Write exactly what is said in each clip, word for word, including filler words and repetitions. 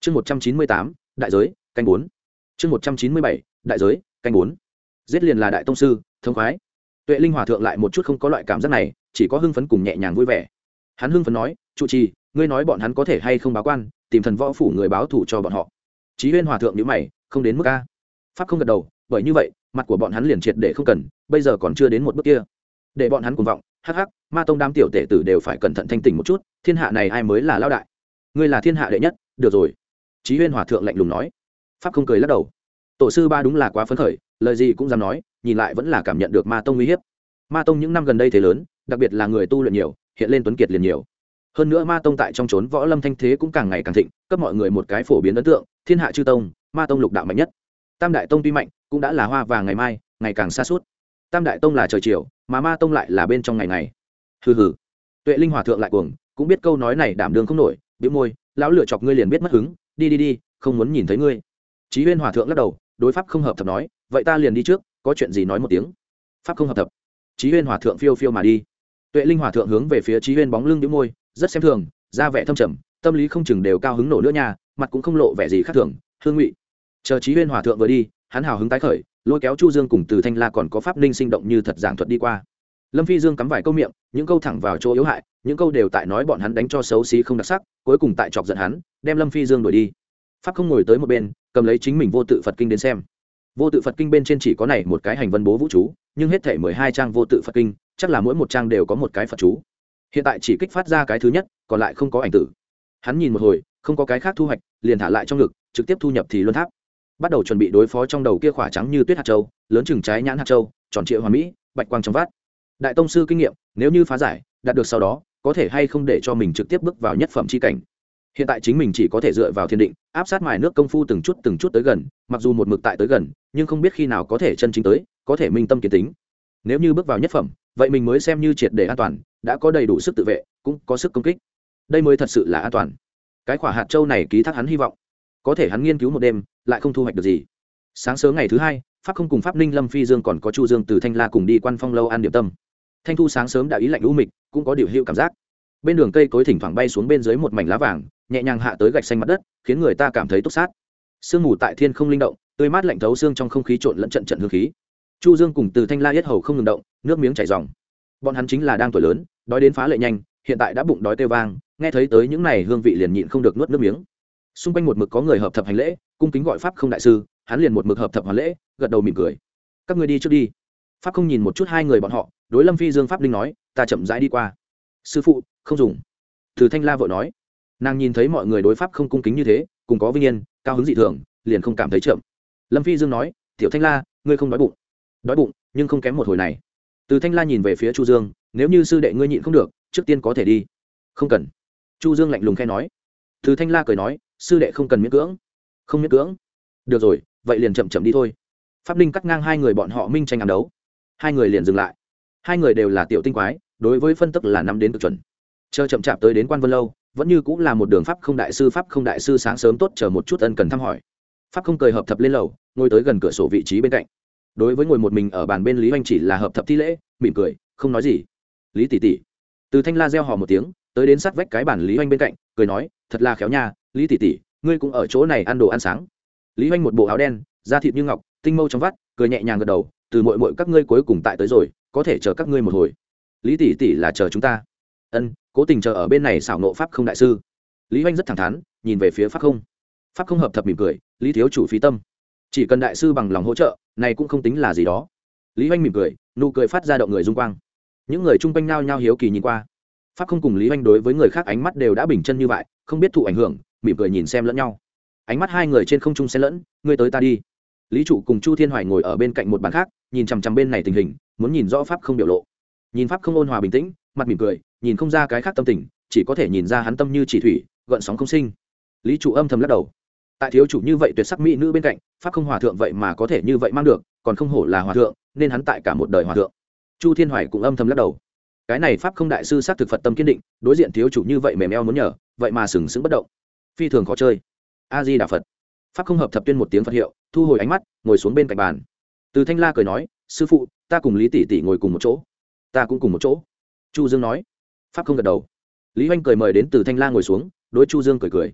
chương một trăm chín mươi tám đại giới canh bốn. chương một trăm chín mươi bảy đại giới canh bốn. Giết liền là đại tông sư thông khoái. Tuệ Linh hòa thượng lại một chút không có loại cảm giác này, chỉ có hưng phấn cùng nhẹ nhàng vui vẻ. Hắn hưng phấn nói, trụ trì, ngươi nói bọn hắn có thể hay không báo quan, tìm thần võ phủ người báo thủ cho bọn họ. Chí Huyên hòa thượng nhíu mày, không đến mức a. Pháp không gật đầu, bởi như vậy mặt của bọn hắn liền triệt để không cần, bây giờ còn chưa đến một bước kia. Để bọn hắn cuồng vọng, hắc hắc, ma tông đám tiểu tể tử đều phải cẩn thận thanh tỉnh một chút, thiên hạ này ai mới là lão đại? Ngươi là thiên hạ đệ nhất, được rồi. Chí Huyên hòa thượng lạnh lùng nói. Pháp không cười lắc đầu. Tổ sư ba đúng là quá phấn khởi, lời gì cũng dám nói, nhìn lại vẫn là cảm nhận được ma tông uy hiếp. Ma tông những năm gần đây thế lớn, đặc biệt là người tu luyện nhiều, hiện lên tuấn kiệt liền nhiều. Hơn nữa ma tông tại trong chốn võ lâm thanh thế cũng càng ngày càng thịnh, cấp mọi người một cái phổ biến ấn tượng, thiên hạ chư tông, ma tông lục đạo mạnh nhất. Tam đại tông tuy mạnh, cũng đã là hoa vàng ngày mai, ngày càng xa suốt. Tam đại tông là trời chiều, mà ma tông lại là bên trong ngày ngày. Hừ hừ. Tuệ Linh hòa thượng lại cuồng, cũng biết câu nói này đảm đương không nổi, bĩu môi, lão lựa chọc ngươi liền biết mất hứng, đi đi đi, không muốn nhìn thấy ngươi. Chí Huyên hòa thượng lắc đầu, đối pháp không hợp thập nói, vậy ta liền đi trước, có chuyện gì nói một tiếng. Pháp không hợp thập. Chí Huyên hòa thượng phiêu phiêu mà đi. Tuệ Linh hòa thượng hướng về phía Chí Huyên bóng lưng bĩu môi, rất xem thường, ra vẻ thâm trầm, tâm lý không chừng đều cao hứng nổ nữa nha, mặt cũng không lộ vẻ gì khác thường, hương ngụy. Chờ Chí Huyên hòa thượng vừa đi, hắn hào hứng tái khởi, lôi kéo Chu Dương cùng Từ Thanh La còn có pháp linh sinh động như thật giảng thuật đi qua. Lâm Phi Dương cắm vài câu miệng, những câu thẳng vào chỗ yếu hại, những câu đều tại nói bọn hắn đánh cho xấu xí không đặc sắc, cuối cùng tại chọc giận hắn, đem Lâm Phi Dương đuổi đi. Pháp không ngồi tới một bên, cầm lấy chính mình vô tự Phật kinh đến xem. Vô tự Phật kinh bên trên chỉ có này một cái hành vân bố vũ chú, nhưng hết thảy mười hai trang vô tự Phật kinh, chắc là mỗi một trang đều có một cái Phật chú. Hiện tại chỉ kích phát ra cái thứ nhất, còn lại không có ảnh tử. Hắn nhìn một hồi, không có cái khác thu hoạch, liền thả lại trong ngực, trực tiếp thu nhập thì luân tháp. Bắt đầu chuẩn bị đối phó trong đầu kia khỏa trắng như tuyết hạt châu, lớn chừng trái nhãn hạt châu, tròn trịa hoàn mỹ, bạch quang trong vát. Đại tông sư kinh nghiệm, nếu như phá giải, đạt được sau đó, có thể hay không để cho mình trực tiếp bước vào nhất phẩm chi cảnh. Hiện tại chính mình chỉ có thể dựa vào thiên định, áp sát mài nước công phu từng chút từng chút tới gần, mặc dù một mực tại tới gần, nhưng không biết khi nào có thể chân chính tới, có thể minh tâm kiến tính. Nếu như bước vào nhất phẩm, vậy mình mới xem như triệt để an toàn, đã có đầy đủ sức tự vệ, cũng có sức công kích. Đây mới thật sự là an toàn. Cái quả hạt châu này ký thác hắn hy vọng, có thể hắn nghiên cứu một đêm, lại không thu hoạch được gì. Sáng sớm ngày thứ hai, pháp không cùng pháp ninh Lâm Phi Dương còn có Chu Dương từ Thanh La cùng đi Quan Phong lâu ăn điểm tâm. Thanh thu sáng sớm đã ý lạnh u mịch, cũng có điều hữu cảm giác. Bên đường cây cối thỉnh thoảng bay xuống bên dưới một mảnh lá vàng, nhẹ nhàng hạ tới gạch xanh mặt đất, khiến người ta cảm thấy túc sát. Sương mù tại thiên không linh động, tươi mát lạnh thấu xương trong không khí trộn lẫn trận trận hương khí. Chu Dương cùng Từ Thanh La yết hầu không ngừng động, nước miếng chảy ròng. Bọn hắn chính là đang tuổi lớn, đói đến phá lệ nhanh, hiện tại đã bụng đói kêu vang, nghe thấy tới những này hương vị liền nhịn không được nuốt nước miếng. Xung quanh một mực có người hợp thập hành lễ, cung kính gọi pháp không đại sư, hắn liền một mực hợp thập hoàn lễ, gật đầu mỉm cười. Các ngươi đi trước đi. Pháp không nhìn một chút hai người bọn họ, đối Lâm Phi Dương pháp linh nói, ta chậm rãi đi qua. Sư phụ, không dùng. Từ Thanh La vội nói. Nàng nhìn thấy mọi người đối pháp không cung kính như thế, cùng có vinh yên, cao hứng dị thường, liền không cảm thấy chậm. Lâm Phi Dương nói, tiểu Thanh La, ngươi không đói bụng. Đói bụng, nhưng không kém một hồi này. Từ Thanh La nhìn về phía Chu Dương, nếu như sư đệ ngươi nhịn không được, trước tiên có thể đi. Không cần. Chu Dương lạnh lùng khẽ nói. Từ Thanh La cười nói, sư đệ không cần miễn cưỡng. Không miễn cưỡng. Được rồi, vậy liền chậm chậm đi thôi. Pháp Linh cắt ngang hai người bọn họ minh tranh ám đấu. Hai người liền dừng lại. Hai người đều là tiểu tinh quái, đối với phân tức là nắm đến cực chuẩn. Chờ chậm chạp tới đến Quan Vân lâu, vẫn như cũng là một đường pháp không đại sư pháp không đại sư sáng sớm tốt chờ một chút ân cần thăm hỏi. Pháp không cười hợp thập lên lầu, ngồi tới gần cửa sổ vị trí bên cạnh. Đối với ngồi một mình ở bàn bên Lý Hoành chỉ là hợp thập thi lễ, mỉm cười, không nói gì. Lý tỷ tỷ. Từ Thanh La reo hò một tiếng, tới đến sát vách cái bàn Lý Hoành bên cạnh, cười nói, thật là khéo nha, Lý tỷ tỷ, ngươi cũng ở chỗ này ăn đồ ăn sáng. Lý Hoành một bộ áo đen, da thịt như ngọc, tinh mâu trong vắt, cười nhẹ nhàng gật đầu, từ muội muội các ngươi cuối cùng tại tới rồi, có thể chờ các ngươi một hồi. Lý tỷ tỷ là chờ chúng ta. Ân, cố tình chờ ở bên này xảo nộ pháp không đại sư. Lý Hoành rất thẳng thắn, nhìn về phía pháp không. Pháp không hợp thập mỉm cười, Lý thiếu chủ phí tâm, chỉ cần đại sư bằng lòng hỗ trợ, này cũng không tính là gì đó. Lý Hoành mỉm cười, nụ cười phát ra động người dung quang. Những người chung quanh nhao nhao hiếu kỳ nhìn qua. Pháp không cùng Lý Hoành đối với người khác ánh mắt đều đã bình chân như vậy, không biết thụ ảnh hưởng, mỉm cười nhìn xem lẫn nhau. Ánh mắt hai người trên không trung xen lẫn, ngươi tới ta đi. Lý trụ cùng Chu Thiên Hoài ngồi ở bên cạnh một bàn khác, nhìn chằm chằm bên này tình hình, muốn nhìn rõ pháp không biểu lộ. Nhìn pháp không ôn hòa bình tĩnh, mặt mỉm cười, nhìn không ra cái khác tâm tình, chỉ có thể nhìn ra hắn tâm như chỉ thủy, gợn sóng không sinh. Lý trụ âm thầm lắc đầu. Tại thiếu chủ như vậy tuyệt sắc mỹ nữ bên cạnh, pháp không hòa thượng vậy mà có thể như vậy mang được, còn không hổ là hòa thượng, nên hắn tại cả một đời hòa thượng. Chu Thiên Hoài cũng âm thầm lắc đầu. Cái này pháp không đại sư sát thực Phật tâm kiên định, đối diện thiếu chủ như vậy mềm eo muốn nhờ, vậy mà sừng sững bất động, phi thường khó chơi. A Di Đà Phật. Pháp không hợp thập tuyên một tiếng Phật hiệu, thu hồi ánh mắt, ngồi xuống bên cạnh bàn. Từ Thanh La cười nói, sư phụ, ta cùng Lý tỷ tỷ ngồi cùng một chỗ. Ta cũng cùng một chỗ. Chu Dương nói. Pháp không gật đầu. Lý Hoành cười mời đến Từ Thanh La ngồi xuống, đối Chu Dương cười cười.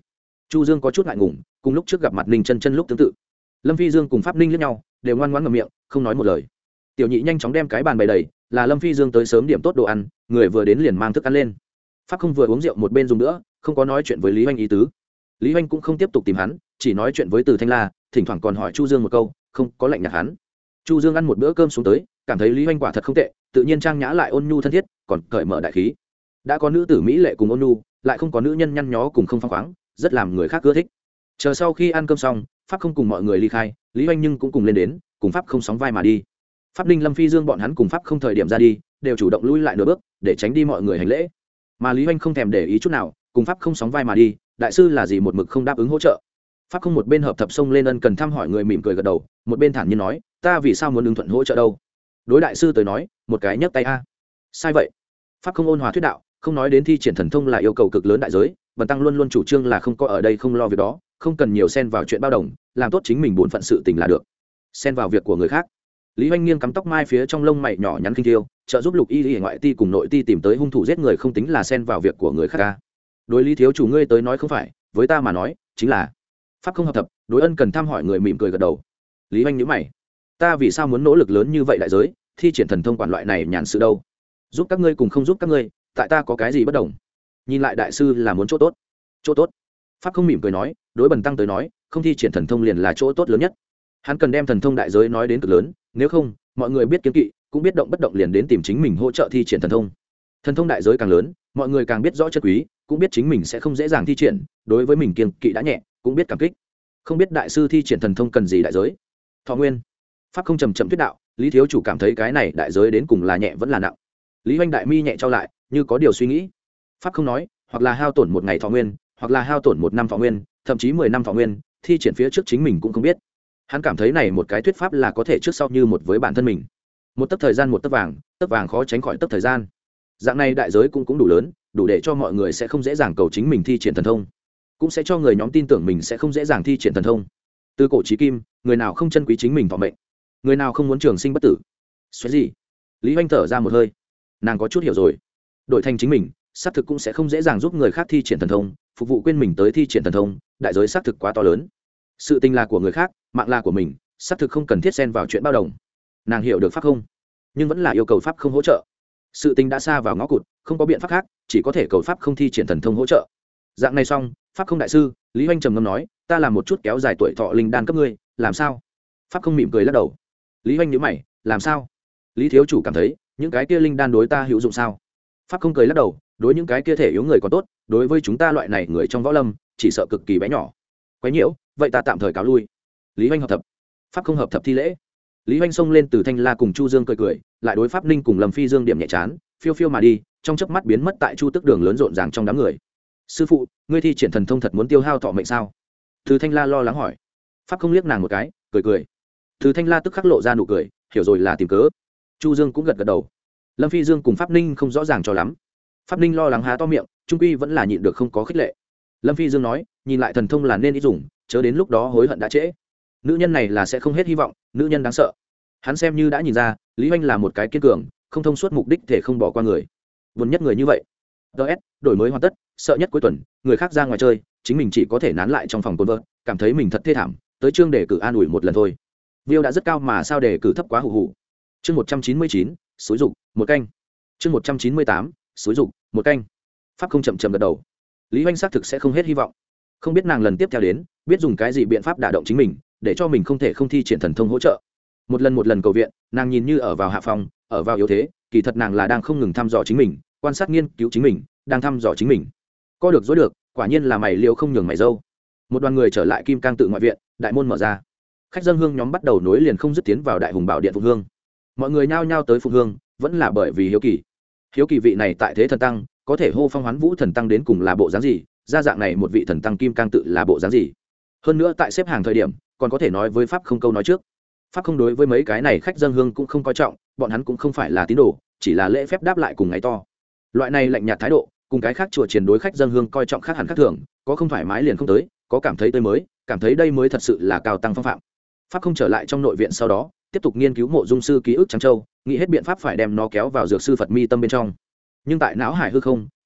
Chu Dương có chút ngại ngùng, cùng lúc trước gặp mặt Ninh Chân Chân lúc tương tự. Lâm Phi Dương cùng Pháp Ninh liếc nhau, đều ngoan ngoãn ngậm miệng, không nói một lời. Tiểu nhị nhanh chóng đem cái bàn bày đầy, là Lâm Phi Dương tới sớm điểm tốt đồ ăn, người vừa đến liền mang thức ăn lên. Pháp không vừa uống rượu một bên dùng nữa, không có nói chuyện với Lý Hoành ý tứ. Lý Hoành cũng không tiếp tục tìm hắn, chỉ nói chuyện với Từ Thanh La, thỉnh thoảng còn hỏi Chu Dương một câu, không có lạnh nhạt hắn. Chu Dương ăn một bữa cơm xuống tới, cảm thấy Lý Hoành quả thật không tệ, tự nhiên trang nhã lại ôn nhu thân thiết, còn cởi mở đại khí. Đã có nữ tử mỹ lệ cùng ôn nhu, lại không có nữ nhân nhăn nhó cùng không phăng khoáng, rất làm người khác ưa thích. Chờ sau khi ăn cơm xong, Pháp không cùng mọi người ly khai, Lý Hoành nhưng cũng cùng lên đến, cùng Pháp không sóng vai mà đi. Pháp Ninh, Lâm Phi Dương bọn hắn cùng Pháp không thời điểm ra đi, đều chủ động lui lại nửa bước, để tránh đi mọi người hành lễ. Mà Lý Hoành không thèm để ý chút nào, cùng Pháp không sóng vai mà đi, đại sư là gì một mực không đáp ứng hỗ trợ. Pháp không một bên hợp thập sông lên ân cần thăm hỏi người, mỉm cười gật đầu, một bên thản nhiên nói, ta vì sao muốn ứng thuận hỗ trợ đâu? Đối đại sư tới nói, một cái nhấc tay a. Sai vậy? Pháp không ôn hòa thuyết đạo, không nói đến thi triển thần thông là yêu cầu cực lớn đại giới, Bần tăng luôn luôn chủ trương là không có ở đây không lo việc đó, không cần nhiều xen vào chuyện bao đồng, làm tốt chính mình bổn phận sự tình là được. Xen vào việc của người khác. Lý Hoành nghiêng cắm tóc mai phía trong lông mày nhỏ nhắn kinh thiêu, trợ giúp Lục Y Y ngoại ti cùng nội ti tìm tới hung thủ giết người, không tính là xen vào việc của người khác a. Đối Lý thiếu chủ ngươi tới nói không phải, với ta mà nói, chính là. Pháp không hợp thập, đối ân cần thăm hỏi người, mỉm cười gật đầu. Lý Hoành nhíu mày, ta vì sao muốn nỗ lực lớn như vậy đại giới, thi triển thần thông quản loại này nhàn sự đâu? Giúp các ngươi cùng không giúp các ngươi, tại ta có cái gì bất đồng? Nhìn lại đại sư là muốn chỗ tốt. Chỗ tốt? Pháp không mỉm cười nói, đối Bần tăng tới nói, không thi triển thần thông liền là chỗ tốt lớn nhất. Hắn cần đem thần thông đại giới nói đến cực lớn, nếu không, mọi người biết kiêng kỵ, cũng biết động bất động liền đến tìm chính mình hỗ trợ thi triển thần thông. Thần thông đại giới càng lớn, mọi người càng biết rõ chất quý, cũng biết chính mình sẽ không dễ dàng thi triển, đối với mình kiêng kỵ đã nhẹ, cũng biết cảm kích. Không biết đại sư thi triển thần thông cần gì đại giới? Thọ nguyên. Pháp không trầm trầm thuyết đạo, Lý thiếu chủ cảm thấy cái này đại giới đến cùng là nhẹ vẫn là nặng. Lý Hoành đại mi nhẹ trao lại, như có điều suy nghĩ. Pháp không nói, hoặc là hao tổn một ngày thọ nguyên, hoặc là hao tổn một năm thọ nguyên, thậm chí mười năm thọ nguyên, thi triển phía trước chính mình cũng không biết. Hắn cảm thấy này một cái thuyết pháp là có thể trước sau như một với bản thân mình. Một tấc thời gian một tấc vàng, tấc vàng khó tránh khỏi tấc thời gian. Dạng này đại giới cũng cũng đủ lớn, đủ để cho mọi người sẽ không dễ dàng cầu chính mình thi triển thần thông, cũng sẽ cho người nhóm tin tưởng mình sẽ không dễ dàng thi triển thần thông. Từ cổ chí kim, người nào không trân quý chính mình thọ mệnh, người nào không muốn trường sinh bất tử. Xoáy gì? Lý Hoành thở ra một hơi, nàng có chút hiểu rồi. Đổi thành chính mình, xác thực cũng sẽ không dễ dàng giúp người khác thi triển thần thông, phục vụ quên mình tới thi triển thần thông, đại giới xác thực quá to lớn. Sự tình là của người khác, mạng là của mình, xác thực không cần thiết xen vào chuyện bao đồng. Nàng hiểu được pháp không, nhưng vẫn là yêu cầu pháp không hỗ trợ. Sự tình đã xa vào ngõ cụt, không có biện pháp khác, chỉ có thể cầu pháp không thi triển thần thông hỗ trợ. Dạng này xong, pháp không đại sư, Lý Hoành trầm ngâm nói, ta làm một chút kéo dài tuổi thọ linh đan cấp ngươi, làm sao? Pháp không mỉm cười lắc đầu. Lý Hoành nhíu mày, làm sao? Lý thiếu chủ cảm thấy những cái kia linh đan đối ta hữu dụng sao? Pháp không cười lắc đầu, đối những cái kia thể yếu người còn tốt, đối với chúng ta loại này người trong võ lâm, chỉ sợ cực kỳ bé nhỏ. Quấy nhiễu, vậy ta tạm thời cáo lui. Lý Hoành hợp thập. Pháp không hợp thập thi lễ. Lý Hoành xông lên từ Thanh La cùng Chu Dương cười cười, lại đối Pháp Ninh cùng Lâm Phi Dương điểm nhẹ chán, phiêu phiêu mà đi, trong chớp mắt biến mất tại Chu Tức đường lớn rộn ràng trong đám người. Sư phụ, ngươi thi triển thần thông thật muốn tiêu hao thọ mệnh sao? Từ Thanh La lo lắng hỏi. Pháp không liếc nàng một cái, cười cười. Từ Thanh La tức khắc lộ ra nụ cười, hiểu rồi là tìm cớ. Chu Dương cũng gật gật đầu. Lâm Phi Dương cùng Pháp Ninh không rõ ràng cho lắm. Pháp Ninh lo lắng há to miệng, trung quy vẫn là nhịn được không có khích lệ. Lâm Phi Dương nói, nhìn lại thần thông là nên ít dùng, chớ đến lúc đó hối hận đã trễ. Nữ nhân này là sẽ không hết hy vọng, nữ nhân đáng sợ. Hắn xem như đã nhìn ra, Lý Hoành là một cái kiên cường, không thông suốt mục đích thể không bỏ qua người. Buồn nhất người như vậy. ds đổi mới hoàn tất, sợ nhất cuối tuần, người khác ra ngoài chơi, chính mình chỉ có thể nán lại trong phòng cồn vợ, cảm thấy mình thật thê thảm, tới chương để cử an ủi một lần thôi. View đã rất cao mà sao để cử thấp quá hù hù. Chương một trăm chín mươi chín, xúi dục, một canh. Chương một trăm chín mươi tám, xúi dục, một canh. Pháp không chậm chậm gật đầu. Lý Hoành xác thực sẽ không hết hy vọng. Không biết nàng lần tiếp theo đến, biết dùng cái gì biện pháp đả động chính mình, để cho mình không thể không thi triển thần thông hỗ trợ. Một lần một lần cầu viện, nàng nhìn như ở vào hạ phòng, ở vào yếu thế, kỳ thật nàng là đang không ngừng thăm dò chính mình, quan sát nghiên cứu chính mình, đang thăm dò chính mình. Có được dối được, quả nhiên là mày liêu không nhường mày dâu. Một đoàn người trở lại Kim Cang tự ngoại viện, đại môn mở ra. Khách dân hương nhóm bắt đầu nối liền không dứt tiến vào Đại Hùng Bảo điện phục hương. Mọi người nhao nhao tới phục hương, vẫn là bởi vì hiếu kỳ. Hiếu kỳ vị này tại thế thần tăng, có thể hô phong hoán vũ thần tăng đến cùng là bộ dáng gì, ra dạng này một vị thần tăng Kim Cang tự là bộ dáng gì. Hơn nữa tại xếp hàng thời điểm, còn có thể nói với pháp không câu nói trước. Pháp không đối với mấy cái này khách dân hương cũng không coi trọng, bọn hắn cũng không phải là tín đồ, chỉ là lễ phép đáp lại cùng ngày to. Loại này lạnh nhạt thái độ, cùng cái khác chùa triển đối khách dân hương coi trọng khác hẳn khác thường, có không thoải mái liền không tới, có cảm thấy tươi mới, cảm thấy đây mới thật sự là cao tăng phong phạm. Pháp không trở lại trong nội viện sau đó, tiếp tục nghiên cứu mộ dung sư ký ức Trắng Châu, nghĩ hết biện pháp phải đem nó kéo vào dược sư Phật mi tâm bên trong. Nhưng tại não hải hư không,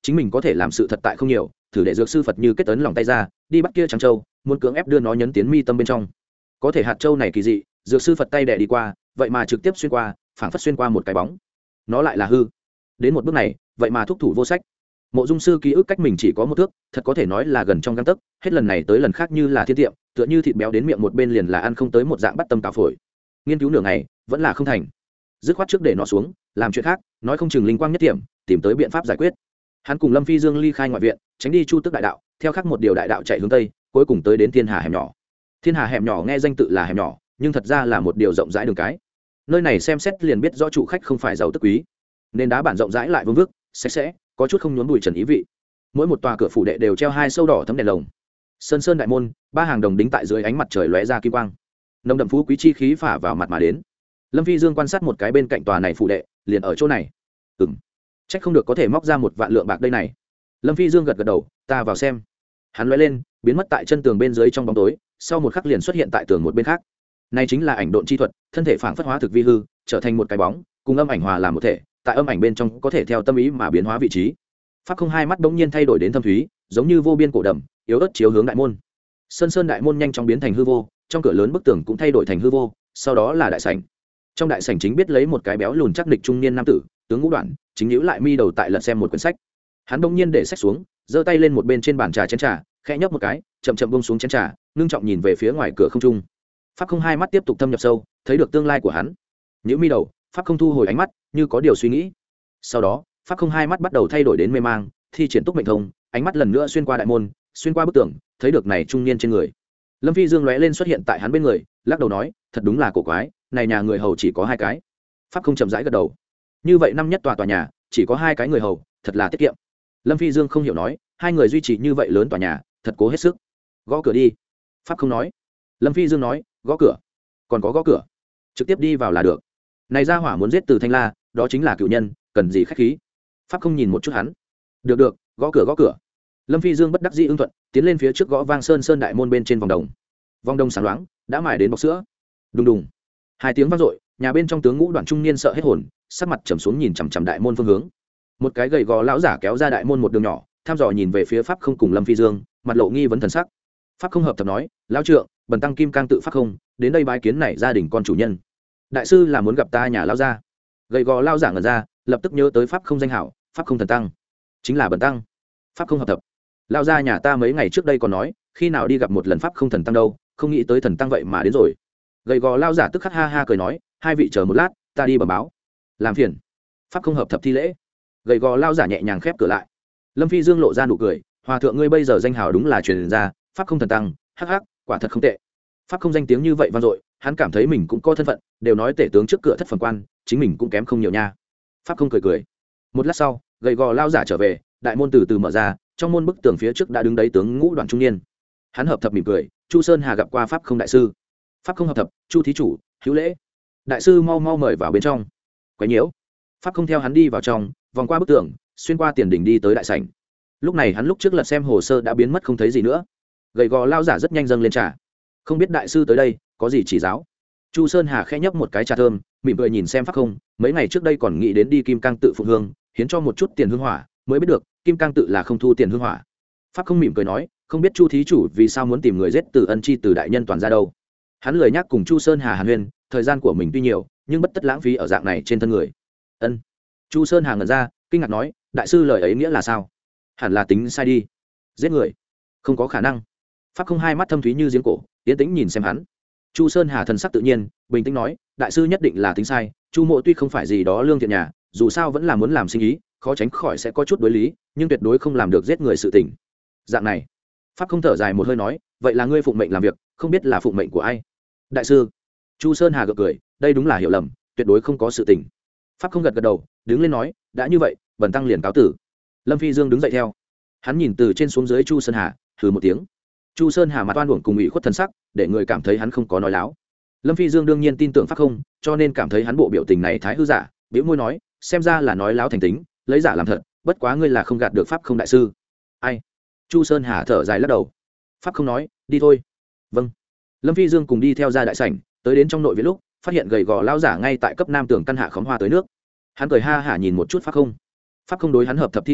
chính mình có thể làm sự thật tại không nhiều, thử để dược sư Phật như kết tấn lòng tay ra đi bắt kia trắng châu, muốn cưỡng ép đưa nó nhấn tiến mi tâm bên trong. Có thể hạt châu này kỳ dị, dược sư Phật tay đè đi qua, vậy mà trực tiếp xuyên qua, phảng phất xuyên qua một cái bóng. Nó lại là hư. Đến một bước này, vậy mà thúc thủ vô sách. Mộ Dung sư ký ức cách mình chỉ có một thước, thật có thể nói là gần trong gang tấc, hết lần này tới lần khác như là thiên tiệm, tựa như thịt béo đến miệng một bên liền là ăn không tới một dạng bắt tâm cào phổi. Nghiên cứu nửa ngày, vẫn là không thành. Dứt khoát trước để nó xuống, làm chuyện khác, nói không chừng linh quang nhất điểm, tìm tới biện pháp giải quyết. Hắn cùng Lâm Phi Dương ly khai ngoại viện, tránh đi Chu Tước đại đạo, theo khác một điều đại đạo chạy hướng tây, cuối cùng tới đến Thiên Hà hẻm nhỏ. Thiên Hà hẻm nhỏ nghe danh tự là hẻm nhỏ, nhưng thật ra là một điều rộng rãi đường cái. Nơi này xem xét liền biết rõ chủ khách không phải giàu tức quý, nên đá bản rộng rãi lại vương vức, sạch sẽ, có chút không nhốn bụi trần ý vị. Mỗi một tòa cửa phủ đệ đều treo hai sâu đỏ thấm đèn lồng. Sơn sơn đại môn, ba hàng đồng đính tại dưới ánh mặt trời lóe ra kim quang. Nồng đậm phú quý chi khí phả vào mặt mà đến. Lâm Phi Dương quan sát một cái bên cạnh tòa này phủ đệ, liền ở chỗ này. Ừm, chắc không được có thể móc ra một vạn lượng bạc đây này. Lâm Phi Dương gật gật đầu, ta vào xem. Hắn lóe lên, biến mất tại chân tường bên dưới trong bóng tối, sau một khắc liền xuất hiện tại tường một bên khác. Này chính là ảnh độn chi thuật, thân thể phảng phất hóa thực vi hư, trở thành một cái bóng, cùng âm ảnh hòa làm một thể, tại âm ảnh bên trong có thể theo tâm ý mà biến hóa vị trí. Pháp không hai mắt bỗng nhiên thay đổi đến thâm thúy, giống như vô biên cổ đầm, yếu ớt chiếu hướng đại môn. Sơn sơn đại môn nhanh chóng biến thành hư vô, trong cửa lớn bức tường cũng thay đổi thành hư vô, sau đó là đại sảnh. Trong đại sảnh chính biết lấy một cái béo lùn chắc địch trung niên nam tử, tướng ngũ đoạn, chính nhíu lại mi đầu tại lật xem một quyển sách. Hắn bỗng nhiên để sách xuống, giơ tay lên một bên trên bàn trà chén trà, khẽ nhấp một cái, chậm chậm buông xuống chén trà, ngưng trọng nhìn về phía ngoài cửa không trung. Pháp không hai mắt tiếp tục thâm nhập sâu, thấy được tương lai của hắn. Nhíu mi đầu, Pháp không thu hồi ánh mắt, như có điều suy nghĩ. Sau đó, Pháp không hai mắt bắt đầu thay đổi đến mê mang, thi triển túc mệnh thông, ánh mắt lần nữa xuyên qua đại môn, xuyên qua bức tường, thấy được này trung niên trên người. Lâm Phi Dương lóe lên xuất hiện tại hắn bên người, lắc đầu nói, thật đúng là cổ quái, này nhà người hầu chỉ có hai cái. Pháp không chậm rãi gật đầu. Như vậy năm nhất tòa tòa nhà, chỉ có hai cái người hầu, thật là tiết kiệm. Lâm Phi Dương không hiểu nói, hai người duy trì như vậy lớn tòa nhà, thật cố hết sức. Gõ cửa đi. Pháp không nói. Lâm Phi Dương nói, gõ cửa. Còn có gõ cửa, trực tiếp đi vào là được. Này ra hỏa muốn giết từ Thanh La, đó chính là cựu nhân, cần gì khách khí. Pháp không nhìn một chút hắn. Được được, gõ cửa gõ cửa. Lâm Phi Dương bất đắc dĩ ứng thuận, tiến lên phía trước gõ vang sơn sơn đại môn bên trên vòng đồng. Vòng đồng sáng loáng, đã mài đến bọc sữa. Đùng đùng. Hai tiếng vang dội, nhà bên trong tướng ngũ đoạn trung niên sợ hết hồn, sắc mặt trầm xuống nhìn chằm chằm đại môn phương hướng. Một cái gầy gò lão giả kéo ra đại môn một đường nhỏ, thăm dò nhìn về phía Pháp không cùng Lâm Phi Dương, mặt lộ nghi vấn thần sắc. Pháp không hợp thập nói, lão trượng, bần tăng kim cang tự Pháp không, đến đây bái kiến này gia đình con chủ nhân. Đại sư là muốn gặp ta nhà lão gia. Gầy gò lão giả ngẩn ra, lập tức nhớ tới Pháp không danh hảo, Pháp không thần tăng, chính là bần tăng. Pháp không hợp thập. Lão gia nhà ta mấy ngày trước đây còn nói, khi nào đi gặp một lần Pháp không thần tăng đâu, không nghĩ tới thần tăng vậy mà đến rồi. Gầy gò lão giả tức khắc ha ha cười nói, hai vị chờ một lát, ta đi bẩm báo. Làm phiền. Pháp không hợp thập thi lễ. Gầy gò lão giả nhẹ nhàng khép cửa lại. Lâm Phi Dương lộ ra nụ cười, hòa thượng ngươi bây giờ danh hào đúng là truyền ra, Pháp không thần tăng, hắc hắc, quả thật không tệ. Pháp không danh tiếng như vậy vang dội, hắn cảm thấy mình cũng có thân phận, đều nói tể tướng trước cửa thất phẩm quan, chính mình cũng kém không nhiều nha. Pháp không cười cười. Một lát sau, gầy gò lão giả trở về, đại môn từ từ mở ra, trong môn bức tường phía trước đã đứng đấy tướng ngũ đoạn trung niên. Hắn hợp thập mỉm cười, Chu Sơn Hà gặp qua Pháp không đại sư. Pháp không hợp thập, Chu thí chủ, hữu lễ. Đại sư mau mau mời vào bên trong. Quấy nhiễu. Pháp không theo hắn đi vào trong, vòng qua bức tường, xuyên qua tiền đỉnh đi tới đại sảnh. Lúc này hắn lúc trước lật xem hồ sơ đã biến mất không thấy gì nữa. Gầy gò lão giả rất nhanh dâng lên trà. Không biết đại sư tới đây có gì chỉ giáo. Chu Sơn Hà khẽ nhấp một cái trà thơm, mỉm cười nhìn xem Pháp không, mấy ngày trước đây còn nghĩ đến đi Kim Cang tự phụng hương, hiến cho một chút tiền hương hỏa, mới biết được Kim Cang tự là không thu tiền hương hỏa. Pháp không mỉm cười nói, không biết Chu thí chủ vì sao muốn tìm người giết từ ân chi từ đại nhân toàn ra đâu. Hắn lời nhắc cùng Chu Sơn Hà hàn huyên, thời gian của mình tuy nhiều, nhưng bất tất lãng phí ở dạng này trên thân người. Ân. Chu Sơn Hà ngẩn ra, kinh ngạc nói, đại sư lời ấy nghĩa là sao? Hẳn là tính sai đi. Giết người? Không có khả năng. Pháp không hai mắt thâm thúy như giếng cổ, tiến tĩnh nhìn xem hắn. Chu Sơn Hà thần sắc tự nhiên, bình tĩnh nói, đại sư nhất định là tính sai, Chu mộ tuy không phải gì đó lương thiện nhà, dù sao vẫn là muốn làm sinh ý, khó tránh khỏi sẽ có chút đối lý, nhưng tuyệt đối không làm được giết người sự tình. Dạng này, Pháp không thở dài một hơi nói, vậy là ngươi phụng mệnh làm việc, không biết là phụng mệnh của ai? Đại sư. Chu Sơn Hà gật cười, đây đúng là hiểu lầm, tuyệt đối không có sự tình. Pháp không gật gật đầu, đứng lên nói, đã như vậy, bần tăng liền cáo tử. Lâm Phi Dương đứng dậy theo. Hắn nhìn từ trên xuống dưới Chu Sơn Hà, hừ một tiếng. Chu Sơn Hà mặt oan uổng cùng ủy khuất thần sắc, để người cảm thấy hắn không có nói láo. Lâm Phi Dương đương nhiên tin tưởng Pháp không, cho nên cảm thấy hắn bộ biểu tình này thái hư giả, bĩu môi nói, xem ra là nói láo thành tính, lấy giả làm thật, bất quá ngươi là không gạt được Pháp không đại sư. Ai? Chu Sơn Hà thở dài lắc đầu. Pháp không nói, đi thôi. Vâng. Lâm Phi Dương cùng đi theo ra đại sảnh, tới đến trong nội viện lúc, phát hiện gầy gò lão giả ngay tại cấp nam tường căn hạ khóm hoa tới nước. Hắn cười ha hả nhìn một chút Pháp không. Pháp không đối hắn hợp thập thi lễ,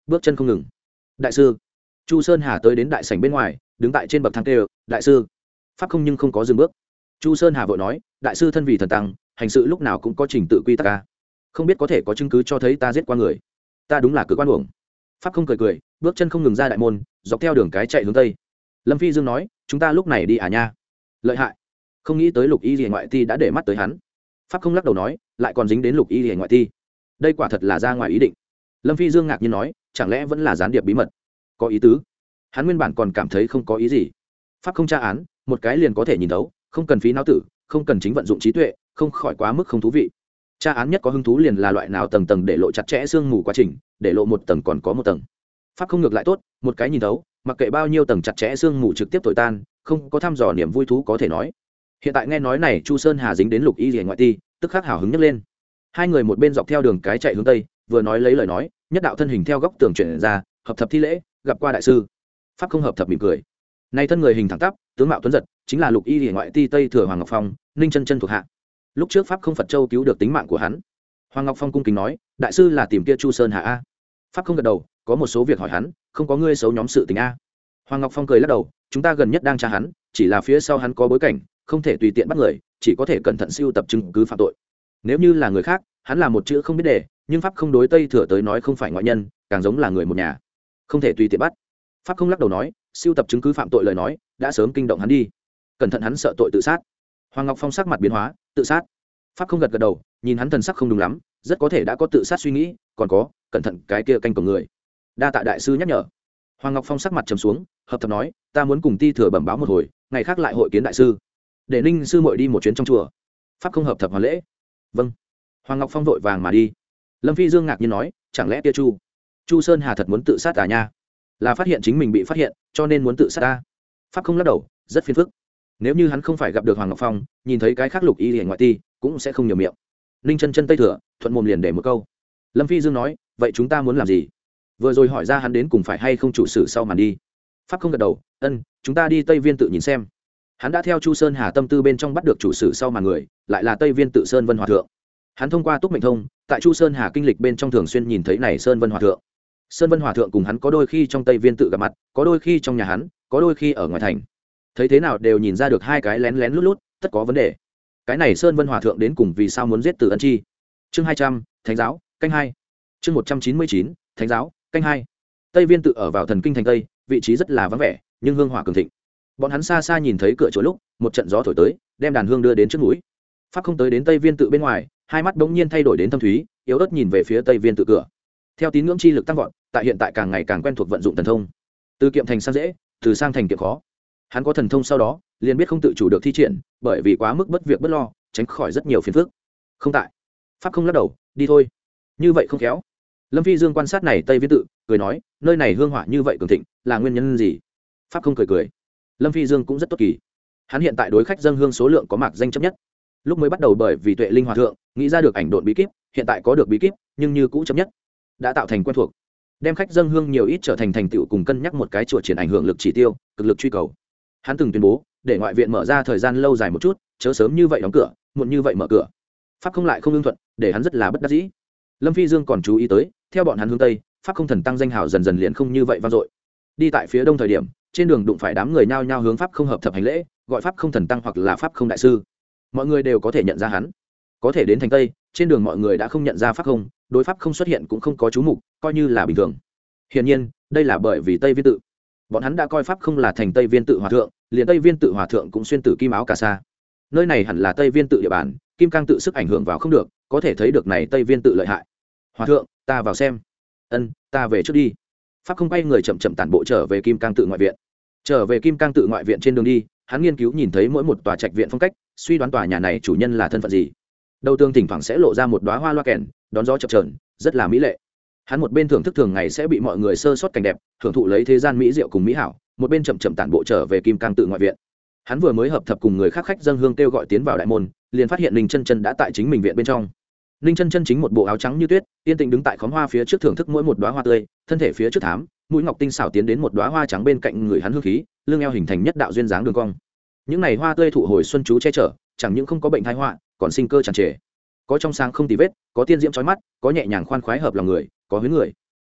bước chân không ngừng. Đại sư. Chu Sơn Hà tới đến đại sảnh bên ngoài, đứng tại trên bậc thang kêu, đại sư. Pháp không nhưng không có dừng bước. Chu Sơn Hà vội nói, đại sư thân vì thần tăng, hành sự lúc nào cũng có trình tự quy tắc ca, không biết có thể có chứng cứ cho thấy ta giết qua người. Ta đúng là cử quan uổng. Pháp không cười cười, bước chân không ngừng ra đại môn, dọc theo đường cái chạy hướng tây. Lâm Phi Dương nói, chúng ta lúc này đi à nha. Lợi hại. Không nghĩ tới Lục Y Liễu ngoại ti đã để mắt tới hắn. Pháp không lắc đầu nói, lại còn dính đến Lục Y Liễu ngoại ti, đây quả thật là ra ngoài ý định. Lâm Phi Dương ngạc nhiên nói, chẳng lẽ vẫn là gián điệp bí mật? Có ý tứ. Hắn nguyên bản còn cảm thấy không có ý gì. Pháp không tra án, một cái liền có thể nhìn thấu, không cần phí não tử, không cần chính vận dụng trí tuệ, không khỏi quá mức không thú vị. Tra án nhất có hứng thú liền là loại nào tầng tầng để lộ chặt chẽ xương mù quá trình, để lộ một tầng còn có một tầng. Pháp không ngược lại tốt, một cái nhìn thấu, mặc kệ bao nhiêu tầng chặt chẽ xương mù trực tiếp thổi tan, không có thăm dò niềm vui thú có thể nói. Hiện tại nghe nói này Chu Sơn Hà dính đến Lục Y Liễu ngoại ti, tức khắc hào hứng nhấc lên. Hai người một bên dọc theo đường cái chạy hướng tây, vừa nói lấy lời nói, nhất đạo thân hình theo góc tường chuyển ra, hợp thập thi lễ, gặp qua đại sư. Pháp không hợp thập mỉm cười. Này thân người hình thẳng tắp, tướng mạo tuấn giật, chính là Lục Y Liễu ngoại ti Tây Thừa Hoàng Ngọc Phong, Ninh Chân Chân thuộc hạ. Lúc trước Pháp không Phật Châu cứu được tính mạng của hắn. Hoàng Ngọc Phong cung kính nói, đại sư là tìm kia Chu Sơn Hà a. Pháp không gật đầu, có một số việc hỏi hắn, không có ngươi xấu nhóm sự tình a. Hoàng Ngọc Phong cười lắc đầu, chúng ta gần nhất đang tra hắn, chỉ là phía sau hắn có bối cảnh, không thể tùy tiện bắt người, chỉ có thể cẩn thận siêu tập chứng cứ phạm tội. Nếu như là người khác, hắn là một chữ không biết đề, nhưng Pháp không đối Tây Thừa tới nói không phải ngoại nhân, càng giống là người một nhà, không thể tùy tiện bắt. Pháp không lắc đầu nói, siêu tập chứng cứ phạm tội lời nói, đã sớm kinh động hắn đi, cẩn thận hắn sợ tội tự sát. Hoàng Ngọc Phong sắc mặt biến hóa, tự sát. Pháp không gật gật đầu, nhìn hắn thần sắc không đúng lắm, rất có thể đã có tự sát suy nghĩ, còn có, cẩn thận cái kia canh cổng người. Đa tạ đại sư nhắc nhở. Hoàng Ngọc Phong sắc mặt trầm xuống, hợp thập nói, ta muốn cùng Ti Thừa bẩm báo một hồi, ngày khác lại hội kiến đại sư. Để Ninh sư muội đi một chuyến trong chùa. Pháp không hợp thập hoàn lễ. Vâng. Hoàng Ngọc Phong vội vàng mà đi. Lâm Phi Dương ngạc nhiên nói, chẳng lẽ kia Chu Chu Sơn Hà thật muốn tự sát à nha? Là phát hiện chính mình bị phát hiện, cho nên muốn tự sát ta. Pháp không lắc đầu, rất phiền phức. Nếu như hắn không phải gặp được Hoàng Ngọc Phong, nhìn thấy cái khác Lục Y Liễu ngoại ti, cũng sẽ không nhiều miệng. Ninh Chân Chân Tây Thừa, thuận mồm liền để một câu. Lâm Phi Dương nói, vậy chúng ta muốn làm gì? Vừa rồi hỏi ra hắn đến cùng phải hay không chủ sự sau màn đi. Pháp không gật đầu, ân, chúng ta đi Tây Viên tự nhìn xem. Hắn đã theo Chu Sơn Hà tâm tư bên trong bắt được chủ sự sau màn người, lại là Tây Viên tự Sơn Vân Hòa thượng. Hắn thông qua túc mệnh thông, tại Chu Sơn Hà kinh lịch bên trong thường xuyên nhìn thấy này Sơn Vân Hòa thượng. Sơn Vân Hòa thượng cùng hắn có đôi khi trong Tây Viên tự gặp mặt, có đôi khi trong nhà hắn, có đôi khi ở ngoài thành. Thấy thế nào đều nhìn ra được hai cái lén lén lút lút, tất có vấn đề. Cái này Sơn Vân Hòa thượng đến cùng vì sao muốn giết Từ Ân Chi? Chương hai trăm, Thánh giáo, canh hai. Chương một trăm chín mươi chín, Thánh giáo, canh hai. Tây Viên tự ở vào thần kinh thành Tây, vị trí rất là vắng vẻ, nhưng hương hỏa cường thịnh. Bọn hắn xa xa nhìn thấy cửa chùa lúc, một trận gió thổi tới, đem đàn hương đưa đến trước mũi. Pháp không tới đến Tây Viên tự bên ngoài, hai mắt bỗng nhiên thay đổi đến thâm thúy, yếu ớt nhìn về phía Tây Viên tự cửa. Theo tín ngưỡng chi lực tăng vọt, tại hiện tại càng ngày càng quen thuộc vận dụng thần thông. Từ kiệm thành sang dễ, từ sang thành kiệm khó. Hắn có thần thông sau đó, liền biết không tự chủ được thi triển, bởi vì quá mức bất việc bất lo, tránh khỏi rất nhiều phiền phức. Không tại. Pháp không lắc đầu, đi thôi. Như vậy không khéo. Lâm Phi Dương quan sát này Tây Viên tự, cười nói, nơi này hương hỏa như vậy cường thịnh, là nguyên nhân gì? Pháp không cười cười. Lâm Phi Dương cũng rất tốt kỳ. Hắn hiện tại đối khách dâng hương số lượng có mạc danh chấp nhất. Lúc mới bắt đầu bởi vì Tuệ Linh Hòa thượng nghĩ ra được ảnh độn bí kíp, hiện tại có được bí kíp, nhưng như cũ chấp nhất, đã tạo thành quen thuộc. Đem khách dâng hương nhiều ít trở thành thành tựu cùng cân nhắc một cái chùa triển ảnh hưởng lực chỉ tiêu, cực lực truy cầu. Hắn từng tuyên bố, để ngoại viện mở ra thời gian lâu dài một chút, chớ sớm như vậy đóng cửa, muộn như vậy mở cửa. Pháp không lại không ưng thuận, để hắn rất là bất đắc dĩ. Lâm Phi Dương còn chú ý tới, theo bọn hắn hướng tây, Pháp không thần tăng danh hào dần dần liền không như vậy vang dội. Đi tại phía đông thời điểm, trên đường đụng phải đám người nhao nhao hướng Pháp không hợp thập hành lễ, gọi Pháp không thần tăng hoặc là Pháp không đại sư. Mọi người đều có thể nhận ra hắn. Có thể đến thành tây, trên đường mọi người đã không nhận ra Pháp không, đối Pháp không xuất hiện cũng không có chú mục, coi như là bình thường. Hiển nhiên, đây là bởi vì Tây Viên tự. Bọn hắn đã coi Pháp không là thành Tây Viên tự hòa thượng, liền Tây Viên tự hòa thượng cũng xuyên tử kim áo cà sa. Nơi này hẳn là Tây Viên tự địa bàn, kim cang tự sức ảnh hưởng vào không được, có thể thấy được này Tây Viên tự lợi hại. Hòa thượng, ta vào xem. Ân, ta về trước đi. Pháp không quay người chậm chậm tản bộ trở về kim cang tự ngoại viện. Trở về kim cang tự ngoại viện trên đường đi, hắn nghiên cứu nhìn thấy mỗi một tòa trạch viện phong cách, suy đoán tòa nhà này chủ nhân là thân phận gì. Đầu tường thỉnh thoảng sẽ lộ ra một đóa hoa loa kèn, đón gió chập chờn, rất là mỹ lệ. Hắn một bên thưởng thức thường ngày sẽ bị mọi người sơ sót cảnh đẹp, thưởng thụ lấy thế gian mỹ diệu cùng mỹ hảo, một bên chậm chậm tản bộ trở về kim cang tự ngoại viện. Hắn vừa mới hợp thập cùng người khác khách dâng hương kêu gọi tiến vào đại môn, liền phát hiện Ninh Chân Chân đã tại chính mình viện bên trong. Ninh Chân Chân chính một bộ áo trắng như tuyết, yên tĩnh đứng tại khóm hoa phía trước thưởng thức mỗi một đóa hoa tươi, thân thể phía trước thám, mũi ngọc tinh xảo tiến đến một đóa hoa trắng bên cạnh người hắn hương khí, lưng eo hình thành nhất đạo duyên dáng đường cong. Những này hoa tươi thụ hồi xuân chú che chở, chẳng những không có bệnh tai họa, còn sinh cơ tràn trề. Có trong sáng không tì vết, có tiên diễm chói mắt, có nhẹ nhàng khoan khoái hợp lòng người, có huyến người.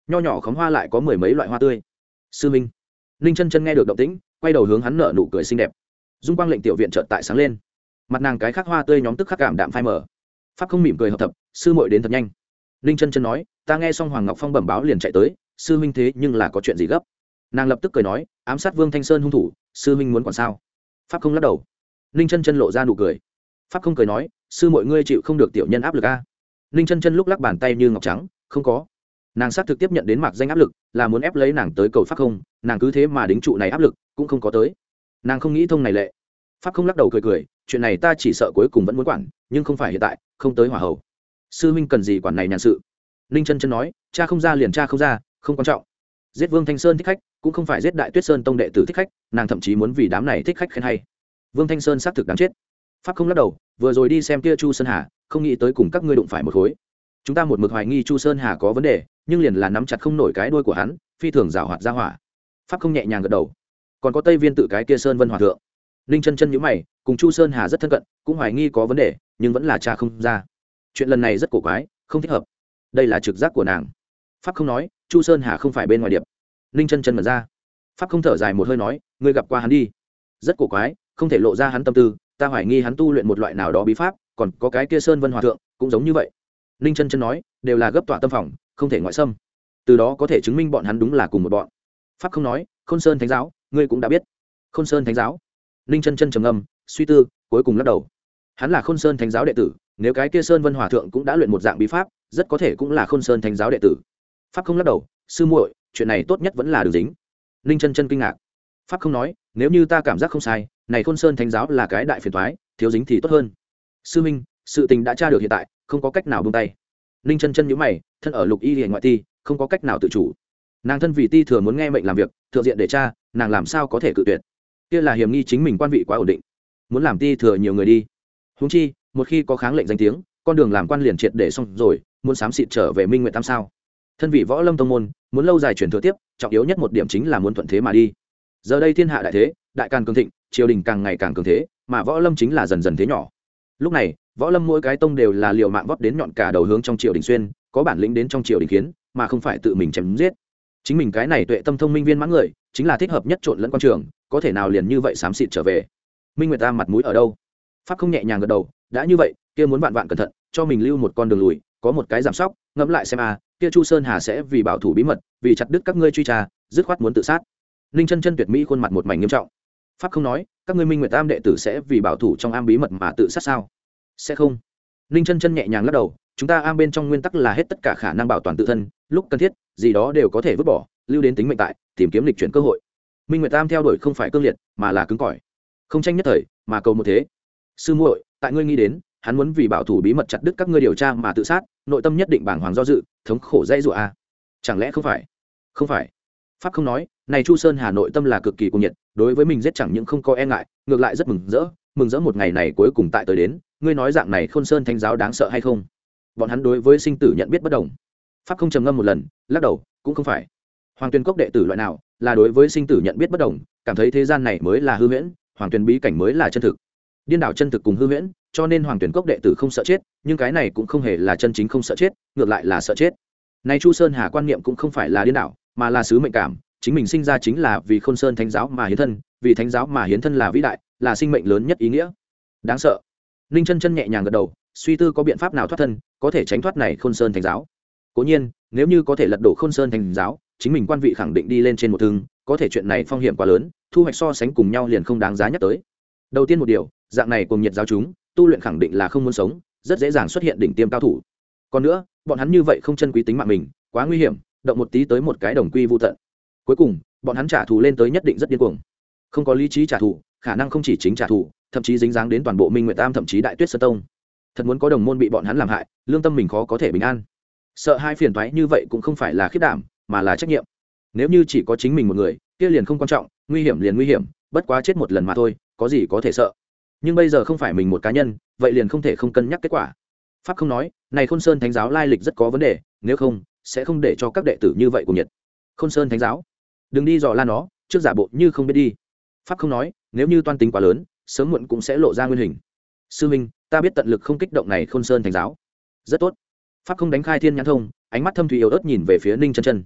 nho nhỏ khóm hoa lại có mười mấy loại hoa tươi. Sư minh. Ninh chân chân nghe được động tĩnh, quay đầu hướng hắn nở nụ cười xinh đẹp. Dung quang lệnh tiểu viện chợt tại sáng lên, mặt nàng cái khác hoa tươi nhóm tức khắc cảm đạm phai mờ. Pháp không mỉm cười hợp thập, sư muội đến thật nhanh. Ninh chân chân nói, ta nghe xong Hoàng Ngọc Phong bẩm báo liền chạy tới, sư minh thế nhưng là có chuyện gì gấp? Nàng lập tức cười nói, ám sát Vương Thanh Sơn hung thủ, sư minh muốn quản sao? Pháp không lắc đầu. Ninh chân chân lộ ra nụ cười. Pháp không cười nói, sư muội ngươi chịu không được tiểu nhân áp lực a? Ninh chân chân lúc lắc bàn tay như ngọc trắng, không có. Nàng xác thực tiếp nhận đến mạc danh áp lực, là muốn ép lấy nàng tới cầu Pháp không, nàng cứ thế mà đính trụ này áp lực cũng không có tới. Nàng không nghĩ thông này lệ. Pháp không lắc đầu cười cười, chuyện này ta chỉ sợ cuối cùng vẫn muốn quản, nhưng không phải hiện tại, không tới hỏa hầu. Sư minh cần gì quản này nhàn sự? Ninh chân chân nói, cha không ra liền cha không ra, không quan trọng. Giết Vương Thanh Sơn thích khách, cũng không phải giết Đại Tuyết Sơn tông đệ tử thích khách, nàng thậm chí muốn vì đám này thích khách khen hay. Vương Thanh Sơn xác thực đáng chết. Pháp không lắc đầu, vừa rồi đi xem kia Chu Sơn Hà, không nghĩ tới cùng các ngươi đụng phải một khối. Chúng ta một mực hoài nghi Chu Sơn Hà có vấn đề, nhưng liền là nắm chặt không nổi cái đuôi của hắn, phi thường giảo hoạt ra hỏa. Pháp không nhẹ nhàng gật đầu. Còn có Tây Viên tự cái kia Sơn Vân Hòa thượng. Ninh chân chân nhíu mày, cùng Chu Sơn Hà rất thân cận, cũng hoài nghi có vấn đề, nhưng vẫn là cha không ra. Chuyện lần này rất cổ quái, không thích hợp. Đây là trực giác của nàng. Pháp không nói, Chu Sơn Hà không phải bên ngoài điệp. Ninh chân chân mở ra. Pháp không thở dài một hơi nói, ngươi gặp qua hắn đi. Rất cổ quái, không thể lộ ra hắn tâm tư, ta hoài nghi hắn tu luyện một loại nào đó bí pháp, còn có cái kia Sơn Vân Hòa thượng cũng giống như vậy. Ninh chân chân nói, đều là gấp tọa tâm phòng, không thể ngoại xâm. Từ đó có thể chứng minh bọn hắn đúng là cùng một bọn. Pháp không nói, Khôn Sơn Thánh giáo, ngươi cũng đã biết. Khôn Sơn Thánh giáo. Ninh chân chân trầm ngâm, suy tư, cuối cùng lắc đầu. Hắn là Khôn Sơn Thánh giáo đệ tử, nếu cái kia Sơn Vân Hòa thượng cũng đã luyện một dạng bí pháp, rất có thể cũng là Khôn Sơn Thánh giáo đệ tử. Pháp không lắc đầu, sư muội, chuyện này tốt nhất vẫn là đừng dính. Ninh chân chân kinh ngạc. Pháp không nói, nếu như ta cảm giác không sai, này Khôn Sơn Thánh giáo là cái đại phiền toái, thiếu dính thì tốt hơn. Sư minh, sự tình đã tra được hiện tại, không có cách nào buông tay. Ninh chân chân nhíu mày, thân ở Lục Y Liễu ngoại ti, không có cách nào tự chủ. Nàng thân vì ti thừa muốn nghe mệnh làm việc, thượng diện để tra, nàng làm sao có thể cự tuyệt? Kia là hiểm nghi chính mình quan vị quá ổn định, muốn làm ti thừa nhiều người đi. Huống chi, một khi có kháng lệnh danh tiếng, con đường làm quan liền triệt để xong rồi, muốn xám xịt trở về Minh Nguyệt Tam sao? Thân vị võ lâm tông môn, muốn lâu dài truyền thừa tiếp, trọng yếu nhất một điểm chính là muốn thuận thế mà đi. Giờ đây thiên hạ đại thế, đại càn cường thịnh, triều đình càng ngày càng cường thế, mà võ lâm chính là dần dần thế nhỏ. Lúc này, võ lâm mỗi cái tông đều là liều mạng vót đến nhọn cả đầu hướng trong triều đình xuyên, có bản lĩnh đến trong triều đình khiến, mà không phải tự mình chém giết. Chính mình cái này tuệ tâm thông minh viên mãn người, chính là thích hợp nhất trộn lẫn quan trường, có thể nào liền như vậy xám xịt trở về. Minh Nguyệt Tam mặt mũi ở đâu? Pháp không nhẹ nhàng gật đầu, đã như vậy, kia muốn vạn vạn cẩn thận, cho mình lưu một con đường lùi, có một cái giảm sóc, ngẫm lại xem a, kia Chu Sơn Hà sẽ vì bảo thủ bí mật, vì chặt đứt các ngươi truy tra, dứt khoát muốn tự sát. Ninh chân chân tuyệt mỹ khuôn mặt một mảnh nghiêm trọng. Pháp không nói, các ngươi Minh Nguyệt Tam đệ tử sẽ vì bảo thủ trong am bí mật mà tự sát sao? Sẽ không. Ninh chân chân nhẹ nhàng lắc đầu, chúng ta am bên trong nguyên tắc là hết tất cả khả năng bảo toàn tự thân, lúc cần thiết, gì đó đều có thể vứt bỏ, lưu đến tính mệnh tại, tìm kiếm lịch chuyển cơ hội. Minh Nguyệt Tam theo đuổi không phải cương liệt, mà là cứng cỏi, không tranh nhất thời, mà cầu một thế. Sư muội, tại ngươi nghĩ đến, hắn muốn vì bảo thủ bí mật chặt đứt các ngươi điều tra mà tự sát, nội tâm nhất định bàng hoàng do dự, thống khổ dây dụa a. Chẳng lẽ không phải? Không phải. Pháp không nói, này Chu Sơn Hà nội tâm là cực kỳ cuồng nhiệt, đối với mình giết chẳng những không có e ngại, ngược lại rất mừng rỡ, mừng rỡ một ngày này cuối cùng tại tới đến. Ngươi nói dạng này Khôn Sơn Thánh giáo đáng sợ hay không? Bọn hắn đối với sinh tử nhận biết bất đồng. Pháp không trầm ngâm một lần, lắc đầu, cũng không phải. Hoàng Tuyền Cốc đệ tử loại nào, là đối với sinh tử nhận biết bất đồng, cảm thấy thế gian này mới là hư huyễn, Hoàng Tuyền bí cảnh mới là chân thực. Điên đảo chân thực cùng hư huyễn, cho nên Hoàng Tuyền Cốc đệ tử không sợ chết, nhưng cái này cũng không hề là chân chính không sợ chết, ngược lại là sợ chết. Nay Chu Sơn Hà quan niệm cũng không phải là điên đảo, mà là sứ mệnh cảm, chính mình sinh ra chính là vì Khôn Sơn Thánh giáo mà hiến thân, vì Thánh giáo mà hiến thân là vĩ đại, là sinh mệnh lớn nhất ý nghĩa. Đáng sợ. Ninh chân chân nhẹ nhàng gật đầu, suy tư có biện pháp nào thoát thân, có thể tránh thoát này Khôn Sơn Thánh giáo. Cố nhiên, nếu như có thể lật đổ Khôn Sơn Thánh giáo, chính mình quan vị khẳng định đi lên trên một thương, có thể chuyện này phong hiểm quá lớn, thu hoạch so sánh cùng nhau liền không đáng giá nhắc tới. Đầu tiên một điều, dạng này cùng nhiệt giáo chúng, tu luyện khẳng định là không muốn sống, rất dễ dàng xuất hiện đỉnh tiêm cao thủ. Còn nữa, bọn hắn như vậy không chân quý tính mạng mình, quá nguy hiểm, động một tí tới một cái đồng quy vu tận. Cuối cùng, bọn hắn trả thù lên tới nhất định rất điên cuồng. Không có lý trí trả thù, khả năng không chỉ chính trả thù, thậm chí dính dáng đến toàn bộ Minh Nguyệt Tam thậm chí Đại Tuyết Sơn Tông. Thật muốn có đồng môn bị bọn hắn làm hại, lương tâm mình khó có thể bình an. Sợ hai phiền toái như vậy cũng không phải là khiếp đảm, mà là trách nhiệm. Nếu như chỉ có chính mình một người, kia liền không quan trọng, nguy hiểm liền nguy hiểm, bất quá chết một lần mà thôi, có gì có thể sợ. Nhưng bây giờ không phải mình một cá nhân, vậy liền không thể không cân nhắc kết quả. Pháp không nói, này Khôn Sơn Thánh giáo lai lịch rất có vấn đề, nếu không sẽ không để cho các đệ tử như vậy cùng nhiệt. Khôn Sơn Thánh giáo, đừng đi dò la nó, trước giả bộ như không biết đi. Pháp không nói, nếu như toan tính quá lớn, sớm muộn cũng sẽ lộ ra nguyên hình. Sư minh, ta biết tận lực không kích động này Khôn Sơn Thánh giáo. Rất tốt. Pháp không đánh khai thiên nhãn thông, ánh mắt thâm thủy yếu ớt nhìn về phía Ninh chân chân.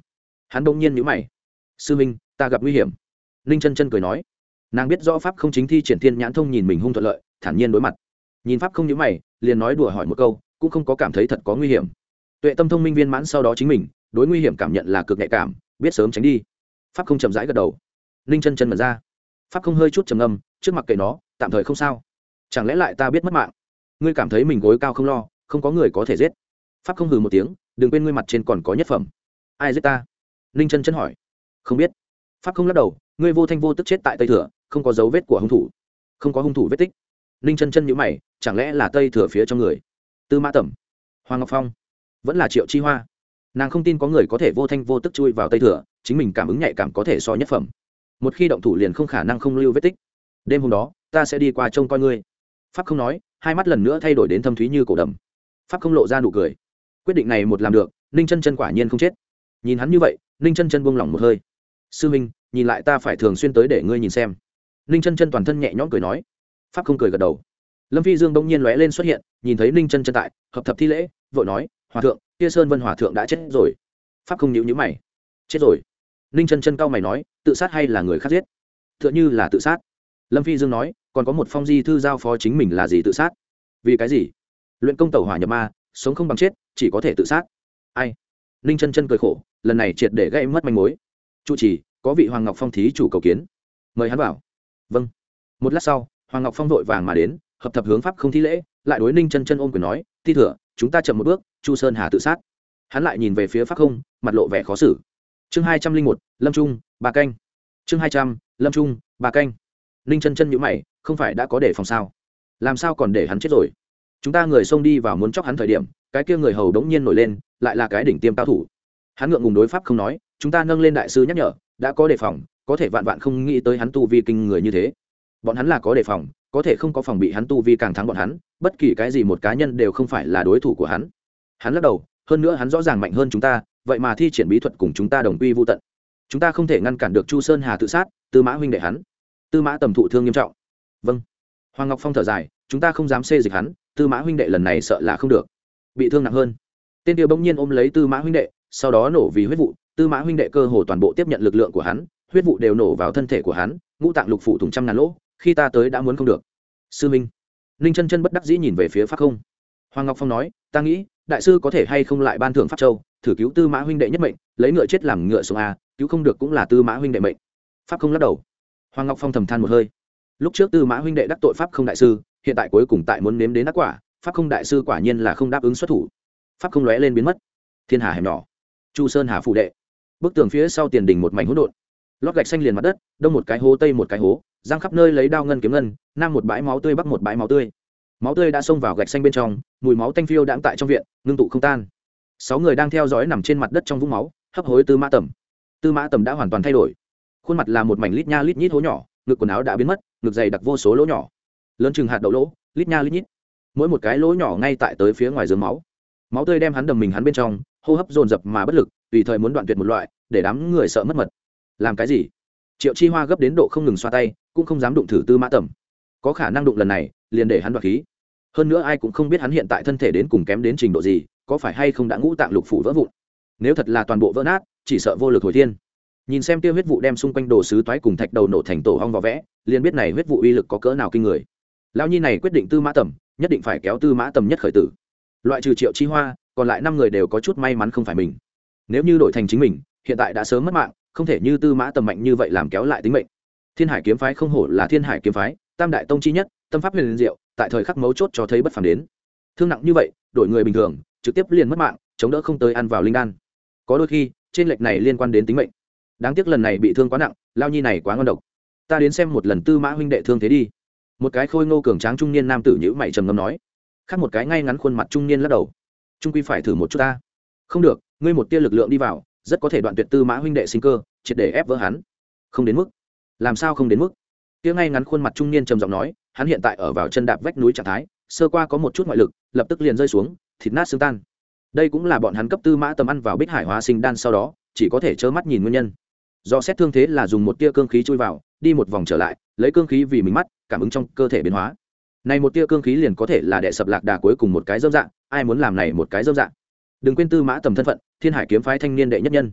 Hắn bỗng nhiên nhíu mày. Sư minh, ta gặp nguy hiểm. Ninh chân chân cười nói. Nàng biết rõ pháp không chính thi triển thiên nhãn thông nhìn mình hung thuận lợi, thản nhiên đối mặt. Nhìn pháp không nhíu mày, liền nói đùa hỏi một câu, cũng không có cảm thấy thật có nguy hiểm. Tuệ tâm thông minh viên mãn sau đó chính mình đối nguy hiểm cảm nhận là cực nhạy cảm, biết sớm tránh đi. Pháp không chậm rãi gật đầu. Ninh chân chân mở ra. Pháp không hơi chút trầm ngâm, trước mặt kệ nó, tạm thời không sao. Chẳng lẽ lại ta biết mất mạng? Ngươi cảm thấy mình gối cao không lo, không có người có thể giết. Pháp không hừ một tiếng, đừng quên ngươi mặt trên còn có nhất phẩm. Ai giết ta? Ninh chân chân hỏi. Không biết. Pháp không lắc đầu, ngươi vô thanh vô tức chết tại Tây Thừa, không có dấu vết của hung thủ. Không có hung thủ vết tích. Ninh chân chân nhíu mày, chẳng lẽ là Tây Thừa phía trong người? Tư Mã Tẩm, Hoàng Ngọc Phong, vẫn là Triệu Chi Hoa. Nàng không tin có người có thể vô thanh vô tức chui vào Tây Thừa, chính mình cảm ứng nhạy cảm có thể so nhất phẩm. Một khi động thủ liền không khả năng không lưu vết tích. Đêm hôm đó, ta sẽ đi qua trông coi ngươi. Pháp không nói, hai mắt lần nữa thay đổi đến thâm thúy như cổ đầm. Pháp không lộ ra nụ cười. Quyết định này một làm được, Ninh chân chân quả nhiên không chết. Nhìn hắn như vậy, Ninh chân chân buông lỏng một hơi. Sư minh, nhìn lại ta phải thường xuyên tới để ngươi nhìn xem. Ninh chân chân toàn thân nhẹ nhõm cười nói. Pháp không cười gật đầu. Lâm Phi Dương bỗng nhiên lóe lên xuất hiện, nhìn thấy Ninh chân chân tại, hợp thập thi lễ, vội nói, hòa thượng, kia Sơn Vân hòa thượng đã chết rồi. Pháp không nhíu nhíu mày. Chết rồi. Ninh chân chân cau mày nói, tự sát hay là người khác giết? Tựa như là tự sát. Lâm Phi Dương nói, còn có một phong di thư giao phó chính mình là gì tự sát? Vì cái gì? Luyện công tẩu hỏa nhập ma, sống không bằng chết, chỉ có thể tự sát. Ai? Ninh chân chân cười khổ, lần này triệt để gây mất manh mối. Chủ trì, có vị Hoàng Ngọc Phong thí chủ cầu kiến, mời hắn vào. Vâng. Một lát sau, Hoàng Ngọc Phong vội vàng mà đến, hợp thập hướng pháp không thi lễ, lại đối Ninh chân chân ôm quyền nói, thi thừa, chúng ta chậm một bước, Chu Sơn Hà tự sát. Hắn lại nhìn về phía pháp không, mặt lộ vẻ khó xử. Chương hai trăm linh một, Lâm Trung, ba canh. Chương hai trăm, Lâm Trung, ba canh. Ninh chân chân nhíu mày, không phải đã có đề phòng sao? Làm sao còn để hắn chết rồi? Chúng ta người xông đi vào muốn chọc hắn thời điểm, cái kia người hầu đống nhiên nổi lên, lại là cái đỉnh tiêm cao thủ. Hắn ngượng ngùng đối pháp không nói, chúng ta nâng lên đại sư nhắc nhở, đã có đề phòng, có thể vạn vạn không nghĩ tới hắn tu vi kinh người như thế. Bọn hắn là có đề phòng, có thể không có phòng bị hắn tu vi càng thắng bọn hắn, bất kỳ cái gì một cá nhân đều không phải là đối thủ của hắn. Hắn lắc đầu, hơn nữa hắn rõ ràng mạnh hơn chúng ta, vậy mà thi triển bí thuật cùng chúng ta đồng quy vu tận. Chúng ta không thể ngăn cản được Chu Sơn Hà tự sát, Tư Mã huynh đệ hắn. Tư Mã Tầm thụ thương nghiêm trọng. Vâng. Hoàng Ngọc Phong thở dài, chúng ta không dám xê dịch hắn, Tư Mã huynh đệ lần này sợ là không được, bị thương nặng hơn. Tên kia bỗng nhiên ôm lấy Tư Mã huynh đệ, sau đó nổ vì huyết vụ, Tư Mã huynh đệ cơ hồ toàn bộ tiếp nhận lực lượng của hắn, huyết vụ đều nổ vào thân thể của hắn, ngũ tạng lục phủ thủng trăm ngàn lỗ, khi ta tới đã muốn không được. Sư minh. Ninh chân chân bất đắc dĩ nhìn về phía pháp không. Hoàng Ngọc Phong nói, ta nghĩ đại sư có thể hay không lại ban thưởng pháp châu, thử cứu Tư Mã huynh đệ nhất mệnh, lấy ngựa chết làm ngựa sống a, cứu không được cũng là Tư Mã huynh đệ mệnh. Pháp không lắc đầu. Hoàng Ngọc Phong thầm than một hơi. Lúc trước Tư Mã huynh đệ đắc tội pháp không đại sư, hiện tại cuối cùng tại muốn nếm đến ác quả, pháp không đại sư quả nhiên là không đáp ứng xuất thủ. Pháp không lóe lên biến mất. Thiên hà hẻm nhỏ, Chu Sơn Hà phủ đệ. Bức tường phía sau tiền đình một mảnh hỗn độn, lót gạch xanh liền mặt đất, đông một cái hố tây một cái hố, giang khắp nơi lấy đao ngân kiếm ngân, nam một bãi máu tươi bắc một bãi máu tươi. Máu tươi đã xông vào gạch xanh bên trong, mùi máu tanh phiêu đãng tại trong viện, ngưng tụ không tan. Sáu người đang theo dõi nằm trên mặt đất trong vũng máu, hấp hối Tư Mã Tầm. Tư Mã Tầm đã hoàn toàn thay đổi, khuôn mặt là một mảnh lít nha lít nhít hố nhỏ, ngực quần áo đã biến mất, ngực dày đặc vô số lỗ nhỏ, lớn chừng hạt đậu lỗ, lít nha lít nhít, mỗi một cái lỗ nhỏ ngay tại tới phía ngoài giếng máu. Máu tươi đem hắn đầm mình hắn bên trong, hô hấp dồn dập mà bất lực, tùy thời muốn đoạn tuyệt một loại, để đám người sợ mất mật. Làm cái gì? Triệu Chi Hoa gấp đến độ không ngừng xoa tay, cũng không dám đụng thử Tư Mã Tầm. Có khả năng đụng lần này, liền để hắn đoạt khí. Hơn nữa ai cũng không biết hắn hiện tại thân thể đến cùng kém đến trình độ gì, có phải hay không đã ngũ tạng lục phủ vỡ vụn. Nếu thật là toàn bộ vỡ nát, chỉ sợ vô lực hồi thiên. Nhìn xem tiêu huyết vụ đem xung quanh đồ sứ toái cùng thạch đầu nổ thành tổ hong vỏ vẽ, liền biết này huyết vụ uy lực có cỡ nào kinh người. Lão nhi này quyết định Tư Mã Tầm, nhất định phải kéo Tư Mã Tầm nhất khởi tử. Loại trừ Triệu Chi Hoa, còn lại năm người đều có chút may mắn không phải mình. Nếu như đổi thành chính mình, hiện tại đã sớm mất mạng, không thể như Tư Mã Tầm mạnh như vậy làm kéo lại tính mệnh. Thiên Hải kiếm phái không hổ là Thiên Hải kiếm phái, tam đại tông chi nhất, tâm pháp huyền liền diệu, tại thời khắc mấu chốt cho thấy bất phàm đến. Thương nặng như vậy, đổi người bình thường, trực tiếp liền mất mạng, chống đỡ không tới ăn vào linh đan. Có đôi khi, trên lệch này liên quan đến tính mệnh. Đáng tiếc lần này bị thương quá nặng, lao nhi này quá ngon độc. Ta đến xem một lần Tư Mã huynh đệ thương thế đi. Một cái khôi ngô cường tráng trung niên nam tử nhíu mày trầm ngâm nói. Khác một cái ngay ngắn khuôn mặt trung niên lắc đầu. Trung quy phải thử một chút ta. Không được, ngươi một tia lực lượng đi vào, rất có thể đoạn tuyệt Tư Mã huynh đệ sinh cơ, triệt để ép vỡ hắn. Không đến mức. Làm sao không đến mức? Tiếng ngay ngắn khuôn mặt trung niên trầm giọng nói, hắn hiện tại ở vào chân đạp vách núi trạng thái, sơ qua có một chút ngoại lực, lập tức liền rơi xuống, thịt nát xương tan. Đây cũng là bọn hắn cấp Tư Mã Tầm ăn vào Bích Hải Hóa Sinh đan sau đó, chỉ có thể trơ mắt nhìn nguyên nhân. Do xét thương thế là dùng một tia cương khí chui vào, đi một vòng trở lại, lấy cương khí vì mình mắt, cảm ứng trong cơ thể biến hóa. Này một tia cương khí liền có thể là đệ sập lạc đà cuối cùng một cái dâm dạng, ai muốn làm này một cái dâm dạng. Đừng quên Tư Mã Tầm thân phận, Thiên Hải kiếm phái thanh niên đệ nhất nhân.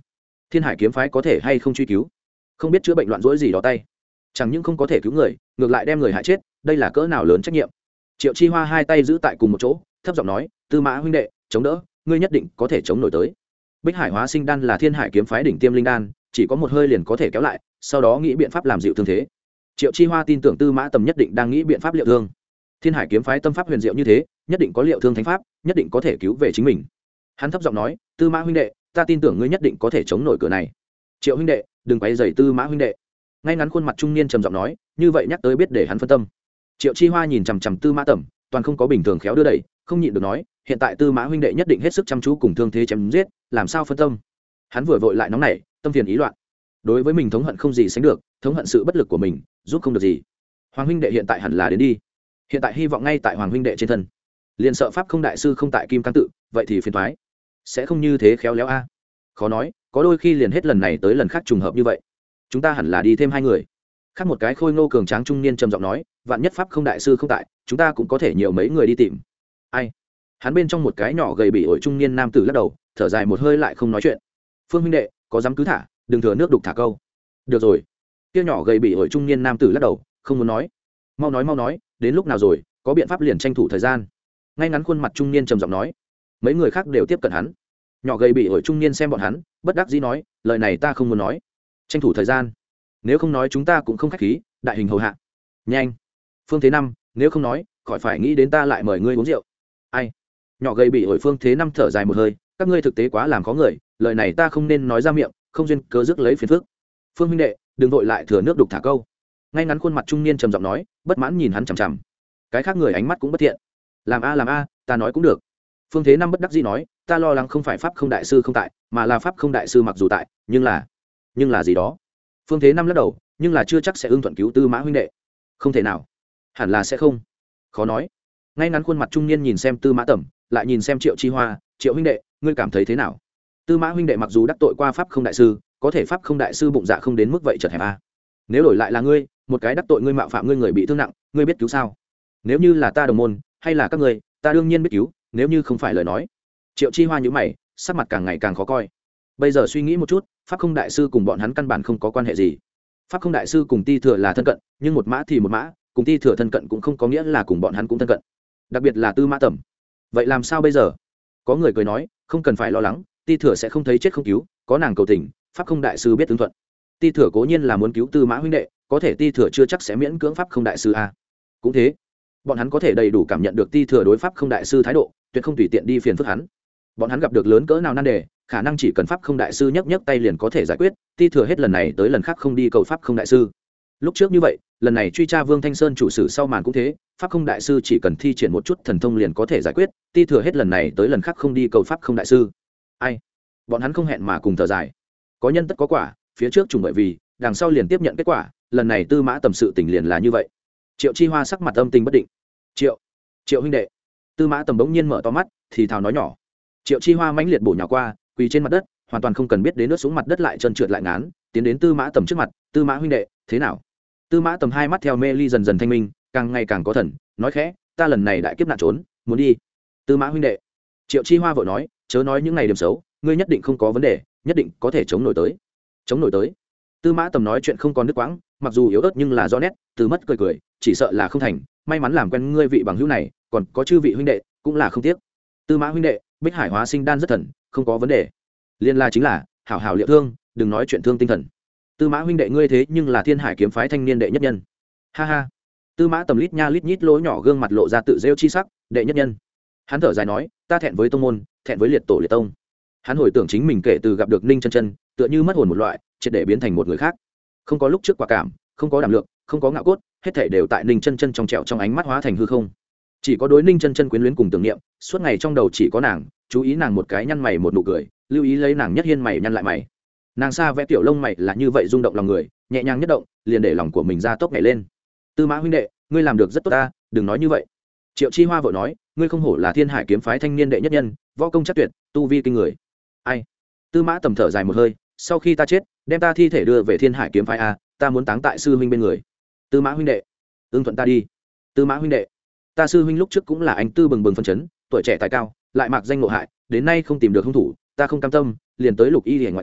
Thiên Hải kiếm phái có thể hay không truy cứu, không biết chữa bệnh loạn rỗi gì đó tay, chẳng những không có thể cứu người, ngược lại đem người hại chết, đây là cỡ nào lớn trách nhiệm. Triệu Chi Hoa hai tay giữ tại cùng một chỗ, thấp giọng nói, Tư Mã huynh đệ, chống đỡ, ngươi nhất định có thể chống nổi tới. Bích Hải Hóa Sinh đan là Thiên Hải kiếm phái đỉnh tiêm linh đan, chỉ có một hơi liền có thể kéo lại, sau đó nghĩ biện pháp làm dịu thương thế. Triệu Chi Hoa tin tưởng Tư Mã Tầm nhất định đang nghĩ biện pháp liệu thương. Thiên Hải kiếm phái tâm pháp huyền diệu như thế, nhất định có liệu thương thánh pháp, nhất định có thể cứu về chính mình. Hắn thấp giọng nói, Tư Mã huynh đệ, ta tin tưởng ngươi nhất định có thể chống nổi cửa này. Triệu huynh đệ, đừng quấy rầy Tư Mã huynh đệ. Ngay ngắn khuôn mặt trung niên trầm giọng nói, như vậy nhắc tới biết để hắn phân tâm. Triệu Chi Hoa nhìn chằm chằm Tư Mã Tầm, toàn không có bình thường khéo đưa đẩy, không nhịn được nói, hiện tại Tư Mã huynh đệ nhất định hết sức chăm chú cùng thương thế chém giết, làm sao phân tâm. Hắn vừa vội lại nóng nảy, tâm phiền ý loạn. Đối với mình thống hận không gì sánh được, thống hận sự bất lực của mình, giúp không được gì. Hoàng huynh đệ hiện tại hẳn là đến đi. Hiện tại hy vọng ngay tại Hoàng huynh đệ trên thân. Liền sợ pháp không đại sư không tại Kim Cang tự, vậy thì phiền toái. Sẽ không như thế khéo léo a. Khó nói, có đôi khi liền hết lần này tới lần khác trùng hợp như vậy. Chúng ta hẳn là đi thêm hai người. Khác một cái khôi ngô cường tráng trung niên trầm giọng nói, vạn nhất pháp không đại sư không tại, chúng ta cũng có thể nhiều mấy người đi tìm. Ai? Hắn bên trong một cái nhỏ gầy bị ổi trung niên nam tử lắc đầu, thở dài một hơi lại không nói chuyện. Phương huynh đệ, có dám cứ thả, đừng thừa nước đục thả câu. Được rồi. Kia nhỏ gầy bị ổi trung niên nam tử lắc đầu, không muốn nói. Mau nói mau nói, đến lúc nào rồi, có biện pháp liền tranh thủ thời gian. Ngay ngắn khuôn mặt trung niên trầm giọng nói. Mấy người khác đều tiếp cận hắn. Nhỏ gầy bị ổi trung niên xem bọn hắn, bất đắc dĩ nói, lời này ta không muốn nói. Tranh thủ thời gian. Nếu không nói chúng ta cũng không khách khí, đại hình hầu hạ. Nhanh. Phương Thế Năm, nếu không nói, khỏi phải nghĩ đến ta lại mời ngươi uống rượu. Ai? Nhỏ gầy bị ổi Phương Thế Năm thở dài một hơi, các ngươi thực tế quá làm khó người, lời này ta không nên nói ra miệng, không duyên cớ rước lấy phiền phức. Phương huynh đệ, đừng vội lại thừa nước đục thả câu. Ngay ngắn khuôn mặt trung niên trầm giọng nói, bất mãn nhìn hắn chằm chằm. Cái khác người ánh mắt cũng bất thiện. Làm a làm a, ta nói cũng được. Phương Thế Năm bất đắc dĩ nói, ta lo lắng không phải pháp không đại sư không tại, mà là pháp không đại sư mặc dù tại, nhưng là, nhưng là gì đó. Phương Thế Năm lắc đầu, nhưng là chưa chắc sẽ ưng thuận cứu Tư Mã huynh đệ. Không thể nào, hẳn là sẽ không. Khó nói. Ngay ngắn khuôn mặt trung niên nhìn xem Tư Mã Tầm, lại nhìn xem Triệu Chi Hoa, Triệu huynh đệ, ngươi cảm thấy thế nào? Tư Mã huynh đệ mặc dù đắc tội qua pháp không đại sư, có thể pháp không đại sư bụng dạ không đến mức vậy chật hẹp a. Nếu đổi lại là ngươi, một cái đắc tội ngươi mạo phạm ngươi người bị thương nặng, ngươi biết cứu sao? Nếu như là ta đồng môn, hay là các ngươi, ta đương nhiên biết cứu, nếu như không phải lời nói. Triệu Chi Hoa nhíu mày, sắc mặt càng ngày càng khó coi. Bây giờ suy nghĩ một chút, pháp không đại sư cùng bọn hắn căn bản không có quan hệ gì. Pháp không đại sư cùng Ti Thừa là thân cận, nhưng một mã thì một mã, cùng Ti Thừa thân cận cũng không có nghĩa là cùng bọn hắn cũng thân cận. Đặc biệt là Tư Mã Tầm. Vậy làm sao bây giờ? Có người cười nói, không cần phải lo lắng, Ti Thừa sẽ không thấy chết không cứu, có nàng cầu tình, pháp không đại sư biết ứng thuận. Ti Thừa cố nhiên là muốn cứu Tư Mã huynh đệ, có thể Ti Thừa chưa chắc sẽ miễn cưỡng pháp không đại sư a. Cũng thế, bọn hắn có thể đầy đủ cảm nhận được Ti Thừa đối pháp không đại sư thái độ, tuyệt không tùy tiện đi phiền phức hắn. Bọn hắn gặp được lớn cỡ nào nan đề, khả năng chỉ cần pháp không đại sư nhấc nhấc tay liền có thể giải quyết. Ti Thừa hết lần này tới lần khác không đi cầu pháp không đại sư. Lúc trước như vậy, lần này truy tra Vương Thanh Sơn chủ sử sau màn cũng thế, pháp không đại sư chỉ cần thi triển một chút thần thông liền có thể giải quyết. Ti Thừa hết lần này tới lần khác không đi cầu pháp không đại sư. Ai? Bọn hắn không hẹn mà cùng thở dài. Có nhân tất có quả, phía trước trùng bởi vì, đằng sau liền tiếp nhận kết quả, lần này Tư Mã Tầm sự tình liền là như vậy. Triệu Chi Hoa sắc mặt âm tình bất định. Triệu, Triệu huynh đệ. Tư Mã Tầm bỗng nhiên mở to mắt, thì thào nói nhỏ. Triệu Chi Hoa mãnh liệt bổ nhào qua, quỳ trên mặt đất, hoàn toàn không cần biết đến nước xuống mặt đất lại trơn trượt lại ngán, tiến đến Tư Mã Tầm trước mặt, "Tư Mã huynh đệ, thế nào?" Tư Mã Tầm hai mắt theo mê ly dần dần thanh minh, càng ngày càng có thần, nói khẽ, "Ta lần này đại kiếp nạn trốn, muốn đi." "Tư Mã huynh đệ." Triệu Chi Hoa vội nói, "Chớ nói những ngày điểm xấu, ngươi nhất định không có vấn đề, nhất định có thể chống nổi tới." Chống nổi tới? Tư Mã Tầm nói chuyện không còn nước quãng, mặc dù yếu ớt nhưng là rõ nét, từ mất cười cười, "Chỉ sợ là không thành, may mắn làm quen ngươi vị bằng hữu này, còn có chư vị huynh đệ, cũng là không tiếc." "Tư Mã huynh đệ, Bích Hải Hóa Sinh đan rất thần, không có vấn đề." Liên la chính là, hảo hảo liệu thương, đừng nói chuyện thương tinh thần. "Tư Mã huynh đệ ngươi thế nhưng là Thiên Hải kiếm phái thanh niên đệ nhất nhân." Ha ha. Tư Mã Tầm lít nha lít nhít lỗ nhỏ gương mặt lộ ra tự rêu chi sắc, "Đệ nhất nhân." Hắn thở dài nói, "Ta thẹn với tông môn, thẹn với liệt tổ liệt tông." Hắn hồi tưởng chính mình kể từ gặp được Ninh Chân Chân, tựa như mất hồn một loại, triệt để biến thành một người khác. Không có lúc trước quả cảm, không có đảm lượng, không có ngạo cốt, hết thảy đều tại Ninh Chân Chân trong trẻo trong ánh mắt hóa thành hư không. Chỉ có đối Ninh Chân Chân quyến luyến cùng tưởng niệm, suốt ngày trong đầu chỉ có nàng, chú ý nàng một cái nhăn mày một nụ cười, lưu ý lấy nàng nhất hiên mày nhăn lại mày. Nàng xa vẽ tiểu lông mày là như vậy rung động lòng người, nhẹ nhàng nhất động, liền để lòng của mình ra tốc nhảy lên. "Tư Mã huynh đệ, ngươi làm được rất tốt ta, đừng nói như vậy." Triệu Chi Hoa vội nói, "Ngươi không hổ là Thiên Hải kiếm phái thanh niên đệ nhất nhân, võ công chắc tuyệt, tu vi kinh người." "Ai?" Tư Mã Tầm thở dài một hơi, "Sau khi ta chết, đem ta thi thể đưa về Thiên Hải kiếm phái a, ta muốn táng tại sư huynh bên người." "Tư Mã huynh đệ, ưng thuận ta đi." "Tư Mã huynh đệ, ta sư huynh lúc trước cũng là anh tư bừng bừng phân chấn, tuổi trẻ tài cao, lại mặc danh ngộ hại, đến nay không tìm được hung thủ, ta không cam tâm, liền tới Lục Y Liễu ngoại ti,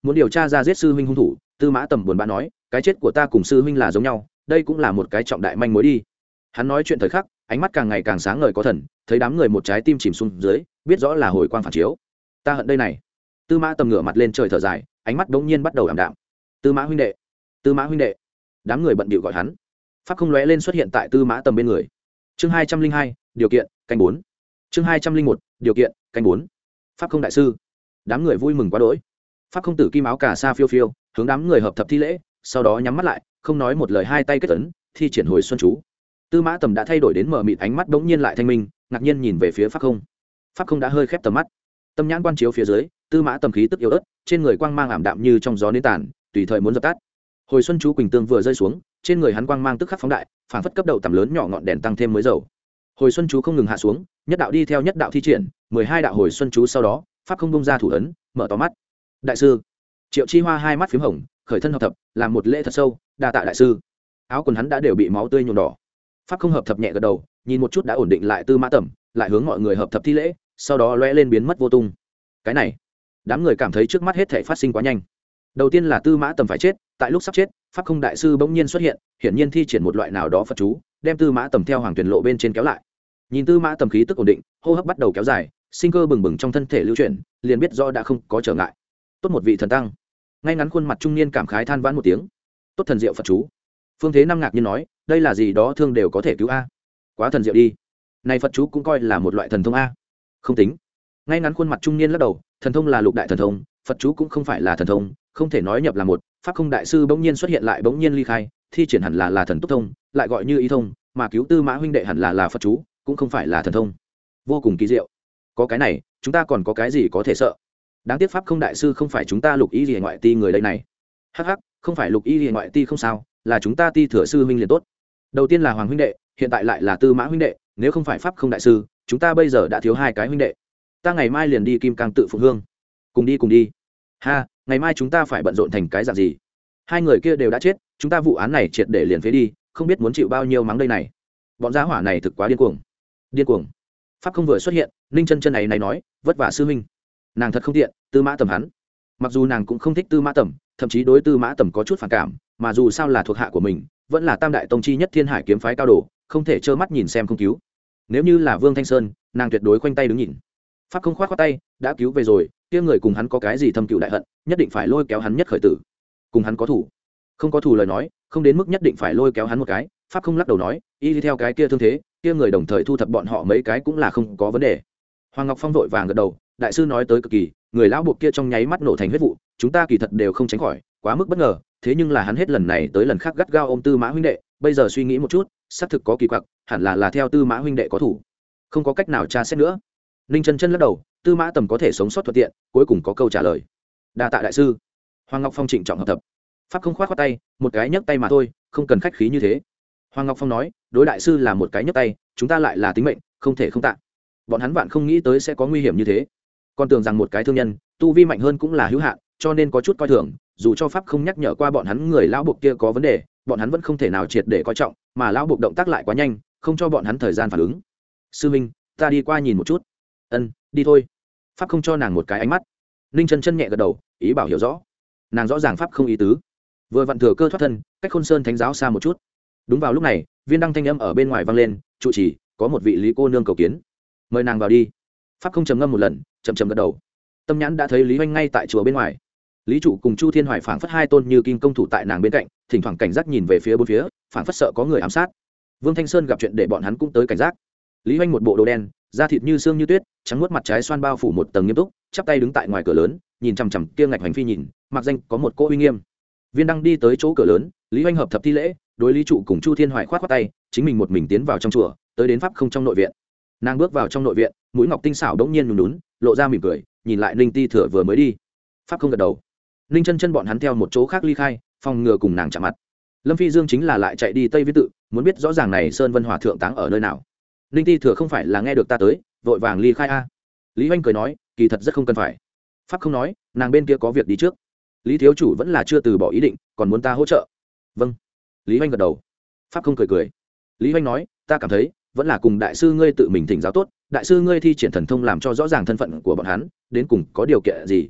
muốn điều tra ra giết sư huynh hung thủ. Tư Mã Tầm buồn bã nói, cái chết của ta cùng sư huynh là giống nhau, đây cũng là một cái trọng đại manh mối đi. Hắn nói chuyện thời khắc, ánh mắt càng ngày càng sáng ngời có thần, thấy đám người một trái tim chìm xuống dưới, biết rõ là hồi quang phản chiếu. Ta hận đây này. Tư Mã Tầm ngửa mặt lên trời thở dài, ánh mắt bỗng nhiên bắt đầu ảm đạm. Tư Mã huynh đệ, Tư Mã huynh đệ. Đám người bận bịu gọi hắn. Pháp không lóe lên xuất hiện tại Tư Mã Tầm bên người. Chương hai trăm linh hai, điều kiện, canh bốn. Chương hai trăm linh một, điều kiện, canh bốn. Pháp không đại sư. Đám người vui mừng quá đỗi. Pháp không tử kim áo cà sa phiêu phiêu, hướng đám người hợp thập thi lễ, sau đó nhắm mắt lại, không nói một lời, hai tay kết ấn, thi triển hồi xuân chú. Tư Mã Tầm đã thay đổi đến mờ mịt, ánh mắt bỗng nhiên lại thanh minh, ngạc nhiên nhìn về phía Pháp không. Pháp không đã hơi khép tầm mắt, tâm nhãn quan chiếu phía dưới, Tư Mã Tầm khí tức yếu ớt, trên người quang mang ảm đạm như trong gió nến tàn, tùy thời muốn dập tắt. Hồi xuân chú quỳnh tương vừa rơi xuống, trên người hắn quang mang tức khắc phóng đại, phảng phất cấp đầu tầm lớn nhỏ ngọn đèn tăng thêm mới dầu. Hồi xuân chú không ngừng hạ xuống, nhất đạo đi theo nhất đạo thi triển, mười hai đạo hồi xuân chú sau đó, Pháp không bung ra thủ ấn, mở to mắt. Đại sư. Triệu Chi Hoa hai mắt phím hồng, khởi thân hợp thập, làm một lễ thật sâu, đa tạ đại sư. Áo quần hắn đã đều bị máu tươi nhuộm đỏ. Pháp không hợp thập nhẹ gật đầu, nhìn một chút đã ổn định lại Tư Mã Tầm, lại hướng mọi người hợp thập thi lễ, sau đó lóe lên biến mất vô tung. Cái này, đám người cảm thấy trước mắt hết thảy phát sinh quá nhanh. Đầu tiên là Tư Mã Tầm phải chết, tại lúc sắp chết, Pháp không đại sư bỗng nhiên xuất hiện, hiển nhiên thi triển một loại nào đó Phật chú, đem Tư Mã Tầm theo hoàng tuyển lộ bên trên kéo lại. Nhìn Tư Mã Tầm khí tức ổn định, hô hấp bắt đầu kéo dài, sinh cơ bừng bừng trong thân thể lưu chuyển, liền biết rõ đã không có trở ngại. Tốt một vị thần tăng. Ngay ngắn khuôn mặt trung niên cảm khái than vãn một tiếng. Tốt thần diệu Phật chú. Phương Thế Năm ngạc nhiên nói, đây là gì đó thương đều có thể cứu a. Quá thần diệu đi. Này Phật chú cũng coi là một loại thần thông a. Không tính. Ngay ngắn khuôn mặt trung niên lắc đầu, thần thông là lục đại thần thông, Phật chú cũng không phải là thần thông, không thể nói nhập là một. Pháp không đại sư bỗng nhiên xuất hiện lại bỗng nhiên ly khai, thi triển hẳn là là thần túc thông, lại gọi như ý thông, mà cứu Tư Mã huynh đệ hẳn là là Phật chú, cũng không phải là thần thông. Vô cùng kỳ diệu. Có cái này, chúng ta còn có cái gì có thể sợ? Đáng tiếc Pháp không đại sư không phải chúng ta lục y gì ngoại ti người đây này. Hắc hắc, không phải lục y gì ngoại ti không sao, là chúng ta ti thừa sư huynh liền tốt. Đầu tiên là Hoàng huynh đệ, hiện tại lại là Tư Mã huynh đệ, nếu không phải Pháp không đại sư, chúng ta bây giờ đã thiếu hai cái huynh đệ. Ta ngày mai liền đi Kim Cang tự phụng hương. Cùng đi cùng đi. Ha, ngày mai chúng ta phải bận rộn thành cái dạng gì? Hai người kia đều đã chết, chúng ta vụ án này triệt để liền phế đi, không biết muốn chịu bao nhiêu mắng đây này. Bọn gia hỏa này thực quá điên cuồng. Điên cuồng. Pháp không vừa xuất hiện, Ninh Chân Chân này này nói, vất vả sư huynh. Nàng thật không tiện, Tư Mã Tầm hắn. Mặc dù nàng cũng không thích Tư Mã Tầm, thậm chí đối Tư Mã Tầm có chút phản cảm, mà dù sao là thuộc hạ của mình, vẫn là Tam đại tông chi nhất Thiên Hải kiếm phái cao đồ, không thể trơ mắt nhìn xem không cứu. Nếu như là Vương Thanh Sơn, nàng tuyệt đối khoanh tay đứng nhìn. Pháp không khoát khoát tay, đã cứu về rồi, kia người cùng hắn có cái gì thâm cừu đại hận, nhất định phải lôi kéo hắn nhất khởi tử. Cùng hắn có thủ, không có thủ lời nói, không đến mức nhất định phải lôi kéo hắn một cái. Pháp không lắc đầu nói, y đi theo cái kia thương thế, kia người đồng thời thu thập bọn họ mấy cái cũng là không có vấn đề. Hoàng Ngọc Phong vội vàng gật đầu, đại sư nói tới cực kỳ, người lão buộc kia trong nháy mắt nổ thành huyết vụ, chúng ta kỳ thật đều không tránh khỏi, quá mức bất ngờ, thế nhưng là hắn hết lần này tới lần khác gắt gao ôm Tư Mã huynh đệ, bây giờ suy nghĩ một chút, xác thực có kỳ quặc, hẳn là là theo Tư Mã huynh đệ có thủ, không có cách nào tra xét nữa. Ninh Chân Chân lắc đầu, Tư Mã Tầm có thể sống sót thuận tiện, cuối cùng có câu trả lời. Đa tạ đại sư. Hoàng Ngọc Phong trịnh trọng hợp thập. Pháp không khoát khoát tay, một cái nhấc tay mà thôi, không cần khách khí như thế. Hoàng Ngọc Phong nói, đối đại sư là một cái nhấc tay, chúng ta lại là tính mệnh, không thể không tạ. Bọn hắn vạn không nghĩ tới sẽ có nguy hiểm như thế, còn tưởng rằng một cái thương nhân tu vi mạnh hơn cũng là hữu hạn, cho nên có chút coi thường. Dù cho Pháp không nhắc nhở qua bọn hắn người lão buộc kia có vấn đề, bọn hắn vẫn không thể nào triệt để coi trọng, mà lão buộc động tác lại quá nhanh, không cho bọn hắn thời gian phản ứng. Sư minh, ta đi qua nhìn một chút. Ân, đi thôi. Pháp không cho nàng một cái ánh mắt. Ninh Chân Chân nhẹ gật đầu, ý bảo hiểu rõ. Nàng rõ ràng Pháp không ý tứ, vừa vặn thừa cơ thoát thân, cách Khôn Sơn thánh giáo xa một chút. Đúng vào lúc này, viên đăng thanh âm ở bên ngoài vang lên, trụ trì, có một vị Lý cô nương cầu kiến, mời nàng vào đi. Pháp không trầm ngâm một lần, chậm chậm gật đầu. Tâm nhãn đã thấy Lý Hoành ngay tại chùa bên ngoài. Lý trụ cùng Chu Thiên Hoài phảng phất hai tôn như kim công thủ tại nàng bên cạnh, thỉnh thoảng cảnh giác nhìn về phía bốn phía, phảng phất sợ có người ám sát. Vương Thanh Sơn gặp chuyện để bọn hắn cũng tới cảnh giác. Lý Hoành một bộ đồ đen, da thịt như xương như tuyết, trắng muốt mặt trái xoan bao phủ một tầng nghiêm túc, chắp tay đứng tại ngoài cửa lớn, nhìn chằm chằm kia ngạch hành phi nhìn, mặc danh có một cỗ uy nghiêm. Viên đăng đi tới chỗ cửa lớn, Lý Hoành hợp thập thi lễ, đối Lý trụ cùng Chu Thiên Hoài khoát khoát tay, chính mình một mình tiến vào trong chùa, tới đến Pháp không trong nội viện. Nàng bước vào trong nội viện, mũi ngọc tinh xảo đống nhiên nhún nhún, lộ ra mỉm cười, nhìn lại Ninh Ti Thừa vừa mới đi. Pháp không gật đầu. Ninh Chân Chân bọn hắn theo một chỗ khác ly khai, phòng ngừa cùng nàng chạm mặt. Lâm Phi Dương chính là lại chạy đi Tây Viễn tự, muốn biết rõ ràng này Sơn Vân Hòa thượng táng ở nơi nào. Ninh Ti Thừa không phải là nghe được ta tới, vội vàng ly khai a. Lý Hoành cười nói, kỳ thật rất không cần phải. Pháp không nói, nàng bên kia có việc đi trước. Lý thiếu chủ vẫn là chưa từ bỏ ý định, còn muốn ta hỗ trợ. Vâng. Lý Hoành gật đầu. Pháp không cười cười. Lý Hoành nói, ta cảm thấy vẫn là cùng đại sư ngươi tự mình thỉnh giáo tốt, đại sư ngươi thi triển thần thông làm cho rõ ràng thân phận của bọn hắn, đến cùng có điều kiện gì.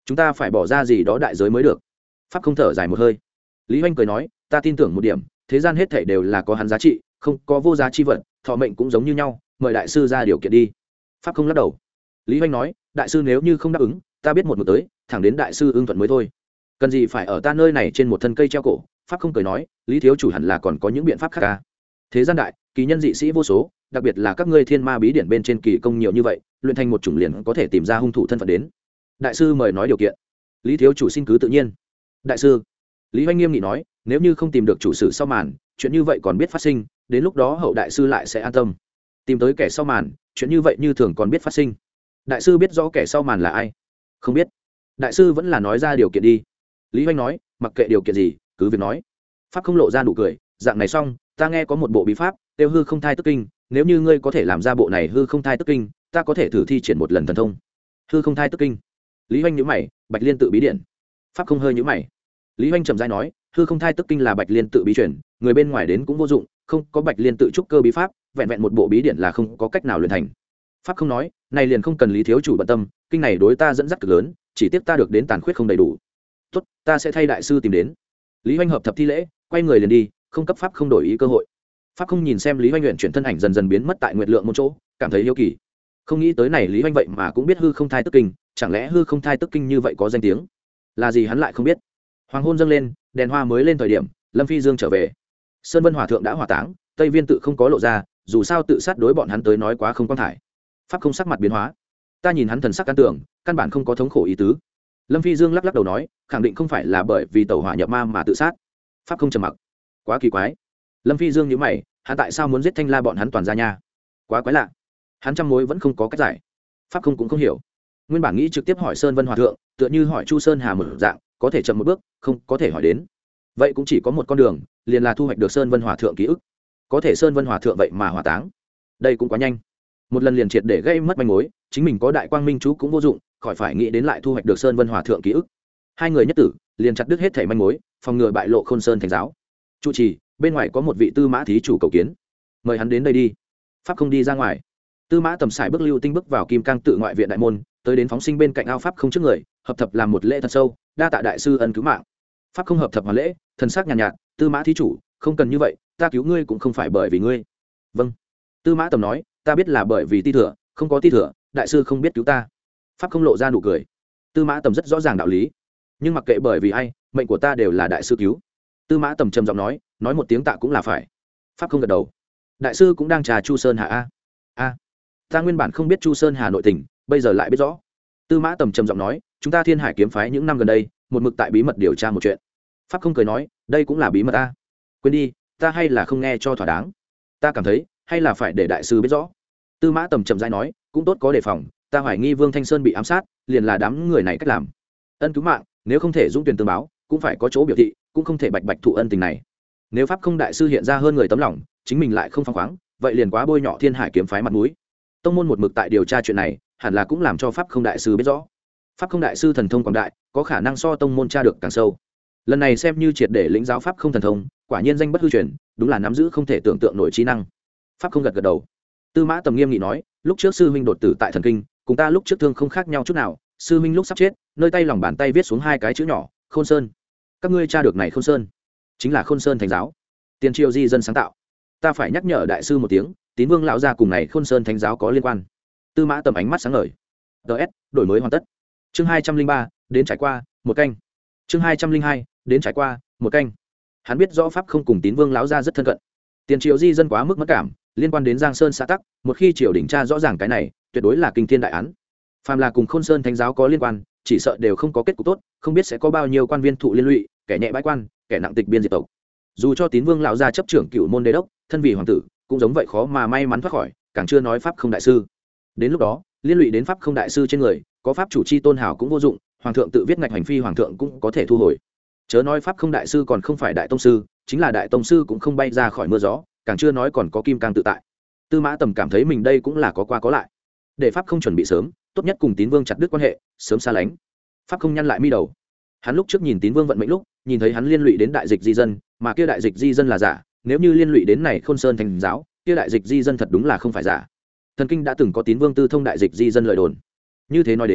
chúng ta phải bỏ ra gì đó đại giới mới được. Pháp không thở dài một hơi. Lý Hoành cười nói, ta tin tưởng một điểm, thế gian hết thảy đều là có hắn giá trị, không có vô giá chi vật, thọ mệnh cũng giống như nhau, mời đại sư ra điều kiện đi. Pháp không lắc đầu. Lý Hoành nói, đại sư nếu như không đáp ứng, ta biết một mực tới, thẳng đến đại sư ưng thuận mới thôi. Cần gì phải ở ta nơi này trên một thân cây treo cổ. Pháp không cười nói, Lý thiếu chủ hẳn là còn có những biện pháp khác à. Thế gian đại, kỳ nhân dị sĩ vô số, đặc biệt là các ngươi thiên ma bí điển bên trên kỳ công nhiều như vậy, luyện thành một chủng liền có thể tìm ra hung thủ thân phận đến. Đại sư mời nói điều kiện. Lý thiếu chủ xin cứ tự nhiên. Đại sư, Lý Hoành nghiêm nghị nói, nếu như không tìm được chủ sử sau màn, chuyện như vậy còn biết phát sinh, đến lúc đó hậu đại sư lại sẽ an tâm. Tìm tới kẻ sau màn, chuyện như vậy như thường còn biết phát sinh. Đại sư biết rõ kẻ sau màn là ai? Không biết. Đại sư vẫn là nói ra điều kiện đi. Lý Hoành nói, mặc kệ điều kiện gì, cứ việc nói. Pháp không lộ ra nụ cười, dạng này xong, ta nghe có một bộ bí pháp, tiêu hư không thai tức kinh, nếu như ngươi có thể làm ra bộ này hư không thai tức kinh, ta có thể thử thi triển một lần thần thông. Hư không thai tức kinh. Lý Hoành nhíu mày, Bạch Liên tự bí điển. Pháp không hơi nhíu mày. Lý Hoành trầm rãi nói, hư không thai tức kinh là Bạch Liên tự bí truyền, người bên ngoài đến cũng vô dụng, không có Bạch Liên tự trúc cơ bí pháp, vẹn vẹn một bộ bí điển là không có cách nào luyện thành. Pháp không nói, này liền không cần Lý thiếu chủ bận tâm, kinh này đối ta dẫn dắt cực lớn, chỉ tiếc ta được đến tàn khuyết không đầy đủ. Tốt, ta sẽ thay đại sư tìm đến. Lý Hoành hợp thập thi lễ, quay người liền đi, không cấp pháp không đổi ý cơ hội. Pháp không nhìn xem Lý Hoành luyện chuyển thân ảnh dần dần biến mất tại nguyệt lượng một chỗ, cảm thấy hiếu kỳ. Không nghĩ tới này Lý Hoành vậy mà cũng biết hư không thai tức kinh, chẳng lẽ hư không thai tức kinh như vậy có danh tiếng? Là gì hắn lại không biết? Hoàng hôn dâng lên, đèn hoa mới lên thời điểm, Lâm Phi Dương trở về. Sơn Vân Hòa thượng đã hỏa táng, Tây Viên tự không có lộ ra, dù sao tự sát đối bọn hắn tới nói quá không quan thải. Pháp không sắc mặt biến hóa. Ta nhìn hắn thần sắc căn tưởng, căn bản không có thống khổ ý tứ. Lâm Phi Dương lắc lắc đầu nói, khẳng định không phải là bởi vì tẩu hỏa nhập ma mà tự sát. Pháp không trầm mặc. Quá kỳ quái. Lâm Phi Dương nhíu mày, hắn tại sao muốn giết Thanh La bọn hắn toàn ra nha? Quá quái lạ. Hắn trăm mối vẫn không có cách giải. Pháp không cũng không hiểu. Nguyên bản nghĩ trực tiếp hỏi Sơn Vân Hòa thượng, tựa như hỏi Chu Sơn Hà một dạng, có thể chậm một bước, không có thể hỏi đến. Vậy cũng chỉ có một con đường, liền là thu hoạch được Sơn Vân Hòa thượng ký ức. Có thể Sơn Vân Hòa thượng vậy mà hỏa táng. Đây cũng quá nhanh. Một lần liền triệt để gây mất manh mối, chính mình có đại quang minh chú cũng vô dụng, khỏi phải nghĩ đến lại thu hoạch được Sơn Vân Hòa thượng ký ức. Hai người nhất tử, liền chặt đứt hết thảy manh mối, phòng ngừa bại lộ Khôn Sơn thánh giáo. Chủ trì, bên ngoài có một vị Tư Mã thí chủ cầu kiến, mời hắn đến đây đi. Pháp không đi ra ngoài. Tư Mã Tầm sải bước lưu tinh bước vào Kim Cang tự ngoại viện đại môn, tới đến phóng sinh bên cạnh ao Pháp không trước người, hợp thập làm một lễ thật sâu, đa tạ đại sư ân cứu mạng. Pháp không hợp thập hoàn lễ, thần sắc nhàn nhạt, nhạt, Tư Mã thí chủ, không cần như vậy, ta cứu ngươi cũng không phải bởi vì ngươi. Vâng. Tư Mã Tầm nói, ta biết là bởi vì ti thừa, không có ti thừa, đại sư không biết cứu ta. Pháp không lộ ra nụ cười. Tư Mã Tầm rất rõ ràng đạo lý, nhưng mặc kệ bởi vì ai, mệnh của ta đều là đại sư cứu. Tư Mã Tầm trầm giọng nói, nói một tiếng tạ cũng là phải. Pháp không gật đầu. Đại sư cũng đang trà Chu Sơn Hà a. A. Ta nguyên bản không biết Chu Sơn Hà nội tình, bây giờ lại biết rõ. Tư Mã Tầm trầm giọng nói, chúng ta Thiên Hải kiếm phái những năm gần đây, một mực tại bí mật điều tra một chuyện. Pháp không cười nói, đây cũng là bí mật a. Quên đi, ta hay là không nghe cho thỏa đáng. Ta cảm thấy, hay là phải để đại sư biết rõ. Tư Mã Tầm trầm rãi nói, cũng tốt có đề phòng, ta hoài nghi Vương Thanh Sơn bị ám sát, liền là đám người này cách làm. Ân cứu mạng, nếu không thể dũng tuyển tương báo, cũng phải có chỗ biểu thị, cũng không thể bạch bạch thụ ân tình này. Nếu Pháp không đại sư hiện ra hơn người tấm lòng, chính mình lại không phăng khoáng, vậy liền quá bôi nhọ Thiên Hải kiếm phái mặt mũi. Tông môn một mực tại điều tra chuyện này, hẳn là cũng làm cho Pháp không đại sư biết rõ. Pháp không đại sư thần thông quảng đại, có khả năng so tông môn tra được càng sâu. Lần này xem như triệt để lĩnh giáo Pháp không thần thông, quả nhiên danh bất hư truyền, đúng là nắm giữ không thể tưởng tượng nổi trí năng. Pháp không gật gật đầu. Tư Mã Tầm nghiêm nghị nói, lúc trước sư huynh đột tử tại thần kinh, cùng ta lúc trước thương không khác nhau chút nào. Sư huynh lúc sắp chết, nơi tay lòng bàn tay viết xuống hai cái chữ nhỏ, Khôn Sơn. Các ngươi tra được này Khôn Sơn, chính là Khôn Sơn thánh giáo, tiền triều di dân sáng tạo. Ta phải nhắc nhở đại sư một tiếng, Tín Vương lão gia cùng này Khôn Sơn thánh giáo có liên quan. Tư Mã Tầm ánh mắt sáng ngời. ts đổi mới hoàn tất. Chương hai trăm linh ba, đến trải qua một canh. Chương hai trăm linh hai, đến trải qua một canh. Hắn biết rõ Pháp không cùng Tín Vương lão gia rất thân cận. Tiền triều di dân quá mức mất cảm, liên quan đến Giang Sơn xã tắc, một khi triều đình tra rõ ràng cái này, tuyệt đối là kinh thiên đại án. Phàm là cùng Khôn Sơn thánh giáo có liên quan, chỉ sợ đều không có kết cục tốt, không biết sẽ có bao nhiêu quan viên thụ liên lụy, kẻ nhẹ bãi quan, kẻ nặng tịch biên diệt tộc. Dù cho Tín Vương lão gia chấp trưởng Cửu môn đế đốc, thân vị hoàng tử, cũng giống vậy khó mà may mắn thoát khỏi, càng chưa nói Pháp không đại sư. Đến lúc đó, liên lụy đến Pháp không đại sư trên người, có pháp chủ chi tôn hào cũng vô dụng, hoàng thượng tự viết ngạch hành phi hoàng thượng cũng có thể thu hồi. Chớ nói Pháp không đại sư còn không phải đại tông sư, chính là đại tông sư cũng không bay ra khỏi mưa gió, càng chưa nói còn có kim cang tự tại. Tư Mã Tầm cảm thấy mình đây cũng là có qua có lại. Để Pháp không chuẩn bị sớm, tốt nhất cùng Tín Vương chặt đứt quan hệ, sớm xa lánh. Pháp không nhăn lại mi đầu. Hắn lúc trước nhìn Tín Vương vận mệnh lúc, nhìn thấy hắn liên lụy đến đại dịch di dân, mà kia đại dịch di dân là giả, nếu như liên lụy đến này Khôn Sơn thành giáo, kia đại dịch di dân thật đúng là không phải giả. Thần kinh đã từng có Tín Vương tư thông đại dịch di dân lời đồn. Như thế nói đến,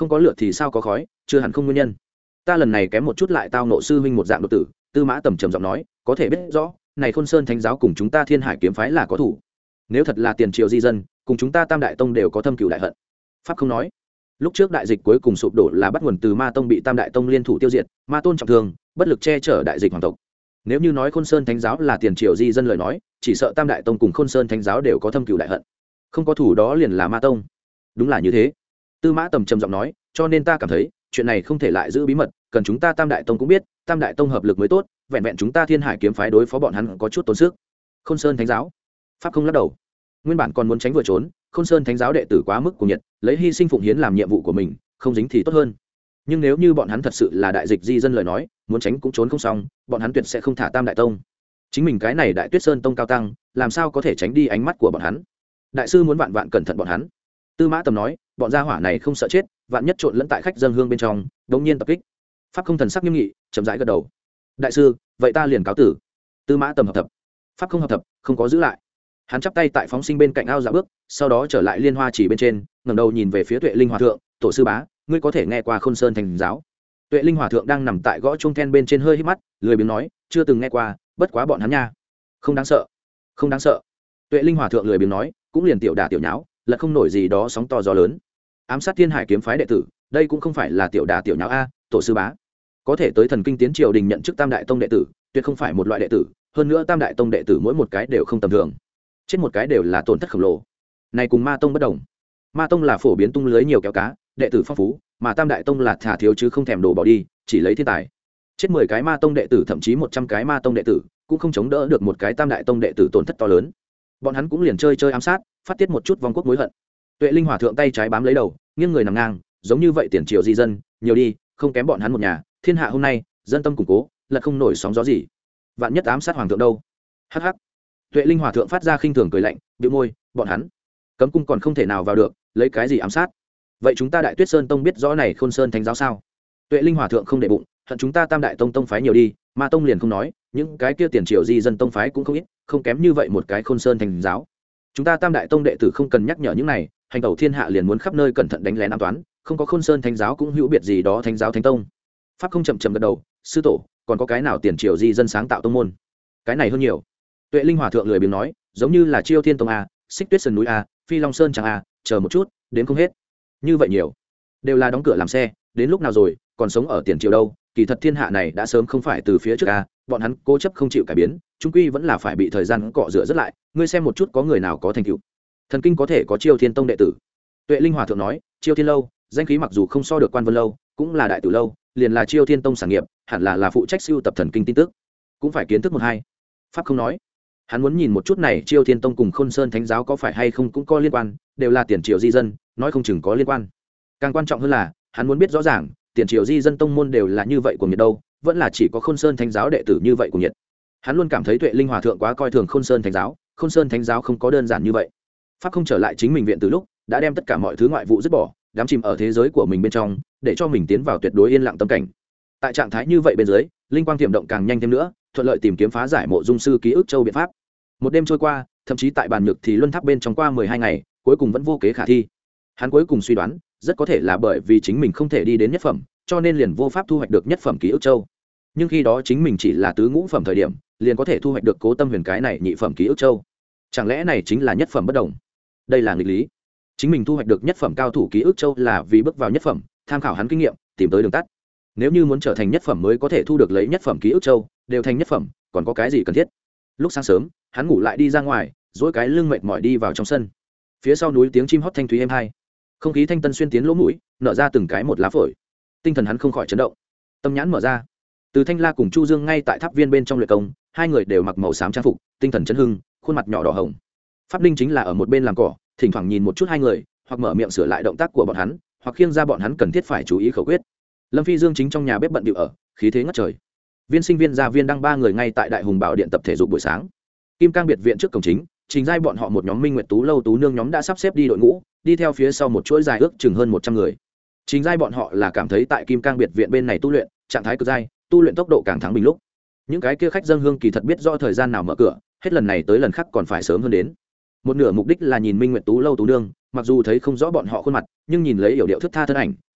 không có lửa thì sao có khói, chưa hẳn không nguyên nhân. Ta lần này kém một chút lại tao nộ sư huynh một dạng đột tử. Tư Mã Tầm trầm giọng nói, có thể biết rõ này Khôn Sơn Thánh giáo cùng chúng ta Thiên Hải kiếm phái là có thủ. Nếu thật là tiền triều di dân, cùng chúng ta Tam Đại Tông đều có thâm cừu đại hận. Pháp không nói, lúc trước đại dịch cuối cùng sụp đổ là bắt nguồn từ Ma Tông bị Tam Đại Tông liên thủ tiêu diệt, Ma Tôn trọng thương, bất lực che chở đại dịch hoàng tộc. Nếu như nói Khôn Sơn Thánh giáo là tiền triều di dân lời nói, chỉ sợ Tam Đại Tông cùng Khôn Sơn Thánh giáo đều có thâm cừu đại hận. Không có thủ đó liền là Ma Tông. Đúng là như thế. Tư Mã Tầm trầm giọng nói, cho nên ta cảm thấy chuyện này không thể lại giữ bí mật, cần chúng ta Tam Đại Tông cũng biết, Tam Đại Tông hợp lực mới tốt, vẹn vẹn chúng ta Thiên Hải kiếm phái đối phó bọn hắn có chút tốn sức. Khôn Sơn Thánh giáo, Pháp không lắc đầu. Nguyên bản còn muốn tránh vừa trốn, Khôn Sơn Thánh giáo đệ tử quá mức cuồng nhiệt, lấy hy sinh phụng hiến làm nhiệm vụ của mình, không dính thì tốt hơn. Nhưng nếu như bọn hắn thật sự là đại dịch di dân lời nói, muốn tránh cũng trốn không xong, bọn hắn tuyệt sẽ không thả Tam Đại Tông. Chính mình cái này Đại Tuyết Sơn Tông cao tăng, làm sao có thể tránh đi ánh mắt của bọn hắn? Đại sư muốn vạn vạn cẩn thận bọn hắn. Tư Mã Tầm nói, bọn gia hỏa này không sợ chết, vạn nhất trộn lẫn tại khách dân hương bên trong, đống nhiên tập kích. Pháp không thần sắc nghiêm nghị, chậm rãi gật đầu. Đại sư, vậy ta liền cáo tử. Tư Mã Tầm hợp thập. Pháp không hợp thập, không có giữ lại. Hắn chắp tay tại phóng sinh bên cạnh ao dạo bước, sau đó trở lại liên hoa chỉ bên trên, ngẩng đầu nhìn về phía Tuệ Linh Hòa thượng, tổ sư bá, ngươi có thể nghe qua Khôn Sơn Thánh giáo? Tuệ Linh Hòa thượng đang nằm tại gõ chuông then bên trên hơi hít mắt, lười biếng nói, chưa từng nghe qua, bất quá bọn hắn nha, không đáng sợ, không đáng sợ. Tuệ Linh Hòa thượng lười biếng nói, cũng liền tiểu đả tiểu nháo, lật không nổi gì đó sóng to gió lớn. Ám sát Thiên Hải kiếm phái đệ tử, đây cũng không phải là tiểu đả tiểu nháo a, tổ sư bá. Có thể tới thần kinh tiến triều đình nhận chức Tam Đại Tông đệ tử, tuyệt không phải một loại đệ tử, hơn nữa Tam Đại Tông đệ tử mỗi một cái đều không tầm thường, chết một cái đều là tổn thất khổng lồ. Này cùng Ma Tông bất đồng. Ma Tông là phổ biến tung lưới nhiều kéo cá, đệ tử phong phú, mà Tam Đại Tông là thả thiếu chứ không thèm đổ bỏ đi, chỉ lấy thiên tài. Chết mười cái Ma Tông đệ tử, thậm chí một trăm cái Ma Tông đệ tử, cũng không chống đỡ được một cái Tam Đại Tông đệ tử tổn thất to lớn. Bọn hắn cũng liền chơi chơi ám sát, phát tiết một chút vong quốc mối hận. Tuệ Linh Hòa thượng tay trái bám lấy đầu, nghiêng người nằm ngang, giống như vậy tiền triều di dân, nhiều đi, không kém bọn hắn một nhà, thiên hạ hôm nay, dân tâm củng cố, lật không nổi sóng gió gì. Vạn nhất ám sát hoàng thượng đâu? Hắc hắc. Tuệ Linh Hòa thượng phát ra khinh thường cười lạnh, bĩu môi, bọn hắn cấm cung còn không thể nào vào được, lấy cái gì ám sát? Vậy chúng ta Đại Tuyết Sơn Tông biết rõ này Khôn Sơn Thánh giáo sao? Tuệ Linh Hòa thượng không để bụng, hận chúng ta Tam Đại Tông tông phái nhiều đi, Ma Tông liền không nói, những cái kia tiền triều di dân tông phái cũng không ít, không kém như vậy một cái Khôn Sơn Thánh giáo. Chúng ta Tam Đại Tông đệ tử không cần nhắc nhở những này, hành tẩu thiên hạ liền muốn khắp nơi cẩn thận đánh lén ám toán, không có Khôn Sơn Thánh giáo cũng hữu biệt gì đó Thánh giáo Thánh Tông. Pháp không chậm chậm gật đầu, sư tổ, còn có cái nào tiền triều di dân sáng tạo tông môn? Cái này hơn nhiều. Tuệ Linh Hòa thượng lười biếng nói, giống như là Chiêu Thiên Tông a, Xích Tuyết Sơn núi a, Phi Long Sơn chẳng a, chờ một chút, đến không hết. Như vậy nhiều, đều là đóng cửa làm xe, đến lúc nào rồi, còn sống ở tiền triều đâu? Kỳ thật thiên hạ này đã sớm không phải từ phía trước a, bọn hắn cố chấp không chịu cải biến, chung quy vẫn là phải bị thời gian cọ rửa rất lại. Ngươi xem một chút có người nào có thành tựu? Thần kinh có thể có Chiêu Thiên Tông đệ tử. Tuệ Linh Hòa thượng nói, Chiêu Thiên lâu, danh khí mặc dù không so được Quan Vân lâu, cũng là đại tử lâu, liền là Chiêu Thiên Tông sản nghiệp, hẳn là là phụ trách sưu tập thần kinh tin tức, cũng phải kiến thức một hai. Pháp không nói, hắn muốn nhìn một chút này Chiêu Thiên Tông cùng Khôn Sơn Thánh giáo có phải hay không cũng có liên quan, đều là tiền triều di dân, nói không chừng có liên quan. Càng quan trọng hơn là, hắn muốn biết rõ ràng, tiền triều di dân tông môn đều là như vậy của nhiệt đâu, vẫn là chỉ có Khôn Sơn Thánh giáo đệ tử như vậy của nhiệt. Hắn luôn cảm thấy Tuệ Linh Hòa thượng quá coi thường Khôn Sơn Thánh giáo, Khôn Sơn Thánh giáo không có đơn giản như vậy. Pháp không trở lại chính mình viện từ lúc, đã đem tất cả mọi thứ ngoại vụ dứt bỏ, đắm chìm ở thế giới của mình bên trong, để cho mình tiến vào tuyệt đối yên lặng tâm cảnh. Tại trạng thái như vậy bên dưới, linh quang tiềm động càng nhanh thêm nữa, thuận lợi tìm kiếm phá giải mộ dung sư ký ức châu biện pháp. Một đêm trôi qua, thậm chí tại bàn nhược thì luân tháp bên trong qua mười hai ngày, cuối cùng vẫn vô kế khả thi. Hắn cuối cùng suy đoán, rất có thể là bởi vì chính mình không thể đi đến nhất phẩm, cho nên liền vô pháp thu hoạch được nhất phẩm ký ức châu. Nhưng khi đó chính mình chỉ là tứ ngũ phẩm thời điểm, liền có thể thu hoạch được Cố Tâm Huyền cái này nhị phẩm ký ức châu. Chẳng lẽ này chính là nhất phẩm bất đồng? Đây là nghịch lý. Chính mình thu hoạch được nhất phẩm cao thủ ký ức châu là vì bước vào nhất phẩm, tham khảo hắn kinh nghiệm, tìm tới đường tắt. Nếu như muốn trở thành nhất phẩm mới có thể thu được lấy nhất phẩm ký ức châu, đều thành nhất phẩm, còn có cái gì cần thiết? Lúc sáng sớm, hắn ngủ lại đi ra ngoài, duỗi cái lưng mệt mỏi đi vào trong sân. Phía sau núi tiếng chim hót thanh thúy êm hai, không khí thanh tân xuyên tiến lỗ mũi, nở ra từng cái một lá phổi. Tinh thần hắn không khỏi chấn động. Tâm nhãn mở ra, từ Thanh La cùng Chu Dương ngay tại tháp viên bên trong luyện công, hai người đều mặc màu xám trang phục, tinh thần chấn hưng, khuôn mặt nhỏ đỏ hồng. Pháp Linh chính là ở một bên làm cỏ, thỉnh thoảng nhìn một chút hai người, hoặc mở miệng sửa lại động tác của bọn hắn, hoặc khiêng ra bọn hắn cần thiết phải chú ý khẩu quyết. Lâm Phi Dương chính trong nhà bếp bận bịu ở, khí thế ngất trời. Viên Sinh Viên Gia Viên Đăng ba người ngay tại Đại Hùng Bảo Điện tập thể dục buổi sáng. Kim Cang biệt viện trước cổng chính, Trình Giai bọn họ một nhóm Minh Nguyệt Tú lâu tú nương nhóm đã sắp xếp đi đội ngũ, đi theo phía sau một chuỗi dài ước chừng hơn một trăm người. Trình Giai bọn họ là cảm thấy tại Kim Cang biệt viện bên này tu luyện, trạng thái cực dai, tu luyện tốc độ càng thắng bình lúc. Những cái kia khách dâng hương kỳ thật biết rõ thời gian nào mở cửa, hết lần này tới lần khác còn phải sớm hơn đến. Một nửa mục đích là nhìn Minh Nguyệt Tú lâu tú nương, mặc dù thấy không rõ bọn họ khuôn mặt, nhưng nhìn lấy yểu điệu thức tha thân ảnh,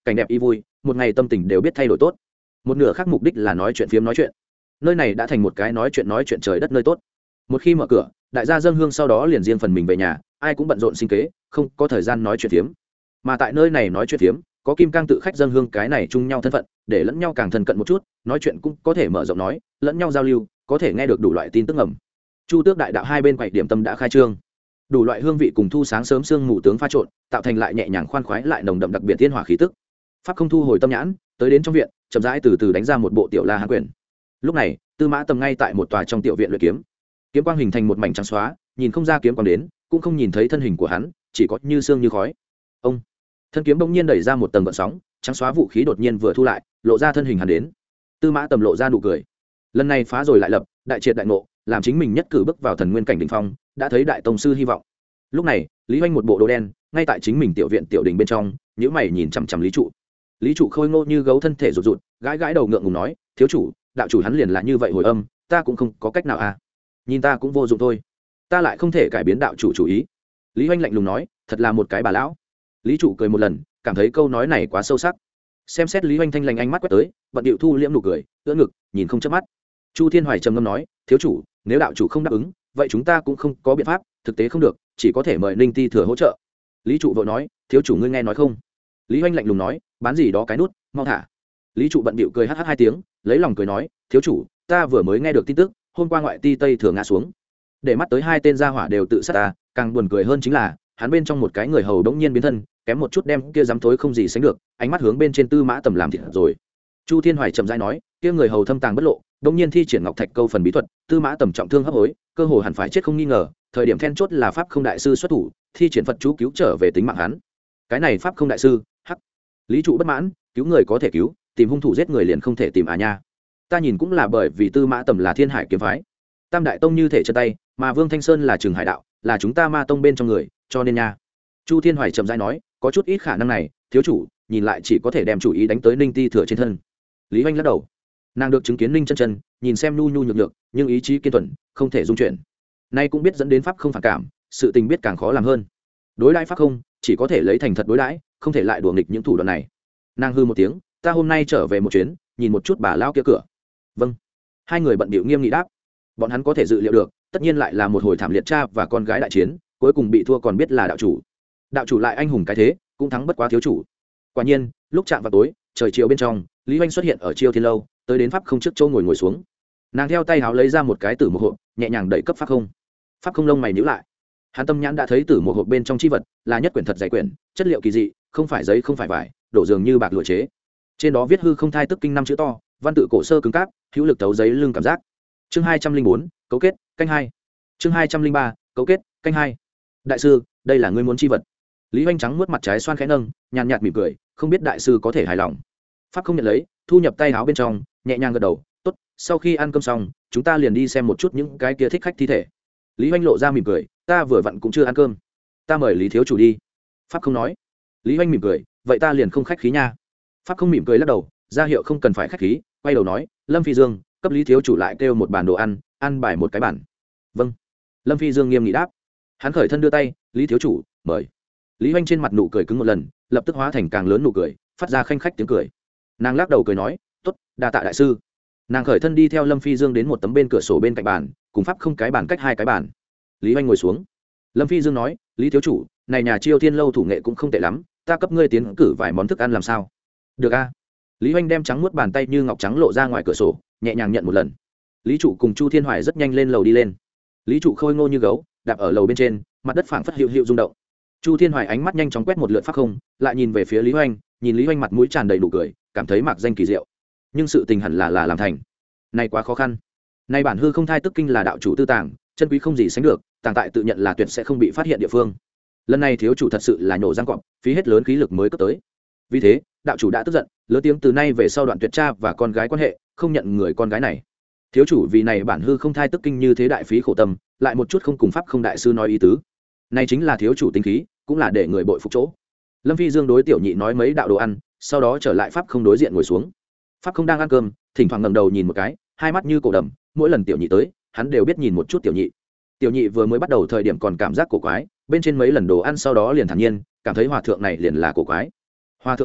cảnh đẹp y vui, một ngày tâm tình đều biết thay đổi tốt. Một nửa khác mục đích là nói chuyện phiếm nói chuyện. Nơi này đã thành một cái nói chuyện nói chuyện trời đất nơi tốt. Một khi mở cửa, đại gia dâng hương sau đó liền riêng phần mình về nhà, ai cũng bận rộn sinh kế, không có thời gian nói chuyện phiếm. Mà tại nơi này nói chuyện phiếm, có kim cang tự khách dâng hương cái này chung nhau thân phận, để lẫn nhau càng thân cận một chút, nói chuyện cũng có thể mở rộng nói, lẫn nhau giao lưu, có thể nghe được đủ loại tin tức ngầm. Chu Tước đại đạo hai bên quầy điểm tâm đã khai trương, đủ loại hương vị cùng thu sáng sớm sương mù tướng pha trộn, tạo thành lại nhẹ nhàng khoan khoái lại nồng đậm đặc biệt tiên hỏa khí tức. Pháp không thu hồi tâm nhãn, tới đến trong viện, chậm rãi từ từ đánh ra một bộ tiểu la hán quyền. Lúc này, Tư Mã Tầm ngay tại một tòa trong tiểu viện luyện kiếm, kiếm quang hình thành một mảnh trắng xóa, nhìn không ra kiếm quang đến, cũng không nhìn thấy thân hình của hắn, chỉ có như sương như khói. Ông, thân kiếm bỗng nhiên đẩy ra một tầng gợn sóng, trắng xóa vũ khí đột nhiên vừa thu lại, lộ ra thân hình hắn đến. Tư Mã Tầm lộ ra nụ cười. Lần này phá rồi lại lập, đại triệt đại ngộ, làm chính mình nhất cử bước vào thần nguyên cảnh đỉnh phong, đã thấy đại tông sư hy vọng. Lúc này, Lý Hoành một bộ đồ đen, ngay tại chính mình tiểu viện tiểu đình bên trong, nhíu mày nhìn chằm chằm Lý trụ. Lý trụ khôi ngô như gấu, thân thể rụt rụt, gãi gãi đầu ngượng ngùng nói, thiếu chủ, đạo chủ hắn liền là như vậy hồi âm, ta cũng không có cách nào à. Nhìn ta cũng vô dụng thôi, ta lại không thể cải biến đạo chủ chủ ý. Lý Hoành lạnh lùng nói, thật là một cái bà lão. Lý trụ cười một lần, cảm thấy câu nói này quá sâu sắc. Xem xét Lý Hoành thanh lành ánh mắt quét tới, bận điệu thu liễm nụ cười, ưỡn ngực, nhìn không chớp mắt. Chu Thiên Hoài trầm ngâm nói, thiếu chủ, nếu đạo chủ không đáp ứng, vậy chúng ta cũng không có biện pháp, thực tế không được, chỉ có thể mời Ninh Ti thừa hỗ trợ. Lý trụ vội nói, thiếu chủ ngươi nghe nói không? Lý Hoành lạnh lùng nói, bán gì đó cái nút, mau thả. Lý trụ bận bịu cười hắc hắc hai tiếng, lấy lòng cười nói, thiếu chủ, ta vừa mới nghe được tin tức, hôm qua ngoại ti tây thừa ngã xuống, để mắt tới hai tên gia hỏa đều tự sát ta, càng buồn cười hơn chính là, hắn bên trong một cái người hầu đống nhiên biến thân, kém một chút đem kia dám thối không gì sánh được, ánh mắt hướng bên trên Tư Mã Tầm làm thịt rồi. Chu Thiên Hoài chậm rãi nói, kia người hầu thâm tàng bất lộ, đống nhiên thi triển ngọc thạch câu phần bí thuật, Tư Mã Tầm trọng thương hấp hối, cơ hồ hẳn phải chết không nghi ngờ, thời điểm then chốt là pháp không đại sư xuất thủ, thi triển Phật chú cứu trở về tính mạng hắn. Cái này pháp không đại sư, hắc. Lý trụ bất mãn, cứu người có thể cứu, tìm hung thủ giết người liền không thể tìm à nha. Ta nhìn cũng là bởi vì Tư Mã Tầm là Thiên Hải kiếm phái, Tam đại tông như thể chân tay, mà Vương Thanh Sơn là Trường Hải đạo, là chúng ta Ma tông bên trong người, cho nên nha. Chu Thiên Hoài chậm rãi nói, có chút ít khả năng này, thiếu chủ, nhìn lại chỉ có thể đem chủ ý đánh tới Ninh Ti thừa trên thân. Lý Hoành lắc đầu. Nàng được chứng kiến Ninh chân chân, nhìn xem nhu nhu nhược nhược, nhưng ý chí kiên thuần, không thể dung chuyển. Nay cũng biết dẫn đến pháp không phản cảm, sự tình biết càng khó làm hơn. Đối đãi pháp không, chỉ có thể lấy thành thật đối đãi, không thể lại đùa nghịch những thủ đoạn này. Nàng hư một tiếng, ta hôm nay trở về một chuyến, nhìn một chút bà lao kia cửa. Vâng. Hai người bận bịu nghiêm nghị đáp. Bọn hắn có thể dự liệu được, tất nhiên lại là một hồi thảm liệt cha và con gái đại chiến, cuối cùng bị thua còn biết là đạo chủ. Đạo chủ lại anh hùng cái thế, cũng thắng bất quá thiếu chủ. Quả nhiên, lúc chạm vào tối, trời chiều bên trong, Lý Hoành xuất hiện ở Chiêu Thiên lâu, tới đến pháp không trước châu ngồi ngồi xuống. Nàng theo tay háo lấy ra một cái tử một hộp, nhẹ nhàng đẩy cấp pháp không. Pháp không lông mày nhíu lại. Hắn tâm nhãn đã thấy tử một hộp bên trong chi vật, là nhất quyển thật dày quyển, chất liệu kỳ dị, không phải giấy không phải vải, đổ dường như bạc lụa chế. Trên đó viết hư không thai tức kinh năm chữ to, văn tự cổ sơ cứng cáp, hữu lực thấu giấy lưng cảm giác. Chương hai trăm linh bốn, cấu kết, canh hai. Chương hai trăm linh ba, cấu kết, canh hai. Đại sư, đây là ngươi muốn chi vật. Lý Hoành trắng muốt mặt trái xoan khẽ nâng, nhàn nhạt mỉm cười, không biết đại sư có thể hài lòng. Pháp không nhận lấy, thu nhập tay áo bên trong, nhẹ nhàng gật đầu, tốt, sau khi ăn cơm xong, chúng ta liền đi xem một chút những cái kia thích khách thi thể. Lý Hoành lộ ra mỉm cười, ta vừa vặn cũng chưa ăn cơm, ta mời Lý thiếu chủ đi. Pháp không nói. Lý Hoành mỉm cười, vậy ta liền không khách khí nha. Pháp không mỉm cười lắc đầu, ra hiệu không cần phải khách khí, quay đầu nói, Lâm Phi Dương, cấp Lý thiếu chủ lại kêu một bàn đồ ăn, ăn bài một cái bàn. Vâng. Lâm Phi Dương nghiêm nghị đáp. Hắn khởi thân đưa tay, Lý thiếu chủ, mời. Lý Hoành trên mặt nụ cười cứng một lần, lập tức hóa thành càng lớn nụ cười, phát ra khanh khách tiếng cười. Nàng lắc đầu cười nói, tốt, đa tạ đại sư. Nàng khởi thân đi theo Lâm Phi Dương đến một tấm bên cửa sổ bên cạnh bàn, cùng pháp không cái bàn cách hai cái bàn. Lý Hoành ngồi xuống. Lâm Phi Dương nói, Lý thiếu chủ, này nhà Chiêu Thiên lâu thủ nghệ cũng không tệ lắm, ta cấp ngươi tiến cử vài món thức ăn làm sao? Được a. Lý Hoành đem trắng muốt bàn tay như ngọc trắng lộ ra ngoài cửa sổ, nhẹ nhàng nhận một lần. Lý trụ cùng Chu Thiên Hoài rất nhanh lên lầu đi lên. Lý trụ khôi ngô như gấu, đạp ở lầu bên trên, mặt đất phảng phất hiệu hiệu rung động. Chu Thiên Hoài ánh mắt nhanh chóng quét một lượt pháp không, lại nhìn về phía Lý Hoành, nhìn Lý Hoành mặt mũi tràn đầy nụ cười, cảm thấy mạc danh kỳ diệu. Nhưng sự tình hẳn là là làm thành. Này quá khó khăn. Này bản hư không thai tức kinh là đạo chủ tư tàng, chân quý không gì sánh được, tàng tại tự nhận là tuyệt sẽ không bị phát hiện địa phương. Lần này thiếu chủ thật sự là nhổ răng cọp, phí hết lớn khí lực mới cấp tới. Vì thế, đạo chủ đã tức giận, lớn tiếng từ nay về sau đoạn tuyệt cha và con gái quan hệ, không nhận người con gái này. Thiếu chủ vì này bản hư không thai tức kinh như thế đại phí khổ tâm, lại một chút không cùng pháp không đại sư nói ý tứ. Này chính là thiếu chủ tính khí, cũng là để người bội phục chỗ. Lâm Phi Dương đối tiểu nhị nói mấy đạo đồ ăn, sau đó trở lại pháp không đối diện ngồi xuống. Pháp không đang ăn cơm, thỉnh thoảng ngẩng đầu nhìn một cái, hai mắt như cổ đầm, mỗi lần tiểu nhị tới, hắn đều biết nhìn một chút tiểu nhị. Tiểu nhị vừa mới bắt đầu thời điểm còn cảm giác cổ quái, bên trên mấy lần đồ ăn sau đó liền thản nhiên, cảm thấy hòa thượng này liền là cổ quái. Hòa thượng nha,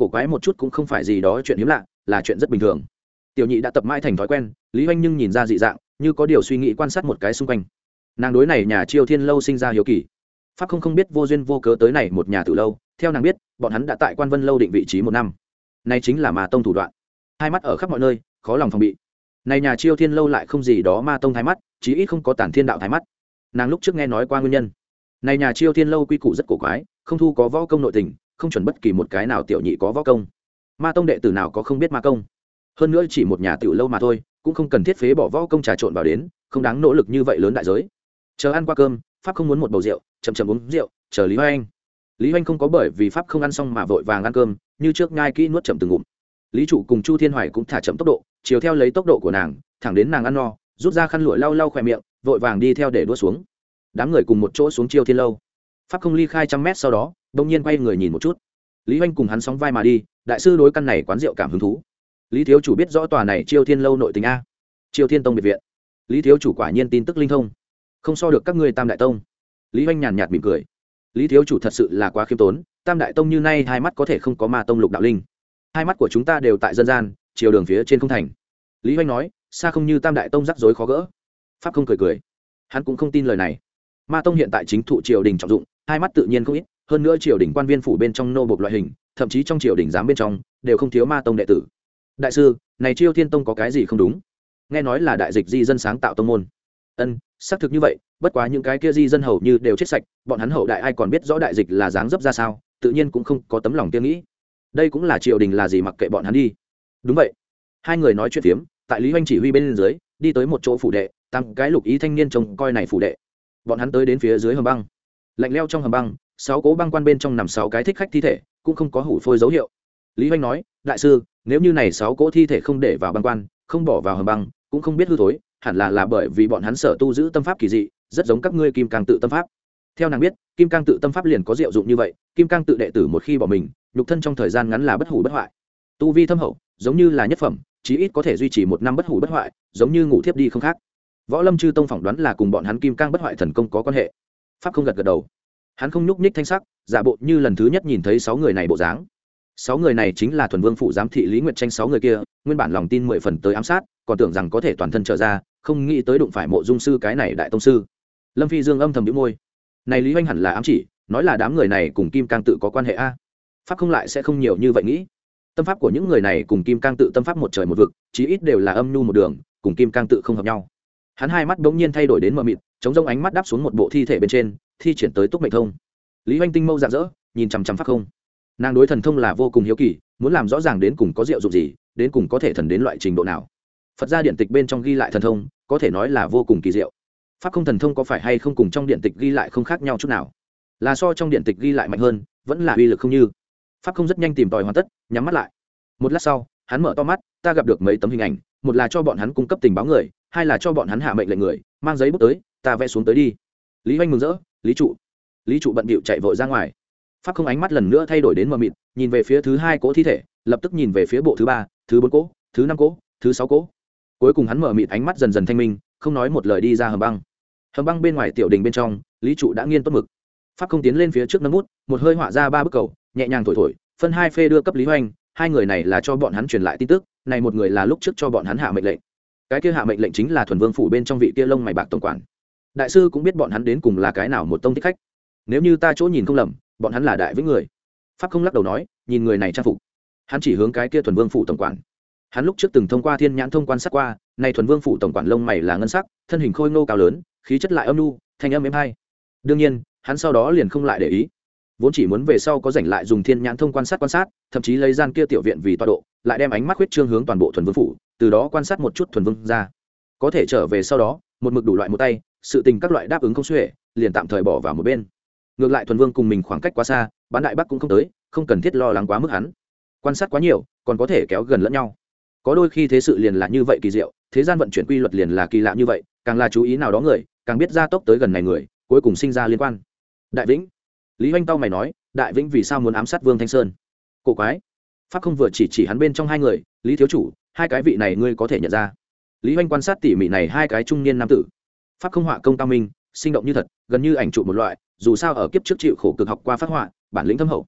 cổ quái một chút cũng không phải gì đó chuyện hiếm lạ, là chuyện rất bình thường. Tiểu nhị đã tập mãi thành thói quen, Lý Hoành nhưng nhìn ra dị dạng, như có điều suy nghĩ quan sát một cái xung quanh. Nàng đối này nhà Chiêu Thiên lâu sinh ra hiếu kỳ. Pháp không không biết vô duyên vô cớ tới này một nhà tử lâu, theo nàng biết, bọn hắn đã tại Quan Vân lâu định vị trí một năm. Này chính là Ma tông thủ đoạn. Hai mắt ở khắp mọi nơi, khó lòng phòng bị. Này nhà Chiêu Thiên lâu lại không gì đó Ma tông thái mắt, chí ít không có Tản Thiên đạo thái mắt. Nàng lúc trước nghe nói qua nguyên nhân. Này nhà Chiêu Thiên lâu quy củ rất cổ quái, không thu có võ công nội tình, không chuẩn bất kỳ một cái nào tiểu nhị có võ công. Ma tông đệ tử nào có không biết ma công. Hơn nữa chỉ một nhà tiểu lâu mà thôi, cũng không cần thiết phế bỏ võ công trà trộn vào đến, không đáng nỗ lực như vậy lớn đại giới. Chờ ăn qua cơm, Pháp không muốn một bầu rượu, chậm chậm uống rượu, chờ Lý Hoành. Lý Hoành không có bởi vì Pháp không ăn xong mà vội vàng ăn cơm, như trước nhai kỹ nuốt chậm từng ngụm. Lý trụ cùng Chu Thiên Hoài cũng thả chậm tốc độ, chiều theo lấy tốc độ của nàng, thẳng đến nàng ăn no, rút ra khăn lụa lau lau khỏe miệng, vội vàng đi theo để đua xuống. Đám người cùng một chỗ xuống Chiêu Thiên lâu. Pháp không ly khai trăm mét sau đó, bỗng nhiên quay người nhìn một chút. Lý Hoành cùng hắn sóng vai mà đi, đại sư đối căn này quán rượu cảm hứng thú. Lý thiếu chủ biết rõ tòa này Chiêu Thiên lâu nội tình a? Chiêu Thiên tông biệt viện. Lý thiếu chủ quả nhiên tin tức linh thông, không so được các ngươi Tam đại tông. Lý Hoành nhàn nhạt mỉm cười. Lý thiếu chủ thật sự là quá khiêm tốn, Tam đại tông như nay hai mắt có thể không có Ma tông lục đạo linh. Hai mắt của chúng ta đều tại dân gian, chiều đường phía trên không thành. Lý Hoành nói, xa không như Tam đại tông rắc rối khó gỡ. Pháp không cười cười, hắn cũng không tin lời này. Ma tông hiện tại chính thụ triều đình trọng dụng, hai mắt tự nhiên không ít, hơn nữa triều đình quan viên phủ bên trong nô bộc loại hình, thậm chí trong triều đình giám bên trong đều không thiếu Ma tông đệ tử. Đại sư, này Chiêu Thiên tông có cái gì không đúng? Nghe nói là đại dịch di dân sáng tạo tông môn. Ân, xác thực như vậy, bất quá những cái kia di dân hầu như đều chết sạch, bọn hắn hậu đại ai còn biết rõ đại dịch là dáng dấp ra sao, tự nhiên cũng không có tấm lòng kia nghĩ. Đây cũng là triều đình là gì mặc kệ bọn hắn đi. Đúng vậy. Hai người nói chuyện phiếm, tại Lý Hoành chỉ huy bên dưới, đi tới một chỗ phủ đệ, tăng cái lục ý thanh niên trông coi này phủ đệ. Bọn hắn tới đến phía dưới hầm băng. Lạnh leo trong hầm băng, sáu cố băng quan bên trong nằm sáu cái thích khách thi thể, cũng không có hủ phôi dấu hiệu. Lý Hoành nói, đại sư, nếu như này sáu cỗ thi thể không để vào băng quan, không bỏ vào hầm băng, cũng không biết hư thối, hẳn là là bởi vì bọn hắn sở tu giữ tâm pháp kỳ dị, rất giống các ngươi Kim Cang tự tâm pháp. Theo nàng biết, Kim Cang tự tâm pháp liền có diệu dụng như vậy, Kim Cang tự đệ tử một khi bỏ mình, nhục thân trong thời gian ngắn là bất hủ bất hoại. Tu vi thâm hậu, giống như là nhất phẩm, chí ít có thể duy trì một năm bất hủ bất hoại, giống như ngủ thiếp đi không khác. Võ Lâm chư tông phỏng đoán là cùng bọn hắn Kim Cang bất hoại thần công có quan hệ. Pháp không gật gật đầu. Hắn không nhúc nhích thanh sắc, giả bộ như lần thứ nhất nhìn thấy sáu người này bộ dáng. Sáu người này chính là Thuần Vương phụ giám thị Lý Nguyệt Tranh sáu người kia, nguyên bản lòng tin mười phần tới ám sát, còn tưởng rằng có thể toàn thân trở ra, không nghĩ tới đụng phải Mộ Dung sư cái này đại tông sư. Lâm Phi Dương âm thầm nhíu môi. Này Lý Hoành hẳn là ám chỉ, nói là đám người này cùng Kim Cang tự có quan hệ a. Pháp không lại sẽ không nhiều như vậy nghĩ. Tâm pháp của những người này cùng Kim Cang tự tâm pháp một trời một vực, chí ít đều là âm nhu một đường, cùng Kim Cang tự không hợp nhau. Hắn hai mắt bỗng nhiên thay đổi đến mờ mịt, chống rông ánh mắt đáp xuống một bộ thi thể bên trên, thi triển tới túc mệnh thông. Lý Hoành tinh mâu rạng rỡ, nhìn chằm chằm Pháp không. Nàng đối thần thông là vô cùng hiếu kỳ, muốn làm rõ ràng đến cùng có diệu dụng gì, đến cùng có thể thần đến loại trình độ nào. Phật gia điện tịch bên trong ghi lại thần thông, có thể nói là vô cùng kỳ diệu. Pháp không thần thông có phải hay không cùng trong điện tịch ghi lại không khác nhau chút nào, là so trong điện tịch ghi lại mạnh hơn, vẫn là uy lực không như. Pháp không rất nhanh tìm tòi hoàn tất, nhắm mắt lại. Một lát sau, hắn mở to mắt, ta gặp được mấy tấm hình ảnh, một là cho bọn hắn cung cấp tình báo người, hai là cho bọn hắn hạ mệnh lệnh người, mang giấy bút tới, ta vẽ xuống tới đi. Lý Hoành mừng rỡ, Lý trụ. Lý trụ bận bịu chạy vội ra ngoài. Pháp không ánh mắt lần nữa thay đổi đến mờ mịt, nhìn về phía thứ hai cỗ thi thể, lập tức nhìn về phía bộ thứ ba, thứ bốn cỗ, thứ năm cỗ, thứ sáu cỗ. Cuối cùng hắn mờ mịt ánh mắt dần dần thanh minh, không nói một lời đi ra hầm băng. Hầm băng bên ngoài tiểu đình bên trong, Lý trụ đã nghiên tốt mực. Pháp không tiến lên phía trước nâng bút, một hơi họa ra ba bức cầu, nhẹ nhàng thổi thổi, phân hai phê đưa cấp Lý Hoành. Hai người này là cho bọn hắn truyền lại tin tức, này một người là lúc trước cho bọn hắn hạ mệnh lệnh. Cái kia hạ mệnh lệnh chính là Thuần Vương phủ bên trong vị kia lông mày bạc tổng quản. Đại sư cũng biết bọn hắn đến cùng là cái nào một tông thích khách. Nếu như ta chỗ nhìn không lầm, bọn hắn là đại vĩnh người. Pháp không lắc đầu nói, nhìn người này trang phục. Hắn chỉ hướng cái kia Thuần Vương phủ tổng quản. Hắn lúc trước từng thông qua thiên nhãn thông quan sát qua, này Thuần Vương phủ tổng quản lông mày là ngân sắc, thân hình khôi ngô cao lớn, khí chất lại âm nhu, thanh âm êm hay. Đương nhiên, hắn sau đó liền không lại để ý. Vốn chỉ muốn về sau có rảnh lại dùng thiên nhãn thông quan sát quan sát, thậm chí lấy gian kia tiểu viện vì tọa độ, lại đem ánh mắt huyết trương hướng toàn bộ Thuần Vương phủ, từ đó quan sát một chút Thuần Vương ra. Có thể trở về sau đó, một mực đủ loại một tay, sự tình các loại đáp ứng không xuể, liền tạm thời bỏ vào một bên. Ngược lại Thuần Vương cùng mình khoảng cách quá xa, bán đại bắc cũng không tới, không cần thiết lo lắng quá mức hắn. Quan sát quá nhiều, còn có thể kéo gần lẫn nhau. Có đôi khi thế sự liền là như vậy kỳ diệu, thế gian vận chuyển quy luật liền là kỳ lạ như vậy, càng là chú ý nào đó người, càng biết ra tốc tới gần này người, cuối cùng sinh ra liên quan. Đại Vĩnh, Lý Hoành tao mày nói, Đại Vĩnh vì sao muốn ám sát Vương Thanh Sơn? Cổ quái. Pháp không vừa chỉ chỉ hắn bên trong hai người, Lý thiếu chủ, hai cái vị này ngươi có thể nhận ra. Lý Hoành quan sát tỉ mỉ này hai cái trung niên nam tử. Pháp không họa công cao minh, sinh động như thật, gần như ảnh trụ một loại, dù sao ở kiếp trước chịu khổ cực học qua phát họa, bản lĩnh thâm hậu.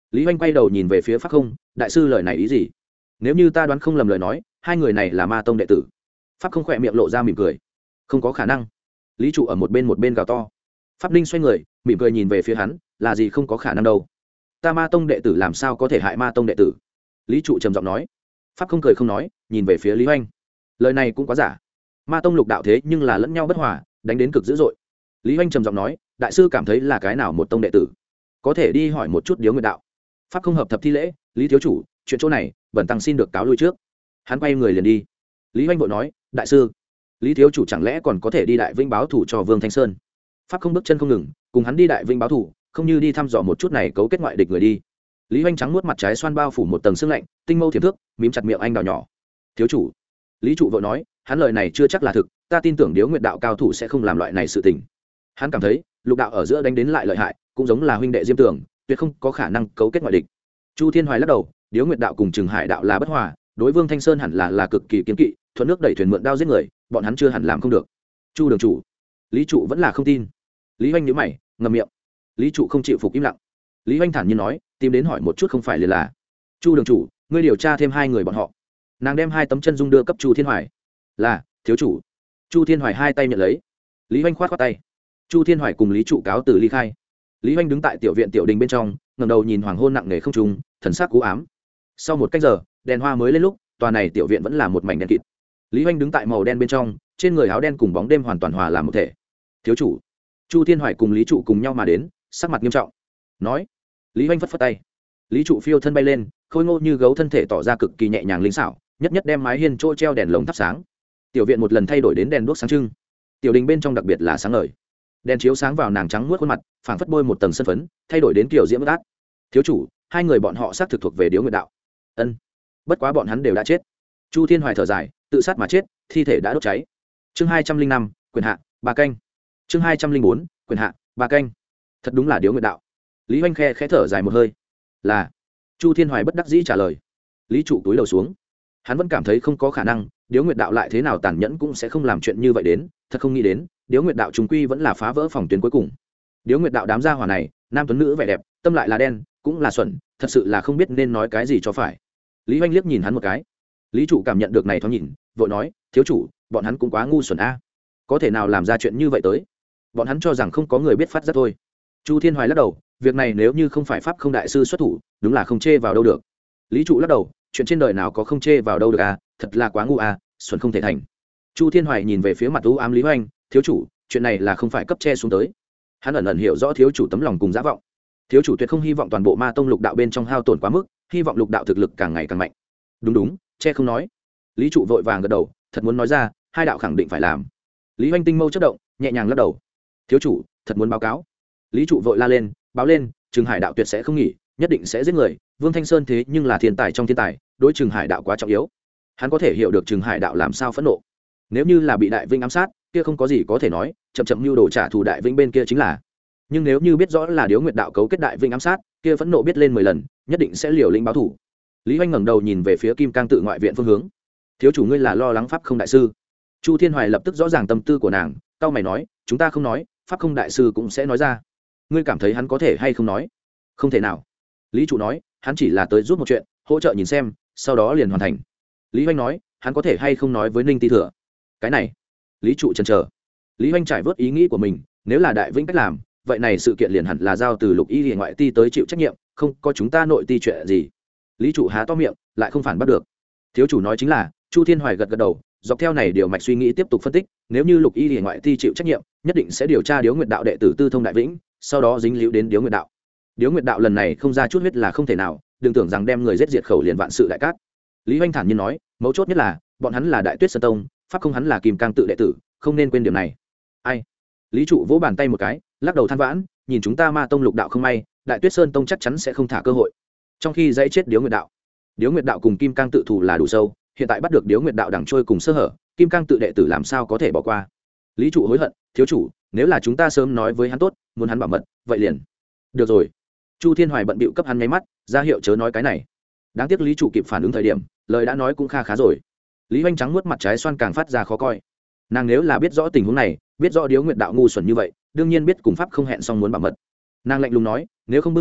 Lý Hoành quay đầu nhìn về phía Pháp Không, đại sư lời này ý gì? Nếu như ta đoán không lầm lời nói, hai người này là ma tông đệ tử. Pháp Không khỏe miệng lộ ra mỉm cười. Không có khả năng. Lý trụ ở một bên một bên gào to. Pháp Ninh xoay người, mỉm cười nhìn về phía hắn, là gì không có khả năng đâu. Ta ma tông đệ tử làm sao có thể hại ma tông đệ tử? Lý trụ trầm giọng nói. Pháp Không cười không nói, nhìn về phía Lý Hoành. Lời này cũng quá giả. Ma tông lục đạo thế nhưng là lẫn nhau bất hòa, đánh đến cực dữ dội. Lý Hoành trầm giọng nói, đại sư cảm thấy là cái nào một tông đệ tử? Có thể đi hỏi một chút Điếu Nguyệt đạo. Pháp Không hợp thập thi lễ, Lý thiếu chủ, chuyện chỗ này bẩn tăng xin được cáo lui trước. Hắn quay người liền đi. Lý Hoành vội nói, đại sư, Lý thiếu chủ chẳng lẽ còn có thể đi Đại Vinh báo thủ cho Vương Thanh Sơn? Pháp Không bước chân không ngừng, cùng hắn đi Đại Vinh báo thủ, không như đi thăm dò một chút này cấu kết ngoại địch người đi. Lý Hoành trắng nuốt mặt trái xoan bao phủ một tầng sương lạnh, tinh mâu thiểm thước, mím chặt miệng anh đào nhỏ. Thiếu chủ. Lý trụ vội nói, hắn lời này chưa chắc là thực, ta tin tưởng Điếu Nguyệt đạo cao thủ sẽ không làm loại này sự tình. Hắn cảm thấy lục đạo ở giữa đánh đến lại lợi hại, cũng giống là huynh đệ Diêm Tường, tuyệt không có khả năng cấu kết ngoại địch. Chu Thiên Hoài lắc đầu, Điếu Nguyệt đạo cùng Trừng Hải đạo là bất hòa, đối Vương Thanh Sơn hẳn là là cực kỳ kiên kỵ, thuận nước đẩy thuyền mượn đao giết người, bọn hắn chưa hẳn làm không được. Chu đường chủ. Lý trụ vẫn là không tin. Lý Hoành nhíu mày, ngậm miệng. Lý trụ không chịu phục im lặng. Lý Hoành thản nhiên nói, tìm đến hỏi một chút không phải liền là. Chu đường chủ, ngươi điều tra thêm hai người bọn họ. Nàng đem hai tấm chân dung đưa cấp Chu Thiên Hoài. Là, thiếu chủ. Chu Thiên Hoài hai tay nhận lấy. Lý Hoành khoát khoát tay. Chu Thiên Hoài cùng Lý trụ cáo từ ly khai. Lý Hoành đứng tại tiểu viện tiểu đình bên trong, ngẩng đầu nhìn hoàng hôn nặng nề không trung, thần sắc cú ám. Sau một cách giờ, đèn hoa mới lên lúc, tòa này tiểu viện vẫn là một mảnh đen kịt. Lý Hoành đứng tại màu đen bên trong, trên người áo đen cùng bóng đêm hoàn toàn hòa làm một thể. Thiếu chủ. Chu Thiên Hoài cùng Lý trụ cùng nhau mà đến, sắc mặt nghiêm trọng. Nói. Lý Hoành phất phất tay. Lý trụ phiêu thân bay lên, khôi ngô như gấu thân thể tỏ ra cực kỳ nhẹ nhàng linh xảo, nhất nhất đem mái hiên trôi treo đèn lồng thắp sáng. Tiểu viện một lần thay đổi đến đèn đuốc sáng trưng. Tiểu đình bên trong đặc biệt là sáng ngời. Đèn chiếu sáng vào nàng trắng muốt khuôn mặt, phảng phất bôi một tầng sân phấn, thay đổi đến kiểu diễm át. Thiếu chủ, hai người bọn họ xác thực thuộc về Điếu Nguyệt đạo. Ân. Bất quá bọn hắn đều đã chết. Chu Thiên Hoài thở dài, tự sát mà chết, thi thể đã đốt cháy. Chương hai trăm linh năm, quyền hạ, ba canh. Chương hai trăm linh bốn, quyền hạ, ba canh. Thật đúng là Điếu Nguyệt đạo. Lý Hoành khe khẽ thở dài một hơi. Là. Chu Thiên Hoài bất đắc dĩ trả lời. Lý trụ túi đầu xuống. Hắn vẫn cảm thấy không có khả năng, Điếu Nguyệt đạo lại thế nào tàn nhẫn cũng sẽ không làm chuyện như vậy đến, thật không nghĩ đến, Điếu Nguyệt đạo trùng quy vẫn là phá vỡ phòng tuyến cuối cùng. Điếu Nguyệt đạo đám gia hỏa này, nam tuấn nữ vẻ đẹp, tâm lại là đen, cũng là xuẩn, thật sự là không biết nên nói cái gì cho phải. Lý Hoành liếc nhìn hắn một cái. Lý trụ cảm nhận được này thoáng nhìn, vội nói, thiếu chủ, bọn hắn cũng quá ngu xuẩn a, có thể nào làm ra chuyện như vậy tới? Bọn hắn cho rằng không có người biết phát giác thôi. Chu Thiên Hoài lắc đầu, việc này nếu như không phải pháp không đại sư xuất thủ, đúng là không chê vào đâu được. Lý trụ lắc đầu, chuyện trên đời nào có không chê vào đâu được a, thật là quá ngu a, xuẩn không thể thành. Chu Thiên Hoài nhìn về phía mặt u ám Lý Hoành, thiếu chủ, chuyện này là không phải cấp che xuống tới. Hắn ẩn ẩn hiểu rõ thiếu chủ tấm lòng cùng dã vọng. Thiếu chủ tuyệt không hy vọng toàn bộ ma tông lục đạo bên trong hao tổn quá mức, hy vọng lục đạo thực lực càng ngày càng mạnh. Đúng đúng, che không nói. Lý trụ vội vàng gật đầu, thật muốn nói ra, hai đạo khẳng định phải làm. Lý Hoành tinh mâu chớp động, nhẹ nhàng lắc đầu. Thiếu chủ, thật muốn báo cáo. Lý trụ vội la lên, báo lên, Trừng Hải đạo tuyệt sẽ không nghỉ, nhất định sẽ giết người. Vương Thanh Sơn thế nhưng là thiên tài trong thiên tài, đối Trừng Hải đạo quá trọng yếu. Hắn có thể hiểu được Trừng Hải đạo làm sao phẫn nộ. Nếu như là bị Đại Vinh ám sát, kia không có gì có thể nói, chậm chậm mưu đồ trả thù Đại Vinh bên kia chính là. Nhưng nếu như biết rõ là Điếu Nguyệt đạo cấu kết Đại Vinh ám sát, kia phẫn nộ biết lên mười lần, nhất định sẽ liều lĩnh báo thù. Lý Hoành ngẩng đầu nhìn về phía Kim Cang tự ngoại viện phương hướng. Thiếu chủ ngươi là lo lắng pháp không đại sư? Chu Thiên Hoài lập tức rõ ràng tâm tư của nàng, cau mày nói, chúng ta không nói, pháp không đại sư cũng sẽ nói ra. Ngươi cảm thấy hắn có thể hay không nói? Không thể nào. Lý trụ nói, hắn chỉ là tới giúp một chuyện, hỗ trợ nhìn xem, sau đó liền hoàn thành. Lý Hoành nói, hắn có thể hay không nói với Ninh Ti Thừa? Cái này, Lý trụ chần chờ. Lý Hoành trải vớt ý nghĩ của mình, nếu là Đại Vinh cách làm, vậy này sự kiện liền hẳn là giao từ Lục Y Liễu ngoại ti tới chịu trách nhiệm, không có chúng ta nội ti chuyện gì. Lý trụ há to miệng, lại không phản bắt được. Thiếu chủ nói chính là, Chu Thiên Hoài gật gật đầu, dọc theo này điều mạch suy nghĩ tiếp tục phân tích, nếu như Lục Y Liễu ngoại ti chịu trách nhiệm, nhất định sẽ điều tra Điếu Nguyệt đạo đệ tử Tư Thông Đại Vĩnh, sau đó dính líu đến Điếu Nguyệt đạo. Điếu Nguyệt đạo lần này không ra chút huyết là không thể nào, đừng tưởng rằng đem người giết diệt khẩu liền vạn sự đại cát. Lý Hoành thản nhiên nói, mấu chốt nhất là, bọn hắn là Đại Tuyết Sơn Tông, pháp không hắn là Kim Cang tự đệ tử, không nên quên điểm này. Ai? Lý trụ vỗ bàn tay một cái, lắc đầu than vãn, nhìn chúng ta ma tông lục đạo không may, Đại Tuyết Sơn Tông chắc chắn sẽ không thả cơ hội. Trong khi dãy chết Điếu Nguyệt đạo, Điếu Nguyệt đạo cùng Kim Cang tự thù là đủ sâu, hiện tại bắt được Điếu Nguyệt đạo đằng trôi cùng sơ hở, Kim Cang tự đệ tử làm sao có thể bỏ qua. Lý trụ hối hận, thiếu chủ, nếu là chúng ta sớm nói với hắn tốt, muốn hắn bảo mật, vậy liền. Được rồi. Chu Thiên Hoài bận bịu cấp hắn nháy mắt, ra hiệu chớ nói cái này. Đáng tiếc Lý trụ kịp phản ứng thời điểm, lời đã nói cũng kha khá rồi. Lý Hoành trắng muốt mặt trái xoan càng phát ra khó coi. Nàng nếu là biết rõ tình huống này, biết rõ Điếu Nguyệt đạo ngu xuẩn như vậy, đương nhiên biết cùng pháp không hẹn xong muốn bảo mật. Nàng lạnh lùng nói, nếu không bưng biết được,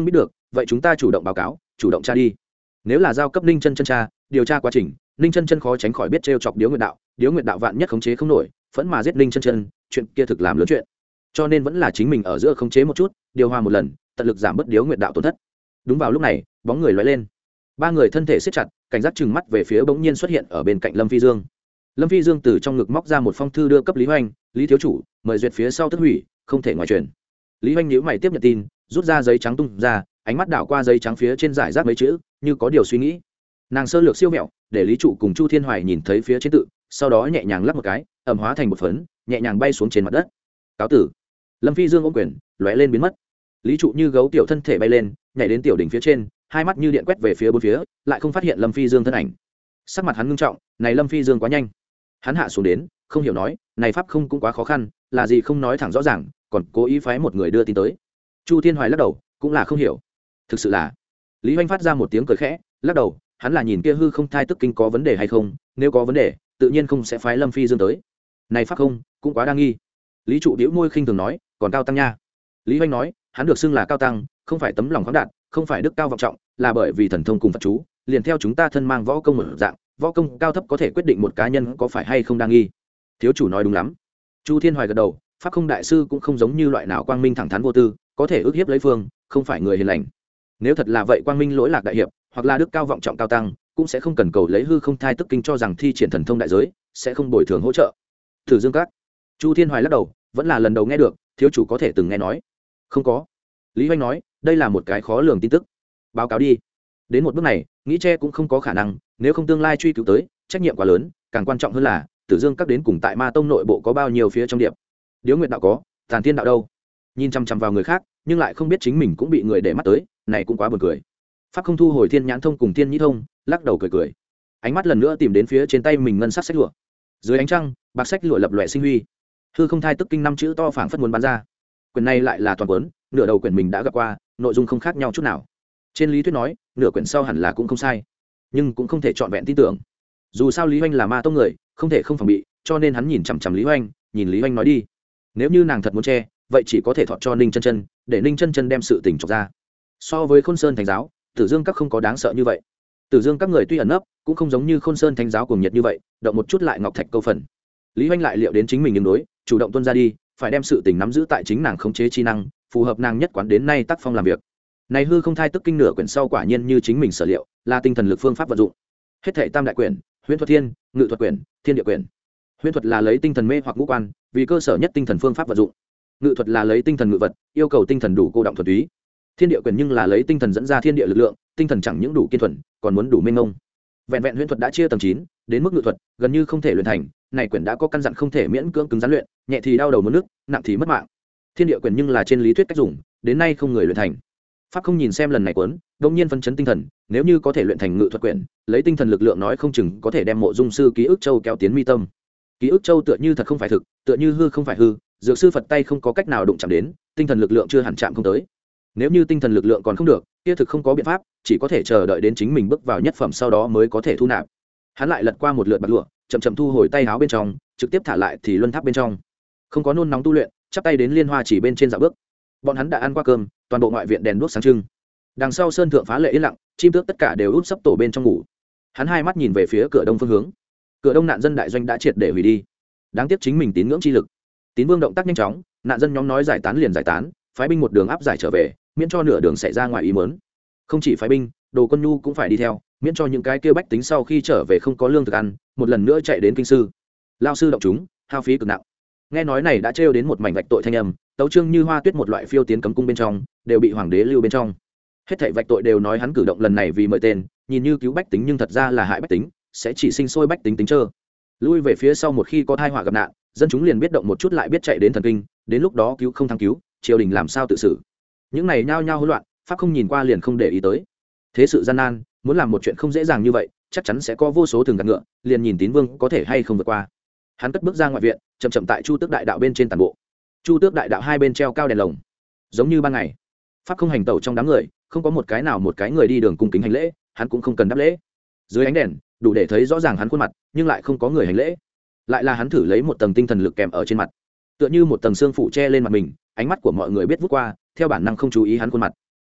vậy chúng ta chủ động báo cáo chủ động tra đi. Nếu là giao cấp ninh chân chân tra điều tra quá trình, ninh chân chân khó tránh khỏi biết t chọc điếu nguyệt đạo, điếu nguyệt đạo vạn nhất khống chế không nổi phẫn mà giết ninh chân chân, chuyện kia thực làm lớn chuyện. Cho nên vẫn là chính mình ở giữa khống chế một chút, điều hòa một lần, tận lực giảm bớt điếu nguyệt đạo tổn thất. Đúng vào lúc này, bóng người lóe lên, ba người thân thể siết chặt, cảnh giác chừng mắt về phía bỗng nhiên xuất hiện ở bên cạnh Lâm Phi Dương. Lâm Phi Dương từ trong ngực móc ra một phong thư đưa cấp Lý Hoành, Lý thiếu chủ mời duyệt, phía sau tức hủy, không thể ngoại truyền. Lý Hoành nhíu mày tiếp nhận tin, rút ra giấy trắng tung ra, ánh mắt đảo qua giấy trắng phía trên giải rác mấy chữ, như có điều suy nghĩ. Nàng sơ lược siêu mẹo, để Lý trụ cùng Chu Thiên Hoài nhìn thấy phía trên tự, sau đó nhẹ nhàng lắc một cái, ẩm hóa thành một phấn, nhẹ nhàng bay xuống trên mặt đất. Cáo tử. Lâm Phi Dương ôm quyền, lóe lên biến mất. Lý trụ như gấu tiểu thân thể bay lên, nhảy đến tiểu đỉnh phía trên, hai mắt như điện quét về phía bốn phía, lại không phát hiện Lâm Phi Dương thân ảnh. Sắc mặt hắn ngưng trọng, này Lâm Phi Dương quá nhanh. Hắn hạ xuống đến, không hiểu nói, này pháp không cũng quá khó khăn, là gì không nói thẳng rõ ràng, còn cố ý phái một người đưa tin tới. Chu Thiên Hoài lắc đầu, cũng là không hiểu. Thực sự là. Lý Hoành phát ra một tiếng cười khẽ, lắc đầu, hắn là nhìn kia hư không thai tức kinh có vấn đề hay không, nếu có vấn đề, tự nhiên không sẽ phái Lâm Phi Dương tới. Này pháp không, cũng quá đa nghi. Lý trụ điếu môi khinh thường nói, còn cao tăng nha. Lý Hoành nói, hắn được xưng là cao tăng, không phải tấm lòng khoáng đạt, không phải đức cao vọng trọng, là bởi vì thần thông cùng Phật chú, liền theo chúng ta thân mang võ công một dạng, võ công cao thấp có thể quyết định một cá nhân có phải hay không đa nghi. Thiếu chủ nói đúng lắm. Chu Thiên Hoài gật đầu, pháp không đại sư cũng không giống như loại nào quang minh thẳng thắn vô tư, có thể ức hiếp lấy phương, không phải người hiền lành. Nếu thật là vậy, quang minh lỗi lạc đại hiệp, hoặc là đức cao vọng trọng cao tăng, cũng sẽ không cần cầu lấy hư không thai tức kinh cho rằng thi triển thần thông đại giới, sẽ không bồi thường hỗ trợ. Thử Dương Các. Chu Thiên Hoài lắc đầu, vẫn là lần đầu nghe được, thiếu chủ có thể từng nghe nói. Không có. Lý Hoành nói, đây là một cái khó lường tin tức. Báo cáo đi. Đến một bước này, nghĩ che cũng không có khả năng, nếu không tương lai truy cứu tới, trách nhiệm quá lớn, càng quan trọng hơn là Tử Dương Các đến cùng tại Ma Tông nội bộ có bao nhiêu phía trong điệp. Điếu Nguyệt đạo có, Tàn Thiên đạo đâu? Nhìn chăm chăm vào người khác, nhưng lại không biết chính mình cũng bị người để mắt tới, này cũng quá buồn cười. Pháp không thu hồi Thiên Nhãn Thông cùng Thiên Nhĩ Thông, lắc đầu cười cười. Ánh mắt lần nữa tìm đến phía trên tay mình ngân sắc sách lụa. Dưới ánh trăng, bạc sách lụa lập lòe sinh huy. Hư không thai tức kinh năm chữ to phảng phất muốn bắn ra. Quyển này lại là toàn cuốn, nửa đầu quyển mình đã gặp qua, nội dung không khác nhau chút nào. Trên lý thuyết nói, nửa quyển sau hẳn là cũng không sai, nhưng cũng không thể trọn vẹn tin tưởng. Dù sao Lý Hoành là Ma Tông người, không thể không phòng bị, cho nên hắn nhìn chằm chằm Lý Hoành, nhìn Lý Hoành nói đi. Nếu như nàng thật muốn che, vậy chỉ có thể thọt cho Ninh Chân Chân, để Ninh Chân Chân đem sự tình chọc ra. So với Khôn Sơn Thánh giáo, Tử Dương Các không có đáng sợ như vậy. Tử Dương Các người tuy ẩn nấp, cũng không giống như Khôn Sơn Thánh giáo cuồng nhiệt như vậy, động một chút lại ngọc thạch câu phần. Lý Hoành lại liệu đến chính mình ứng đối, chủ động tuân ra đi, phải đem sự tình nắm giữ tại chính nàng khống chế chi năng, phù hợp nàng nhất quán đến nay tác phong làm việc. Này hư không thai tức kinh nửa quyển sau quả nhiên như chính mình sở liệu, là tinh thần lực phương pháp vận dụng. Hết thảy tam đại quyển, Huyễn thuật thiên, Ngự thuật quyển, Thiên địa quyển. Huyễn thuật là lấy tinh thần mê hoặc ngũ quan, vì cơ sở nhất tinh thần phương pháp vận dụng. Ngự thuật là lấy tinh thần ngự vật, yêu cầu tinh thần đủ cô động thuần túy. Thiên địa quyển nhưng là lấy tinh thần dẫn ra thiên địa lực lượng, tinh thần chẳng những đủ kiên thuần, còn muốn đủ mênh mông. Vẹn vẹn huyễn thuật đã chia tầng chín, đến mức ngự thuật gần như không thể luyện thành, này quyển đã có căn dặn không thể miễn cưỡng cứng rắn luyện, nhẹ thì đau đầu muốn nước, nặng thì mất mạng. Thiên địa quyển nhưng là trên lý thuyết cách dùng, đến nay không người luyện thành. Pháp không nhìn xem lần này cuốn, đột nhiên phân chấn tinh thần, nếu như có thể luyện thành ngự thuật quyển, lấy tinh thần lực lượng nói không chừng có thể đem Mộ Dung sư ký ức châu kéo tiến mi tâm. Ký ức châu tựa như thật không phải thực, tựa như hư không phải hư, dược sư Phật tay không có cách nào đụng chạm đến, tinh thần lực lượng chưa hẳn chạm không tới. Nếu như tinh thần lực lượng còn không được, kia thực không có biện pháp, chỉ có thể chờ đợi đến chính mình bước vào nhất phẩm sau đó mới có thể thu nạp. Hắn lại lật qua một lượt bạc lụa, chậm chậm thu hồi tay áo bên trong, trực tiếp thả lại thì luân tháp bên trong. Không có nôn nóng tu luyện, chắp tay đến liên hoa chỉ bên trên dạo bước. Bọn hắn đã ăn qua cơm, toàn bộ ngoại viện đèn đuốc sáng trưng. Đằng sau sơn thượng phá lệ yên lặng, chim tước tất cả đều úp sấp tổ bên trong ngủ. Hắn hai mắt nhìn về phía cửa đông phương hướng. Cửa đông nạn dân đại doanh đã triệt để hủy đi. Đáng tiếc chính mình tín ngưỡng chi lực. Tín vương động tác nhanh chóng, nạn dân nhóm nói giải tán liền giải tán, phái binh một đường áp giải trở về, miễn cho nửa đường xảy ra ngoài ý muốn. Không chỉ phái binh, đồ quân nhu cũng phải đi theo, miễn cho những cái kia bách tính sau khi trở về không có lương thực ăn, một lần nữa chạy đến kinh sư. Lao sư động chúng, hao phí cực nặng. Nghe nói này đã trêu đến một mảnh vạch tội thanh âm, tấu chương như hoa tuyết một loại phiêu tiến cấm cung bên trong, đều bị hoàng đế lưu bên trong. Hết thảy vạch tội đều nói hắn cử động lần này vì mời tên, nhìn như cứu bách tính nhưng thật ra là hại bách tính, sẽ chỉ sinh sôi bách tính tính trơ. Lui về phía sau một khi có tai họa gặp nạn, dân chúng liền biết động một chút lại biết chạy đến thần kinh, đến lúc đó cứu không thắng cứu, triều đình làm sao tự xử. Những này nhao nhao hỗn loạn, pháp không nhìn qua liền không để ý tới. Thế sự gian nan, muốn làm một chuyện không dễ dàng như vậy, chắc chắn sẽ có vô số thường gạt ngựa, liền nhìn tín vương có thể hay không vượt qua. Hắn cất bước ra ngoại viện, chậm chậm tại chu tước đại đạo bên trên tàn bộ. Chu tước đại đạo hai bên treo cao đèn lồng, giống như ban ngày. Pháp không hành tẩu trong đám người, không có một cái nào một cái người đi đường cung kính hành lễ, hắn cũng không cần đáp lễ. Dưới ánh đèn, đủ để thấy rõ ràng hắn khuôn mặt, nhưng lại không có người hành lễ. Lại là hắn thử lấy một tầng tinh thần lực kèm ở trên mặt, tựa như một tầng xương phủ che lên mặt mình, ánh mắt của mọi người biết vút qua, theo bản năng không chú ý hắn khuôn mặt.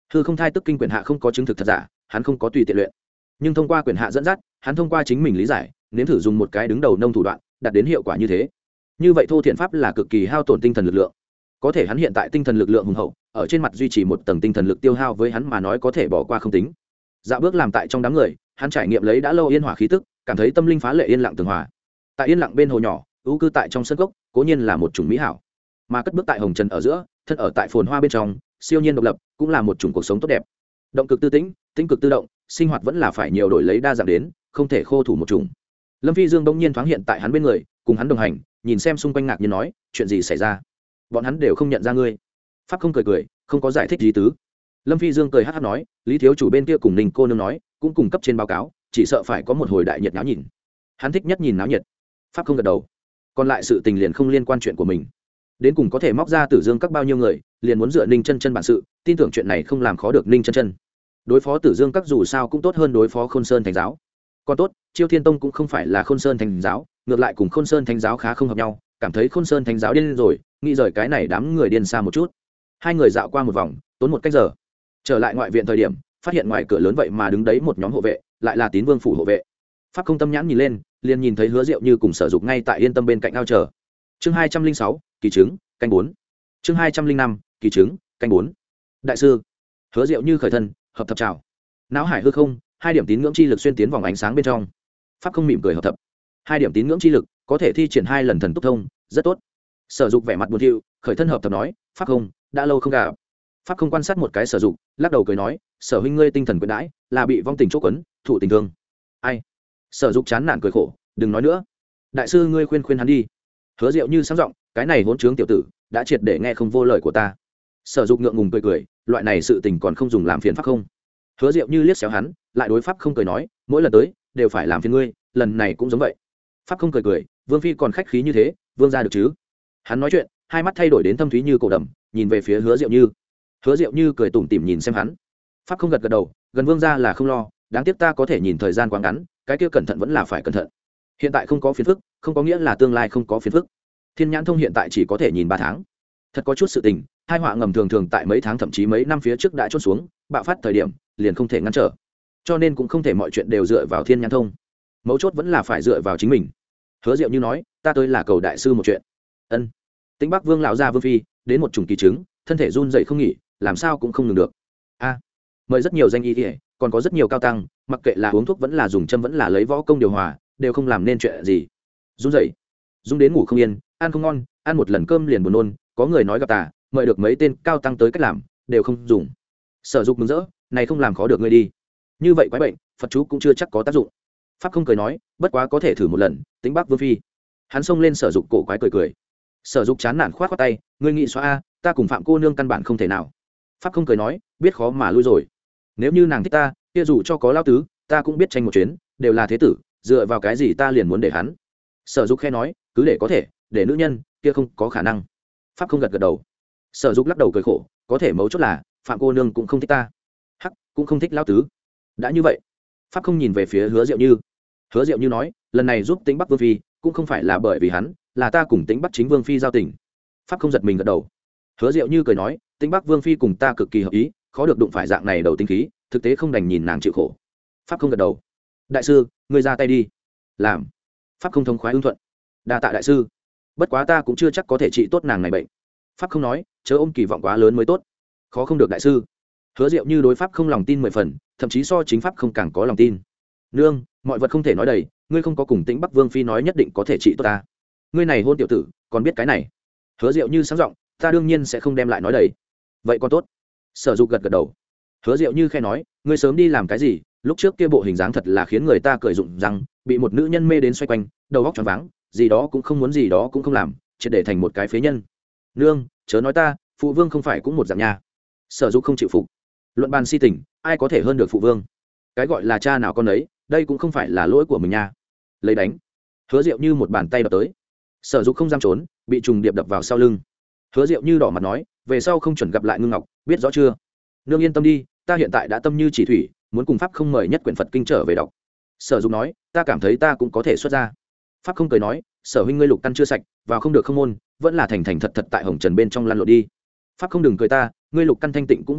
hư không thai tức kinh quyển hạ không có chứng thực thật giả, hắn không có tùy tiện luyện, nhưng thông qua quyển hạ dẫn dắt, hắn thông qua chính mình lý giải nếm thử dùng một cái đứng đầu nông thủ đoạn đạt đến hiệu quả như thế. Như vậy thô thiện pháp là cực kỳ hao tổn tinh thần lực lượng, có thể hắn hiện tại tinh thần lực lượng hùng hậu, ở trên mặt duy trì một tầng tinh thần lực tiêu hao với hắn mà nói có thể bỏ qua không tính. Dạo bước làm tại trong đám người, hắn trải nghiệm lấy đã lâu yên hòa khí tức, cảm thấy tâm linh phá lệ yên lặng tường hòa. Tại yên lặng bên hồ nhỏ, ưu cư tại trong sân gốc, cố nhiên là một chủng mỹ hảo, mà cất bước tại hồng trần ở giữa, thân ở tại phồn hoa bên trong, siêu nhiên độc lập, cũng là một chủng cuộc sống tốt đẹp. Động cực tư tĩnh, tĩnh cực tư động, sinh hoạt vẫn là phải nhiều đổi lấy đa dạng đến, không thể khô thủ một chủng. Lâm Phi Dương bỗng nhiên thoáng hiện tại hắn bên người, cùng hắn đồng hành, nhìn xem xung quanh ngạc nhiên nói, chuyện gì xảy ra? Bọn hắn đều không nhận ra ngươi. Pháp không cười cười, không có giải thích gì tứ. Lâm Phi Dương cười hắc hắc nói, Lý thiếu chủ bên kia cùng Ninh cô nương nói, cũng cùng cấp trên báo cáo, chỉ sợ phải có một hồi đại nhiệt náo nhìn. Hắn thích nhất nhìn náo nhiệt. Pháp không gật đầu. Còn lại sự tình liền không liên quan chuyện của mình. Đến cùng có thể móc ra Tử Dương các bao nhiêu người, liền muốn dựa Ninh Chân Chân bản sự, tin tưởng chuyện này không làm khó được Ninh Chân Chân. Đối phó Tử Dương các dù sao cũng tốt hơn đối phó Khôn Sơn Thánh giáo. Còn tốt, Chiêu Thiên Tông cũng không phải là Khôn Sơn Thánh giáo, ngược lại cùng Khôn Sơn Thánh giáo khá không hợp nhau, cảm thấy Khôn Sơn Thánh giáo điên rồi, nghĩ rời cái này đám người điên xa một chút. Hai người dạo qua một vòng, tốn một cách giờ. Trở lại ngoại viện thời điểm, phát hiện ngoài cửa lớn vậy mà đứng đấy một nhóm hộ vệ, lại là Tín Vương phủ hộ vệ. Pháp không tâm nhãn nhìn lên, liền nhìn thấy Hứa Diệu Như cùng Sở Dục ngay tại yên tâm bên cạnh ao chờ. Chương hai trăm linh sáu, kỳ trứng, canh bốn. Chương hai trăm linh năm, kỳ trứng, canh bốn. Đại sư. Hứa Diệu Như khởi thân, hợp thập chào. Náo hải hư không, hai điểm tín ngưỡng chi lực xuyên tiến vòng ánh sáng bên trong. Pháp không mỉm cười hợp thập. Hai điểm tín ngưỡng chi lực có thể thi triển hai lần thần túc thông, rất tốt. Sở Dục vẻ mặt buồn thiu, khởi thân hợp thập nói, Pháp không, đã lâu không gặp. Pháp không quan sát một cái Sở Dục, lắc đầu cười nói, Sở huynh ngươi tinh thần quyến đãi, là bị vong tình chỗ quấn, thụ tình thương. Ai? Sở Dục chán nản cười khổ, đừng nói nữa. Đại sư ngươi khuyên khuyên hắn đi. Hứa Diệu Như sáng giọng, cái này hỗn trướng tiểu tử, đã triệt để nghe không vô lời của ta. Sở Dục ngượng ngùng cười cười, loại này sự tình còn không dùng làm phiền Pháp không. Hứa Diệu Như liếc xéo hắn, lại đối Pháp không cười nói, mỗi lần tới đều phải làm phiền ngươi, lần này cũng giống vậy. Pháp không cười cười, Vương phi còn khách khí như thế, vương gia được chứ? Hắn nói chuyện, hai mắt thay đổi đến thâm thúy như cổ đầm, nhìn về phía Hứa Diệu Như. Hứa Diệu Như cười tủm tỉm nhìn xem hắn. Pháp không gật gật đầu, gần vương gia là không lo, đáng tiếc ta có thể nhìn thời gian quá ngắn, cái kia cẩn thận vẫn là phải cẩn thận. Hiện tại không có phiền phức, không có nghĩa là tương lai không có phiền phức. Thiên nhãn thông hiện tại chỉ có thể nhìn ba tháng. Thật có chút sự tình, hai họa ngầm thường thường tại mấy tháng thậm chí mấy năm phía trước đã chôn xuống, bạo phát thời điểm liền không thể ngăn trở. Cho nên cũng không thể mọi chuyện đều dựa vào thiên nhãn thông. Mấu chốt vẫn là phải dựa vào chính mình. Hứa Diệu Như nói, ta tới là cầu đại sư một chuyện. Ân. Tĩnh Bắc Vương lão gia Vương phi, đến một chủng kỳ chứng, thân thể run dậy không nghỉ, làm sao cũng không ngừng được. A. Mời rất nhiều danh y y, còn có rất nhiều cao tăng, mặc kệ là uống thuốc vẫn là dùng châm vẫn là lấy võ công điều hòa, đều không làm nên chuyện gì. Run dậy, run đến ngủ không yên, ăn không ngon, ăn một lần cơm liền buồn nôn, có người nói gặp tà, mời được mấy tên cao tăng tới cách làm, đều không dùng. Sở Dục mừng rỡ, này không làm khó được ngươi đi. Như vậy quái bệnh, Phật chú cũng chưa chắc có tác dụng. Pháp không cười nói, bất quá có thể thử một lần, Tĩnh Bắc Vương phi. Hắn xông lên Sở Dục cổ quái cười cười. Sở Dục chán nản khoát khoát tay, ngươi nghĩ xóa a, ta cùng Phạm cô nương căn bản không thể nào. Pháp không cười nói, biết khó mà lui rồi. Nếu như nàng thích ta, kia dù cho có lao tứ, ta cũng biết tranh một chuyến, đều là thế tử, dựa vào cái gì ta liền muốn để hắn. Sở Dục khẽ nói, cứ để có thể, để nữ nhân, kia không có khả năng. Pháp không gật gật đầu. Sở Dục lắc đầu cười khổ, có thể mấu chốt là, Phạm cô nương cũng không thích ta. Hắc, cũng không thích lao tứ. Đã như vậy, Pháp không nhìn về phía Hứa Diệu Như. Hứa Diệu Như nói, lần này giúp Tĩnh Bắc Vương phi, cũng không phải là bởi vì hắn, là ta cùng Tĩnh Bắc chính Vương phi giao tình. Pháp không giật mình gật đầu. Hứa Diệu Như cười nói, Tĩnh Bắc Vương phi cùng ta cực kỳ hợp ý, khó được đụng phải dạng này đầu tinh khí, thực tế không đành nhìn nàng chịu khổ. Pháp không gật đầu. Đại sư, ngươi ra tay đi. Làm. Pháp không thông khoái ưng thuận. Đa tạ đại sư. Bất quá ta cũng chưa chắc có thể trị tốt nàng này bệnh. Pháp không nói, chớ ôm kỳ vọng quá lớn mới tốt. Khó không được đại sư. Hứa Diệu Như đối Pháp không lòng tin mười phần, thậm chí so chính Pháp không càng có lòng tin. Nương, mọi vật không thể nói đầy, ngươi không có cùng Tĩnh Bắc Vương phi nói nhất định có thể trị tốt ta. Ngươi này hôn tiểu tử, còn biết cái này. Hứa Diệu Như sáng giọng, ta đương nhiên sẽ không đem lại nói đầy. Vậy còn tốt. Sở Dục gật gật đầu. Hứa Diệu Như khẽ nói, ngươi sớm đi làm cái gì, lúc trước kia bộ hình dáng thật là khiến người ta cười rụng rằng, bị một nữ nhân mê đến xoay quanh, đầu óc choáng váng, gì đó cũng không muốn gì đó cũng không làm, triệt để thành một cái phế nhân. Nương, chớ nói ta, phụ vương không phải cũng một dạng nha. Sở Dục không chịu phục. Luận bàn si tình, ai có thể hơn được phụ vương? Cái gọi là cha nào con ấy, đây cũng không phải là lỗi của mình nha. Lấy đánh. Hứa Diệu Như một bàn tay đập tới. Sở Dục không dám trốn, bị trùng điệp đập vào sau lưng. Hứa Diệu Như đỏ mặt nói, về sau không chuẩn gặp lại Ngưng Ngọc, biết rõ chưa? Nương yên tâm đi, ta hiện tại đã tâm như chỉ thủy, muốn cùng Pháp không mời nhất quyển Phật kinh trở về đọc. Sở Dục nói, ta cảm thấy ta cũng có thể xuất ra. Pháp không cười nói, Sở huynh ngươi lục căn chưa sạch, vào không được không môn, vẫn là thành thành thật thật tại hồng trần bên trong lăn lộn đi. Pháp không đừng cười ta, ngươi lục căn thanh tịnh cũng vô dụng,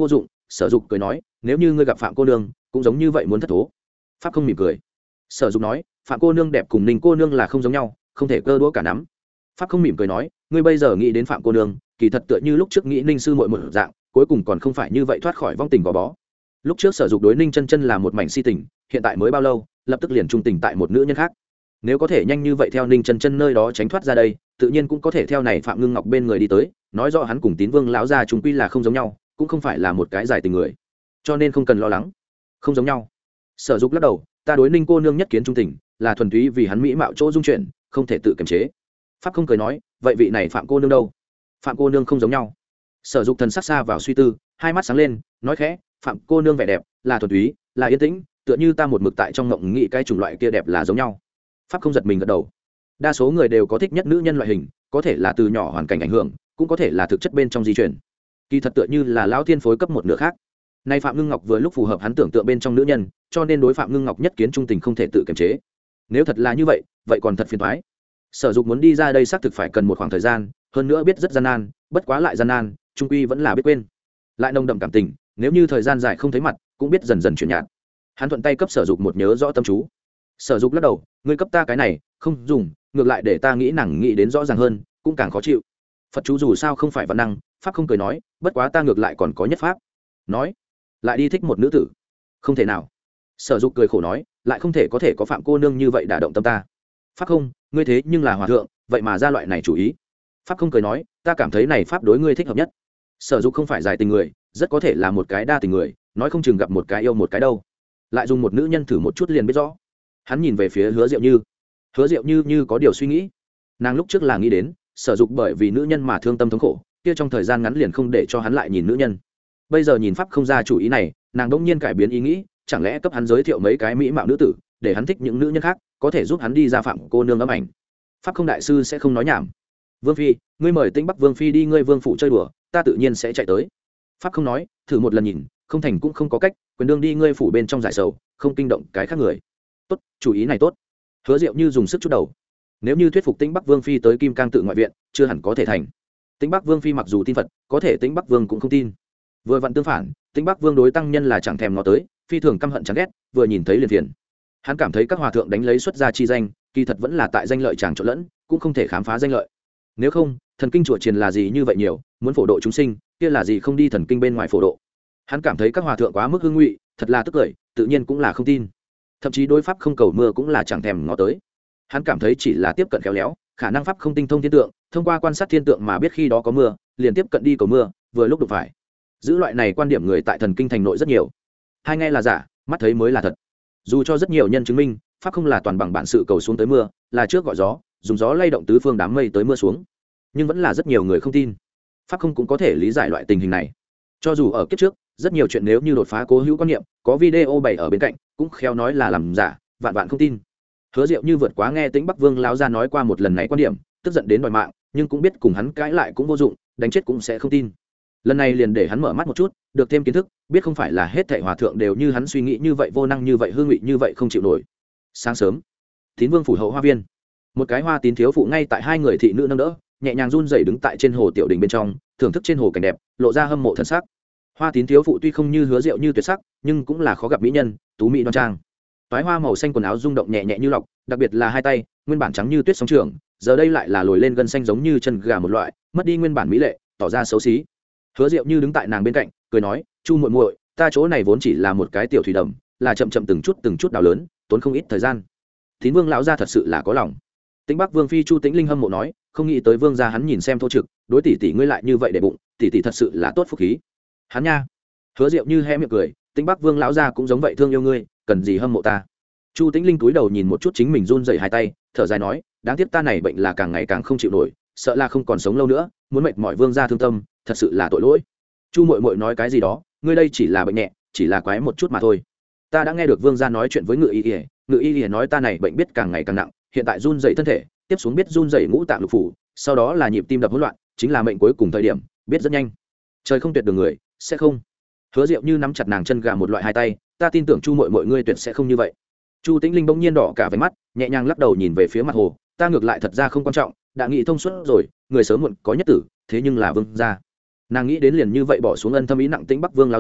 Sở Dục cười nói nếu như ngươi gặp Phạm cô nương cũng giống như vậy muốn thất thố. Pháp không mỉm cười. Sở Dục nói Phạm cô nương đẹp cùng Ninh cô nương là không giống nhau, không thể cơ đũa cả nắm. Pháp không mỉm cười nói ngươi bây giờ nghĩ đến Phạm cô nương kỳ thật tựa như lúc trước nghĩ Ninh sư muội một dạng, cuối cùng còn không phải như vậy thoát khỏi vong tình gò bó. Lúc trước Sở Dục đối Ninh chân chân là một mảnh si tình, hiện tại mới bao lâu lập tức liền trung tình tại một nữ nhân khác. Nếu có thể nhanh như vậy theo Ninh chân chân nơi đó tránh thoát ra đây, tự nhiên cũng có thể theo này Phạm Ngưng Ngọc bên người đi tới, nói rõ hắn cùng Tín Vương lão gia chúng quy là không giống nhau, cũng không phải là một cái giải tình người, cho nên không cần lo lắng. Không giống nhau. Sở Dục lắc đầu, ta đối Ninh cô nương nhất kiến trung tình, là thuần túy vì hắn mỹ mạo chỗ dung chuyển, không thể tự kiềm chế. Pháp không cười nói, vậy vị này Phạm cô nương đâu? Phạm cô nương không giống nhau. Sở Dục thần sắc xa vào suy tư, hai mắt sáng lên, nói khẽ, Phạm cô nương vẻ đẹp là thuần túy, là yên tĩnh, tựa như ta một mực tại trong ngộng nghĩ cái chủng loại kia đẹp là giống nhau. Pháp không giật mình gật đầu. Đa số người đều có thích nhất nữ nhân loại hình, có thể là từ nhỏ hoàn cảnh ảnh hưởng, cũng có thể là thực chất bên trong di truyền. Kỳ thật tựa như là lão thiên phối cấp một nửa khác. Nay Phạm Ngưng Ngọc vừa lúc phù hợp hắn tưởng tượng bên trong nữ nhân, cho nên đối Phạm Ngưng Ngọc nhất kiến trung tình không thể tự kiềm chế. Nếu thật là như vậy, vậy còn thật phiền toái. Sở Dục muốn đi ra đây xác thực phải cần một khoảng thời gian, hơn nữa biết rất gian nan, bất quá lại gian nan, trung quy vẫn là biết quên. Lại nồng đậm cảm tình, nếu như thời gian dài không thấy mặt, cũng biết dần dần chuyển nhạt. Hắn thuận tay cấp Sở Dục một nhớ rõ tâm chú. Sở Dục lắc đầu, ngươi cấp ta cái này, không dùng, ngược lại để ta nghĩ nàng nghĩ đến rõ ràng hơn, cũng càng khó chịu. Phật chú dù sao không phải văn năng, pháp không cười nói, bất quá ta ngược lại còn có nhất pháp. Nói, lại đi thích một nữ tử, không thể nào. Sở Dục cười khổ nói, lại không thể có thể có Phạm cô nương như vậy đả động tâm ta. Pháp không, ngươi thế nhưng là hòa thượng, vậy mà ra loại này chủ ý. Pháp không cười nói, ta cảm thấy này pháp đối ngươi thích hợp nhất. Sở Dục không phải giải tình người, rất có thể là một cái đa tình người, nói không chừng gặp một cái yêu một cái đâu. Lại dùng một nữ nhân thử một chút liền biết rõ. Hắn nhìn về phía Hứa Diệu Như. Hứa Diệu Như như có điều suy nghĩ. Nàng lúc trước là nghĩ đến, Sở Dục bởi vì nữ nhân mà thương tâm thống khổ, kia trong thời gian ngắn liền không để cho hắn lại nhìn nữ nhân. Bây giờ nhìn pháp không ra chủ ý này, nàng đỗng nhiên cải biến ý nghĩ, chẳng lẽ cấp hắn giới thiệu mấy cái mỹ mạo nữ tử, để hắn thích những nữ nhân khác, có thể giúp hắn đi ra Phạm cô nương ấm ảnh. Pháp không đại sư sẽ không nói nhảm. Vương phi, ngươi mời Tĩnh Bắc Vương phi đi ngươi vương phủ chơi đùa, ta tự nhiên sẽ chạy tới. Pháp không nói, thử một lần nhìn, không thành cũng không có cách, quyền đương đi ngươi phủ bên trong giải sầu, không kinh động cái khác người. Tốt, chủ ý này tốt. Hứa Diệu Như dùng sức chút đầu. Nếu như thuyết phục Tĩnh Bắc Vương phi tới Kim Cang tự ngoại viện, chưa hẳn có thể thành. Tĩnh Bắc Vương phi mặc dù tin Phật, có thể Tĩnh Bắc Vương cũng không tin. Vừa vặn tương phản, Tĩnh Bắc Vương đối tăng nhân là chẳng thèm ngó tới, phi thường căm hận chán ghét, vừa nhìn thấy liền phiền. Hắn cảm thấy các hòa thượng đánh lấy xuất gia chi danh, kỳ thật vẫn là tại danh lợi chàng trộn lẫn, cũng không thể khám phá danh lợi. Nếu không, thần kinh chùa triền là gì như vậy nhiều, muốn phổ độ chúng sinh, kia là gì không đi thần kinh bên ngoài phổ độ. Hắn cảm thấy các hòa thượng quá mức hương ngụy, thật là tức cười, tự nhiên cũng là không tin. Thậm chí đối pháp không cầu mưa cũng là chẳng thèm ngó tới. Hắn cảm thấy chỉ là tiếp cận khéo léo, khả năng pháp không tinh thông thiên tượng, thông qua quan sát thiên tượng mà biết khi đó có mưa, liền tiếp cận đi cầu mưa, vừa lúc đụng phải. Giữ loại này quan điểm người tại thần kinh thành nội rất nhiều. Hai nghe là giả, mắt thấy mới là thật. Dù cho rất nhiều nhân chứng minh pháp không là toàn bằng bản sự cầu xuống tới mưa, là trước gọi gió, dùng gió lay động tứ phương đám mây tới mưa xuống, nhưng vẫn là rất nhiều người không tin. Pháp không cũng có thể lý giải loại tình hình này. Cho dù ở kiếp trước rất nhiều chuyện nếu như đột phá cố hữu quan niệm, có video bày ở bên cạnh cũng khéo nói là làm giả, vạn vạn không tin. Hứa Diệu Như vượt quá nghe Tĩnh Bắc Vương lão gia nói qua một lần này quan điểm, tức giận đến đòi mạng, nhưng cũng biết cùng hắn cãi lại cũng vô dụng, đánh chết cũng sẽ không tin. Lần này liền để hắn mở mắt một chút, được thêm kiến thức, biết không phải là hết thảy hòa thượng đều như hắn suy nghĩ như vậy vô năng như vậy hương ngụy như vậy không chịu nổi. Sáng sớm, Tín Vương phủ hậu hoa viên, một cái hoa tín thiếu phụ ngay tại hai người thị nữ nâng đỡ, nhẹ nhàng run rẩy đứng tại trên hồ tiểu đình bên trong, thưởng thức trên hồ cảnh đẹp, lộ ra hâm mộ thân sắc. Hoa tín thiếu phụ tuy không như Hứa Diệu Như tuyệt sắc, nhưng cũng là khó gặp mỹ nhân, tú mỹ đoan trang. Toái hoa màu xanh quần áo rung động nhẹ nhẹ như lọc, đặc biệt là hai tay, nguyên bản trắng như tuyết sóng trường, giờ đây lại là lồi lên gân xanh giống như chân gà một loại, mất đi nguyên bản mỹ lệ, tỏ ra xấu xí. Hứa Diệu Như đứng tại nàng bên cạnh, cười nói, "Chu muội muội, ta chỗ này vốn chỉ là một cái tiểu thủy đầm, là chậm chậm từng chút từng chút đào lớn, tốn không ít thời gian." Tín Vương lão gia thật sự là có lòng. Tĩnh Bắc Vương phi Chu Tĩnh Linh hâm mộ nói, không nghĩ tới vương gia hắn nhìn xem thô trực, đối tỷ tỷ ngươi lại như vậy để bụng, tỷ tỷ thật sự là tốt phúc khí. Hắn nha. Hứa Diệu Như hé miệng cười, Tĩnh Bắc Vương lão gia cũng giống vậy thương yêu ngươi, cần gì hâm mộ ta. Chu Tĩnh Linh cúi đầu nhìn một chút chính mình run rẩy hai tay, thở dài nói, đáng tiếc ta này bệnh là càng ngày càng không chịu nổi, sợ là không còn sống lâu nữa, muốn mệt mỏi vương gia thương tâm, thật sự là tội lỗi. Chu muội muội nói cái gì đó, ngươi đây chỉ là bệnh nhẹ, chỉ là quái một chút mà thôi. Ta đã nghe được vương gia nói chuyện với ngự y y, ngự y y nói ta này bệnh biết càng ngày càng nặng, hiện tại run rẩy thân thể, tiếp xuống biết run rẩy ngũ tạng lục phủ, sau đó là nhịp tim đập hỗn loạn, chính là mệnh cuối cùng thời điểm, biết rất nhanh. Trời không tuyệt đường người, sẽ không. Hứa Diệu Như nắm chặt nàng chân gà một loại hai tay, ta tin tưởng Chu muội muội ngươi tuyệt sẽ không như vậy. Chu Tĩnh Linh bỗng nhiên đỏ cả váy mắt, nhẹ nhàng lắc đầu nhìn về phía mặt hồ, ta ngược lại thật ra không quan trọng, đã nghĩ thông suốt rồi, người sớm muộn có nhất tử, thế nhưng là vương gia. Nàng nghĩ đến liền như vậy bỏ xuống ân thâm ý nặng Tĩnh Bắc Vương láo ra,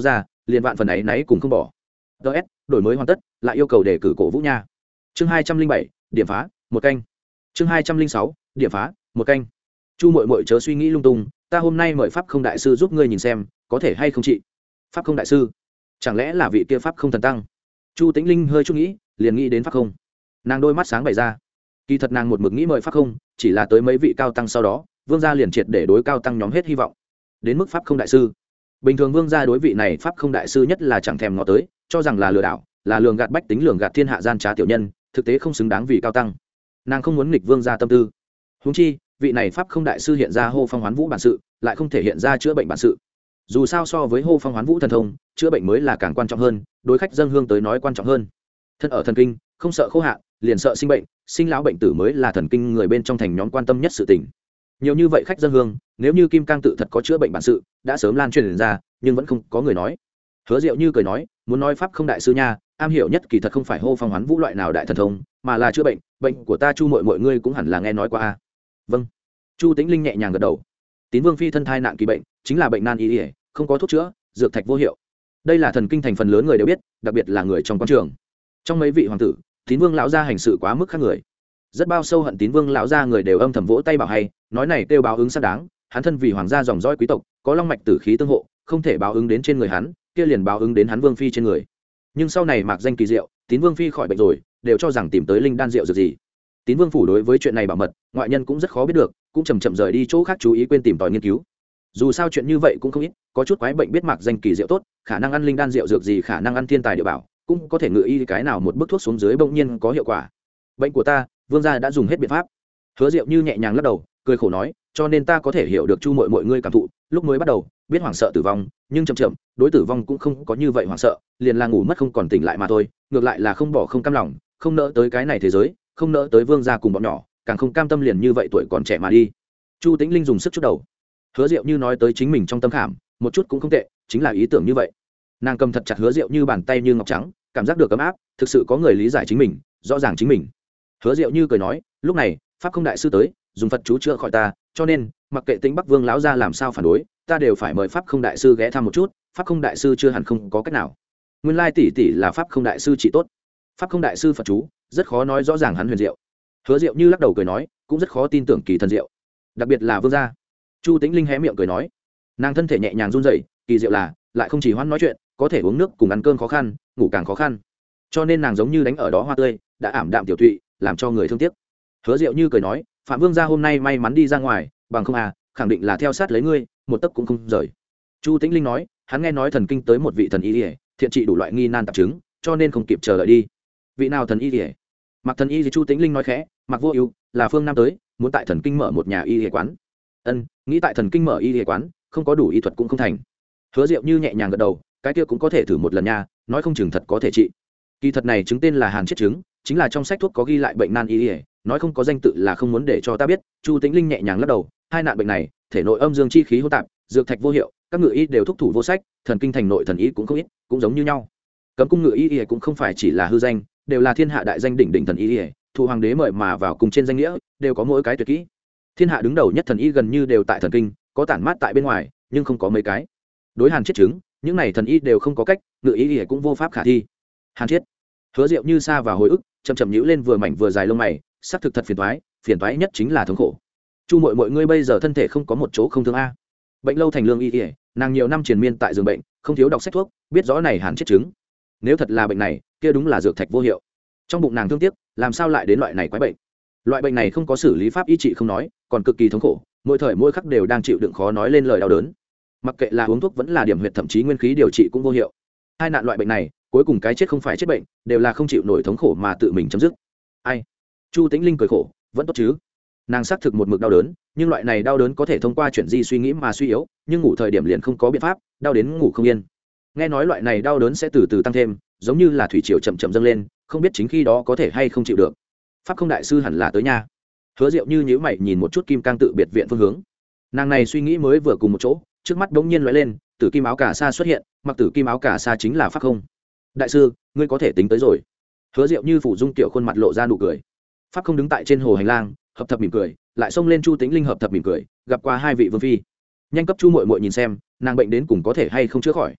liền vạn phần ấy náy cùng không bỏ. ts đổi mới hoàn tất, lại yêu cầu đề cử cổ vũ nha. Chương hai trăm linh bảy, điểm phá một canh. Chương hai trăm linh sáu, điểm phá một canh. Chu muội muội chớ suy nghĩ lung tung, ta hôm nay mời pháp không đại sư giúp ngươi nhìn xem có thể hay không trị. Pháp không đại sư? Chẳng lẽ là vị kia pháp không thần tăng? Chu Tĩnh Linh hơi chút nghĩ, liền nghĩ đến pháp không. Nàng đôi mắt sáng bày ra. Kỳ thật nàng một mực nghĩ mời pháp không, chỉ là tới mấy vị cao tăng sau đó, vương gia liền triệt để đối cao tăng nhóm hết hy vọng. Đến mức pháp không đại sư, bình thường vương gia đối vị này pháp không đại sư nhất là chẳng thèm ngó tới, cho rằng là lừa đảo, là lường gạt bách tính, lường gạt thiên hạ gian trá tiểu nhân, thực tế không xứng đáng vì cao tăng. Nàng không muốn nghịch vương gia tâm tư. Huống chi, vị này pháp không đại sư hiện ra hô phong hoán vũ bản sự, lại không thể hiện ra chữa bệnh bản sự. Dù sao so với hô phong hoán vũ thần thông, chữa bệnh mới là càng quan trọng hơn, đối khách dân hương tới nói quan trọng hơn. Thân ở thần kinh, không sợ khô hạn, liền sợ sinh bệnh, sinh lão bệnh tử mới là thần kinh người bên trong thành nhóm quan tâm nhất sự tình. Nhiều như vậy khách dân hương, nếu như kim cang tự thật có chữa bệnh bản sự, đã sớm lan truyền ra, nhưng vẫn không có người nói. Hứa Diệu Như cười nói, muốn nói pháp không đại sư nha, am hiểu nhất kỳ thật không phải hô phong hoán vũ loại nào đại thần thông, mà là chữa bệnh, bệnh của ta Chu muội muội ngươi cũng hẳn là nghe nói qua a. Vâng. Chu Tĩnh Linh nhẹ nhàng gật đầu. Tín Vương phi thân thai nạn kỳ bệnh, chính là bệnh nan y, không có thuốc chữa, dược thạch vô hiệu. Đây là thần kinh thành phần lớn người đều biết, đặc biệt là người trong quan trường. Trong mấy vị hoàng tử, Tín Vương lão gia hành sự quá mức khác người. Rất bao sâu hận Tín Vương lão gia người đều âm thầm vỗ tay bảo hay, nói này kêu báo ứng xác đáng, hắn thân vì hoàng gia dòng dõi quý tộc, có long mạch tử khí tương hộ, không thể báo ứng đến trên người hắn, kia liền báo ứng đến hắn Vương phi trên người. Nhưng sau này mạc danh kỳ diệu, Tín Vương phi khỏi bệnh rồi, đều cho rằng tìm tới linh đan rượu dược gì. Tín Vương phủ đối với chuyện này bảo mật, ngoại nhân cũng rất khó biết được, cũng chậm chậm rời đi chỗ khác chú ý quên tìm tòi nghiên cứu. Dù sao chuyện như vậy cũng không ít, có chút quái bệnh biết mạc danh kỳ diệu tốt, khả năng ăn linh đan rượu dược gì, khả năng ăn thiên tài địa bảo, cũng có thể ngự y cái nào một bức thuốc xuống dưới bỗng nhiên có hiệu quả. Bệnh của ta, vương gia đã dùng hết biện pháp. Hứa Diệu Như nhẹ nhàng lắc đầu, cười khổ nói, cho nên ta có thể hiểu được Chu muội muội ngươi cảm thụ, lúc mới bắt đầu, biết hoảng sợ tử vong, nhưng chậm chậm, đối tử vong cũng không có như vậy hoảng sợ, liền là ngủ mất không còn tỉnh lại mà thôi, ngược lại là không bỏ không cam lòng, không nỡ tới cái này thế giới, không nỡ tới vương gia cùng bọn nhỏ, càng không cam tâm liền như vậy tuổi còn trẻ mà đi. Chu Tĩnh Linh dùng sức chút đầu. Hứa Diệu Như nói tới chính mình trong tâm khảm, một chút cũng không tệ, chính là ý tưởng như vậy. Nàng cầm thật chặt Hứa Diệu Như bàn tay như ngọc trắng, cảm giác được ấm áp, thực sự có người lý giải chính mình, rõ ràng chính mình. Hứa Diệu Như cười nói, lúc này pháp không đại sư tới, dùng Phật chú chữa khỏi ta, cho nên mặc kệ Tĩnh Bắc Vương lão gia làm sao phản đối, ta đều phải mời pháp không đại sư ghé thăm một chút, pháp không đại sư chưa hẳn không có cách nào. Nguyên lai tỷ tỷ là pháp không đại sư trị tốt. Pháp không đại sư Phật chú, rất khó nói rõ ràng hắn huyền diệu. Hứa Diệu Như lắc đầu cười nói, cũng rất khó tin tưởng kỳ thần diệu, đặc biệt là vương gia. Chu Tĩnh Linh hé miệng cười nói, nàng thân thể nhẹ nhàng run rẩy, kỳ diệu là lại không chỉ hoan nói chuyện, có thể uống nước cùng ăn cơm khó khăn, ngủ càng khó khăn, cho nên nàng giống như đánh ở đó hoa tươi, đã ảm đạm tiểu thụy, làm cho người thương tiếc. Hứa Diệu Như cười nói, phạm vương gia hôm nay may mắn đi ra ngoài, bằng không à, khẳng định là theo sát lấy ngươi, một tấc cũng không rời. Chu Tĩnh Linh nói, hắn nghe nói thần kinh tới một vị thần y ỉa, thiện trị đủ loại nghi nan tạp chứng, cho nên không kịp chờ đợi đi. Vị nào thần y ỉa? Mặc thần y gì? Chu Tĩnh Linh nói khẽ, Mặc Vô Ưu là phương nam tới, muốn tại thần kinh mở một nhà y ỉa quán. Ân, nghĩ tại thần kinh mở y ỉa quán, không có đủ y thuật cũng không thành. Hứa Diệu Như nhẹ nhàng gật đầu, cái kia cũng có thể thử một lần nha, nói không chừng thật có thể trị. Kỳ thật này chứng tên là hàn chết chứng, chính là trong sách thuốc có ghi lại bệnh nan y ỉa, nói không có danh tự là không muốn để cho ta biết. Chu Tĩnh Linh nhẹ nhàng lắc đầu, hai nạn bệnh này, thể nội âm dương chi khí hỗn tạp, dược thạch vô hiệu, các ngự y đều thúc thủ vô sách, thần kinh thành nội thần y cũng không ít, cũng giống như nhau. Cấm cung ngự y ỉa cũng không phải chỉ là hư danh, đều là thiên hạ đại danh đỉnh đỉnh thần y ỉa, thụ hoàng đế mời mà vào cùng trên danh nghĩa, đều có mỗi cái tuyệt kỹ. Thiên hạ đứng đầu nhất thần y gần như đều tại thần kinh, có tản mát tại bên ngoài, nhưng không có mấy cái. Đối hàn chết chứng, những này thần y đều không có cách, ngự y ỉa cũng vô pháp khả thi. Hàn chết. Hứa Diệu Như xa vào hồi ức, chậm chậm nhíu lên vừa mảnh vừa dài lông mày, xác thực thật phiền toái, phiền toái nhất chính là thống khổ. Chu muội muội ngươi bây giờ thân thể không có một chỗ không thương a. Bệnh lâu thành lương y ỉa, nàng nhiều năm triền miên tại giường bệnh, không thiếu đọc sách thuốc, biết rõ này hàn chết chứng. Nếu thật là bệnh này, kia đúng là dược thạch vô hiệu. Trong bụng nàng thương tiếc, làm sao lại đến loại này quái bệnh? Loại bệnh này không có xử lý pháp y trị không nói, còn cực kỳ thống khổ, mỗi thời mỗi khắc đều đang chịu đựng khó nói lên lời đau đớn. Mặc kệ là uống thuốc vẫn là điểm huyệt thậm chí nguyên khí điều trị cũng vô hiệu. Hai nạn loại bệnh này, cuối cùng cái chết không phải chết bệnh, đều là không chịu nổi thống khổ mà tự mình chấm dứt. Ai? Chu Tĩnh Linh cười khổ, vẫn tốt chứ? Nàng xác thực một mực đau đớn, nhưng loại này đau đớn có thể thông qua chuyển di suy nghĩ mà suy yếu, nhưng ngủ thời điểm liền không có biện pháp, đau đến ngủ không yên. Nghe nói loại này đau đớn sẽ từ từ tăng thêm, giống như là thủy triều chậm chậm dâng lên, không biết chính khi đó có thể hay không chịu được. Pháp không đại sư hẳn là tới nha. Hứa Diệu Như nhíu mày nhìn một chút kim cang tự biệt viện phương hướng. Nàng này suy nghĩ mới vừa cùng một chỗ, trước mắt đống nhiên lóe lên, tử kim áo cà sa xuất hiện, mặc tử kim áo cà sa chính là pháp không. Đại sư, ngươi có thể tính tới rồi. Hứa Diệu Như phủ dung tiểu khuôn mặt lộ ra nụ cười. Pháp không đứng tại trên hồ hành lang, hợp thập mỉm cười, lại xông lên Chu Tĩnh Linh hợp thập mỉm cười, gặp qua hai vị vương phi. Nhanh cấp Chu muội muội nhìn xem, nàng bệnh đến cùng có thể hay không chữa khỏi.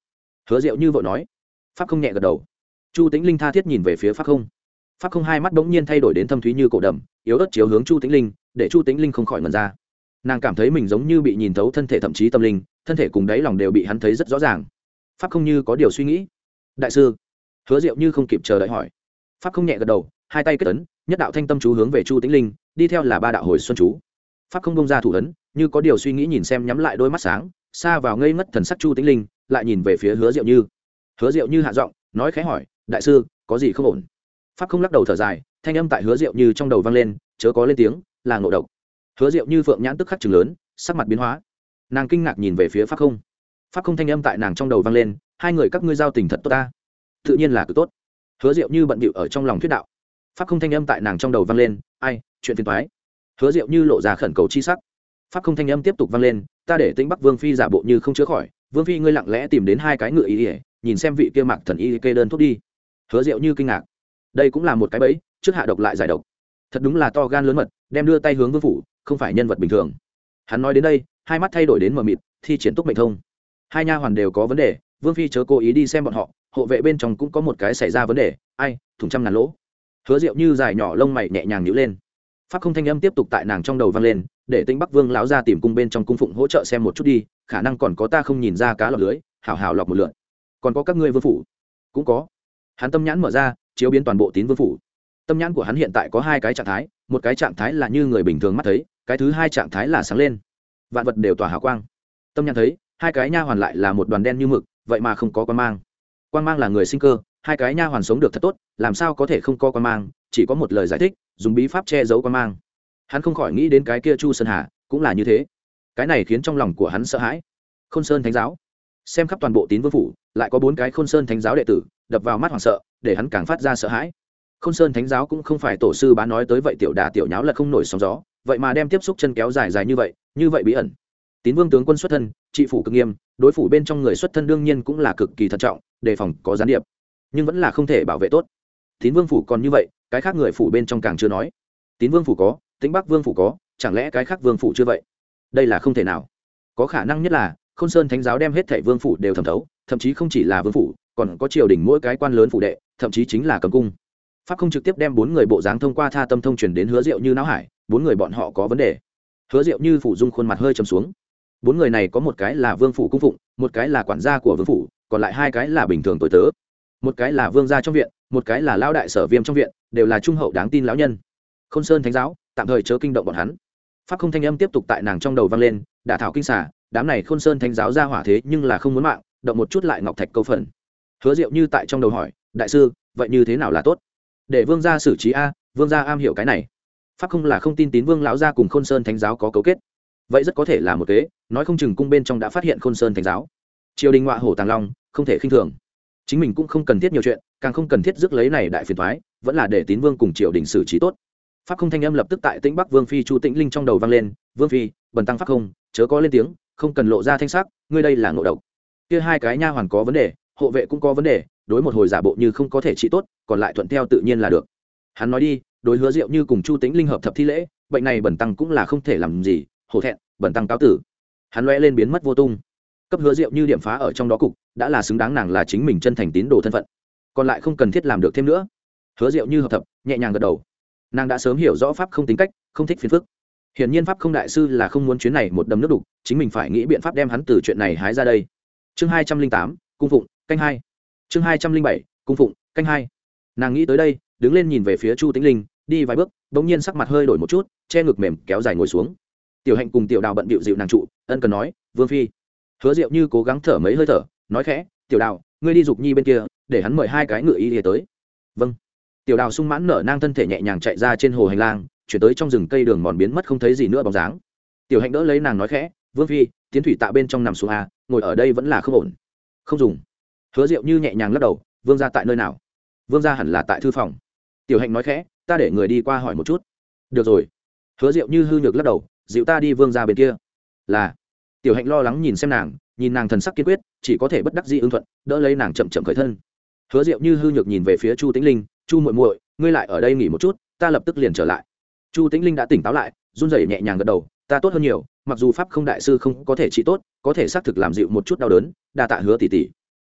Hứa Diệu Như vội nói. Pháp không nhẹ gật đầu. Chu Tĩnh Linh tha thiết nhìn về phía Pháp không. Pháp không hai mắt bỗng nhiên thay đổi đến thâm thúy như cổ đầm, yếu ớt chiếu hướng Chu Tĩnh Linh, để Chu Tĩnh Linh không khỏi ngẩn ra. Nàng cảm thấy mình giống như bị nhìn thấu thân thể, thậm chí tâm linh, thân thể cùng đáy lòng đều bị hắn thấy rất rõ ràng. Pháp không như có điều suy nghĩ. Đại sư. Hứa Diệu Như không kịp chờ đợi hỏi. Pháp không nhẹ gật đầu, hai tay kết ấn, nhất đạo thanh tâm chú hướng về Chu Tĩnh Linh, đi theo là ba đạo hồi xuân chú. Pháp không bông ra thủ ấn, như có điều suy nghĩ nhìn xem nhắm lại đôi mắt sáng, xa vào ngây ngất thần sắc Chu Tĩnh Linh, lại nhìn về phía Hứa Diệu Như. Hứa Diệu Như hạ giọng, nói khẽ hỏi, đại sư, có gì không ổn? Pháp không lắc đầu thở dài, thanh âm tại Hứa Diệu Như trong đầu vang lên, chớ có lên tiếng, là ngộ độc. Hứa Diệu Như phượng nhãn tức khắc trừng lớn, sắc mặt biến hóa. Nàng kinh ngạc nhìn về phía Pháp không. Pháp không thanh âm tại nàng trong đầu vang lên, hai người các ngươi giao tình thật tốt ta. Tự nhiên là cực tốt. Hứa Diệu Như bận bịu ở trong lòng thuyết đạo. Pháp không thanh âm tại nàng trong đầu vang lên, ai, chuyện phiền toái. Hứa Diệu Như lộ ra khẩn cầu chi sắc. Pháp không thanh âm tiếp tục vang lên, ta để Tĩnh Bắc Vương phi giả bộ như không chữa khỏi, Vương phi ngươi lặng lẽ tìm đến hai cái ngựa y ỉa, nhìn xem vị kia Mạc thần y kê đơn thuốc đi. Hứa Diệu Như kinh ngạc, đây cũng là một cái bẫy, trước hạ độc lại giải độc, thật đúng là to gan lớn mật, đem đưa tay hướng vương phủ, không phải nhân vật bình thường. Hắn nói đến đây, hai mắt thay đổi đến mờ mịt, thi triển túc mệnh thông. Hai nha hoàn đều có vấn đề, Vương phi chớ cố ý đi xem bọn họ, hộ vệ bên trong cũng có một cái xảy ra vấn đề, ai, thủng trăm ngàn lỗ. Hứa Diệu Như dài nhỏ lông mày nhẹ nhàng nhíu lên. Pháp không thanh âm tiếp tục tại nàng trong đầu vang lên, để Tĩnh Bắc Vương lão ra tìm cung bên trong cung phụng hỗ trợ xem một chút đi, khả năng còn có ta không nhìn ra cá lọt lưới, hảo hảo lọc một lượt. Còn có các ngươi vương phủ, cũng có. Hắn tâm nhãn mở ra, chiếu biến toàn bộ Tín Vương phủ. Tâm nhãn của hắn hiện tại có hai cái trạng thái, một cái trạng thái là như người bình thường mắt thấy, cái thứ hai trạng thái là sáng lên, vạn vật đều tỏa hào quang. Tâm nhãn thấy, hai cái nha hoàn lại là một đoàn đen như mực, vậy mà không có quang mang. Quang mang là người sinh cơ, hai cái nha hoàn sống được thật tốt, làm sao có thể không có quang mang, chỉ có một lời giải thích, dùng bí pháp che giấu quang mang. Hắn không khỏi nghĩ đến cái kia Chu Sơn Hà, cũng là như thế. Cái này khiến trong lòng của hắn sợ hãi. Khôn Sơn Thánh giáo, xem khắp toàn bộ Tín Vương phủ, lại có bốn cái Khôn Sơn Thánh giáo đệ tử, đập vào mắt hoảng sợ, để hắn càng phát ra sợ hãi. Khôn Sơn Thánh giáo cũng không phải tổ sư bá nói tới vậy tiểu đả tiểu nháo là không nổi sóng gió, vậy mà đem tiếp xúc chân kéo dài dài như vậy, như vậy bí ẩn. Tín Vương tướng quân xuất thân, trị phủ cực nghiêm, đối phủ bên trong người xuất thân đương nhiên cũng là cực kỳ thận trọng, đề phòng có gián điệp, nhưng vẫn là không thể bảo vệ tốt. Tín Vương phủ còn như vậy, cái khác người phủ bên trong càng chưa nói. Tín Vương phủ có, Tĩnh Bắc Vương phủ có, chẳng lẽ cái khác vương phủ chưa vậy? Đây là không thể nào. Có khả năng nhất là Khôn Sơn Thánh giáo đem hết thảy vương phủ đều thẩm thấu, thậm chí không chỉ là vương phủ, còn có triều đình mỗi cái quan lớn phủ đệ, thậm chí chính là cấm cung. Pháp không trực tiếp đem bốn người bộ dáng thông qua tha tâm thông truyền đến Hứa Diệu Như não hải, bốn người bọn họ có vấn đề. Hứa Diệu Như phủ dung khuôn mặt hơi trầm xuống. Bốn người này có một cái là vương phủ cung phụng, một cái là quản gia của vương phủ, còn lại hai cái là bình thường tối tớ. Một cái là vương gia trong viện, một cái là lão đại sở viêm trong viện, đều là trung hậu đáng tin lão nhân. Khôn Sơn Thánh giáo, tạm thời chớ kinh động bọn hắn. Pháp không thanh âm tiếp tục tại nàng trong đầu vang lên, đả thảo kinh xà, đám này Khôn Sơn Thánh giáo ra hỏa thế nhưng là không muốn mạng, động một chút lại ngọc thạch câu phần. Hứa Diệu Như tại trong đầu hỏi, đại sư, vậy như thế nào là tốt? Để vương gia xử trí a, vương gia am hiểu cái này. Pháp không là không tin Tín Vương lão gia cùng Khôn Sơn Thánh giáo có cấu kết, vậy rất có thể là một kế, nói không chừng cung bên trong đã phát hiện Khôn Sơn Thánh giáo. Triều đình ngọa hổ tàng long, không thể khinh thường. Chính mình cũng không cần thiết nhiều chuyện, càng không cần thiết rước lấy này đại phiền toái, vẫn là để Tín Vương cùng triều đình xử trí tốt. Pháp không thanh âm lập tức tại Tĩnh Bắc Vương phi Chu Tĩnh Linh trong đầu vang lên, vương phi, bần tăng pháp không, chớ có lên tiếng, không cần lộ ra thanh sắc, ngươi đây là ngộ độc. Kia hai cái nha hoàn có vấn đề, hộ vệ cũng có vấn đề, đối một hồi giả bộ như không có thể trị tốt, còn lại thuận theo tự nhiên là được. Hắn nói đi, đối Hứa Diệu Như cùng Chu Tĩnh Linh hợp thập thi lễ, bệnh này bần tăng cũng là không thể làm gì, hổ thẹn, bần tăng cáo tử. Hắn lóe lên biến mất vô tung. Cấp Hứa Diệu Như điểm phá ở trong đó cục, đã là xứng đáng nàng là chính mình chân thành tín đồ thân phận, còn lại không cần thiết làm được thêm nữa. Hứa Diệu Như hợp thập, nhẹ nhàng gật đầu. Nàng đã sớm hiểu rõ pháp không tính cách, không thích phiền phức. Hiển nhiên pháp không đại sư là không muốn chuyến này một đầm nước đục, chính mình phải nghĩ biện pháp đem hắn từ chuyện này hái ra đây. Chương hai trăm linh tám, cung phụng, canh hai. Chương hai trăm linh bảy, cung phụng, canh hai. Nàng nghĩ tới đây, đứng lên nhìn về phía Chu Tĩnh Linh, đi vài bước, bỗng nhiên sắc mặt hơi đổi một chút, che ngực mềm kéo dài ngồi xuống. Tiểu Hạnh cùng Tiểu Đào bận bịu dịu nàng trụ, ân cần nói, "Vương phi." Hứa Diệu Như cố gắng thở mấy hơi thở, nói khẽ, "Tiểu Đào, ngươi đi dục nhi bên kia, để hắn mời hai cái ngựa y tới." "Vâng." Tiểu Đào sung mãn nở nang thân thể nhẹ nhàng chạy ra trên hồ hành lang, chuyển tới trong rừng cây đường mòn biến mất không thấy gì nữa bóng dáng. Tiểu Hạnh đỡ lấy nàng nói khẽ, "Vương phi, tiến thủy tạ bên trong nằm xuống a, ngồi ở đây vẫn là không ổn." "Không dùng." Hứa Diệu Như nhẹ nhàng lắc đầu, "Vương gia tại nơi nào?" "Vương gia hẳn là tại thư phòng." Tiểu Hạnh nói khẽ, "Ta để người đi qua hỏi một chút." "Được rồi." Hứa Diệu Như hư nhược lắc đầu, "Dịu ta đi vương gia bên kia." "Là." Tiểu Hạnh lo lắng nhìn xem nàng, nhìn nàng thần sắc kiên quyết, chỉ có thể bất đắc dĩ ứng thuận, đỡ lấy nàng chậm chậm khởi thân. Hứa Diệu Như hư nhược nhìn về phía Chu Tĩnh Linh, "Chu muội muội, ngươi lại ở đây nghỉ một chút, ta lập tức liền trở lại." Chu Tĩnh Linh đã tỉnh táo lại, run rẩy nhẹ nhàng gật đầu, "Ta tốt hơn nhiều, mặc dù pháp không đại sư không có thể trị tốt, có thể xác thực làm dịu một chút đau đớn, đa tạ Hứa tỷ tỷ."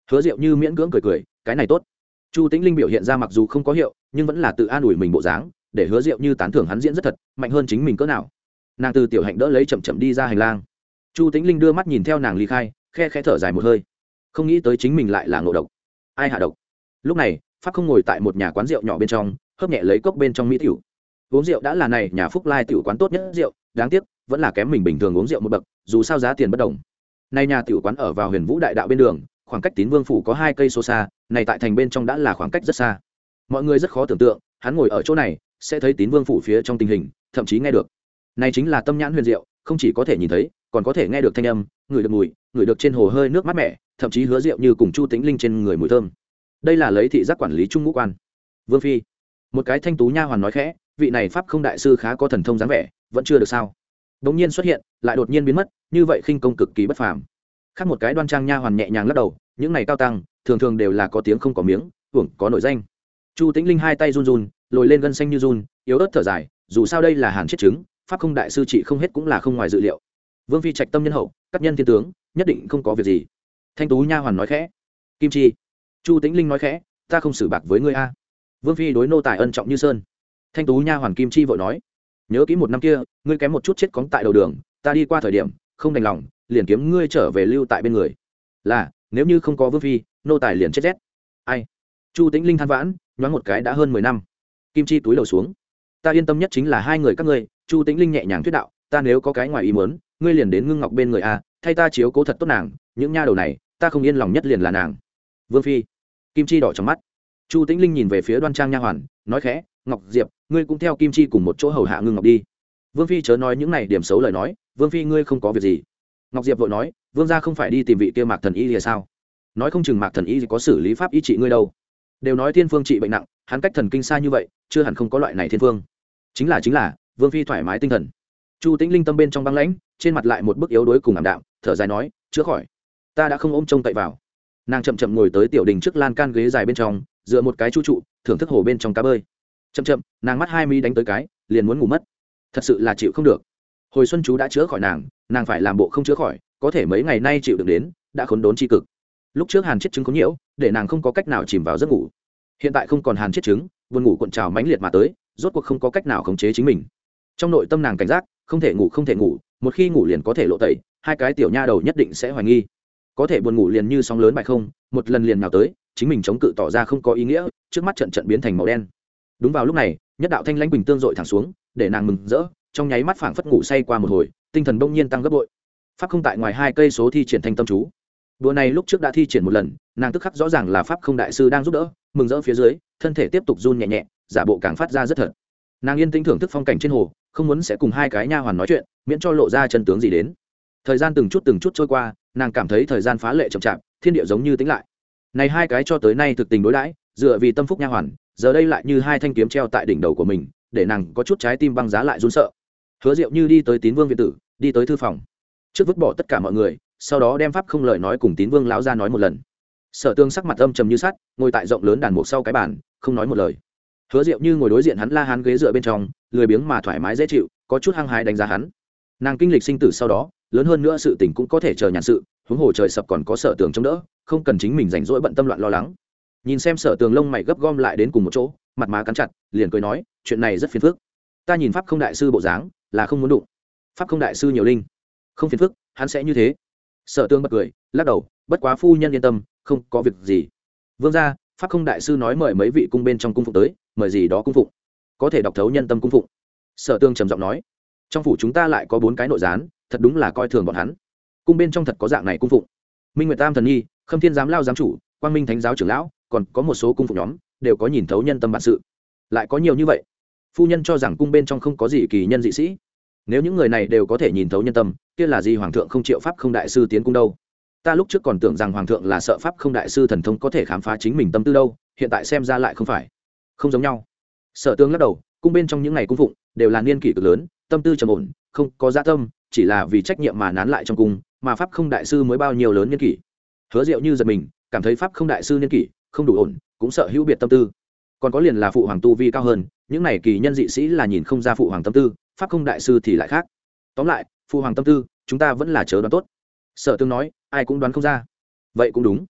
Hứa Diệu Như miễn cưỡng cười cười, cái này tốt. Chu Tĩnh Linh biểu hiện ra mặc dù không có hiệu, nhưng vẫn là tự an ủi mình bộ dáng, để Hứa Diệu Như tán thưởng hắn diễn rất thật, mạnh hơn chính mình cỡ nào. Nàng từ tiểu hạnh đỡ lấy chậm chậm đi ra hành lang. Chu Tĩnh Linh đưa mắt nhìn theo nàng ly khai, khe khẽ thở dài một hơi, không nghĩ tới chính mình lại là ngộ độc. Ai hạ độc? Lúc này Pháp không ngồi tại một nhà quán rượu nhỏ bên trong, hớp nhẹ lấy cốc bên trong mỹ tiểu. Uống rượu đã là này nhà Phúc Lai tiểu quán tốt nhất rượu, đáng tiếc vẫn là kém mình bình thường uống rượu một bậc, dù sao giá tiền bất đồng. Này nhà tiểu quán ở vào Huyền Vũ Đại Đạo bên đường, khoảng cách Tín Vương phủ có hai cây số xa, này tại thành bên trong đã là khoảng cách rất xa. Mọi người rất khó tưởng tượng, hắn ngồi ở chỗ này sẽ thấy Tín Vương phủ phía trong tình hình, thậm chí nghe được. Này chính là tâm nhãn huyền diệu, không chỉ có thể nhìn thấy, còn có thể nghe được thanh âm, ngửi được mùi, ngửi được trên hồ hơi nước mát mẻ, thậm chí Hứa Diệu Như cùng Chu Tĩnh Linh trên người mùi thơm. Đây là lấy thị giác quản lý trung ngũ quan. Vương phi, một cái thanh tú nha hoàn nói khẽ, vị này Pháp không đại sư khá có thần thông dáng vẻ, vẫn chưa được sao? Đột nhiên xuất hiện, lại đột nhiên biến mất, như vậy khinh công cực kỳ bất phàm. Khác một cái đoan trang nha hoàn nhẹ nhàng lắc đầu, những này cao tăng, thường thường đều là có tiếng không có miếng, hưởng có nổi danh. Chu Tĩnh Linh hai tay run run, lồi lên gân xanh như run, yếu ớt thở dài, dù sao đây là hàn chết chứng, Pháp không đại sư trị không hết cũng là không ngoài dự liệu. Vương phi trạch tâm nhân hậu, các nhân thiên tướng, nhất định không có việc gì. Thanh tú nha hoàn nói khẽ. Kim chi. Chu Tĩnh Linh nói khẽ, ta không xử bạc với ngươi a. Vương phi đối nô tài ân trọng như sơn. Thanh tú nha hoàn Kim chi vội nói, nhớ kỹ một năm kia ngươi kém một chút chết cóng tại đầu đường, ta đi qua thời điểm không đành lòng, liền kiếm ngươi trở về lưu tại bên người. Là, nếu như không có Vương phi, nô tài liền chết rét. Ai? Chu Tĩnh Linh than vãn, nhoáng một cái đã hơn mười năm. Kim chi túi đầu xuống, ta yên tâm nhất chính là hai người các ngươi. Chu Tĩnh Linh nhẹ nhàng thuyết đạo, ta nếu có cái ngoài ý muốn, ngươi liền đến Ngưng Ngọc bên người a, thay ta chiếu cố thật tốt nàng, những nha đầu này ta không yên lòng nhất liền là nàng. Vương phi. Kim chi đỏ trong mắt. Chu Tĩnh Linh nhìn về phía đoan trang nha hoàn, nói khẽ, Ngọc Diệp, ngươi cũng theo Kim chi cùng một chỗ hầu hạ Ngưng Ngọc đi. Vương phi chớ nói những này điểm xấu lời nói, Vương phi ngươi không có việc gì. Ngọc Diệp vội nói, vương gia không phải đi tìm vị kia Mạc thần y thì sao? Nói không chừng Mạc thần y có xử lý pháp y trị ngươi đâu. Đều nói thiên phương trị bệnh nặng, hắn cách thần kinh xa như vậy, chưa hẳn không có loại này thiên phương. Chính là chính là, Vương phi thoải mái tinh thần. Chu Tĩnh Linh tâm bên trong băng lãnh, trên mặt lại một bức yếu đuối cùng ảm đạm, thở dài nói, chữa khỏi, ta đã không ôm trông cậy vào. Nàng chậm chậm ngồi tới tiểu đình trước lan can ghế dài bên trong, dựa một cái chu trụ, thưởng thức hồ bên trong cá bơi. Chậm chậm, nàng mắt hai mi đánh tới cái, liền muốn ngủ mất. Thật sự là chịu không được. Hồi xuân chú đã chữa khỏi nàng, nàng phải làm bộ không chữa khỏi, có thể mấy ngày nay chịu đựng đến, đã khốn đốn chi cực. Lúc trước hàn chết chứng có nhiễu, để nàng không có cách nào chìm vào giấc ngủ. Hiện tại không còn hàn chết chứng, buồn ngủ cuộn trào mãnh liệt mà tới, rốt cuộc không có cách nào khống chế chính mình. Trong nội tâm nàng cảnh giác, không thể ngủ không thể ngủ, một khi ngủ liền có thể lộ tẩy, hai cái tiểu nha đầu nhất định sẽ hoài nghi. Có thể buồn ngủ liền như sóng lớn bại không, một lần liền nhào tới, chính mình chống cự tỏ ra không có ý nghĩa, trước mắt trận trận biến thành màu đen. Đúng vào lúc này, nhất đạo thanh lãnh bình tương dội thẳng xuống, để nàng mừng rỡ, trong nháy mắt phảng phất ngủ say qua một hồi, tinh thần bỗng nhiên tăng gấp bội. Pháp không tại ngoài hai cây số thi triển thanh tâm chú. Đùa này lúc trước đã thi triển một lần, nàng tức khắc rõ ràng là pháp không đại sư đang giúp đỡ, mừng rỡ phía dưới, thân thể tiếp tục run nhẹ nhẹ, giả bộ càng phát ra rất thật. Nàng yên tĩnh thưởng thức phong cảnh trên hồ, không muốn sẽ cùng hai cái nha hoàn nói chuyện, miễn cho lộ ra chân tướng gì đến. Thời gian từng chút từng chút trôi qua, nàng cảm thấy thời gian phá lệ chậm chạp, thiên địa giống như tĩnh lại. Này hai cái cho tới nay thực tình đối đãi, dựa vì tâm phúc nha hoàn, giờ đây lại như hai thanh kiếm treo tại đỉnh đầu của mình, để nàng có chút trái tim băng giá lại run sợ. Hứa Diệu Như đi tới Tín Vương viện tử, đi tới thư phòng, trước vứt bỏ tất cả mọi người, sau đó đem pháp không lời nói cùng Tín Vương lão ra nói một lần. Sở Tương sắc mặt âm trầm như sắt, ngồi tại rộng lớn đàn mục sau cái bàn, không nói một lời. Hứa Diệu Như ngồi đối diện hắn la hán ghế dựa bên trong, lười biếng mà thoải mái dễ chịu, có chút hăng hái đánh giá hắn. Nàng kinh lịch sinh tử sau đó, lớn hơn nữa sự tình cũng có thể chờ nhàn sự, huống hồ trời sập còn có Sở Tường chống đỡ, không cần chính mình rảnh rỗi bận tâm loạn lo lắng. Nhìn xem Sở Tường lông mày gấp gom lại đến cùng một chỗ, mặt má cắn chặt, liền cười nói, chuyện này rất phiền phức. Ta nhìn pháp không đại sư bộ dáng, là không muốn đụng. Pháp không đại sư nhiều linh, không phiền phức, hắn sẽ như thế. Sở Tương bật cười, lắc đầu, bất quá phu nhân yên tâm, không có việc gì. Vương gia, pháp không đại sư nói mời mấy vị cung bên trong cung phụng tới, mời gì đó cung phụng, có thể đọc thấu nhân tâm cung phụng. Sở Tương trầm giọng nói, trong phủ chúng ta lại có bốn cái nội gián, thật đúng là coi thường bọn hắn. Cung bên trong thật có dạng này cung phụng. Minh Nguyệt Tam thần nhi, Khâm Thiên giám lao giám chủ, Quang Minh thánh giáo trưởng lão, còn có một số cung phụng nhóm, đều có nhìn thấu nhân tâm bản sự. Lại có nhiều như vậy. Phu nhân cho rằng cung bên trong không có gì kỳ nhân dị sĩ. Nếu những người này đều có thể nhìn thấu nhân tâm, kia là gì hoàng thượng không chịu pháp không đại sư tiến cung đâu? Ta lúc trước còn tưởng rằng hoàng thượng là sợ pháp không đại sư thần thông có thể khám phá chính mình tâm tư đâu, hiện tại xem ra lại không phải. Không giống nhau. Sở Tương lắc đầu, cung bên trong những ngày cung phụng đều là niên kỷ cực lớn, tâm tư trầm ổn, không có dạ tâm, chỉ là vì trách nhiệm mà nán lại trong cung, mà pháp không đại sư mới bao nhiêu lớn niên kỷ. Hứa Diệu Như giật mình, cảm thấy pháp không đại sư niên kỷ không đủ ổn, cũng sợ hữu biệt tâm tư. Còn có liền là phụ hoàng tu vi cao hơn, những này kỳ nhân dị sĩ là nhìn không ra phụ hoàng tâm tư, pháp không đại sư thì lại khác. Tóm lại, phụ hoàng tâm tư chúng ta vẫn là chớ đoán tốt. Sở Tương nói, ai cũng đoán không ra. Vậy cũng đúng.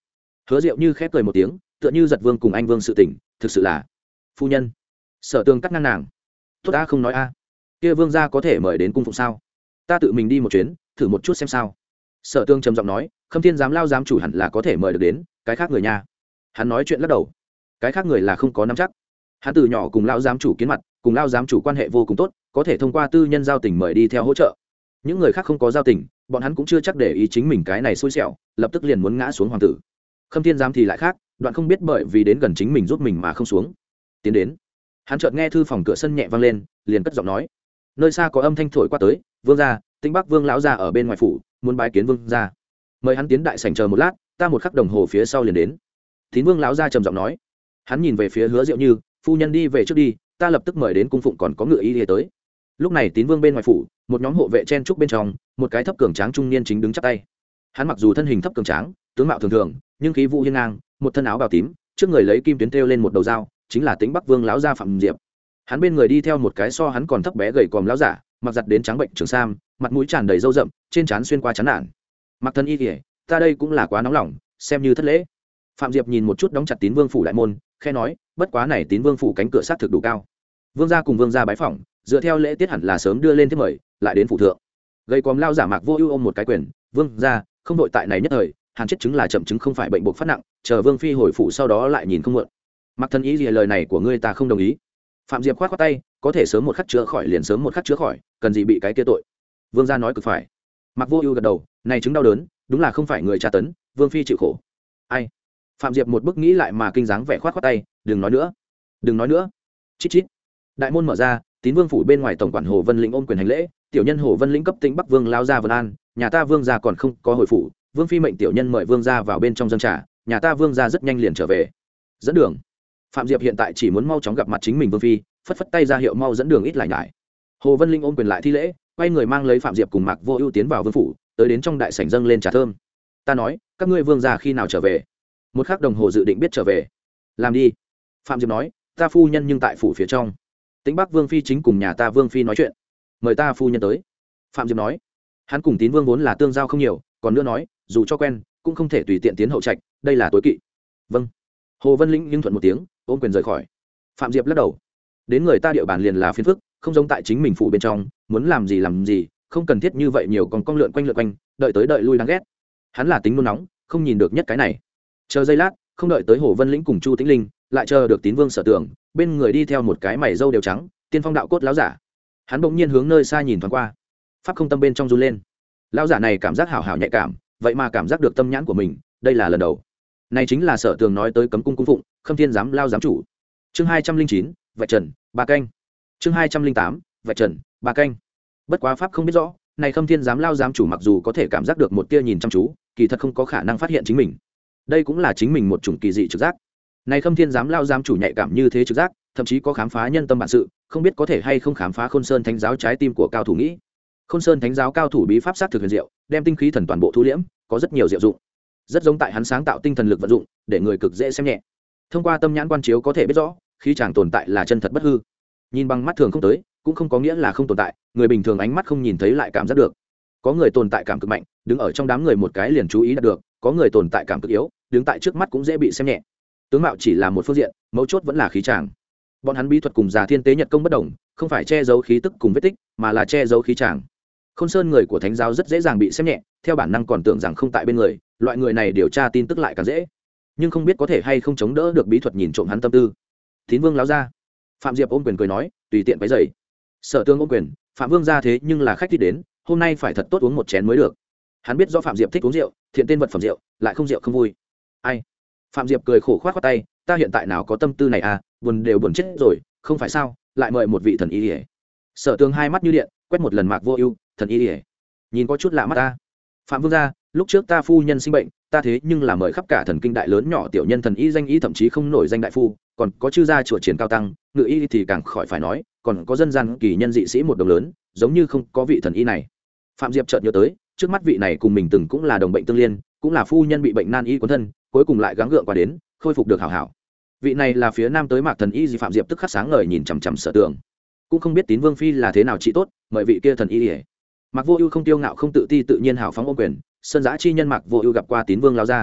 Hứa Diệu như khép cười một tiếng, tựa như giật vương cùng anh vương sự tình, thực sự là phu nhân. Sở Tường cắt ngang nàng. Tốt ta không nói a, kia vương gia có thể mời đến cung phụng sao? Ta tự mình đi một chuyến, thử một chút xem sao. Sở Tường trầm giọng nói, Khâm Thiên giám lao giám chủ hẳn là có thể mời được đến, cái khác người nha. Hắn nói chuyện lắc đầu, cái khác người là không có nắm chắc. Hắn từ nhỏ cùng lao giám chủ kiến mặt, cùng lao giám chủ quan hệ vô cùng tốt, có thể thông qua tư nhân giao tình mời đi theo hỗ trợ. Những người khác không có giao tình, bọn hắn cũng chưa chắc để ý chính mình cái này xui xẻo, lập tức liền muốn ngã xuống hoàng tử. Khâm Thiên giám thì lại khác, đoạn không biết bởi vì đến gần chính mình giúp mình mà không xuống. Tiến đến, hắn chợt nghe thư phòng cửa sân nhẹ vang lên, liền cất giọng nói, nơi xa có âm thanh thổi qua tới, vương gia, Tĩnh Bắc vương lão gia ở bên ngoài phủ, muốn bái kiến vương gia, mời hắn tiến đại sảnh chờ một lát, ta một khắc đồng hồ phía sau liền đến. Tín vương lão gia trầm giọng nói. Hắn nhìn về phía Hứa Diệu Như, phu nhân đi về trước đi, ta lập tức mời đến cung phụng còn có ngựa y tới. Lúc này Tín vương bên ngoài phủ, một nhóm hộ vệ chen trúc bên trong, một cái thấp cường tráng trung niên chính đứng chắp tay. Hắn mặc dù thân hình thấp cường tráng, tướng mạo thường thường, nhưng khí vũ hiên ngang, một thân áo bào tím, trước người lấy kim tuyến thêu lên một đầu dao, chính là Tĩnh Bắc vương lão gia Phạm Diệp. Hắn bên người đi theo một cái so hắn còn thấp bé gầy còm lão giả, mặc giặt đến trắng bệnh trường sam, mặt mũi tràn đầy râu rậm, trên trán xuyên qua chán nản. Mặc thân y kìa, ta đây cũng là quá nóng lòng, xem như thất lễ. Phạm Diệp nhìn một chút đóng chặt Tín vương phủ đại môn, khẽ nói, bất quá này Tín vương phủ cánh cửa sát thực đủ cao. Vương gia cùng vương gia bái phỏng, dựa theo lễ tiết hẳn là sớm đưa lên thiết mời, lại đến phủ thượng. Gầy còm lao giả Mạc Vô Ưu ôm một cái quyền, vương gia, không đội tại này nhất thời, hàn chết chứng là chậm chứng không phải bệnh buộc phát nặng, chờ vương phi hồi phủ sau đó lại nhìn không muộn. Mặc thân ý gì lời này của ngươi ta không đồng ý. Phạm Diệp khoát khoát tay, có thể sớm một khắc chữa khỏi liền sớm một khắc chữa khỏi, cần gì bị cái kia tội. Vương gia nói cực phải. Mạc Vô Ưu gật đầu, này chứng đau đớn, đúng là không phải người tra tấn, vương phi chịu khổ. Ai? Phạm Diệp một bức nghĩ lại mà kinh dáng vẻ khoát khoát tay, đừng nói nữa, đừng nói nữa. Chít chít. Đại môn mở ra, Tín vương phủ bên ngoài tổng quản Hồ Vân Lĩnh ôm quyền hành lễ, tiểu nhân Hồ Vân Lĩnh cấp Tĩnh Bắc vương lao ra vân an, nhà ta vương gia còn không có hồi phủ, vương phi mệnh tiểu nhân mời vương gia vào bên trong dân trà, nhà ta vương gia rất nhanh liền trở về. Dẫn đường. Phạm Diệp hiện tại chỉ muốn mau chóng gặp mặt chính mình vương phi, phất phất tay ra hiệu mau dẫn đường ít lại nhải. Hồ Vân Linh ôm quyền lại thi lễ, quay người mang lấy Phạm Diệp cùng Mạc Vô Ưu tiến vào vương phủ, tới đến trong đại sảnh dâng lên trà thơm. Ta nói, các ngươi vương gia khi nào trở về? Một khắc đồng hồ dự định biết trở về. Làm đi. Phạm Diệp nói, ta phu nhân nhưng tại phủ phía trong. Tĩnh Bắc vương phi chính cùng nhà ta vương phi nói chuyện, mời ta phu nhân tới. Phạm Diệp nói, hắn cùng Tín vương vốn là tương giao không nhiều, còn nữa nói, dù cho quen, cũng không thể tùy tiện tiến hậu trạch, đây là tối kỵ. Vâng. Hồ Vân Linh nhưng thuận một tiếng, ôm quyền rời khỏi. Phạm Diệp lắc đầu, đến người ta địa bàn liền là phiền phức, không giống tại chính mình phủ bên trong, muốn làm gì làm gì, không cần thiết như vậy nhiều còn cong lượn quanh lượn quanh, đợi tới đợi lui đáng ghét. Hắn là tính nôn nóng, không nhìn được nhất cái này. Chờ giây lát, không đợi tới Hồ Vân Lĩnh cùng Chu Tĩnh Linh, lại chờ được Tín vương Sở Tưởng, bên người đi theo một cái mày râu đều trắng, tiên phong đạo cốt lão giả. Hắn bỗng nhiên hướng nơi xa nhìn thoáng qua, pháp không tâm bên trong run lên. Lão giả này cảm giác hảo hảo nhạy cảm, vậy mà cảm giác được tâm nhãn của mình, đây là lần đầu. Này chính là Sở Tường nói tới cấm cung cung phụng, Khâm Thiên giám lao giám chủ. Chương hai trăm linh chín, vạch trần, ba canh. Chương hai trăm linh tám, vạch trần, ba canh. Bất quá pháp không biết rõ, này Khâm Thiên giám lao giám chủ mặc dù có thể cảm giác được một tia nhìn chăm chú, kỳ thật không có khả năng phát hiện chính mình. Đây cũng là chính mình một chủng kỳ dị trực giác. Này Khâm Thiên giám lao giám chủ nhạy cảm như thế trực giác, thậm chí có khám phá nhân tâm bản sự, không biết có thể hay không khám phá Khôn Sơn Thánh giáo trái tim của cao thủ nghĩ. Khôn Sơn Thánh giáo cao thủ bí pháp sát thực huyền diệu, đem tinh khí thần toàn bộ thu liễm, có rất nhiều diệu dụng. Rất giống tại hắn sáng tạo tinh thần lực vận dụng, để người cực dễ xem nhẹ. Thông qua tâm nhãn quan chiếu có thể biết rõ, khí chàng tồn tại là chân thật bất hư. Nhìn bằng mắt thường không tới, cũng không có nghĩa là không tồn tại, người bình thường ánh mắt không nhìn thấy lại cảm giác được. Có người tồn tại cảm cực mạnh, đứng ở trong đám người một cái liền chú ý đạt được, có người tồn tại cảm cực yếu, đứng tại trước mắt cũng dễ bị xem nhẹ. Tướng mạo chỉ là một phương diện, mấu chốt vẫn là khí chàng. Bọn hắn bí thuật cùng Già Thiên Tế Nhật công bất đồng, không phải che giấu khí tức cùng vết tích, mà là che giấu khí chàng. Khôn Sơn người của Thánh giáo rất dễ dàng bị xem nhẹ, theo bản năng còn tưởng rằng không tại bên người, loại người này điều tra tin tức lại càng dễ. Nhưng không biết có thể hay không chống đỡ được bí thuật nhìn trộm hắn tâm tư. Tín vương láo ra. Phạm Diệp ôm quyền cười nói, tùy tiện váy giày. Sở Tương ôm quyền, Phạm Vương ra thế nhưng là khách đi đến, hôm nay phải thật tốt uống một chén mới được. Hắn biết rõ Phạm Diệp thích uống rượu, thiện tên vật phẩm rượu, lại không rượu không vui. Ai? Phạm Diệp cười khổ khoát khoát tay, ta hiện tại nào có tâm tư này à, buồn đều buồn chết rồi, không phải sao, lại mời một vị thần y liễu. Sở Tương hai mắt như điện, quét một lần Mạc Vô Ưu, thần y liễu. Nhìn có chút lạ mắt ta. Phạm Vương gia, lúc trước ta phu nhân sinh bệnh, ta thế nhưng là mời khắp cả thần kinh đại lớn nhỏ tiểu nhân thần y danh y thậm chí không nổi danh đại phu, còn có chư gia chùa triển cao tăng, ngự y thì càng khỏi phải nói, còn có dân gian kỳ nhân dị sĩ một đồng lớn, giống như không có vị thần y này. Phạm Diệp chợt nhớ tới, trước mắt vị này cùng mình từng cũng là đồng bệnh tương liên, cũng là phu nhân bị bệnh nan y cuốn thân, cuối cùng lại gắng gượng qua đến, khôi phục được hảo hảo. Vị này là phía nam tới Mạc thần y gì? Phạm Diệp tức khắc sáng ngời nhìn chằm chằm Sở Tường, cũng không biết Tín Vương phi là thế nào trị tốt, mời vị kia thần y liễu. Mạc Vô Ưu không tiêu ngạo không tự ti tự nhiên hào phóng ôm quyền, sơn giã chi nhân Mạc Vô Ưu gặp qua Tín Vương lão gia.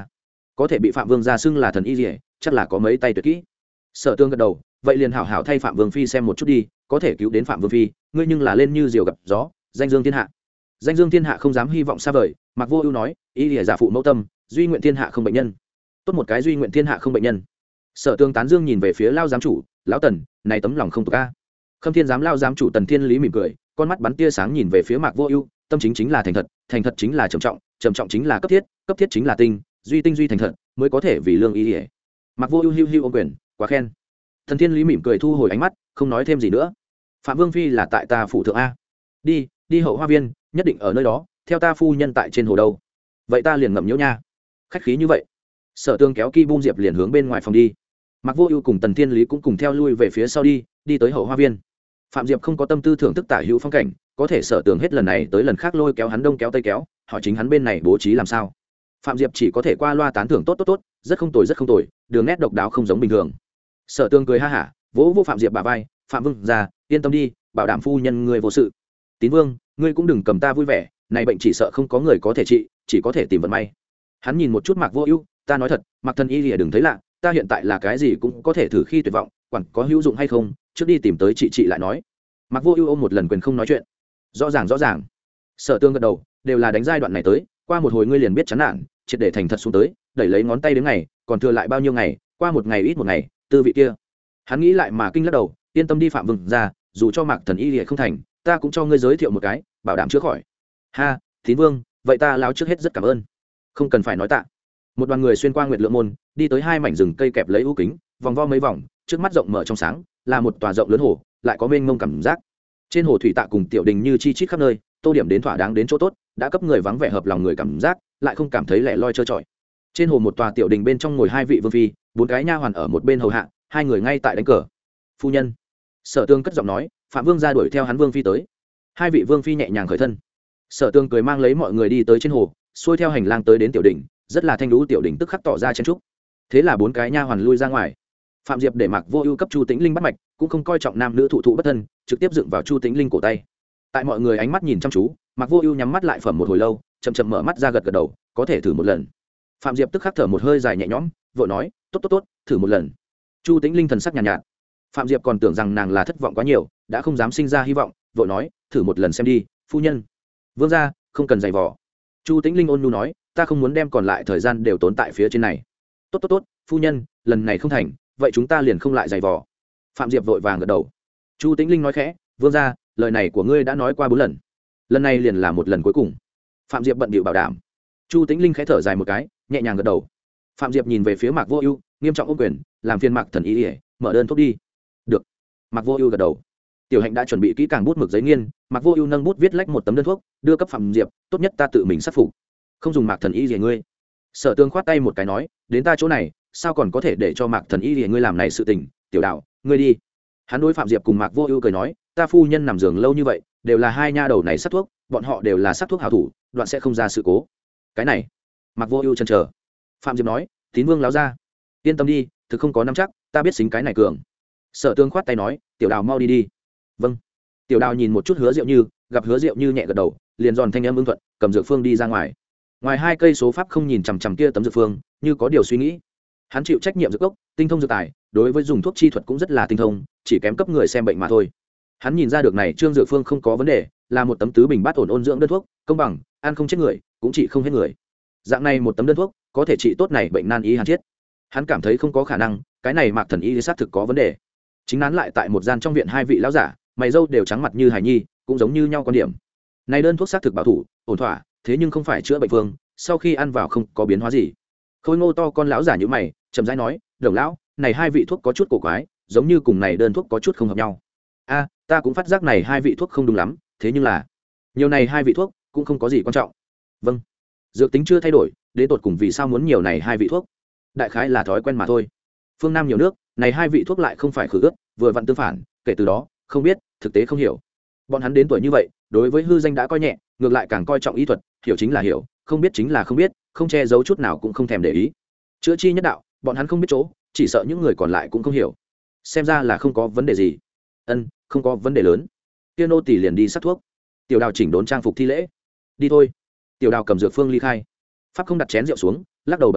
có thể bị phạm vương ra xưng là thần y dỉa chắc là có mấy tay tuyệt kỹ. Sở Tương gật đầu, vậy liền hảo hảo thay phạm vương phi xem một chút đi, có thể cứu đến phạm vương phi ngươi nhưng là lên như diều gặp gió, danh dương thiên hạ. Danh dương thiên hạ không dám hy vọng xa vời. Mạc Vô Ưu nói, y lìa giả phụ mẫu tâm, duy nguyện thiên hạ không bệnh nhân. Tốt một cái duy nguyện thiên hạ không bệnh nhân. Sở Tương tán dương nhìn về phía lao giám chủ, lão Tần, này tấm lòng không tục a. Khâm Thiên giám lao giám chủ Tần Thiên Lý mỉm cười, con mắt bắn tia sáng nhìn về phía Mạc Vô Ưu, tâm chính chính là thành thật, thành thật chính là trầm trọng, trầm trọng chính là cấp thiết, cấp thiết chính là tinh, duy tinh duy thành thật, mới có thể vì lương y lìa. Mạc Vô Ưu hiu hiu ôm quyền, quá khen. Tần Thiên Lý mỉm cười thu hồi ánh mắt, không nói thêm gì nữa. Phạm Vương phi là tại ta phủ thượng a. Đi, đi hậu hoa viên, nhất định ở nơi đó, theo ta phu nhân tại trên hồ đâu. Vậy ta liền ngậm nhiễu nha. Khách khí như vậy. Sở Tương kéo Ki Bum Diệp liền hướng bên ngoài phòng đi. Mạc Vô Ưu cùng Tần Thiên Lý cũng cùng theo lui về phía sau đi, đi tới hậu hoa viên. Phạm Diệp không có tâm tư thưởng thức tả hữu phong cảnh, có thể Sở Tương hết lần này tới lần khác lôi kéo hắn đông kéo tây kéo, hỏi chính hắn bên này bố trí làm sao. Phạm Diệp chỉ có thể qua loa tán thưởng tốt tốt tốt, rất không tồi rất không tồi, đường nét độc đáo không giống bình thường. Sở Tương cười ha hả, vỗ vỗ Phạm Diệp bả vai, "Phạm Vương gia, yên tâm đi, bảo đảm phu nhân ngươi vô sự. Tín Vương, ngươi cũng đừng cầm ta vui vẻ, này bệnh chỉ sợ không có người có thể trị, chỉ có thể tìm vận may." Hắn nhìn một chút Mạc Vô Ưu, "Ta nói thật, Mạc thần y lìa đừng thấy lạ, ta hiện tại là cái gì cũng có thể thử khi tuyệt vọng, quản có hữu dụng hay không, trước đi tìm tới chị chị lại nói." Mạc Vô Ưu ôm một lần quyền không nói chuyện. "Rõ ràng rõ ràng." Sở Tương gật đầu, "Đều là đánh giai đoạn này tới, qua một hồi ngươi liền biết chán nản, triệt để thành thật xuống tới, đẩy lấy ngón tay đến ngày, còn thừa lại bao nhiêu ngày, qua một ngày ít một ngày, tư vị kia." Hắn nghĩ lại mà kinh lắc đầu, "Yên tâm đi Phạm Vương gia, dù cho Mạc thần y lìa không thành, ta cũng cho ngươi giới thiệu một cái, bảo đảm chữa khỏi." "Ha, Tín Vương, vậy ta lão trước hết rất cảm ơn." "Không cần phải nói tạ." Một đoàn người xuyên qua Nguyệt Lượng môn, đi tới hai mảnh rừng cây kẹp lấy ưu kính, vòng vo mấy vòng, trước mắt rộng mở trong sáng, là một tòa rộng lớn hồ, lại có mênh mông cảm giác. Trên hồ thủy tạ cùng tiểu đình như chi chít khắp nơi, tô điểm đến thỏa đáng đến chỗ tốt, đã cấp người vắng vẻ hợp lòng người cảm giác, lại không cảm thấy lẻ loi trơ trọi. Trên hồ một tòa tiểu đình bên trong ngồi hai vị vương phi, bốn cái nha hoàn ở một bên hầu hạ, hai người ngay tại đánh cờ. "Phu nhân." Sở Tương cất giọng nói, "Phạm Vương gia đuổi theo hắn vương phi tới." Hai vị vương phi nhẹ nhàng khởi thân. Sở Tương cười mang lấy mọi người đi tới trên hồ, xuôi theo hành lang tới đến tiểu đỉnh, rất là thanh lũ tiểu đỉnh tức khắc tỏ ra chen trúc. Thế là bốn cái nha hoàn lui ra ngoài. Phạm Diệp để Mạc Vô Ưu cấp Chu Tĩnh Linh bắt mạch, cũng không coi trọng nam nữ thụ thụ bất thân, trực tiếp dựng vào Chu Tĩnh Linh cổ tay. Tại mọi người ánh mắt nhìn chăm chú, Mạc Vô Ưu nhắm mắt lại phẩm một hồi lâu, chậm chậm mở mắt ra gật gật đầu, "Có thể thử một lần." Phạm Diệp tức khắc thở một hơi dài nhẹ nhõm, vội nói, "Tốt tốt tốt, thử một lần." Chu Tĩnh Linh thần sắc nhàn nhạt, nhạt. Phạm Diệp còn tưởng rằng nàng là thất vọng quá nhiều, đã không dám sinh ra hy vọng, vội nói, "Thử một lần xem đi, phu nhân." "Vương gia, không cần giày vò." Chu Tĩnh Linh ôn nhu nói, "Ta không muốn đem còn lại thời gian đều tốn tại phía trên này." "Tốt tốt tốt, phu nhân, lần này không thành, vậy chúng ta liền không lại giày vò." Phạm Diệp vội vàng gật đầu. Chu Tĩnh Linh nói khẽ, "Vương gia, lời này của ngươi đã nói qua bốn lần, lần này liền là một lần cuối cùng." Phạm Diệp bận bịu bảo đảm. Chu Tĩnh Linh khẽ thở dài một cái, nhẹ nhàng gật đầu. Phạm Diệp nhìn về phía Mạc Vô Ưu, nghiêm trọng ôm quyền, "Làm phiền Mạc thần y ỉa, mở đơn thuốc đi." "Được." Mạc Vô Ưu gật đầu. Tiểu Hạnh đã chuẩn bị kỹ càng bút mực giấy nghiên, Mạc Vô Ưu nâng bút viết lách một tấm đơn thuốc, đưa cấp Phạm Diệp, "Tốt nhất ta tự mình sát phục, không dùng Mạc thần y ỉa ngươi." Sở Tương khoát tay một cái nói, "Đến ta chỗ này, sao còn có thể để cho Mạc thần y ỉa ngươi làm này sự tình, Tiểu Đạo, ngươi đi." Hắn đối Phạm Diệp cùng Mạc Vô Ưu cười nói, "Ta phu nhân nằm giường lâu như vậy, đều là hai nha đầu này sát thuốc, bọn họ đều là sát thuốc hảo thủ, đoạn sẽ không ra sự cố." "Cái này." Mạc Vô Ưu chần chờ. Phạm Diệp nói, "Tín Vương láo ra, yên tâm đi, thực không có nắm chắc, ta biết xính cái này cường." Sở Tương khoát tay nói, "Tiểu Đào mau đi đi." "Vâng." Tiểu Đào nhìn một chút Hứa Diệu Như, gặp Hứa Diệu Như nhẹ gật đầu, liền giòn thanh âm ứng thuận, cầm dược phương đi ra ngoài. Ngoài hai cây số pháp không nhìn chằm chằm kia tấm dược phương, như có điều suy nghĩ. Hắn chịu trách nhiệm dược gốc, tinh thông dược tài, đối với dùng thuốc chi thuật cũng rất là tinh thông, chỉ kém cấp người xem bệnh mà thôi. Hắn nhìn ra được này trương dược phương không có vấn đề, là một tấm tứ bình bát ổn ôn dưỡng đơn thuốc, công bằng, ăn không chết người, cũng trị không hết người. Dạng này một tấm đơn thuốc, có thể trị tốt này bệnh nan y hàn chết. Hắn cảm thấy không có khả năng, cái này Mạc thần y xác thực có vấn đề. Chính nán lại tại một gian trong viện hai vị lão giả, mày râu đều trắng mặt như hài nhi, cũng giống như nhau quan điểm. Này đơn thuốc xác thực bảo thủ, ổn thỏa, thế nhưng không phải chữa bệnh phương, sau khi ăn vào không có biến hóa gì. Khôi ngô to con lão giả như mày, chậm rãi nói, "Đồng lão, này hai vị thuốc có chút cổ quái, giống như cùng này đơn thuốc có chút không hợp nhau." "A, ta cũng phát giác này hai vị thuốc không đúng lắm, thế nhưng là nhiều này hai vị thuốc cũng không có gì quan trọng." "Vâng." Dược tính chưa thay đổi, đến tột cùng vì sao muốn nhiều này hai vị thuốc? Đại khái là thói quen mà thôi. Phương Nam nhiều nước, này hai vị thuốc lại không phải khử ướt, vừa vặn tương phản, kể từ đó, không biết, thực tế không hiểu. Bọn hắn đến tuổi như vậy, đối với hư danh đã coi nhẹ, ngược lại càng coi trọng y thuật, hiểu chính là hiểu, không biết chính là không biết, không che giấu chút nào cũng không thèm để ý. Chữa chi nhất đạo, bọn hắn không biết chỗ, chỉ sợ những người còn lại cũng không hiểu. Xem ra là không có vấn đề gì. Ân, không có vấn đề lớn. Kia nô tỳ liền đi sắc thuốc. Tiểu Đào chỉnh đốn trang phục thi lễ. "Đi thôi." Tiểu Đào cầm dược phương ly khai. Pháp không đặt chén rượu xuống, lắc đầu bật cười,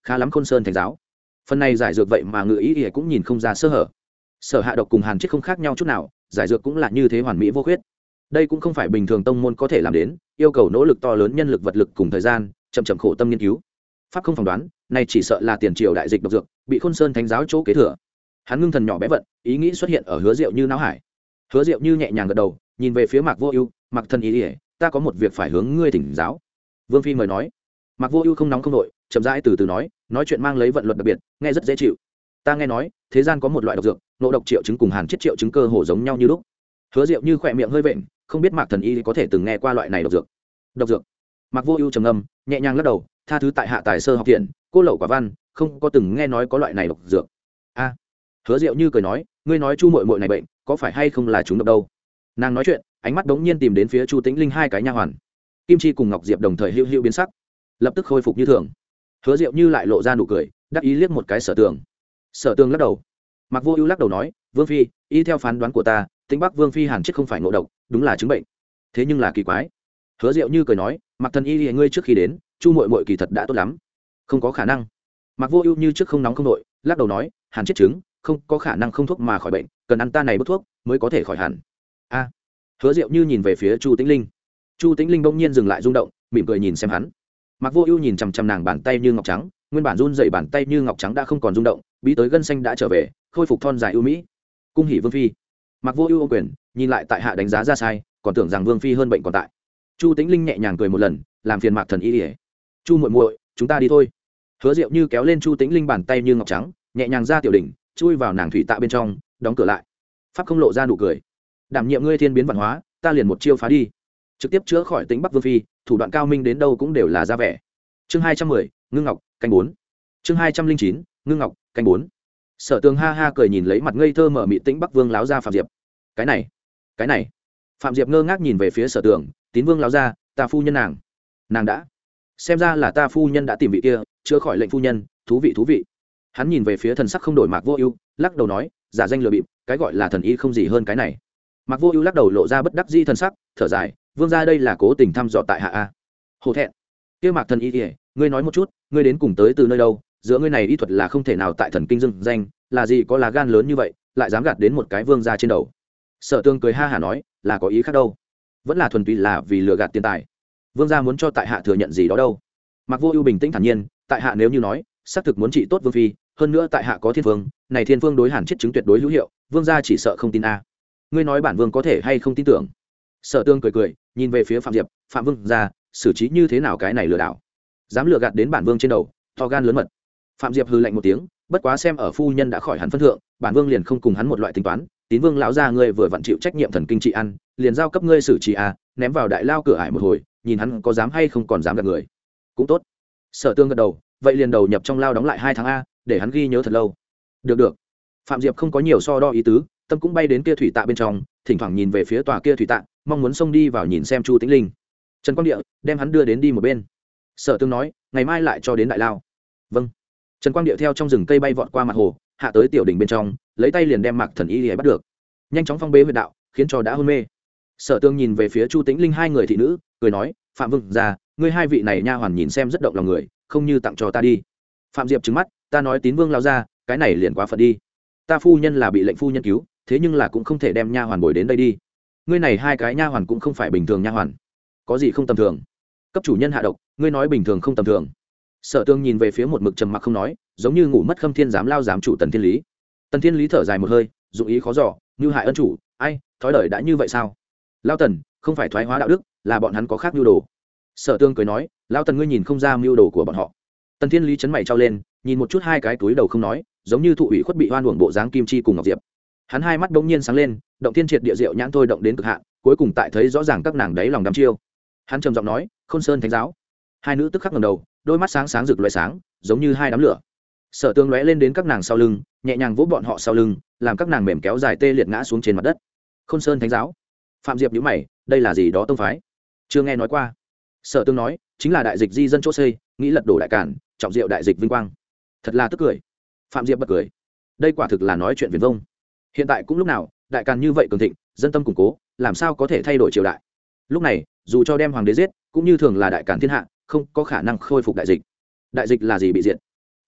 khá lắm khôn sơn thánh giáo. Phần này giải dược vậy mà ngự ý ỉa cũng nhìn không ra sơ hở. Sở Hạ độc cùng Hàn Chết không khác nhau chút nào, giải dược cũng là như thế hoàn mỹ vô khuyết. Đây cũng không phải bình thường tông môn có thể làm đến, yêu cầu nỗ lực to lớn nhân lực vật lực cùng thời gian, chậm chậm khổ tâm nghiên cứu. Pháp không phỏng đoán, này chỉ sợ là tiền triều đại dịch độc dược, bị khôn sơn thánh giáo chỗ kế thừa. Hắn ngưng thần nhỏ bé vận, ý nghĩ xuất hiện ở Hứa Diệu Như não hải. Hứa Diệu Như nhẹ nhàng gật đầu, nhìn về phía Mạc Vô Ưu, "Mạc thần ý ỉa, ta có một việc phải hướng ngươi thỉnh giáo." Vương phi mời nói. Mạc Vô Ưu không nóng không nội, chậm rãi từ từ nói, nói chuyện mang lấy vận luật đặc biệt, nghe rất dễ chịu. "Ta nghe nói, thế gian có một loại độc dược, ngộ độc triệu chứng cùng Hàn Chết triệu chứng cơ hồ giống nhau như lúc." Hứa Diệu Như khẽ miệng hơi vện, không biết Mạc thần y có thể từng nghe qua loại này độc dược. Độc dược? Mạc Vô Ưu trầm ngâm, nhẹ nhàng lắc đầu, "Tha thứ tại hạ tài sơ học thiện, cô lậu quả văn, không có từng nghe nói có loại này độc dược." "A." Hứa Diệu Như cười nói, "Ngươi nói Chu muội muội này bệnh, có phải hay không là chúng độc đâu?" Nàng nói chuyện, ánh mắt đống nhiên tìm đến phía Chu Tĩnh Linh hai cái nha hoàn. Kim Chi cùng Ngọc Diệp đồng thời hữu hữu biến sắc, lập tức khôi phục như thường. Hứa Diệu Như lại lộ ra nụ cười, đắc ý liếc một cái Sở Tường. Sở Tường lắc đầu. Mạc Vô Ưu lắc đầu nói, "Vương phi, y theo phán đoán của ta, Tĩnh Bắc Vương phi Hàn Chết không phải ngộ độc, đúng là chứng bệnh. Thế nhưng là kỳ quái." Hứa Diệu Như cười nói, "Mạc thần y ngươi trước khi đến, Chu muội muội kỳ thật đã tốt lắm." "Không có khả năng." Mạc Vô Ưu như trước không nóng không nội, lắc đầu nói, "Hàn Chết chứng, không có khả năng không thuốc mà khỏi bệnh, cần ăn ta này bút thuốc mới có thể khỏi hẳn." A. Hứa Diệu Như nhìn về phía Chu Tĩnh Linh. Chu Tĩnh Linh bỗng nhiên dừng lại rung động, mỉm cười nhìn xem hắn. Mạc Vô Ưu nhìn chằm chằm nàng bàn tay như ngọc trắng, nguyên bản run rẩy bàn tay như ngọc trắng đã không còn rung động, bí tới gân xanh đã trở về, khôi phục thon dài ưu mỹ. "Cung hỉ Vương phi." Mạc Vô Ưu ôm quyền, nhìn lại tại hạ đánh giá ra sai, còn tưởng rằng Vương phi hơn bệnh còn tại. Chu Tĩnh Linh nhẹ nhàng cười một lần, làm phiền Mạc thần y ỉa. "Chu muội muội, chúng ta đi thôi." Hứa Diệu Như kéo lên Chu Tĩnh Linh bàn tay như ngọc trắng, nhẹ nhàng ra tiểu đỉnh, chui vào nàng thủy tạ bên trong, đóng cửa lại. Pháp không lộ ra nụ cười. "Đảm nhiệm ngươi thiên biến vạn hóa, ta liền một chiêu phá đi." Trực tiếp chữa khỏi Tĩnh Bắc Vương phi, thủ đoạn cao minh đến đâu cũng đều là ra vẻ. Chương hai trăm mười, Ngưng Ngọc, canh bốn. Chương hai trăm linh chín, Ngưng Ngọc, canh bốn. Sở Tường ha ha cười nhìn lấy mặt ngây thơ mở mịt Tĩnh Bắc Vương láo ra Phạm Diệp. "Cái này, cái này." Phạm Diệp ngơ ngác nhìn về phía Sở Tường, "Tín Vương láo ra, ta phu nhân nàng." "Nàng đã?" "Xem ra là ta phu nhân đã tìm vị kia, chữa khỏi lệnh phu nhân, thú vị thú vị." Hắn nhìn về phía thần sắc không đổi Mạc Vô Ưu, lắc đầu nói, "Giả danh lừa bịp, cái gọi là thần y không gì hơn cái này." Mạc Vô Ưu lắc đầu lộ ra bất đắc dĩ thần sắc, thở dài, "Vương gia đây là cố tình thăm dò tại hạ a." "Hổ thẹn." "Kia Mạc thần y kìa, ngươi nói một chút, ngươi đến cùng tới từ nơi đâu? Giữa ngươi này y thuật là không thể nào tại thần kinh dưng danh, là gì có là gan lớn như vậy, lại dám gạt đến một cái vương gia trên đầu." Sở Tương cười ha hả nói, "Là có ý khác đâu, vẫn là thuần túy là vì lừa gạt tiền tài. Vương gia muốn cho tại hạ thừa nhận gì đó đâu." Mạc Vô Ưu bình tĩnh thản nhiên, "Tại hạ nếu như nói, xác thực muốn trị tốt vương phi, hơn nữa tại hạ có thiên vương, này thiên vương đối Hàn Chết chứng tuyệt đối hữu hiệu, vương gia chỉ sợ không tin a. Ngươi nói bản vương có thể hay không tin tưởng?" Sở Tương cười cười, nhìn về phía Phạm Diệp, "Phạm vương gia, xử trí như thế nào cái này lừa đảo? Dám lừa gạt đến bản vương trên đầu, to gan lớn mật." Phạm Diệp hừ lạnh một tiếng, "Bất quá xem ở phu nhân đã khỏi hắn phân thượng, bản vương liền không cùng hắn một loại tính toán, Tín Vương lão gia ngươi vừa vặn chịu trách nhiệm thần kinh trị ăn, liền giao cấp ngươi xử trí a, ném vào đại lao cửa ải một hồi, nhìn hắn có dám hay không còn dám gạt người." "Cũng tốt." Sở Tương gật đầu, "Vậy liền đầu nhập trong lao đóng lại hai tháng a, để hắn ghi nhớ thật lâu." "Được được." Phạm Diệp không có nhiều so đo ý tứ, tâm cũng bay đến kia thủy tạ bên trong, thỉnh thoảng nhìn về phía tòa kia thủy tạ, mong muốn xông đi vào nhìn xem Chu Tĩnh Linh. Trần Quang Địa đem hắn đưa đến đi một bên. Sở Tương nói, "Ngày mai lại cho đến đại lao." "Vâng." Trần Quang Địa theo trong rừng cây bay vọt qua mặt hồ, hạ tới tiểu đỉnh bên trong, lấy tay liền đem Mạc thần y bắt được, nhanh chóng phong bế huyệt đạo, khiến cho đã hôn mê. Sở Tương nhìn về phía Chu Tĩnh Linh hai người thị nữ, cười nói, "Phạm vương gia, ngươi hai vị này nha hoàn nhìn xem rất động lòng người, không như tặng cho ta đi." Phạm Diệp trừng mắt, "Ta nói Tín Vương lao ra, cái này liền quá phận đi. Ta phu nhân là bị lệnh phu nhân cứu, thế nhưng là cũng không thể đem nha hoàn bồi đến đây đi. Ngươi này hai cái nha hoàn cũng không phải bình thường nha hoàn, có gì không tầm thường? Cấp chủ nhân hạ độc, ngươi nói bình thường không tầm thường?" Sở Tương nhìn về phía một mực trầm mặc không nói, giống như ngủ mất Khâm Thiên giám lao giám chủ Tần Thiên Lý. Tần Thiên Lý thở dài một hơi, dụng ý khó dò, như hại ân chủ, ai, thói đời đã như vậy sao? Lao Tần, không phải thoái hóa đạo đức, là bọn hắn có khác mưu đồ. Sở Tương cười nói, "Lao Tần ngươi nhìn không ra mưu đồ của bọn họ." Tần Thiên Lý chấn mày trao lên, nhìn một chút hai cái túi đầu không nói, giống như thụ ủy khuất bị hoan uổng bộ dáng Kim Chi cùng Ngọc Diệp. Hắn hai mắt bỗng nhiên sáng lên, động thiên triệt địa diệu nhãn thôi động đến cực hạn, cuối cùng tại thấy rõ ràng các nàng đấy lòng đăm chiêu. Hắn trầm giọng nói, "Khôn Sơn Thánh giáo." Hai nữ tức khắc ngẩng đầu, đôi mắt sáng sáng rực lóe sáng, giống như hai đám lửa. Sở Tương lóe lên đến các nàng sau lưng, nhẹ nhàng vỗ bọn họ sau lưng, làm các nàng mềm kéo dài tê liệt ngã xuống trên mặt đất. Khôn Sơn Thánh giáo? Phạm Diệp nhíu mày, đây là gì đó tông phái? Chưa nghe nói qua. Sở Tương nói, chính là đại dịch di dân chỗ xây, nghĩ lật đổ đại cản, trọng diệu đại dịch vinh quang. Thật là tức cười. Phạm Diệp bật cười. Đây quả thực là nói chuyện viển vông. Hiện tại cũng lúc nào, đại càn như vậy cường thịnh, dân tâm củng cố, làm sao có thể thay đổi triều đại? Lúc này, dù cho đem hoàng đế giết, cũng như thường là đại càn thiên hạ, không có khả năng khôi phục đại dịch. Đại dịch là gì bị diệt?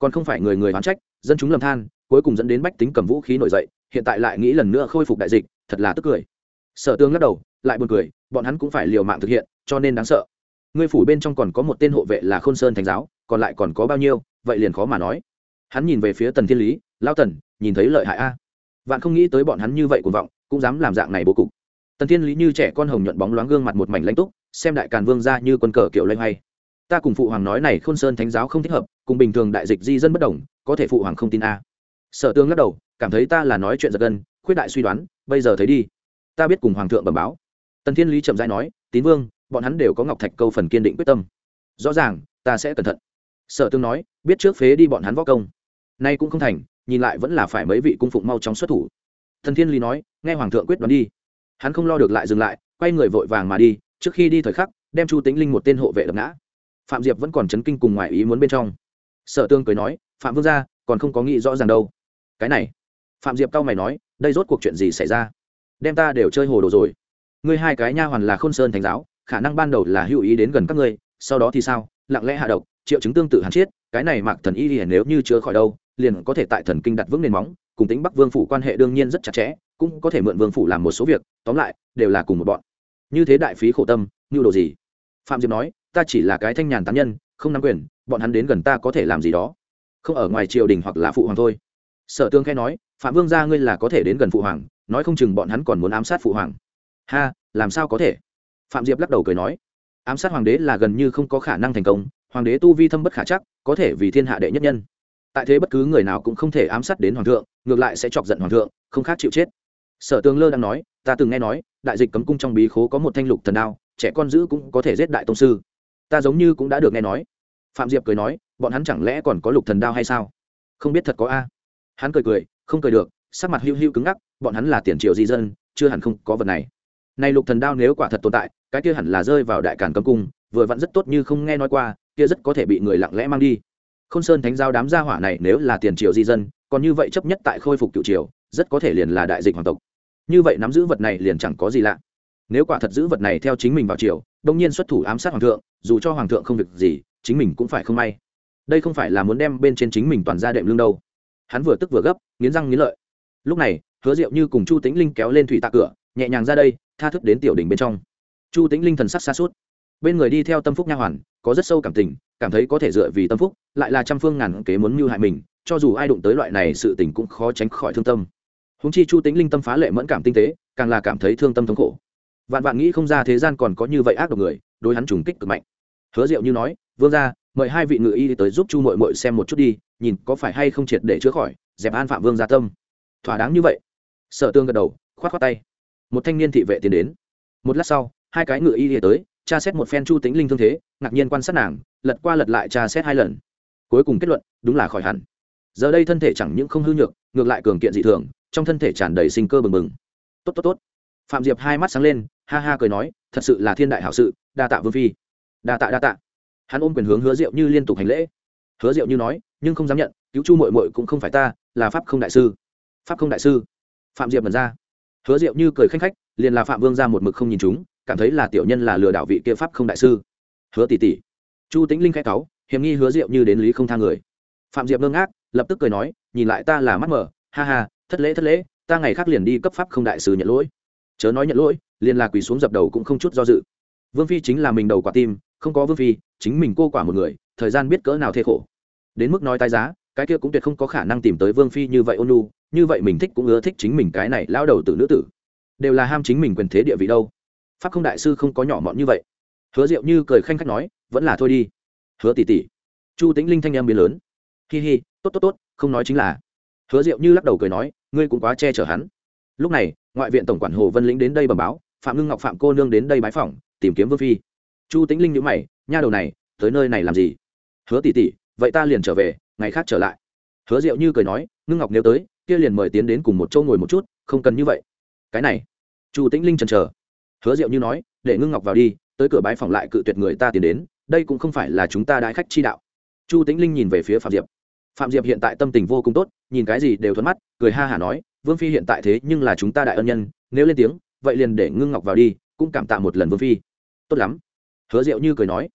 còn không phải người người oán trách, dân chúng lầm than, cuối cùng dẫn đến bách tính cầm vũ khí nổi dậy, hiện tại lại nghĩ lần nữa khôi phục đại dịch, thật là tức cười. Sở Tương lắc đầu, lại buồn cười, bọn hắn cũng phải liều mạng thực hiện, cho nên đáng sợ. Ngươi phủ bên trong còn có một tên hộ vệ là Khôn Sơn Thánh giáo, còn lại còn có bao nhiêu, vậy liền khó mà nói. Hắn nhìn về phía Tần Thiên Lý, lão Tần, nhìn thấy lợi hại a. Vạn không nghĩ tới bọn hắn như vậy cuồng vọng, cũng dám làm dạng này bố cục. Tần Thiên Lý như trẻ con hồng nhuận bóng loáng gương mặt một mảnh lãnh túc, xem đại càn vương ra như quân cờ kiểu loay hoay. Ta cùng phụ hoàng nói này Khôn Sơn Thánh giáo không thích hợp, cùng bình thường đại dịch di dân bất đồng, có thể phụ hoàng không tin a. Sở Tương lắc đầu, cảm thấy ta là nói chuyện giật gân, khuyết đại suy đoán, bây giờ thấy đi, ta biết cùng hoàng thượng bẩm báo. Tần Thiên Lý chậm rãi nói, Tín Vương, bọn hắn đều có ngọc thạch câu phần kiên định quyết tâm. Rõ ràng, ta sẽ cẩn thận. Sở Tương nói, biết trước phế đi bọn hắn võ công, nay cũng không thành, nhìn lại vẫn là phải mấy vị cung phụng mau chóng xuất thủ. Tần Thiên Lý nói, nghe hoàng thượng quyết đoán đi. Hắn không lo được lại dừng lại, quay người vội vàng mà đi, trước khi đi thời khắc, đem Chu Tĩnh Linh một tên hộ vệ đập ngã. Phạm Diệp vẫn còn chấn kinh cùng ngoài ý muốn bên trong. Sở Tương cười nói, Phạm vương gia, còn không có nghĩ rõ ràng đâu. Cái này, Phạm Diệp cau mày nói, đây rốt cuộc chuyện gì xảy ra? Đem ta đều chơi hồ đồ rồi. Ngươi hai cái nha hoàn là Khôn Sơn Thánh giáo, khả năng ban đầu là hữu ý đến gần các ngươi, sau đó thì sao? Lặng lẽ hạ độc, triệu chứng tương tự hàn chết, cái này Mạc Thần Y liền nếu như chưa khỏi đâu, liền có thể tại thần kinh đặt vững nền móng, cùng Tĩnh Bắc Vương phủ quan hệ đương nhiên rất chặt chẽ, cũng có thể mượn vương phủ làm một số việc, tóm lại, đều là cùng một bọn. Như thế đại phí khổ tâm, nhu đồ gì? Phạm Diệp nói, ta chỉ là cái thanh nhàn tán nhân, không nắm quyền, bọn hắn đến gần ta có thể làm gì đó, không ở ngoài triều đình hoặc là phụ hoàng thôi. Sở Tương khẽ nói, Phạm vương gia ngươi là có thể đến gần phụ hoàng, nói không chừng bọn hắn còn muốn ám sát phụ hoàng. Ha, làm sao có thể? Phạm Diệp lắc đầu cười nói, ám sát hoàng đế là gần như không có khả năng thành công, hoàng đế tu vi thâm bất khả chắc, có thể vì thiên hạ đệ nhất nhân, tại thế bất cứ người nào cũng không thể ám sát đến hoàng thượng, ngược lại sẽ chọc giận hoàng thượng, không khác chịu chết. Sở Tương lơ đang nói, ta từng nghe nói đại dịch cấm cung trong bí khố có một thanh lục thần đao, trẻ con giữ cũng có thể giết đại tông sư, ta giống như cũng đã được nghe nói. Phạm Diệp cười nói, bọn hắn chẳng lẽ còn có lục thần đao hay sao? Không biết thật có a. Hắn cười cười, không cười được, sắc mặt hưu hưu cứng ngắc, bọn hắn là tiền triều di dân, chưa hẳn không có vật này. Này lục thần đao nếu quả thật tồn tại, cái kia hẳn là rơi vào đại càn cấm cung, vừa vặn rất tốt như không nghe nói qua, kia rất có thể bị người lặng lẽ mang đi. Khôn Sơn Thánh giáo đám gia hỏa này nếu là tiền triều di dân, còn như vậy chấp nhất tại khôi phục cựu triều, rất có thể liền là đại dịch hoàng tộc. Như vậy nắm giữ vật này liền chẳng có gì lạ. Nếu quả thật giữ vật này theo chính mình vào triều, đông nhiên xuất thủ ám sát hoàng thượng, dù cho hoàng thượng không việc gì, chính mình cũng phải không may. Đây không phải là muốn đem bên trên chính mình toàn ra đệm lưng đâu. Hắn vừa tức vừa gấp, nghiến răng nghiến lợi. Lúc này, Hứa Diệu Như cùng Chu Tĩnh Linh kéo lên thủy tạ cửa, nhẹ nhàng ra đây, tha thức đến tiểu đỉnh bên trong. Chu Tĩnh Linh thần sắc xa suốt, bên người đi theo Tâm Phúc nha hoàn, có rất sâu cảm tình, cảm thấy có thể dựa vì Tâm Phúc, lại là trăm phương ngàn kế muốn mưu hại mình, cho dù ai đụng tới loại này sự tình cũng khó tránh khỏi thương tâm. Huống chi Chu Tĩnh Linh tâm phá lệ mẫn cảm tinh tế, càng là cảm thấy thương tâm thống khổ. Vạn vạn nghĩ không ra thế gian còn có như vậy ác độc người, đối hắn trùng kích cực mạnh. Hứa Diệu Như nói, vương gia, mời hai vị ngự y tới giúp Chu muội muội xem một chút đi, nhìn có phải hay không triệt để chữa khỏi, dẹp an phạm vương gia tâm. Thỏa đáng như vậy. Sở Tương gật đầu, khoát khoát tay. Một thanh niên thị vệ tiến đến. Một lát sau, hai cái ngự y đi tới, tra xét một phen Chu Tĩnh Linh thương thế, ngạc nhiên quan sát nàng, lật qua lật lại tra xét hai lần. Cuối cùng kết luận, đúng là khỏi hẳn. Giờ đây thân thể chẳng những không hư nhược, ngược lại cường kiện dị thường, trong thân thể tràn đầy sinh cơ bừng bừng. Tốt tốt tốt. Phạm Diệp hai mắt sáng lên, ha ha cười nói, thật sự là thiên đại hảo sự, đa tạ vương phi. Đa tạ đa tạ. Hắn ôm quyền hướng Hứa Diệu Như liên tục hành lễ. Hứa Diệu Như nói, nhưng không dám nhận, cứu Chu muội muội cũng không phải ta, là pháp không đại sư. Pháp không đại sư? Phạm Diệp bật ra. Hứa Diệu Như cười khanh khách, liền là Phạm vương gia một mực không nhìn chúng, cảm thấy là tiểu nhân là lừa đảo vị kia pháp không đại sư. Hứa tỷ tỷ. Chu Tĩnh Linh khẽ cáu, hiểm nghi Hứa Diệu Như đến lý không tha người. Phạm Diệp ngơ ngác, lập tức cười nói, nhìn lại ta là mắt mở, ha ha, thất lễ thất lễ, ta ngày khác liền đi cấp pháp không đại sư nhận lỗi. Chớ nói nhận lỗi, liền là quỳ xuống dập đầu cũng không chút do dự. Vương phi chính là mình đầu quả tim, không có vương phi, chính mình cô quả một người, thời gian biết cỡ nào thê khổ. Đến mức nói tái giá, cái kia cũng tuyệt không có khả năng tìm tới vương phi như vậy ôn nhu, như vậy mình thích cũng ưa thích chính mình cái này lao đầu tử nữ tử, đều là ham chính mình quyền thế địa vị đâu. Pháp không đại sư không có nhỏ mọn như vậy. Hứa Diệu Như cười khanh khách nói, vẫn là thôi đi. Hứa tỷ tỷ. Chu Tĩnh Linh thanh em biến lớn. Hi hi, tốt tốt tốt, không nói chính là. Hứa Diệu Như lắc đầu cười nói, ngươi cũng quá che chở hắn. Lúc này, ngoại viện tổng quản Hồ Vân Lĩnh đến đây bẩm báo, Phạm Ngưng Ngọc Phạm cô nương đến đây bái phỏng, tìm kiếm vương phi. Chu Tĩnh Linh nhíu mày, nha đầu này, tới nơi này làm gì? Hứa tỷ tỷ, vậy ta liền trở về, ngày khác trở lại. Hứa Diệu Như cười nói, Ngưng Ngọc nếu tới, kia liền mời tiến đến cùng một chỗ ngồi một chút, không cần như vậy. Cái này, Chu Tĩnh Linh chần chờ. Hứa Diệu Như nói, để Ngưng Ngọc vào đi, tới cửa bái phỏng lại cự tuyệt người ta tiến đến, đây cũng không phải là chúng ta đãi khách chi đạo. Chu Tĩnh Linh nhìn về phía Phạm Diệp. Phạm Diệp hiện tại tâm tình vô cùng tốt, nhìn cái gì đều thuận mắt, cười ha hả nói, vương phi hiện tại thế nhưng là chúng ta đại ân nhân, nếu lên tiếng, vậy liền để Ngưng Ngọc vào đi, cũng cảm tạ một lần vương phi. Tốt lắm. Hứa Diệu Như cười nói.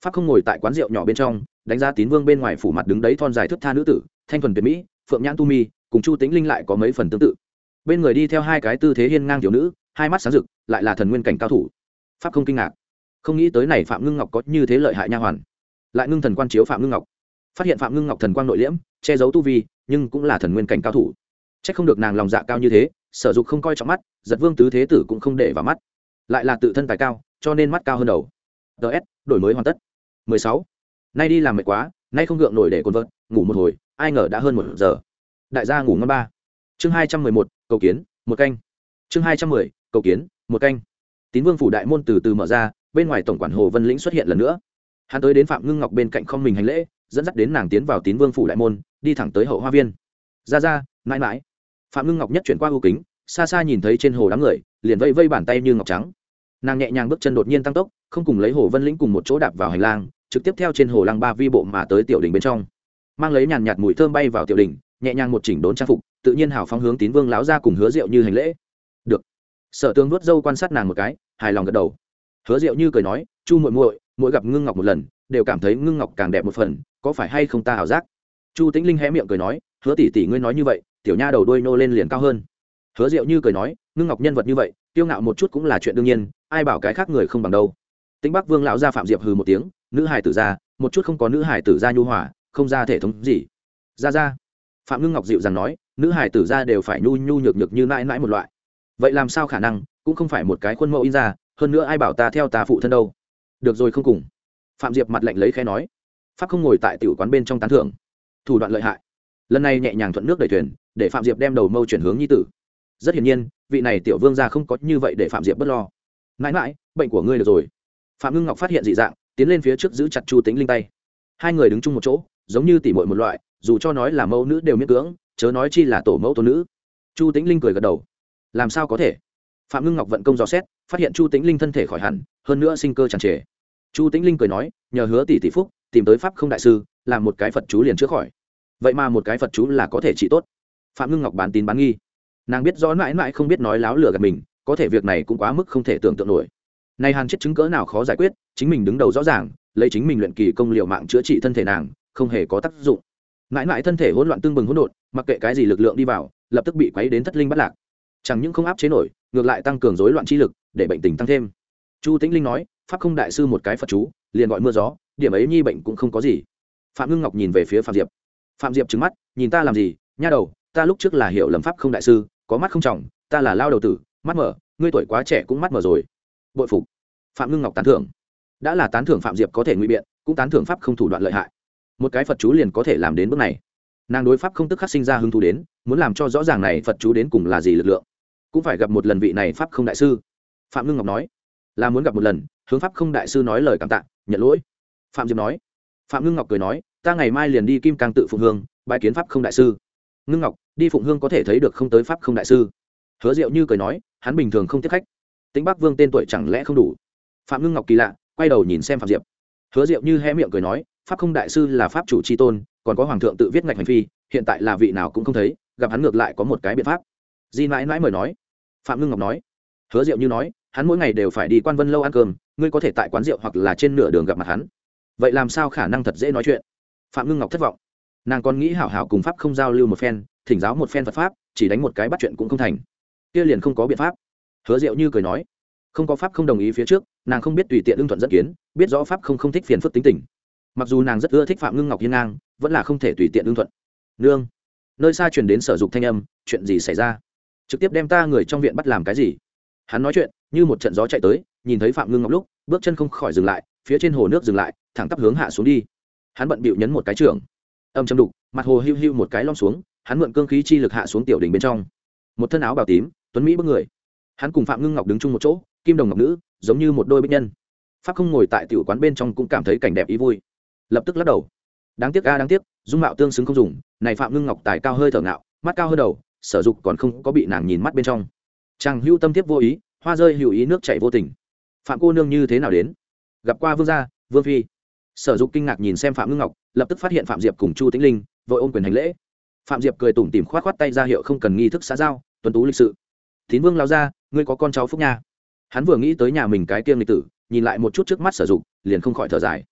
pháp không ngồi tại quán rượu nhỏ bên trong đánh giá tín vương bên ngoài phủ mặt đứng đấy thon dài thức tha nữ tử thanh thuần tuyệt mỹ phượng nhãn tu mi cùng chu tĩnh linh lại có mấy phần tương tự. Bên người đi theo hai cái tư thế hiên ngang thiếu nữ, hai mắt sáng rực lại là thần nguyên cảnh cao thủ. Pháp không kinh ngạc, không nghĩ tới này Phạm Ngưng Ngọc có như thế lợi hại nha hoàn. Lại ngưng thần quan chiếu Phạm Ngưng Ngọc, phát hiện Phạm Ngưng Ngọc thần quang nội liễm, che giấu tu vi, nhưng cũng là thần nguyên cảnh cao thủ. Chắc không được nàng lòng dạ cao như thế, Sở Dục không coi trọng mắt, Giật Vương tứ thế tử cũng không để vào mắt. Lại là tự thân tài cao, cho nên mắt cao hơn đầu. đê ét đổi mới hoàn tất. mười sáu Nay đi làm mệt quá, nay không gượng nổi để cồn vợt, ngủ một hồi, ai ngờ đã hơn một giờ. Đại gia ngủ ngon ba. Chương hai trăm mười một, cầu kiến, một canh. Chương hai trăm mười, cầu kiến, một canh. Tín Vương phủ đại môn từ từ mở ra, bên ngoài tổng quản Hồ Vân Lĩnh xuất hiện lần nữa. Hắn tới đến Phạm Ngưng Ngọc bên cạnh không mình hành lễ, dẫn dắt đến nàng tiến vào Tín Vương phủ đại môn, đi thẳng tới hậu hoa viên. Ra ra, mãi mãi. Phạm Ngưng Ngọc nhất chuyển qua ưu kính, xa xa nhìn thấy trên hồ đám người, liền vây vây bàn tay như ngọc trắng. Nàng nhẹ nhàng bước chân đột nhiên tăng tốc, không cùng lấy Hồ Vân Lĩnh cùng một chỗ đạp vào hành lang, trực tiếp theo trên hồ lăng ba vi bộ mà tới tiểu đình bên trong. Mang lấy nhàn nhạt mùi thơm bay vào tiểu đình, nhẹ nhàng một chỉnh đốn trang phục, tự nhiên hào phóng hướng Tín Vương láo ra cùng Hứa Diệu Như hành lễ. Được. Sở Tương vuốt râu quan sát nàng một cái, hài lòng gật đầu. Hứa Diệu Như cười nói, Chu muội muội, mỗi gặp Ngưng Ngọc một lần, đều cảm thấy Ngưng Ngọc càng đẹp một phần, có phải hay không ta ảo giác? Chu Tĩnh Linh hé miệng cười nói, Hứa tỷ tỷ ngươi nói như vậy, tiểu nha đầu đuôi nô lên liền cao hơn. Hứa Diệu Như cười nói, Ngưng Ngọc nhân vật như vậy, kiêu ngạo một chút cũng là chuyện đương nhiên, ai bảo cái khác người không bằng đâu. Tĩnh Bắc Vương lão gia Phạm Diệp hừ một tiếng, nữ hài tử gia, một chút không có nữ hài tử gia nhu hòa, không ra thể thống gì. Ra ra. Phạm Ngưng Ngọc dịu dàng nói, nữ hài tử gia đều phải nhu nhu nhược nhược như mãi mãi một loại. Vậy làm sao khả năng, cũng không phải một cái khuôn mẫu in ra, hơn nữa ai bảo ta theo ta phụ thân đâu. Được rồi không cùng. Phạm Diệp mặt lạnh lấy khẽ nói. Pháp không ngồi tại tiểu quán bên trong tán thưởng, thủ đoạn lợi hại. Lần này nhẹ nhàng thuận nước đẩy thuyền, để Phạm Diệp đem đầu mâu chuyển hướng nhi tử. Rất hiển nhiên, vị này tiểu vương gia không có như vậy để Phạm Diệp bất lo. Mãi mãi, bệnh của ngươi được rồi. Phạm Ngưng Ngọc phát hiện dị dạng, tiến lên phía trước giữ chặt Chu Tĩnh Linh tay. Hai người đứng chung một chỗ, giống như tỉ muội một loại, dù cho nói là mẫu nữ đều miễn cưỡng, chớ nói chi là tổ mẫu tôn nữ. Chu Tĩnh Linh cười gật đầu. Làm sao có thể? Phạm Ngưng Ngọc vận công dò xét, phát hiện Chu Tĩnh Linh thân thể khỏi hẳn, hơn nữa sinh cơ tràn trề. Chu Tĩnh Linh cười nói, nhờ Hứa tỷ tỷ phúc, tìm tới pháp không đại sư, làm một cái Phật chú liền chữa khỏi. Vậy mà một cái Phật chú là có thể trị tốt. Phạm Ngưng Ngọc bán tín bán nghi. Nàng biết rõ mãi mãi không biết nói láo lừa gạt mình, có thể việc này cũng quá mức không thể tưởng tượng nổi. Này hàn chết chứng cỡ nào khó giải quyết, chính mình đứng đầu rõ ràng, lấy chính mình luyện kỳ công liều mạng chữa trị thân thể nàng, không hề có tác dụng. Mãi mãi thân thể hỗn loạn tương bừng hỗn độn, mặc kệ cái gì lực lượng đi vào, lập tức bị quấy đến thất linh bất lạc. Chẳng những không áp chế nổi, ngược lại tăng cường rối loạn chi lực, để bệnh tình tăng thêm. Chu Tĩnh Linh nói, pháp không đại sư một cái Phật chú, liền gọi mưa gió, điểm ấy nhi bệnh cũng không có gì. Phạm Ngưng Ngọc nhìn về phía Phạm Diệp. Phạm Diệp trừng mắt, nhìn ta làm gì, nha đầu, ta lúc trước là hiểu lầm pháp không đại sư, có mắt không trọng, ta là lao đầu tử, mắt mở, ngươi tuổi quá trẻ cũng mắt mở rồi. Bội phục. Phạm Ngưng Ngọc tán thưởng. Đã là tán thưởng Phạm Diệp có thể ngụy biện, cũng tán thưởng pháp không thủ đoạn lợi hại. Một cái Phật chú liền có thể làm đến bước này. Nàng đối pháp không tức khắc sinh ra hứng thú đến, muốn làm cho rõ ràng này Phật chú đến cùng là gì lực lượng, cũng phải gặp một lần vị này pháp không đại sư. Phạm Ngưng Ngọc nói, là muốn gặp một lần, hướng pháp không đại sư nói lời cảm tạ, nhận lỗi. Phạm Diệp nói. Phạm Ngưng Ngọc cười nói, ta ngày mai liền đi Kim Cang tự phụng hương, bái kiến pháp không đại sư. Ngưng Ngọc, đi phụng hương có thể thấy được không tới pháp không đại sư. Hứa Diệu Như cười nói, hắn bình thường không tiếp khách. Tĩnh Bắc Vương tên tuổi chẳng lẽ không đủ. Phạm Ngưng Ngọc kỳ lạ, quay đầu nhìn xem Phạm Diệp. Hứa Diệu Như hé miệng cười nói, pháp không đại sư là pháp chủ chi tôn, còn có hoàng thượng tự viết ngạch hành phi, hiện tại là vị nào cũng không thấy, gặp hắn ngược lại có một cái biện pháp. Di mãi mãi mời nói. Phạm Ngưng Ngọc nói. Hứa Diệu Như nói, hắn mỗi ngày đều phải đi Quan Vân lâu ăn cơm, ngươi có thể tại quán rượu hoặc là trên nửa đường gặp mặt hắn. Vậy làm sao khả năng thật dễ nói chuyện? Phạm Ngưng Ngọc thất vọng. Nàng còn nghĩ hảo hảo cùng pháp không giao lưu một phen, thỉnh giáo một phen Phật pháp, chỉ đánh một cái bắt chuyện cũng không thành. Kia liền không có biện pháp. Hứa Diệu Như cười nói, không có pháp không đồng ý phía trước, nàng không biết tùy tiện ưng thuận dẫn kiến, biết rõ pháp không không thích phiền phức tính tình. Mặc dù nàng rất ưa thích Phạm Ngưng Ngọc hiên ngang, vẫn là không thể tùy tiện ưng thuận. Nương. Nơi xa truyền đến Sở Dục thanh âm, chuyện gì xảy ra? Trực tiếp đem ta người trong viện bắt làm cái gì? Hắn nói chuyện, như một trận gió chạy tới, nhìn thấy Phạm Ngưng Ngọc lúc, bước chân không khỏi dừng lại, phía trên hồ nước dừng lại, thẳng tắp hướng hạ xuống đi. Hắn bận bịu nhấn một cái trưởng, âm châm đục, mặt hồ hưu hưu một cái lom xuống, hắn mượn cương khí chi lực hạ xuống tiểu đỉnh bên trong. Một thân áo bào tím, tuấn mỹ bước người. Hắn cùng Phạm Ngưng Ngọc đứng chung một chỗ, kim đồng ngọc nữ, giống như một đôi bích nhân. Pháp không ngồi tại tiểu quán bên trong cũng cảm thấy cảnh đẹp ý vui, lập tức lắc đầu. Đáng tiếc a đáng tiếc, dung mạo tương xứng không dùng, này Phạm Ngưng Ngọc tài cao hơi thở ngạo, mắt cao hơn đầu, Sở Dục còn không có bị nàng nhìn mắt bên trong. Chàng hưu tâm tiếp vô ý, hoa rơi hữu ý nước chảy vô tình. Phạm cô nương như thế nào đến? Gặp qua vương gia, vương phi. Sở Dục kinh ngạc nhìn xem Phạm Ngưng Ngọc, lập tức phát hiện Phạm Diệp cùng Chu Tĩnh Linh, vội ôm quyền hành lễ. Phạm Diệp cười tủm tỉm khoát khoát tay ra hiệu không cần nghi thức xã giao, tuấn tú lịch sự. Tín vương lao ra, ngươi có con cháu phúc nha. Hắn vừa nghĩ tới nhà mình cái kiêng lịch tử, nhìn lại một chút trước mắt Sở Dục, liền không khỏi thở dài.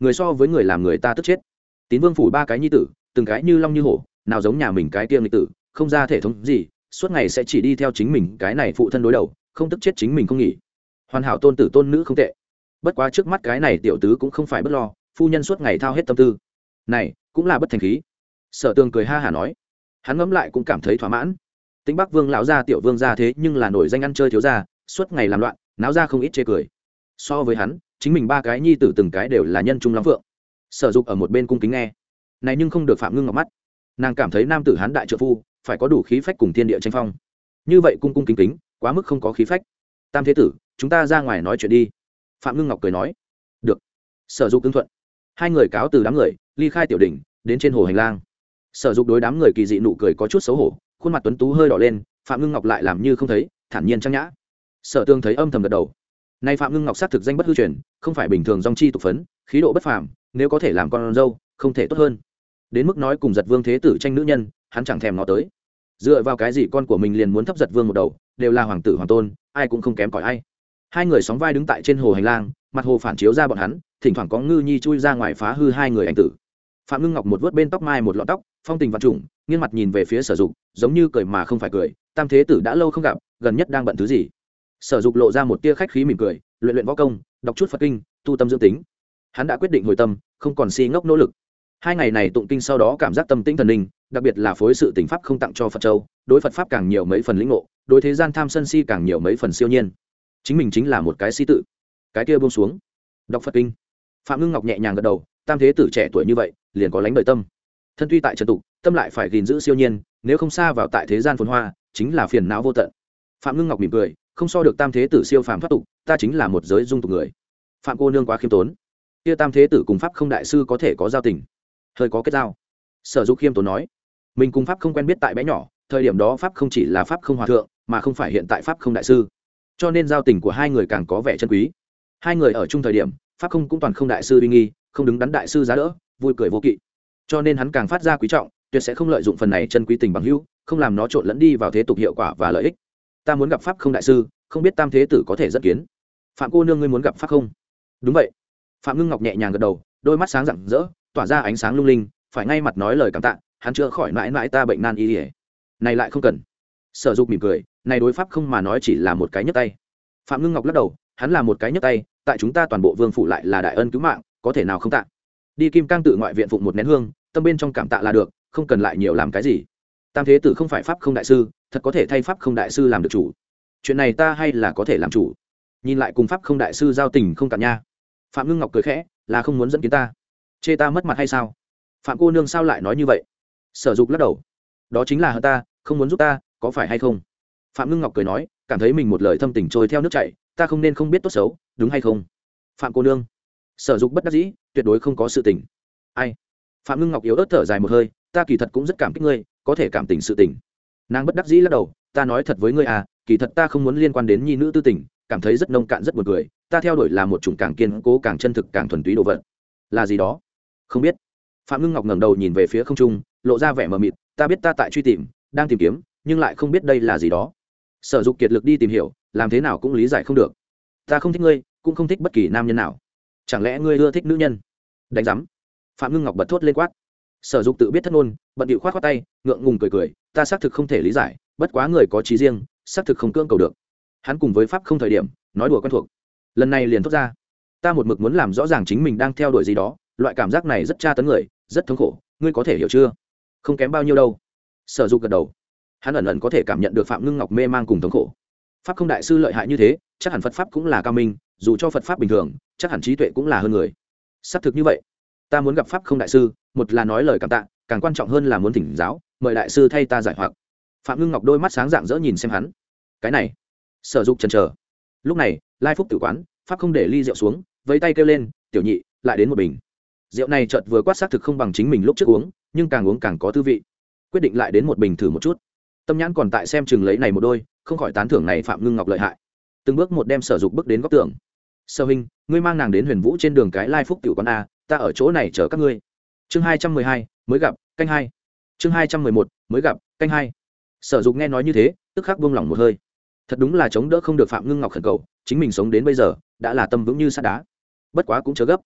người so với người làm người ta tức chết. Tín vương phủ ba cái nhi tử từng cái như long như hổ, nào giống nhà mình cái tiêm lịch tử không ra thể thống gì, suốt ngày sẽ chỉ đi theo chính mình cái này phụ thân đối đầu, không tức chết chính mình không nghỉ. Hoàn hảo tôn tử tôn nữ không tệ, bất quá trước mắt cái này tiểu tứ cũng không phải bất lo, phu nhân suốt ngày thao hết tâm tư này cũng là bất thành khí. Sở Tường cười ha hả nói, hắn ngẫm lại cũng cảm thấy thỏa mãn. Tĩnh Bắc Vương lão gia tiểu vương gia thế nhưng là nổi danh ăn chơi thiếu gia, suốt ngày làm loạn náo ra không ít chê cười. So với hắn, chính mình ba cái nhi tử từng cái đều là nhân trung lắm vượng. Sở Dục ở một bên cung kính nghe này, nhưng không được Phạm Ngưng ngọc mắt. Nàng cảm thấy nam tử hán đại trợ phu phải có đủ khí phách cùng thiên địa tranh phong, như vậy cung cung kính kính quá mức không có khí phách. Tam thế tử, chúng ta ra ngoài nói chuyện đi. Phạm Ngưng ngọc cười nói. Được. Sở Dục ứng thuận. Hai người cáo từ đám người ly khai tiểu đỉnh, đến trên hồ hành lang. Sở Dục đối đám người kỳ dị nụ cười có chút xấu hổ, khuôn mặt tuấn tú hơi đỏ lên. Phạm Ngưng ngọc lại làm như không thấy, thản nhiên trang nhã. Sở Tường thấy âm thầm gật đầu. Nay Phạm Ngưng ngọc xác thực danh bất hư truyền, không phải bình thường dòng chi tục phấn, khí độ bất phàm, nếu có thể làm con dâu không thể tốt hơn. Đến mức nói cùng Giật Vương thế tử tranh nữ nhân, hắn chẳng thèm ngó tới. Dựa vào cái gì con của mình liền muốn thấp Giật Vương một đầu, đều là hoàng tử hoàng tôn, ai cũng không kém cỏi ai. Hai người sóng vai đứng tại trên hồ hành lang, mặt hồ phản chiếu ra bọn hắn, thỉnh thoảng có ngư nhi chui ra ngoài phá hư hai người anh tử. Phạm Ngưng ngọc một vớt bên tóc mai một lọn tóc, phong tình vạn trùng, nghiêng mặt nhìn về phía Sở Dục, giống như cười mà không phải cười. Tam thế tử đã lâu không gặp, gần nhất đang bận thứ gì? Sở Dục lộ ra một tia khách khí mỉm cười, luyện luyện võ công, đọc chút Phật kinh, tu tâm dưỡng tính. Hắn đã quyết định hồi tâm, không còn si ngốc nỗ lực. Hai ngày này tụng kinh sau đó cảm giác tâm tĩnh thần linh, đặc biệt là phối sự tình pháp không tặng cho Phật châu, đối Phật pháp càng nhiều mấy phần lĩnh ngộ, đối thế gian tham sân si càng nhiều mấy phần siêu nhiên. Chính mình chính là một cái si tự. Cái kia buông xuống, đọc Phật kinh. Phạm Ngưng ngọc nhẹ nhàng gật đầu, tam thế tử trẻ tuổi như vậy, liền có lánh đời tâm. Thân tuy tại trần tục, tâm lại phải gìn giữ siêu nhiên, nếu không xa vào tại thế gian phồn hoa, chính là phiền não vô tận. Phạm Ngưng ngọc mỉm cười, không so được tam thế tử siêu phàm thoát tục, ta chính là một giới dung tục người. Phạm cô nương quá khiêm tốn. Kia tam thế tử cùng pháp không đại sư có thể có giao tình, hơi có kết giao. Sở Dục khiêm tốn nói, mình cùng pháp không quen biết tại bé nhỏ, thời điểm đó pháp không chỉ là pháp không hòa thượng, mà không phải hiện tại pháp không đại sư, cho nên giao tình của hai người càng có vẻ chân quý. Hai người ở chung thời điểm, pháp không cũng toàn không đại sư uy nghi, không đứng đắn đại sư giá đỡ, vui cười vô kỵ, cho nên hắn càng phát ra quý trọng, tuyệt sẽ không lợi dụng phần này chân quý tình bằng hữu, không làm nó trộn lẫn đi vào thế tục hiệu quả và lợi ích. Ta muốn gặp pháp không đại sư, không biết tam thế tử có thể dẫn kiến. Phạm cô nương ngươi muốn gặp pháp không? Đúng vậy. Phạm Ngưng ngọc nhẹ nhàng gật đầu, đôi mắt sáng rạng rỡ, tỏa ra ánh sáng lung linh, phải ngay mặt nói lời cảm tạ, hắn chữa khỏi mãi mãi ta bệnh nan y ỉa. Này lại không cần. Sở Dục mỉm cười, này đối pháp không mà nói chỉ là một cái nhấc tay. Phạm Ngưng ngọc lắc đầu, hắn là một cái nhấc tay, tại chúng ta toàn bộ vương phủ lại là đại ân cứu mạng, có thể nào không tạ. Đi Kim Cang tự ngoại viện phụng một nén hương, tâm bên trong cảm tạ là được, không cần lại nhiều làm cái gì. Tam thế tử không phải pháp không đại sư, thật có thể thay pháp không đại sư làm được chủ. Chuyện này ta hay là có thể làm chủ. Nhìn lại cùng pháp không đại sư giao tình không cạn nha. Phạm Ngưng ngọc cười khẽ, là không muốn dẫn kiến ta, chê ta mất mặt hay sao? Phạm cô nương sao lại nói như vậy? Sở Dục lắc đầu, đó chính là hơn ta, không muốn giúp ta, có phải hay không? Phạm Ngưng ngọc cười nói, cảm thấy mình một lời thâm tình trôi theo nước chảy, ta không nên không biết tốt xấu, đúng hay không? Phạm cô nương. Sở Dục bất đắc dĩ, tuyệt đối không có sự tình. Ai? Phạm Ngưng ngọc yếu ớt thở dài một hơi, ta kỳ thật cũng rất cảm kích ngươi, có thể cảm tình sự tình. Nàng bất đắc dĩ lắc đầu, ta nói thật với ngươi à, kỳ thật ta không muốn liên quan đến nhi nữ tư tình, cảm thấy rất nông cạn rất buồn cười, ta theo đuổi là một chủng càng kiên cố càng chân thực càng thuần túy đồ vật. Là gì đó? Không biết. Phạm Ngưng ngọc ngẩng đầu nhìn về phía không trung, lộ ra vẻ mờ mịt, ta biết ta tại truy tìm, đang tìm kiếm, nhưng lại không biết đây là gì đó. Sở Dục kiệt lực đi tìm hiểu, làm thế nào cũng lý giải không được. Ta không thích ngươi, cũng không thích bất kỳ nam nhân nào, chẳng lẽ ngươi ưa thích nữ nhân? Đánh rắm. Phạm Ngưng ngọc bật thốt lên quát. Sở Dục tự biết thất ngôn, bận điệu khoát khoát tay, ngượng ngùng cười cười, ta xác thực không thể lý giải, bất quá người có trí riêng, xác thực không cưỡng cầu được. Hắn cùng với pháp không thời điểm nói đùa quen thuộc, lần này liền thốt ra, ta một mực muốn làm rõ ràng chính mình đang theo đuổi gì đó, loại cảm giác này rất tra tấn người, rất thống khổ, ngươi có thể hiểu chưa? Không kém bao nhiêu đâu. Sở Dục gật đầu, hắn ẩn ẩn có thể cảm nhận được Phạm Ngưng ngọc mê mang cùng thống khổ. Pháp không đại sư lợi hại như thế, chắc hẳn Phật pháp cũng là cao minh, dù cho Phật pháp bình thường, chắc hẳn trí tuệ cũng là hơn người. Xác thực như vậy, ta muốn gặp pháp không đại sư, một là nói lời cảm tạ, càng quan trọng hơn là muốn thỉnh giáo, mời đại sư thay ta giải hoặc. Phạm Ngưng ngọc đôi mắt sáng rạng rỡ nhìn xem hắn. Cái này. Sở Dục chần chờ. Lúc này, Lai Phúc tử quán, pháp không để ly rượu xuống, vẫy tay kêu lên, tiểu nhị, lại đến một bình. Rượu này chợt vừa quát xác thực không bằng chính mình lúc trước uống, nhưng càng uống càng có tư vị. Quyết định lại đến một bình thử một chút. Tâm nhãn còn tại xem chừng lấy này một đôi, không khỏi tán thưởng này Phạm Ngưng ngọc lợi hại. Từng bước một đem Sở Dục bước đến góc tường. Sở huynh, ngươi mang nàng đến Huyền Vũ trên đường cái Lai Phúc tử quán a, ta ở chỗ này chờ các ngươi. Chương hai trăm mười hai, mới gặp, canh hai. Chương hai trăm mười một, mới gặp, canh hai. Sở Dục nghe nói như thế, tức khắc buông lỏng một hơi. Thật đúng là chống đỡ không được Phạm Ngưng ngọc khẩn cầu, chính mình sống đến bây giờ đã là tâm vững như sắt đá. Bất quá cũng chớ gấp.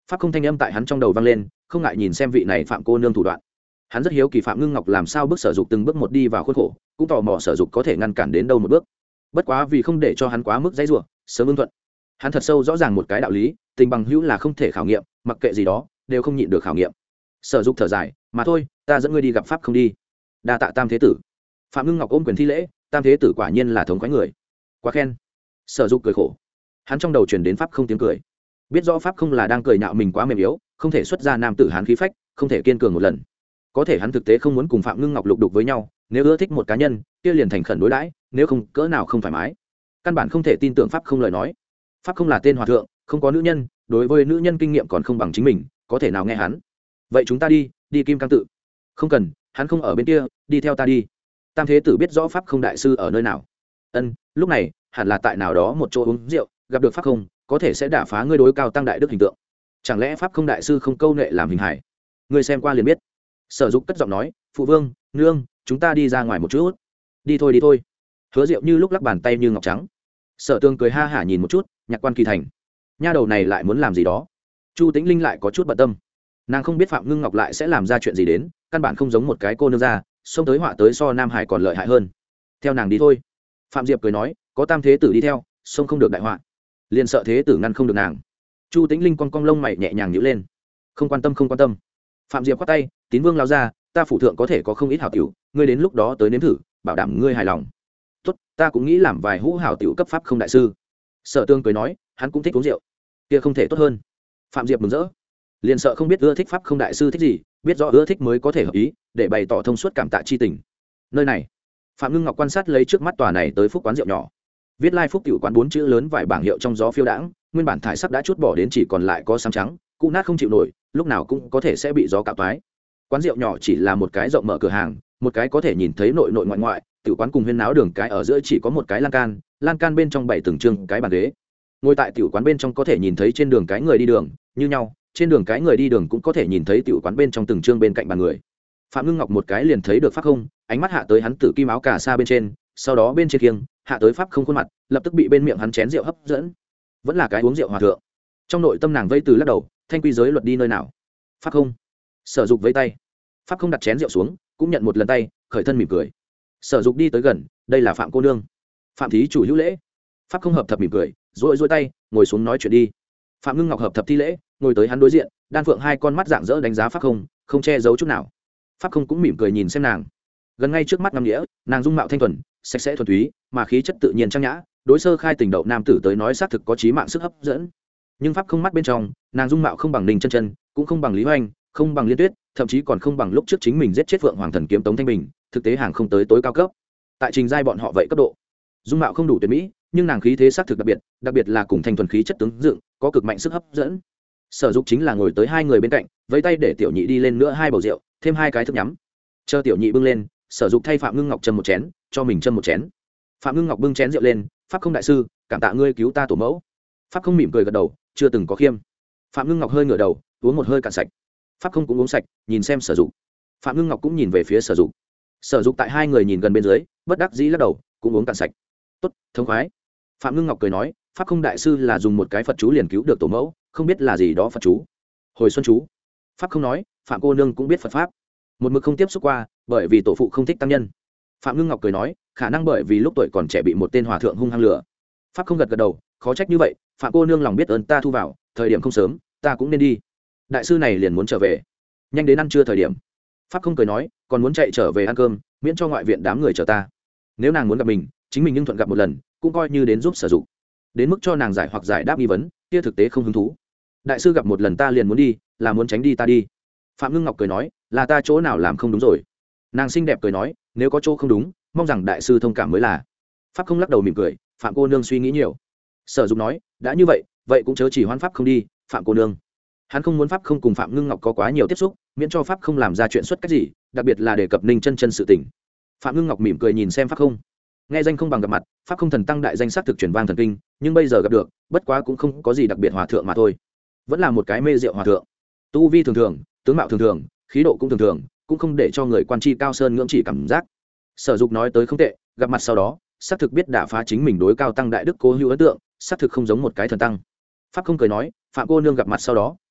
pháp không thanh âm tại hắn trong đầu vang lên, không ngại nhìn xem vị này phạm cô nương thủ đoạn. Hắn rất hiếu kỳ phạm ngưng ngọc làm sao bước sở dục từng bước một đi vào khuôn khổ, cũng tò mò sở dục có thể ngăn cản đến đâu một bước. Bất quá vì không để cho hắn quá mức dãy rủa, sớm ưng thuận. Hắn thật sâu rõ ràng một cái đạo lý, tình bằng hữu là không thể khảo nghiệm, mặc kệ gì đó đều không nhịn được khảo nghiệm. Sở dục thở dài, mà thôi, ta dẫn ngươi đi gặp pháp không đi. Đa tạ tam thế tử. Phạm ngưng ngọc ôm quyền thi lễ, tam thế tử quả nhiên là thống khoái người, quá khen. Sở dục cười khổ, hắn trong đầu truyền đến pháp không tiếng cười, biết rõ pháp không là đang cười nhạo mình quá mềm yếu, không thể xuất ra nam tử hán khí phách, không thể kiên cường một lần. Có thể hắn thực tế không muốn cùng phạm ngưng ngọc lục đục với nhau, nếu ưa thích một cá nhân kia liền thành khẩn đối đãi, nếu không cỡ nào không thoải mái. Căn bản không thể tin tưởng pháp không lời nói. Pháp không là tên hòa thượng, không có nữ nhân, đối với nữ nhân kinh nghiệm còn không bằng chính mình, có thể nào nghe hắn. Vậy chúng ta đi đi kim cang tự. Không cần, hắn không ở bên kia, đi theo ta đi. Tam thế tử biết rõ pháp không đại sư ở nơi nào. Ân, lúc này hẳn là tại nào đó một chỗ uống rượu, gặp được pháp không có thể sẽ đả phá ngươi đối cao tăng đại đức hình tượng. Chẳng lẽ pháp không đại sư không câu nệ làm hình hài? Ngươi xem qua liền biết. Sở dục cất giọng nói, phụ vương nương, chúng ta đi ra ngoài một chút. Đi thôi đi thôi. Hứa Diệu như lúc lắc bàn tay như ngọc trắng. Sở Tương cười ha hả nhìn một chút, nhạc quan kỳ thành, nha đầu này lại muốn làm gì đó. Chu Tĩnh Linh lại có chút bận tâm, nàng không biết phạm ngưng ngọc lại sẽ làm ra chuyện gì đến, căn bản không giống một cái cô nương ra, xông tới họa tới so Nam Hải còn lợi hại hơn. Theo nàng đi thôi. Phạm Diệp cười nói, có tam thế tử đi theo, xông không được đại họa, liền sợ thế tử ngăn không được nàng. Chu Tĩnh Linh con cong lông mày nhẹ nhàng nhíu lên, không quan tâm không quan tâm. Phạm Diệp quát tay, tín vương lao ra, ta phủ thượng có thể có không ít hảo tiểu, ngươi đến lúc đó tới nếm thử, bảo đảm ngươi hài lòng. Tốt, ta cũng nghĩ làm vài hũ hảo tiểu cấp pháp không đại sư. Sở Tương cười nói, hắn cũng thích uống rượu, kia không thể tốt hơn. Phạm Diệp mừng rỡ, liền sợ không biết ưa thích pháp không đại sư thích gì, biết rõ ưa thích mới có thể hợp ý, để bày tỏ thông suốt cảm tạ chi tình. Nơi này, Phạm Ngưng Ngọc quan sát lấy trước mắt tòa này tới phúc quán rượu nhỏ, viết lai phúc tiểu quán bốn chữ lớn vài bảng hiệu trong gió phiêu đãng, nguyên bản thải sắc đã chút bỏ đến chỉ còn lại có xám trắng, cũ nát không chịu nổi, lúc nào cũng có thể sẽ bị gió cạo toái. Quán rượu nhỏ chỉ là một cái rộng mở cửa hàng, một cái có thể nhìn thấy nội nội ngoại ngoại, tiểu quán cùng huyên náo đường cái ở giữa chỉ có một cái lan can, lan can bên trong bảy từng trưng cái bàn ghế. Ngồi tại tiểu quán bên trong có thể nhìn thấy trên đường cái người đi đường, như nhau, trên đường cái người đi đường cũng có thể nhìn thấy tiểu quán bên trong từng trương bên cạnh bàn người. Phạm Ngưng Ngọc một cái liền thấy được pháp không, ánh mắt hạ tới hắn tử kim áo cà sa bên trên, sau đó bên trên kiêng hạ tới pháp không khuôn mặt, lập tức bị bên miệng hắn chén rượu hấp dẫn. Vẫn là cái uống rượu hòa thượng. Trong nội tâm nàng vây từ lắc đầu, thanh quy giới luật đi nơi nào? Pháp không. Sở Dục vẫy tay. Pháp không đặt chén rượu xuống, cũng nhận một lần tay, khởi thân mỉm cười. Sở Dục đi tới gần, đây là Phạm cô nương. Phạm thí chủ hữu lễ. Pháp không hợp thập mỉm cười, rũi rũi tay, ngồi xuống nói chuyện đi. Phạm Ngưng Ngọc hợp thập thi lễ, ngồi tới hắn đối diện, đan phượng hai con mắt rạng rỡ đánh giá pháp không, không che giấu chút nào. Pháp không cũng mỉm cười nhìn xem nàng, gần ngay trước mắt ngắm nghĩa, nàng dung mạo thanh thuần, sạch sẽ thuần túy, mà khí chất tự nhiên trang nhã, đối sơ khai tình đậu nam tử tới nói xác thực có trí mạng sức hấp dẫn. Nhưng pháp không mắt bên trong, nàng dung mạo không bằng Ninh Chân Chân, cũng không bằng Lý Hoành, không bằng Liên Tuyết, thậm chí còn không bằng lúc trước chính mình giết chết Phượng Hoàng Thần kiếm Tống Thanh Bình, thực tế hàng không tới tối cao cấp. Tại trình giai bọn họ vậy cấp độ, dung mạo không đủ tuyệt mỹ, nhưng nàng khí thế xác thực đặc biệt, đặc biệt là cùng thanh thuần khí chất tướng dựng, có cực mạnh sức hấp dẫn. Sở Dục chính là ngồi tới hai người bên cạnh, vẫy tay để tiểu nhị đi lên nữa hai bầu rượu, thêm hai cái thức nhắm. Chờ tiểu nhị bưng lên, Sở Dục thay Phạm Ngưng Ngọc châm một chén, cho mình châm một chén. Phạm Ngưng Ngọc bưng chén rượu lên, pháp không đại sư, cảm tạ ngươi cứu ta tổ mẫu. Pháp không mỉm cười gật đầu, chưa từng có khiêm. Phạm Ngưng Ngọc hơi ngửa đầu, uống một hơi cạn sạch. Pháp không cũng uống sạch, nhìn xem Sở Dục. Phạm Ngưng Ngọc cũng nhìn về phía Sở Dục. Sở Dục tại hai người nhìn gần bên dưới, bất đắc dĩ lắc đầu, cũng uống cạn sạch. Tốt, thông khoái. Phạm Ngưng Ngọc cười nói, pháp không đại sư là dùng một cái Phật chú liền cứu được tổ mẫu, không biết là gì đó Phật chú. Hồi xuân chú. Pháp không nói, Phạm cô nương cũng biết Phật pháp, một mực không tiếp xúc qua, bởi vì tổ phụ không thích tăng nhân. Phạm Ngưng Ngọc cười nói, khả năng bởi vì lúc tuổi còn trẻ bị một tên hòa thượng hung hăng lừa. Pháp không gật gật đầu, khó trách như vậy, Phạm cô nương lòng biết ơn ta thu vào, thời điểm không sớm, ta cũng nên đi. Đại sư này liền muốn trở về, nhanh đến ăn trưa thời điểm. Pháp không cười nói, còn muốn chạy trở về ăn cơm, miễn cho ngoại viện đám người chờ ta. Nếu nàng muốn gặp mình, chính mình nhưng thuận gặp một lần, cũng coi như đến giúp Sở Dục. Đến mức cho nàng giải hoặc giải đáp nghi vấn, kia thực tế không hứng thú. Đại sư gặp một lần ta liền muốn đi, là muốn tránh đi ta đi. Phạm Ngưng Ngọc cười nói, là ta chỗ nào làm không đúng rồi. Nàng xinh đẹp cười nói, nếu có chỗ không đúng, mong rằng đại sư thông cảm mới là. Pháp không lắc đầu mỉm cười, Phạm cô nương suy nghĩ nhiều. Sở Dục nói, đã như vậy, vậy cũng chớ chỉ hoãn pháp không đi, Phạm cô nương. Hắn không muốn pháp không cùng Phạm Ngưng Ngọc có quá nhiều tiếp xúc, miễn cho pháp không làm ra chuyện xuất cách gì, đặc biệt là đề cập Ninh Chân Chân sự tình. Phạm Ngưng Ngọc mỉm cười nhìn xem pháp không, nghe danh không bằng gặp mặt, pháp không thần tăng đại danh sắc thực truyền vang thần kinh, nhưng bây giờ gặp được, bất quá cũng không có gì đặc biệt hòa thượng mà thôi, vẫn là một cái mê rượu hòa thượng, tu vi thường thường, tướng mạo thường thường, khí độ cũng thường thường, cũng không để cho người quan tri cao sơn ngưỡng chỉ cảm giác. Sở Dục nói tới không tệ, gặp mặt sau đó, xác thực biết đả phá chính mình đối cao tăng đại đức cố hữu ấn tượng, xác thực không giống một cái thần tăng. Pháp không cười nói, Phạm cô nương gặp mặt sau đó,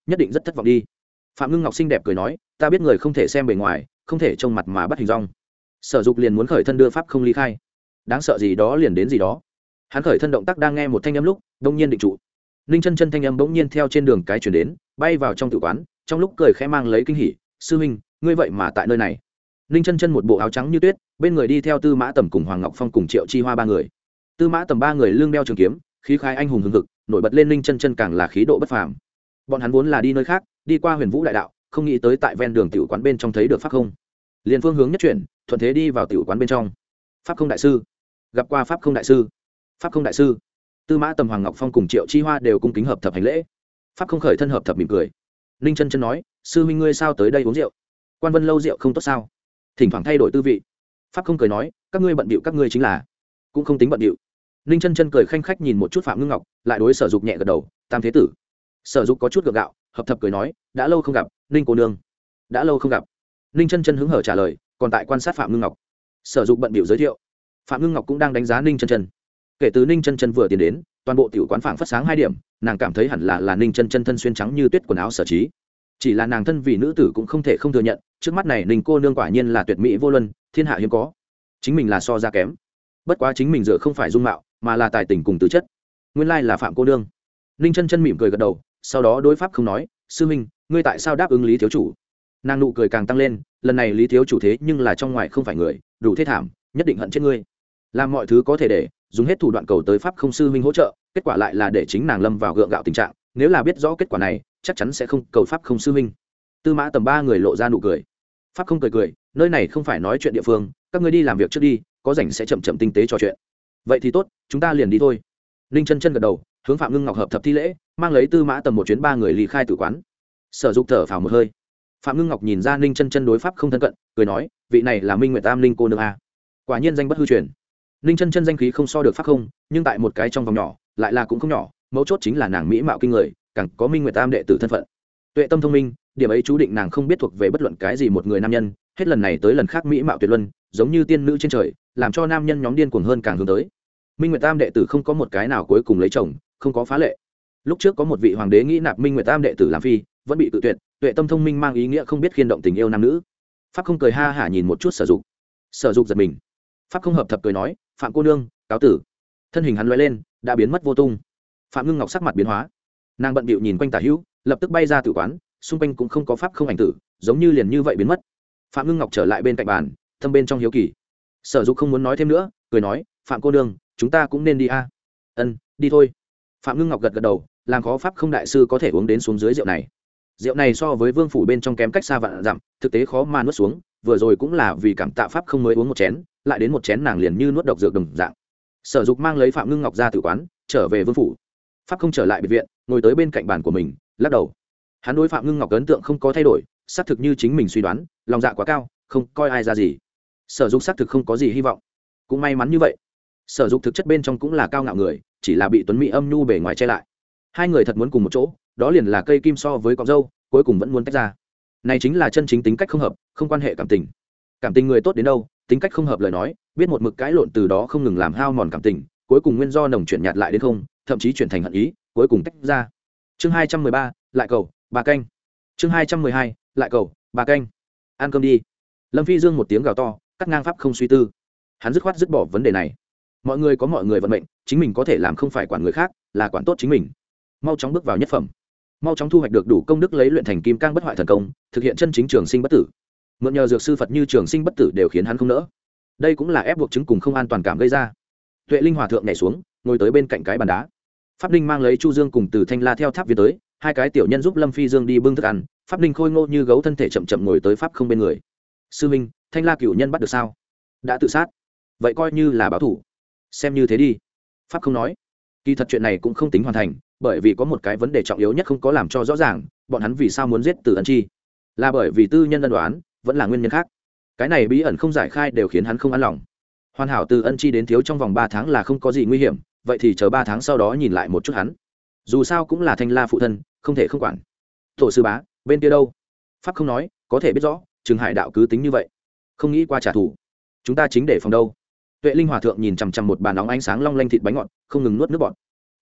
nhất định rất thất vọng đi. Phạm Ngưng Ngọc xinh đẹp cười nói, ta biết người không thể xem bề ngoài, không thể trông mặt mà bắt hình dong. Sở Dục liền muốn khởi thân đưa pháp không ly khai. Đáng sợ gì đó liền đến gì đó. Hắn khởi thân động tác đang nghe một thanh âm lúc, đông nhiên định trụ. Ninh Chân Chân thanh âm bỗng nhiên theo trên đường cái chuyển đến, bay vào trong tử quán, trong lúc cười khẽ mang lấy kinh hỉ, sư huynh, ngươi vậy mà tại nơi này. Ninh Chân Chân một bộ áo trắng như tuyết, bên người đi theo Tư Mã Tầm cùng Hoàng Ngọc Phong cùng Triệu Chi Hoa ba người. Tư Mã Tầm ba người lưng đeo trường kiếm, khí khái anh hùng hừng hực, nổi bật lên Ninh Chân Chân càng là khí độ bất phàm. Bọn hắn vốn là đi nơi khác, đi qua Huyền Vũ đại đạo, không nghĩ tới tại ven đường tiểu quán bên trong thấy được pháp không. Liền phương hướng nhất chuyển, thuận thế đi vào tiểu quán bên trong. Pháp không đại sư, gặp qua pháp không đại sư. Pháp không đại sư. Tư Mã Tầm, Hoàng Ngọc Phong cùng Triệu Chi Hoa đều cung kính hợp thập hành lễ. Pháp không khởi thân hợp thập mỉm cười. Ninh Chân Chân nói, sư huynh ngươi sao tới đây uống rượu? Quan Vân lâu rượu không tốt sao? Thỉnh thoảng thay đổi tư vị. Pháp không cười nói, các ngươi bận bịu các ngươi chính là, cũng không tính bận bịu. Ninh Chân Chân cười khanh khách nhìn một chút Phạm Ngưng Ngọc, lại đối Sở Dục nhẹ gật đầu, tam thế tử. Sở Dục có chút gượng gạo, hợp thập cười nói, đã lâu không gặp, Ninh cô nương. Đã lâu không gặp. Ninh Chân Chân hứng hở trả lời, còn tại quan sát Phạm Ngưng Ngọc. Sở Dục bận bịu giới thiệu. Phạm Ngưng Ngọc cũng đang đánh giá Ninh Chân Chân. Kể từ Ninh Chân Chân vừa tiến đến, toàn bộ tiểu quán phảng phất sáng hai điểm, nàng cảm thấy hẳn là là Ninh Chân Chân thân xuyên trắng như tuyết quần áo sở trí. Chỉ là nàng thân vì nữ tử cũng không thể không thừa nhận, trước mắt này Ninh cô nương quả nhiên là tuyệt mỹ vô luân, thiên hạ hiếm có. Chính mình là so ra kém. Bất quá chính mình dựa không phải dung mạo, mà là tài tình cùng tư chất. Nguyên lai là Phạm cô nương. Ninh Chân Chân mỉm cười gật đầu, sau đó đối pháp không nói, sư huynh, ngươi tại sao đáp ứng Lý thiếu chủ? Nàng nụ cười càng tăng lên, lần này Lý thiếu chủ thế nhưng là trong ngoài không phải người, đủ thế thảm, nhất định hận chết ngươi. Làm mọi thứ có thể để dùng hết thủ đoạn cầu tới pháp không sư huynh hỗ trợ, kết quả lại là để chính nàng lâm vào gượng gạo tình trạng, nếu là biết rõ kết quả này, chắc chắn sẽ không cầu pháp không sư huynh. Tư Mã Tầm ba người lộ ra nụ cười. Pháp không cười cười, nơi này không phải nói chuyện địa phương, các ngươi đi làm việc trước đi, có rảnh sẽ chậm chậm tinh tế trò chuyện. Vậy thì tốt, chúng ta liền đi thôi. Ninh Chân Chân gật đầu, hướng Phạm Ngưng Ngọc hợp thập thi lễ, mang lấy Tư Mã Tầm một chuyến ba người ly khai tử quán. Sở Dục thở phào một hơi. Phạm Ngưng Ngọc nhìn ra Ninh Chân Chân đối pháp không thân cận, cười nói, vị này là Minh Nguyệt Tam Ninh cô nương a. Quả nhiên danh bất hư truyền. Ninh Chân Chân danh khí không so được pháp không, nhưng tại một cái trong vòng nhỏ, lại là cũng không nhỏ, mấu chốt chính là nàng mỹ mạo kinh người, càng có Minh Nguyệt Tam đệ tử thân phận. Tuệ tâm thông minh, điểm ấy chú định nàng không biết thuộc về bất luận cái gì một người nam nhân, hết lần này tới lần khác mỹ mạo tuyệt luân, giống như tiên nữ trên trời, làm cho nam nhân nhóm điên cuồng hơn càng hướng tới. Minh Nguyệt Tam đệ tử không có một cái nào cuối cùng lấy chồng, không có phá lệ. Lúc trước có một vị hoàng đế nghĩ nạp Minh Nguyệt Tam đệ tử làm phi, vẫn bị tự tuyệt. Tuệ tâm thông minh mang ý nghĩa không biết khiên động tình yêu nam nữ. Pháp không cười ha hả nhìn một chút Sở Dục. Sở Dục giật mình. Pháp không hợp thập cười nói, Phạm cô nương, cáo tử. Thân hình hắn lóe lên, đã biến mất vô tung. Phạm Ngưng Ngọc sắc mặt biến hóa, nàng bận bịu nhìn quanh tả hữu, lập tức bay ra tử quán, xung quanh cũng không có pháp không ảnh tử, giống như liền như vậy biến mất. Phạm Ngưng Ngọc trở lại bên cạnh bàn, thâm bên trong hiếu kỳ. Sở Dục không muốn nói thêm nữa, cười nói, Phạm cô nương, chúng ta cũng nên đi a. Ân, đi thôi. Phạm Ngưng Ngọc gật gật đầu, làm khó pháp không đại sư có thể uống đến xuống dưới rượu này. Rượu này so với vương phủ bên trong kém cách xa vạn dặm, thực tế khó mà nuốt xuống, vừa rồi cũng là vì cảm tạ pháp không mới uống một chén, lại đến một chén nàng liền như nuốt độc dược đồng dạng. Sở Dục mang lấy Phạm Ngưng Ngọc ra tử quán, trở về vương phủ. Pháp không trở lại biệt viện, ngồi tới bên cạnh bàn của mình, lắc đầu. Hắn đối Phạm Ngưng Ngọc ấn tượng không có thay đổi, xác thực như chính mình suy đoán, lòng dạ quá cao, không coi ai ra gì. Sở Dục xác thực không có gì hy vọng, cũng may mắn như vậy. Sở Dục thực chất bên trong cũng là cao ngạo người, chỉ là bị tuấn mỹ âm nhu bề ngoài che lại. Hai người thật muốn cùng một chỗ, đó liền là cây kim so với cọng râu, cuối cùng vẫn muốn tách ra. Này chính là chân chính tính cách không hợp, không quan hệ cảm tình. Cảm tình người tốt đến đâu, tính cách không hợp lời nói, biết một mực cãi lộn từ đó không ngừng làm hao mòn cảm tình, cuối cùng nguyên do nồng chuyển nhạt lại đến không, thậm chí chuyển thành hận ý, cuối cùng tách ra. Chương hai trăm mười ba, lại cầu, bà canh. Chương hai trăm mười hai, lại cầu, bà canh. Ăn cơm đi. Lâm Phi Dương một tiếng gào to, cắt ngang pháp không suy tư. Hắn dứt khoát dứt bỏ vấn đề này. Mọi người có mọi người vận mệnh, chính mình có thể làm không phải quản người khác, là quản tốt chính mình. Mau chóng bước vào nhất phẩm, mau chóng thu hoạch được đủ công đức lấy luyện thành kim cang bất hoại thần công, thực hiện chân chính trường sinh bất tử. Mượn nhờ dược sư Phật như trường sinh bất tử đều khiến hắn không nỡ. Đây cũng là ép buộc chứng cùng không an toàn cảm gây ra. Tuệ Linh hòa thượng nhảy xuống, ngồi tới bên cạnh cái bàn đá. Pháp Ninh mang lấy Chu Dương cùng từ Thanh La theo tháp viên tới, hai cái tiểu nhân giúp Lâm Phi Dương đi bưng thức ăn. Pháp Ninh khôi ngô như gấu thân thể chậm chậm ngồi tới pháp không bên người. Sư Minh, Thanh La cửu nhân bắt được sao? Đã tự sát. Vậy coi như là báo thủ. Xem như thế đi. Pháp không nói. Kỳ thật chuyện này cũng không tính hoàn thành, bởi vì có một cái vấn đề trọng yếu nhất không có làm cho rõ ràng, bọn hắn vì sao muốn giết Từ Ân Chi? Là bởi vì tư nhân ân đoán, vẫn là nguyên nhân khác. Cái này bí ẩn không giải khai đều khiến hắn không an lòng. Hoàn hảo Từ Ân Chi đến thiếu trong vòng ba tháng là không có gì nguy hiểm, vậy thì chờ ba tháng sau đó nhìn lại một chút hắn. Dù sao cũng là Thanh La phụ thân, không thể không quản. Tổ sư bá, bên kia đâu? Pháp không nói, có thể biết rõ, Trừng Hải đạo cứ tính như vậy, không nghĩ qua trả thù. Chúng ta chính để phòng đâu? Tuệ Linh hòa thượng nhìn chằm chằm một bàn nóng ánh sáng long lanh thịt bánh ngọt, không ngừng nuốt nước bọt.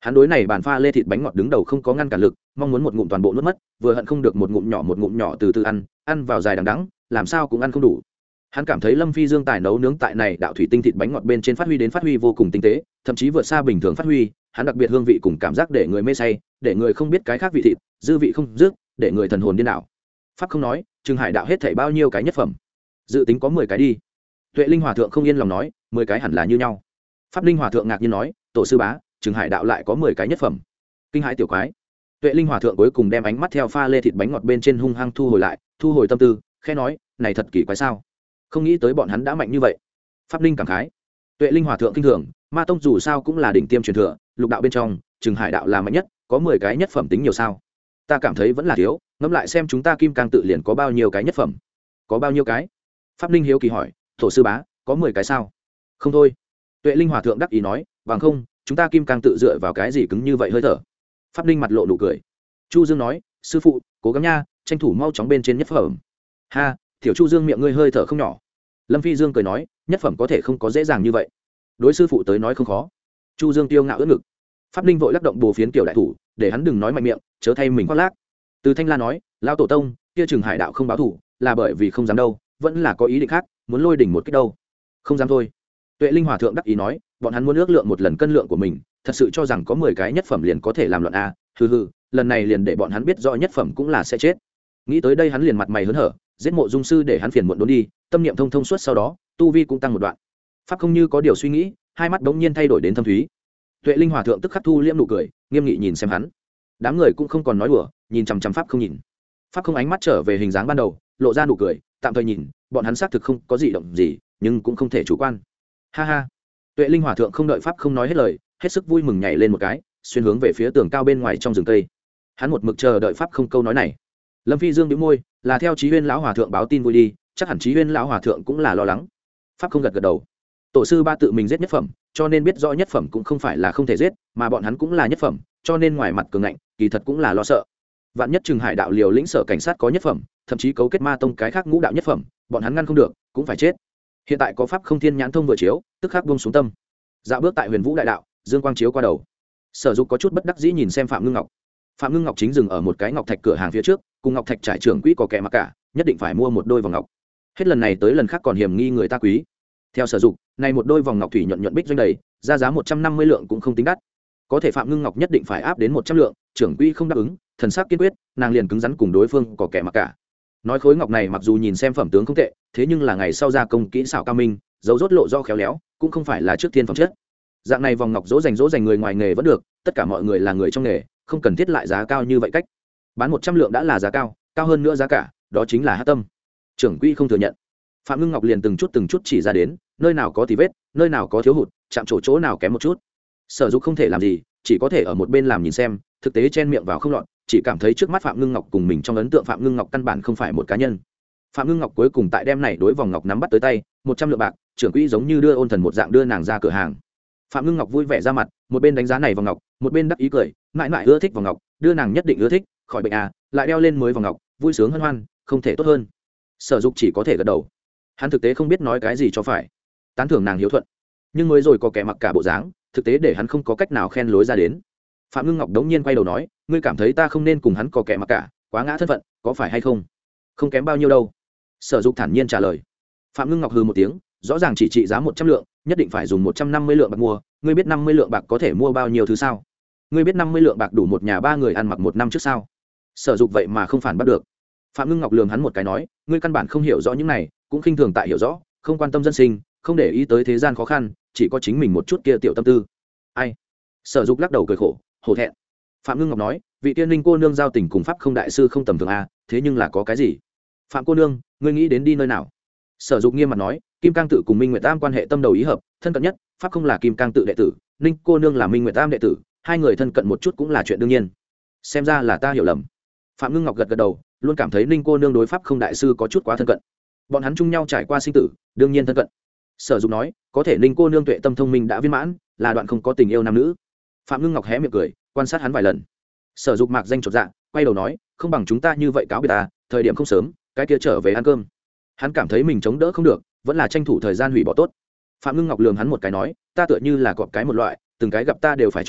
hắn đối này bàn pha lê thịt bánh ngọt đứng đầu không có ngăn cản lực, mong muốn một ngụm toàn bộ nuốt mất, vừa hận không được một ngụm nhỏ một ngụm nhỏ từ từ ăn, ăn vào dài đằng đẵng, làm sao cũng ăn không đủ. Hắn cảm thấy Lâm Phi Dương tài nấu nướng tại này đạo thủy tinh thịt bánh ngọt bên trên phát huy đến phát huy vô cùng tinh tế, thậm chí vượt xa bình thường phát huy, hắn đặc biệt hương vị cùng cảm giác để người mê say, để người không biết cái khác vị thịt, dư vị không dứt, để người thần hồn điên đảo. Pháp không nói, Trừng Hải đạo hết thảy bao nhiêu cái nhất phẩm? Dự tính có mười cái đi. Tuệ Linh Hòa thượng không yên lòng nói, mười cái hẳn là như nhau. Pháp Linh Hòa thượng ngạc nhiên nói, tổ sư bá, Trừng Hải đạo lại có mười cái nhất phẩm. Kinh hãi tiểu quái. Tuệ Linh Hòa thượng cuối cùng đem ánh mắt theo pha lê thịt bánh ngọt bên trên hung hăng thu hồi lại, thu hồi tâm tư, khẽ nói, này thật kỳ quái sao? Không nghĩ tới bọn hắn đã mạnh như vậy. Pháp Linh cảm khái. Tuệ Linh Hòa thượng kinh thường, Ma tông dù sao cũng là đỉnh tiêm truyền thừa, lục đạo bên trong, Trừng Hải đạo là mạnh nhất, có mười cái nhất phẩm tính nhiều sao? Ta cảm thấy vẫn là thiếu, ngẫm lại xem chúng ta Kim Cang tự liền có bao nhiêu cái nhất phẩm? Có bao nhiêu cái? Pháp Linh hiếu kỳ hỏi, tổ sư bá, có mười cái sao? Không thôi. Tuệ Linh Hòa thượng đắc ý nói, bằng không, chúng ta Kim Cang tự dựa vào cái gì cứng như vậy hơi thở? Pháp Linh mặt lộ nụ cười. Chu Dương nói, sư phụ, cố gắng nha, tranh thủ mau chóng bên trên nhất phẩm. Ha, tiểu Chu Dương miệng ngươi hơi thở không nhỏ. Lâm Phi Dương cười nói, nhất phẩm có thể không có dễ dàng như vậy. Đối sư phụ tới nói không khó. Chu Dương tiêu ngạo ưỡn ngực. Pháp Linh vội lắc động bồ phiến tiểu đại thủ, để hắn đừng nói mạnh miệng, chớ thay mình khoác lác. Từ Thanh La nói, lão tổ tông, kia Trừng Hải đạo không báo thủ, là bởi vì không dám đâu, vẫn là có ý định khác, muốn lôi đỉnh một cái đâu. Không dám thôi. Tuệ Linh Hòa thượng đắc ý nói, bọn hắn muốn ước lượng một lần cân lượng của mình, thật sự cho rằng có mười cái nhất phẩm liền có thể làm loạn a, hừ hừ, lần này liền để bọn hắn biết rõ nhất phẩm cũng là sẽ chết. Nghĩ tới đây hắn liền mặt mày hớn hở, giết Mộ Dung sư để hắn phiền muộn đốn đi, tâm niệm thông thông suốt sau đó, tu vi cũng tăng một đoạn. Pháp không như có điều suy nghĩ, hai mắt bỗng nhiên thay đổi đến thâm thúy. Tuệ Linh Hòa thượng tức khắc thu liễm nụ cười, nghiêm nghị nhìn xem hắn. Đám người cũng không còn nói đùa, nhìn chằm chằm Pháp không nhìn. Pháp không ánh mắt trở về hình dáng ban đầu, lộ ra nụ cười, tạm thời nhìn, bọn hắn xác thực không có gì động gì, nhưng cũng không thể chủ quan. Ha ha. Tuệ Linh Hòa thượng không đợi Pháp không nói hết lời, hết sức vui mừng nhảy lên một cái, xuyên hướng về phía tường cao bên ngoài trong rừng cây. Hắn một mực chờ đợi Pháp không câu nói này. Lâm Phi Dương bĩu môi, là theo Chí Huyên lão hòa thượng báo tin vui đi, chắc hẳn Chí Huyên lão hòa thượng cũng là lo lắng. Pháp không gật gật đầu. Tổ sư ba tự mình giết nhất phẩm, cho nên biết rõ nhất phẩm cũng không phải là không thể giết, mà bọn hắn cũng là nhất phẩm, cho nên ngoài mặt cường ngạnh, kỳ thật cũng là lo sợ. Vạn nhất Trừng Hải đạo liều lĩnh sở cảnh sát có nhất phẩm, thậm chí cấu kết Ma tông cái khác ngũ đạo nhất phẩm, bọn hắn ngăn không được, cũng phải chết. Hiện tại có Pháp không thiên nhãn thông vừa chiếu, tức khắc buông xuống tâm. Dạo bước tại Huyền Vũ đại đạo, dương quang chiếu qua đầu. Sở Dục có chút bất đắc dĩ nhìn xem Phạm Ngưng Ngọc. Phạm Ngưng Ngọc chính dừng ở một cái ngọc thạch cửa hàng phía trước, cùng ngọc thạch trải trưởng quỹ có kẻ mặc cả, nhất định phải mua một đôi vòng ngọc. Hết lần này tới lần khác còn hiểm nghi người ta quý. Theo Sở Dục, này một đôi vòng ngọc thủy nhuận nhuận bích doanh đầy, ra giá một trăm năm mươi lượng cũng không tính đắt. Có thể Phạm Ngưng Ngọc nhất định phải áp đến một trăm lượng, trưởng quỹ không đáp ứng, thần sắc kiên quyết, nàng liền cứng rắn cùng đối phương có kẻ mặc cả. Nói khối ngọc này mặc dù nhìn xem phẩm tướng không tệ, thế nhưng là ngày sau gia công kỹ xảo cao minh, dấu rốt lộ do khéo léo, cũng không phải là trước thiên phẩm chất. Dạng này vòng ngọc dỗ dành dỗ dành người ngoài nghề vẫn được, tất cả mọi người là người trong nghề, không cần thiết lại giá cao như vậy cách. Bán một trăm lượng đã là giá cao, cao hơn nữa giá cả, đó chính là hắc tâm. Trưởng quỹ không thừa nhận. Phạm Ngưng Ngọc liền từng chút từng chút chỉ ra đến, nơi nào có tí vết, nơi nào có thiếu hụt, chạm chỗ chỗ nào kém một chút. Sở Dục không thể làm gì, chỉ có thể ở một bên làm nhìn xem, thực tế chen miệng vào không lọt, chỉ cảm thấy trước mắt Phạm Ngưng Ngọc cùng mình trong ấn tượng Phạm Ngưng Ngọc căn bản không phải một cá nhân. Phạm Ngưng Ngọc cuối cùng tại đem này đối vòng ngọc nắm bắt tới tay, một trăm lượng bạc, trưởng quỹ giống như đưa ôn thần một dạng đưa nàng ra cửa hàng. Phạm Ngưng Ngọc vui vẻ ra mặt, một bên đánh giá này vòng ngọc, một bên đắc ý cười, mãi mãi ưa thích vòng ngọc, đưa nàng nhất định ưa thích, khỏi bệnh à, lại đeo lên mới vòng ngọc, vui sướng hân hoan, không thể tốt hơn. Sở Dục chỉ có thể gật đầu. Hắn thực tế không biết nói cái gì cho phải, tán thưởng nàng hiếu thuận, nhưng mới rồi có kẻ mặc cả bộ dáng, thực tế để hắn không có cách nào khen lối ra đến. Phạm Ngưng Ngọc đống nhiên quay đầu nói, ngươi cảm thấy ta không nên cùng hắn có kẻ mặc cả, quá ngã thân phận, có phải hay không? Không kém bao nhiêu đâu. Sở Dục thản nhiên trả lời. Phạm Ngưng Ngọc hừ một tiếng, rõ ràng chỉ trị giá một trăm lượng, nhất định phải dùng một trăm năm mươi lượng bạc mua, ngươi biết năm mươi lượng bạc có thể mua bao nhiêu thứ sao? Ngươi biết năm mươi lượng bạc đủ một nhà ba người ăn mặc một năm trước sao? Sở Dục vậy mà không phản bắt được. Phạm Ngưng Ngọc lườm hắn một cái nói, ngươi căn bản không hiểu rõ những này, cũng khinh thường tại hiểu rõ, không quan tâm dân sinh, không để ý tới thế gian khó khăn, chỉ có chính mình một chút kia tiểu tâm tư. Ai? Sở Dục lắc đầu cười khổ, hổ thẹn. Phạm Ngưng Ngọc nói, vị tiên linh cô nương giao tình cùng pháp không đại sư không tầm thường a, thế nhưng là có cái gì? Phạm cô nương, ngươi nghĩ đến đi nơi nào? Sở Dục nghiêm mặt nói, Kim Cang tự cùng Minh Nguyệt Tam quan hệ tâm đầu ý hợp, thân cận nhất, pháp không là Kim Cang tự đệ tử, Ninh cô nương là Minh Nguyệt Tam đệ tử, hai người thân cận một chút cũng là chuyện đương nhiên. Xem ra là ta hiểu lầm. Phạm Ngưng Ngọc gật gật đầu, luôn cảm thấy Ninh cô nương đối pháp không đại sư có chút quá thân cận. Bọn hắn chung nhau trải qua sinh tử, đương nhiên thân cận. Sở Dục nói, có thể Ninh cô nương tuệ tâm thông minh đã viên mãn, là đoạn không có tình yêu nam nữ. Phạm Ngưng Ngọc hé miệng cười, quan sát hắn vài lần. Sở Dục mạc danh chột dạ, quay đầu nói, không bằng chúng ta như vậy cáo biệt ta, thời điểm không sớm, cái kia trở về ăn cơm. Hắn cảm thấy mình chống đỡ không được, vẫn là tranh thủ thời gian hủy bỏ tốt. Phạm Ngưng Ngọc lườm hắn một cái nói, ta tựa như là cọp cái một loại, từng cái gặp ta đều phải trốn,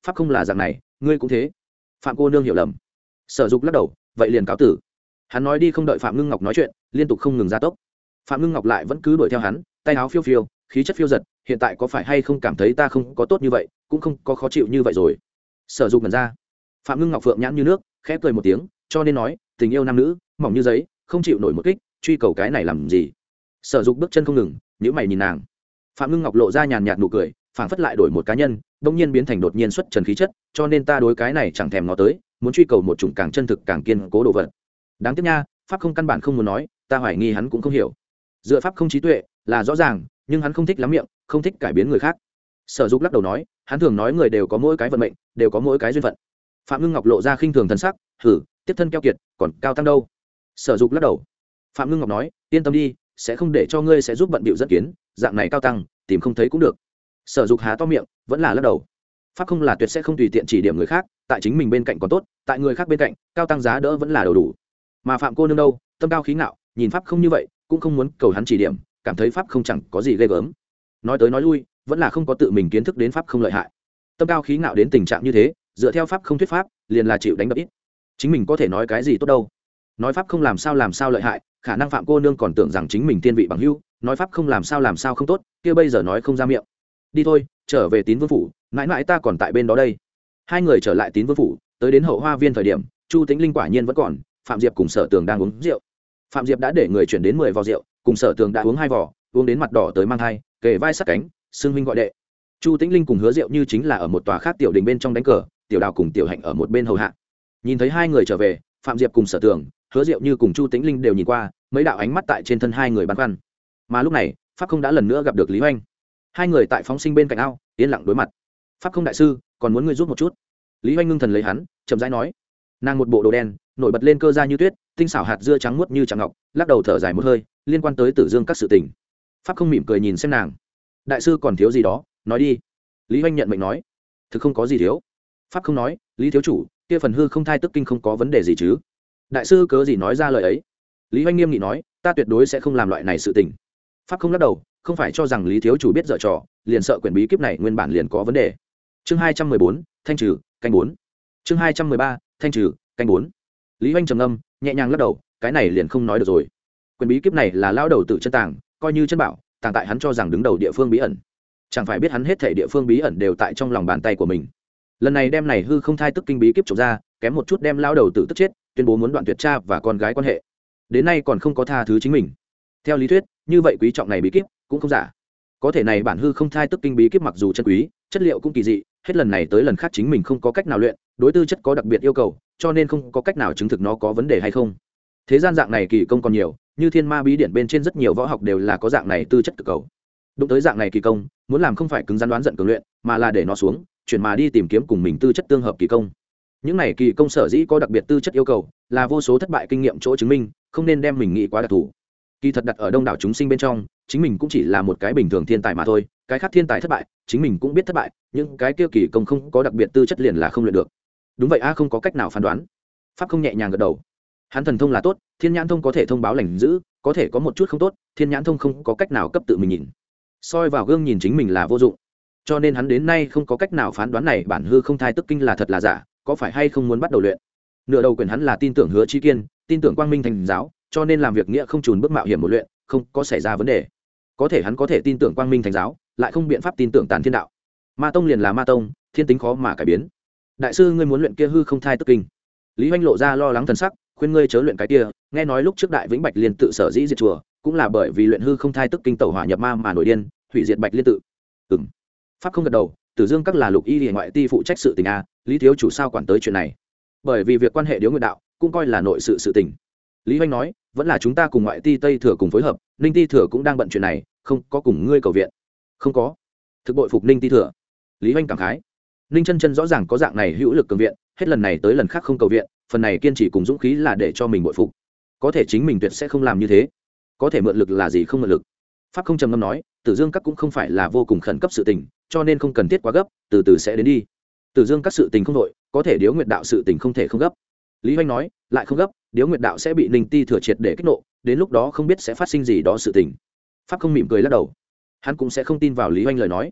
pháp không là dạng này, ngươi cũng thế. Phạm cô nương hiểu lầm. Sở Dục lắc đầu, vậy liền cáo tử. Hắn nói đi không đợi Phạm Ngưng Ngọc nói chuyện, liên tục không ngừng gia tốc. Phạm Ngưng Ngọc lại vẫn cứ đuổi theo hắn, tay áo phiêu phiêu, khí chất phiêu giật, hiện tại có phải hay không cảm thấy ta không có tốt như vậy, cũng không có khó chịu như vậy rồi. Sở Dục ngẩn ra. Phạm Ngưng Ngọc phượng nhãn như nước, khẽ cười một tiếng, cho nên nói, tình yêu nam nữ, mỏng như giấy, không chịu nổi một kích, truy cầu cái này làm gì? Sở Dục bước chân không ngừng, nhíu mày nhìn nàng. Phạm Ngưng Ngọc lộ ra nhàn nhạt nụ cười, phảng phất lại đổi một cá nhân, đông nhiên biến thành đột nhiên xuất trần khí chất, cho nên ta đối cái này chẳng thèm nó tới, muốn truy cầu một chủng càng chân thực càng kiên cố đồ vật. Đáng tiếc nha, pháp không căn bản không muốn nói, ta hoài nghi hắn cũng không hiểu. Dựa pháp không trí tuệ là rõ ràng, nhưng hắn không thích lắm miệng, không thích cải biến người khác. Sở Dục lắc đầu nói, hắn thường nói người đều có mỗi cái vận mệnh, đều có mỗi cái duyên phận. Phạm Ngưng Ngọc lộ ra khinh thường thần sắc, hử, tiếp thân keo kiệt, còn cao tăng đâu? Sở Dục lắc đầu. Phạm Ngưng Ngọc nói, yên tâm đi, sẽ không để cho ngươi sẽ giúp bận bịu dẫn kiến, dạng này cao tăng, tìm không thấy cũng được. Sở Dục há to miệng, vẫn là lắc đầu. Pháp không là tuyệt sẽ không tùy tiện chỉ điểm người khác, tại chính mình bên cạnh còn tốt, tại người khác bên cạnh, cao tăng giá đỡ vẫn là đầu đủ. Mà Phạm cô nương đâu, tâm cao khí ngạo, nhìn pháp không như vậy, cũng không muốn cầu hắn chỉ điểm, cảm thấy pháp không chẳng có gì ghê gớm. Nói tới nói lui, vẫn là không có tự mình kiến thức đến pháp không lợi hại. Tâm cao khí ngạo đến tình trạng như thế, dựa theo pháp không thuyết pháp, liền là chịu đánh đập ít. Chính mình có thể nói cái gì tốt đâu? Nói pháp không làm sao làm sao lợi hại, khả năng Phạm cô nương còn tưởng rằng chính mình tiên vị bằng hữu, nói pháp không làm sao làm sao không tốt, kia bây giờ nói không ra miệng. Đi thôi, trở về Tín Vương phủ, mãi mãi ta còn tại bên đó đây. Hai người trở lại Tín Vương phủ, tới đến hậu hoa viên thời điểm, Chu Tĩnh Linh quả nhiên vẫn còn, Phạm Diệp cùng Sở Tường đang uống rượu. Phạm Diệp đã để người chuyển đến mười vò rượu, cùng Sở Tường đã uống hai vò, uống đến mặt đỏ tới mang thai, kề vai sát cánh, xưng huynh gọi đệ. Chu Tĩnh Linh cùng Hứa Diệu như chính là ở một tòa khác tiểu đình bên trong đánh cờ, Tiểu Đào cùng Tiểu Hạnh ở một bên hầu hạ. Nhìn thấy hai người trở về, Phạm Diệp cùng Sở Tường, Hứa Diệu như cùng Chu Tĩnh Linh đều nhìn qua, mấy đạo ánh mắt tại trên thân hai người băn khoăn. Mà lúc này, pháp không đã lần nữa gặp được Lý Hoành. Hai người tại phóng sinh bên cạnh ao, yên lặng đối mặt. Pháp không đại sư, còn muốn ngươi giúp một chút. Lý Hoành ngưng thần lấy hắn, chậm rãi nói. Nàng một bộ đồ đen, nổi bật lên cơ da như tuyết, tinh xảo hạt dưa trắng muốt như trắng ngọc, lắc đầu thở dài một hơi, liên quan tới Tử Dương các sự tình. Pháp không mỉm cười nhìn xem nàng. Đại sư còn thiếu gì đó, nói đi. Lý Hoành nhận mệnh nói. Thực không có gì thiếu. Pháp không nói, Lý thiếu chủ, kia phần hư không thai tức kinh không có vấn đề gì chứ? Đại sư cớ gì nói ra lời ấy? Lý Hoành nghiêm nghị nói, ta tuyệt đối sẽ không làm loại này sự tình. Pháp không lắc đầu, không phải cho rằng Lý thiếu chủ biết dở trò, liền sợ quyển bí kíp này nguyên bản liền có vấn đề. Chương hai trăm mười bốn, thanh trừ, canh bốn. Chương hai trăm mười ba, thanh trừ, canh bốn. Lý Hoành trầm ngâm, nhẹ nhàng lắc đầu, cái này liền không nói được rồi. Quyển bí kíp này là lao đầu tự chân tàng, coi như chân bảo, tàng tại hắn cho rằng đứng đầu địa phương bí ẩn. Chẳng phải biết hắn hết thảy địa phương bí ẩn đều tại trong lòng bàn tay của mình. Lần này đem này hư không thai tức kinh bí kíp trộm ra, kém một chút đem lao đầu tự tức chết, tuyên bố muốn đoạn tuyệt cha và con gái quan hệ. Đến nay còn không có tha thứ chính mình. Theo lý thuyết, như vậy quý trọng này bí kíp cũng không giả. Có thể này bản hư không thai tức kinh bí kíp mặc dù chân quý, chất liệu cũng kỳ dị, hết lần này tới lần khác chính mình không có cách nào luyện, đối tư chất có đặc biệt yêu cầu, cho nên không có cách nào chứng thực nó có vấn đề hay không. Thế gian dạng này kỳ công còn nhiều, như Thiên Ma bí điển bên trên rất nhiều võ học đều là có dạng này tư chất cực cầu. Đụng tới dạng này kỳ công, muốn làm không phải cứng rắn đoán giận cường luyện, mà là để nó xuống, chuyển mà đi tìm kiếm cùng mình tư chất tương hợp kỳ công. Những này kỳ công sở dĩ có đặc biệt tư chất yêu cầu, là vô số thất bại kinh nghiệm chỗ chứng minh, không nên đem mình nghĩ quá đặc thù. Kỳ thật đặt ở đông đảo chúng sinh bên trong, chính mình cũng chỉ là một cái bình thường thiên tài mà thôi, cái khác thiên tài thất bại, chính mình cũng biết thất bại, nhưng cái kia kỳ công không có đặc biệt tư chất liền là không luyện được. Đúng vậy a, không có cách nào phán đoán. Pháp không nhẹ nhàng gật đầu. Hắn thần thông là tốt, thiên nhãn thông có thể thông báo lành dữ, có thể có một chút không tốt, thiên nhãn thông không có cách nào cấp tự mình nhìn. Soi vào gương nhìn chính mình là vô dụng, cho nên hắn đến nay không có cách nào phán đoán này bản hư không thai tức kinh là thật là giả, có phải hay không muốn bắt đầu luyện. Nửa đầu quyền hắn là tin tưởng Hứa Chí Kiên, tin tưởng Quang Minh Thành giáo, cho nên làm việc nghĩa không trùn bước mạo hiểm một luyện, không có xảy ra vấn đề. Có thể hắn có thể tin tưởng Quang Minh Thành giáo, lại không biện pháp tin tưởng Tàn Thiên đạo. Ma tông liền là ma tông, thiên tính khó mà cải biến. Đại sư ngươi muốn luyện kia hư không thai tức kinh. Lý Hoành lộ ra lo lắng thần sắc, khuyên ngươi chớ luyện cái kia, nghe nói lúc trước Đại Vĩnh Bạch Liên tự sở dĩ diệt chùa, cũng là bởi vì luyện hư không thai tức kinh tẩu hỏa nhập ma mà nổi điên, hủy diệt Bạch Liên tự. Ừm. Pháp không gật đầu, Tử Dương các là Lục Y Liễu ngoại ti phụ trách sự tình a, Lý thiếu chủ sao quản tới chuyện này? Bởi vì việc quan hệ Điếu Nguyệt đạo, cũng coi là nội sự sự tình. Lý Hoành nói, vẫn là chúng ta cùng ngoại ti Tây thừa cùng phối hợp, Ninh ti thừa cũng đang bận chuyện này, không có cùng ngươi cầu viện. Không có. Thực bội phục Ninh ti thừa. Lý Hoành cảm khái. Ninh chân chân rõ ràng có dạng này hữu lực cường viện, hết lần này tới lần khác không cầu viện, phần này kiên trì cùng dũng khí là để cho mình bội phục. Có thể chính mình tuyệt sẽ không làm như thế. Có thể mượn lực là gì không mượn lực. Pháp không trầm ngâm nói, Tử Dương các cũng không phải là vô cùng khẩn cấp sự tình, cho nên không cần thiết quá gấp, từ từ sẽ đến đi. Tử Dương các sự tình không đội, có thể Điếu Nguyệt đạo sự tình không thể không gấp. Lý Hoành nói, lại không gấp, Điếu Nguyệt đạo sẽ bị Ninh ti thừa triệt để kích nộ, đến lúc đó không biết sẽ phát sinh gì đó sự tình. Pháp không mỉm cười lắc đầu, hắn cũng sẽ không tin vào Lý Hoành lời nói.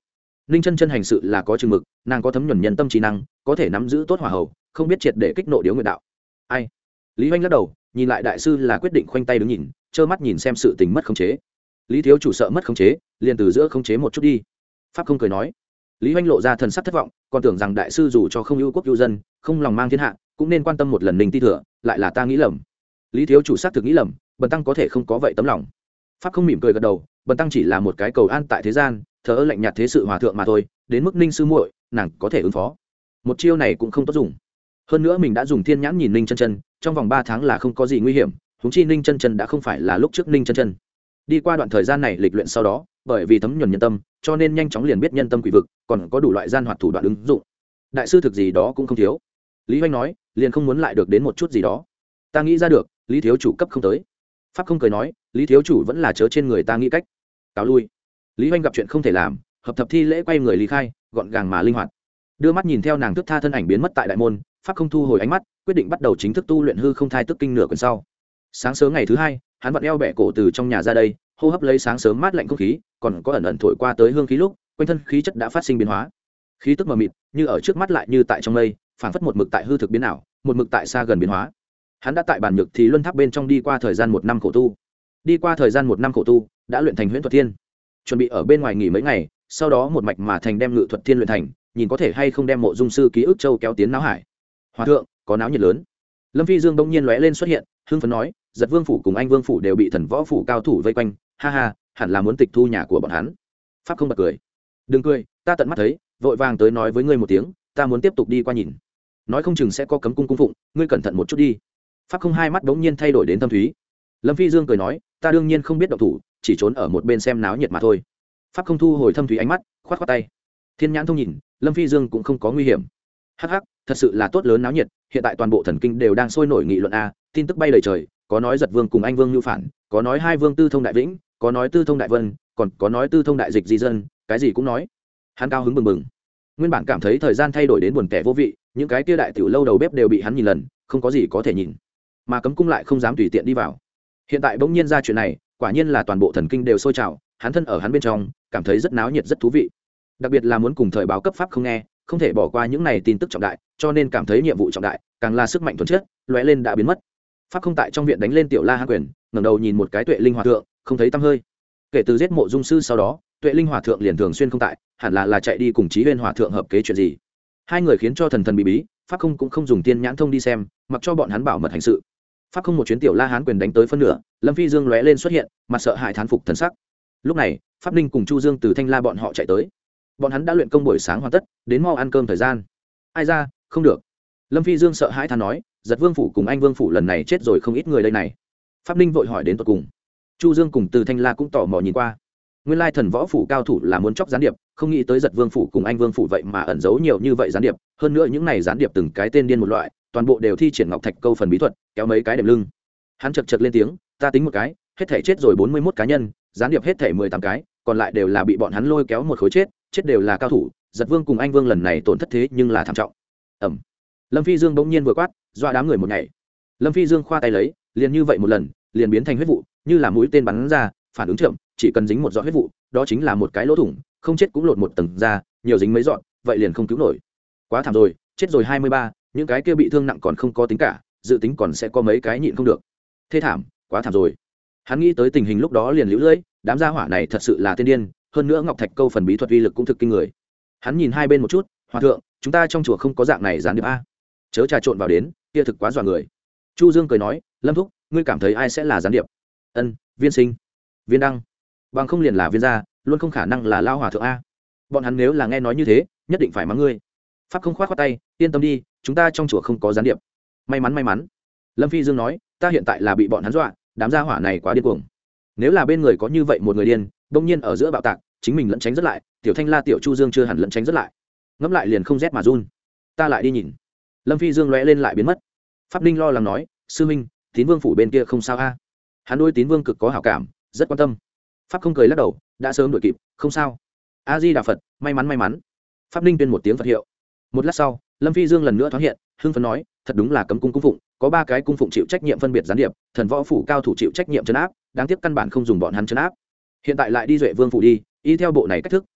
ninh chân chân hành sự là có chừng mực, nàng có thấm nhuần nhân tâm trí năng, có thể nắm giữ tốt hỏa hầu, không biết triệt để kích nộ điếu nguyện đạo. Ai? Lý Hoành lắc đầu, nhìn lại đại sư là quyết định khoanh tay đứng nhìn, trơ mắt nhìn xem sự tình mất khống chế. Lý thiếu chủ sợ mất khống chế, liền từ giữa khống chế một chút đi. Pháp không cười nói. Lý Hoành lộ ra thần sắc thất vọng, còn tưởng rằng đại sư dù cho không ưu quốc ưu dân, không lòng mang thiên hạ, cũng nên quan tâm một lần Ninh Ti Thừa, lại là ta nghĩ lầm. Lý thiếu chủ xác thực nghĩ lầm, bần tăng có thể không có vậy tấm lòng. Pháp không mỉm cười gật đầu, bần tăng chỉ là một cái cầu an tại thế gian, thờ ơ lạnh nhạt thế sự hòa thượng mà thôi, đến mức Ninh sư muội, nàng có thể ứng phó. Một chiêu này cũng không tốt dùng. Hơn nữa mình đã dùng thiên nhãn nhìn Ninh chân chân, trong vòng ba tháng là không có gì nguy hiểm, huống chi Ninh chân chân đã không phải là lúc trước Ninh chân chân. Đi qua đoạn thời gian này lịch luyện sau đó, bởi vì thấm nhuần nhân tâm, cho nên nhanh chóng liền biết nhân tâm quỷ vực, còn có đủ loại gian hoạt thủ đoạn ứng dụng. Đại sư thực gì đó cũng không thiếu. Lý Hoành nói, liền không muốn lại được đến một chút gì đó. Ta nghĩ ra được, Lý thiếu chủ cấp không tới. Pháp không cười nói, Lý thiếu chủ vẫn là chớ trên người ta nghĩ cách. Cáo lui. Lý Hoành gặp chuyện không thể làm, hợp thập thi lễ quay người lý khai, gọn gàng mà linh hoạt. Đưa mắt nhìn theo nàng thức tha thân ảnh biến mất tại đại môn, Pháp không thu hồi ánh mắt, quyết định bắt đầu chính thức tu luyện hư không thai tức kinh nửa quyển sau. Sáng sớm ngày thứ hai, hắn vặn eo bẻ cổ từ trong nhà ra đây, hô hấp lấy sáng sớm mát lạnh không khí, còn có ẩn ẩn thổi qua tới hương khí lúc, quanh thân khí chất đã phát sinh biến hóa. Khí tức mờ mịt, như ở trước mắt lại như tại trong mây, phảng phất một mực tại hư thực biến ảo, một mực tại xa gần biến hóa. Hắn đã tại bản nhược thì luân tháp bên trong đi qua thời gian một năm khổ tu. Đi qua thời gian một năm khổ tu, đã luyện thành huyễn thuật thiên. Chuẩn bị ở bên ngoài nghỉ mấy ngày, sau đó một mạch mà thành đem ngự thuật thiên luyện thành, nhìn có thể hay không đem mộ dung sư ký ức châu kéo tiến não hải. Hòa thượng, có náo nhiệt lớn. Lâm Phi Dương bỗng nhiên lóe lên xuất hiện, hưng phấn nói, Giật Vương phủ cùng Anh Vương phủ đều bị thần võ phủ cao thủ vây quanh, ha ha, hẳn là muốn tịch thu nhà của bọn hắn. Pháp không bật cười. Đừng cười, ta tận mắt thấy, vội vàng tới nói với ngươi một tiếng, ta muốn tiếp tục đi qua nhìn. Nói không chừng sẽ có cấm cung cung phụng, ngươi cẩn thận một chút đi. Pháp không hai mắt bỗng nhiên thay đổi đến thâm thúy. Lâm Phi Dương cười nói, ta đương nhiên không biết động thủ, chỉ trốn ở một bên xem náo nhiệt mà thôi. Pháp không thu hồi thâm thúy ánh mắt, khoát khoát tay. Thiên nhãn thông nhìn, Lâm Phi Dương cũng không có nguy hiểm. Hắc hắc, thật sự là tốt lớn náo nhiệt, hiện tại toàn bộ thần kinh đều đang sôi nổi nghị luận a, tin tức bay đầy trời, có nói Giật Vương cùng Anh Vương nhu phản, có nói hai vương tư thông đại vĩnh, có nói tư thông đại vân, còn có nói tư thông đại dịch di dân, cái gì cũng nói. Hắn cao hứng bừng bừng. Nguyên bản cảm thấy thời gian thay đổi đến buồn tẻ vô vị, những cái kia đại tiểu lâu đầu bếp đều bị hắn nhìn lần, không có gì có thể nhìn. Mà cấm cung lại không dám tùy tiện đi vào. Hiện tại bỗng nhiên ra chuyện này, quả nhiên là toàn bộ thần kinh đều sôi trào, hắn thân ở hắn bên trong, cảm thấy rất náo nhiệt rất thú vị. Đặc biệt là muốn cùng thời báo cấp pháp không nghe, không thể bỏ qua những này tin tức trọng đại, cho nên cảm thấy nhiệm vụ trọng đại, càng là sức mạnh thuần chất, lóe lên đã biến mất. Pháp không tại trong viện đánh lên tiểu La Hán quyền, ngẩng đầu nhìn một cái Tuệ Linh hòa thượng, không thấy tăm hơi. Kể từ giết mộ dung sư sau đó, Tuệ Linh hòa thượng liền thường xuyên không tại, hẳn là là chạy đi cùng Chí Huyên hòa thượng hợp kế chuyện gì. Hai người khiến cho thần thần bí bí, Pháp không cũng không dùng tiên nhãn thông đi xem, mặc cho bọn hắn bảo mật hành sự. Pháp không một chuyến tiểu La Hán quyền đánh tới phân nửa, Lâm Phi Dương lóe lên xuất hiện, mặt sợ hãi thán phục thần sắc. Lúc này, Pháp Ninh cùng Chu Dương từ Thanh La bọn họ chạy tới. Bọn hắn đã luyện công buổi sáng hoàn tất, đến mau ăn cơm thời gian. Ai ra, không được. Lâm Phi Dương sợ hãi than nói, Giật Vương phủ cùng Anh Vương phủ lần này chết rồi không ít người đây này. Pháp Ninh vội hỏi đến tận cùng. Chu Dương cùng từ Thanh La cũng tò mò nhìn qua. Nguyên lai thần võ phủ cao thủ là muốn chọc gián điệp, không nghĩ tới Giật Vương phủ cùng Anh Vương phủ vậy mà ẩn giấu nhiều như vậy gián điệp, hơn nữa những này gián điệp từng cái tên điên một loại, toàn bộ đều thi triển ngọc thạch câu phần bí thuật, kéo mấy cái đệm lưng. Hắn chật chật lên tiếng, ta tính một cái, hết thảy chết rồi bốn mươi mốt cá nhân, gián điệp hết thảy mười tám cái, còn lại đều là bị bọn hắn lôi kéo một khối chết, chết đều là cao thủ. Giật Vương cùng Anh Vương lần này tổn thất thế nhưng là thảm trọng. Ẩm. Lâm Phi Dương bỗng nhiên vừa quát, dọa đám người một ngày. Lâm Phi Dương khoa tay lấy, liền như vậy một lần, liền biến thành huyết vụ, như là mũi tên bắn ra, phản ứng chậm, chỉ cần dính một giọt huyết vụ, đó chính là một cái lỗ thủng, không chết cũng lột một tầng ra, nhiều dính mấy giọt, vậy liền không cứu nổi. Quá thảm rồi, chết rồi hai mươi ba, những cái kia bị thương nặng còn không có tính cả, dự tính còn sẽ có mấy cái nhịn không được. Thê thảm, quá thảm rồi. Hắn nghĩ tới tình hình lúc đó liền liễu lưỡi, đám gia hỏa này thật sự là tiên điên, hơn nữa ngọc thạch câu phần bí thuật uy lực cũng thực kinh người. Hắn nhìn hai bên một chút, hòa thượng, chúng ta trong chùa không có dạng này gián điệp a, chớ trà trộn vào đến, kia thực quá dọa người. Chu Dương cười nói, Lâm thúc, ngươi cảm thấy ai sẽ là gián điệp? Ân, Viên Sinh, Viên Đăng, bằng không liền là Viên gia, luôn không khả năng là lao hòa thượng a. Bọn hắn nếu là nghe nói như thế, nhất định phải mắng ngươi. Pháp không khoát khoát tay, yên tâm đi, chúng ta trong chùa không có gián điệp. May mắn may mắn. Lâm Phi Dương nói, ta hiện tại là bị bọn hắn dọa, đám gia hỏa này quá điên cuồng. Nếu là bên người có như vậy một người điên, bỗng nhiên ở giữa bạo tạc, chính mình lẫn tránh rất lại, tiểu Thanh La tiểu Chu Dương chưa hẳn lẫn tránh rất lại. Ngẫm lại liền không rét mà run. Ta lại đi nhìn. Lâm Phi Dương lóe lên lại biến mất. Pháp Ninh lo lắng nói, sư minh, Tín Vương phủ bên kia không sao a? Hắn đối Tín Vương cực có hảo cảm, rất quan tâm. Pháp không cười lắc đầu, đã sớm đuổi kịp, không sao. A Di Đà Phật, may mắn may mắn. Pháp Ninh tuyên một tiếng Phật hiệu. Một lát sau, Lâm Phi Dương lần nữa thoáng hiện, hưng phấn nói, thật đúng là cấm cung cung phụng, có ba cái cung phụng chịu trách nhiệm phân biệt gián điệp, thần võ phủ cao thủ chịu trách nhiệm trấn áp, đáng tiếc căn bản không dùng bọn hắn trấn áp. Hiện tại lại đi Duệ Vương phủ đi, y theo bộ này cách thức,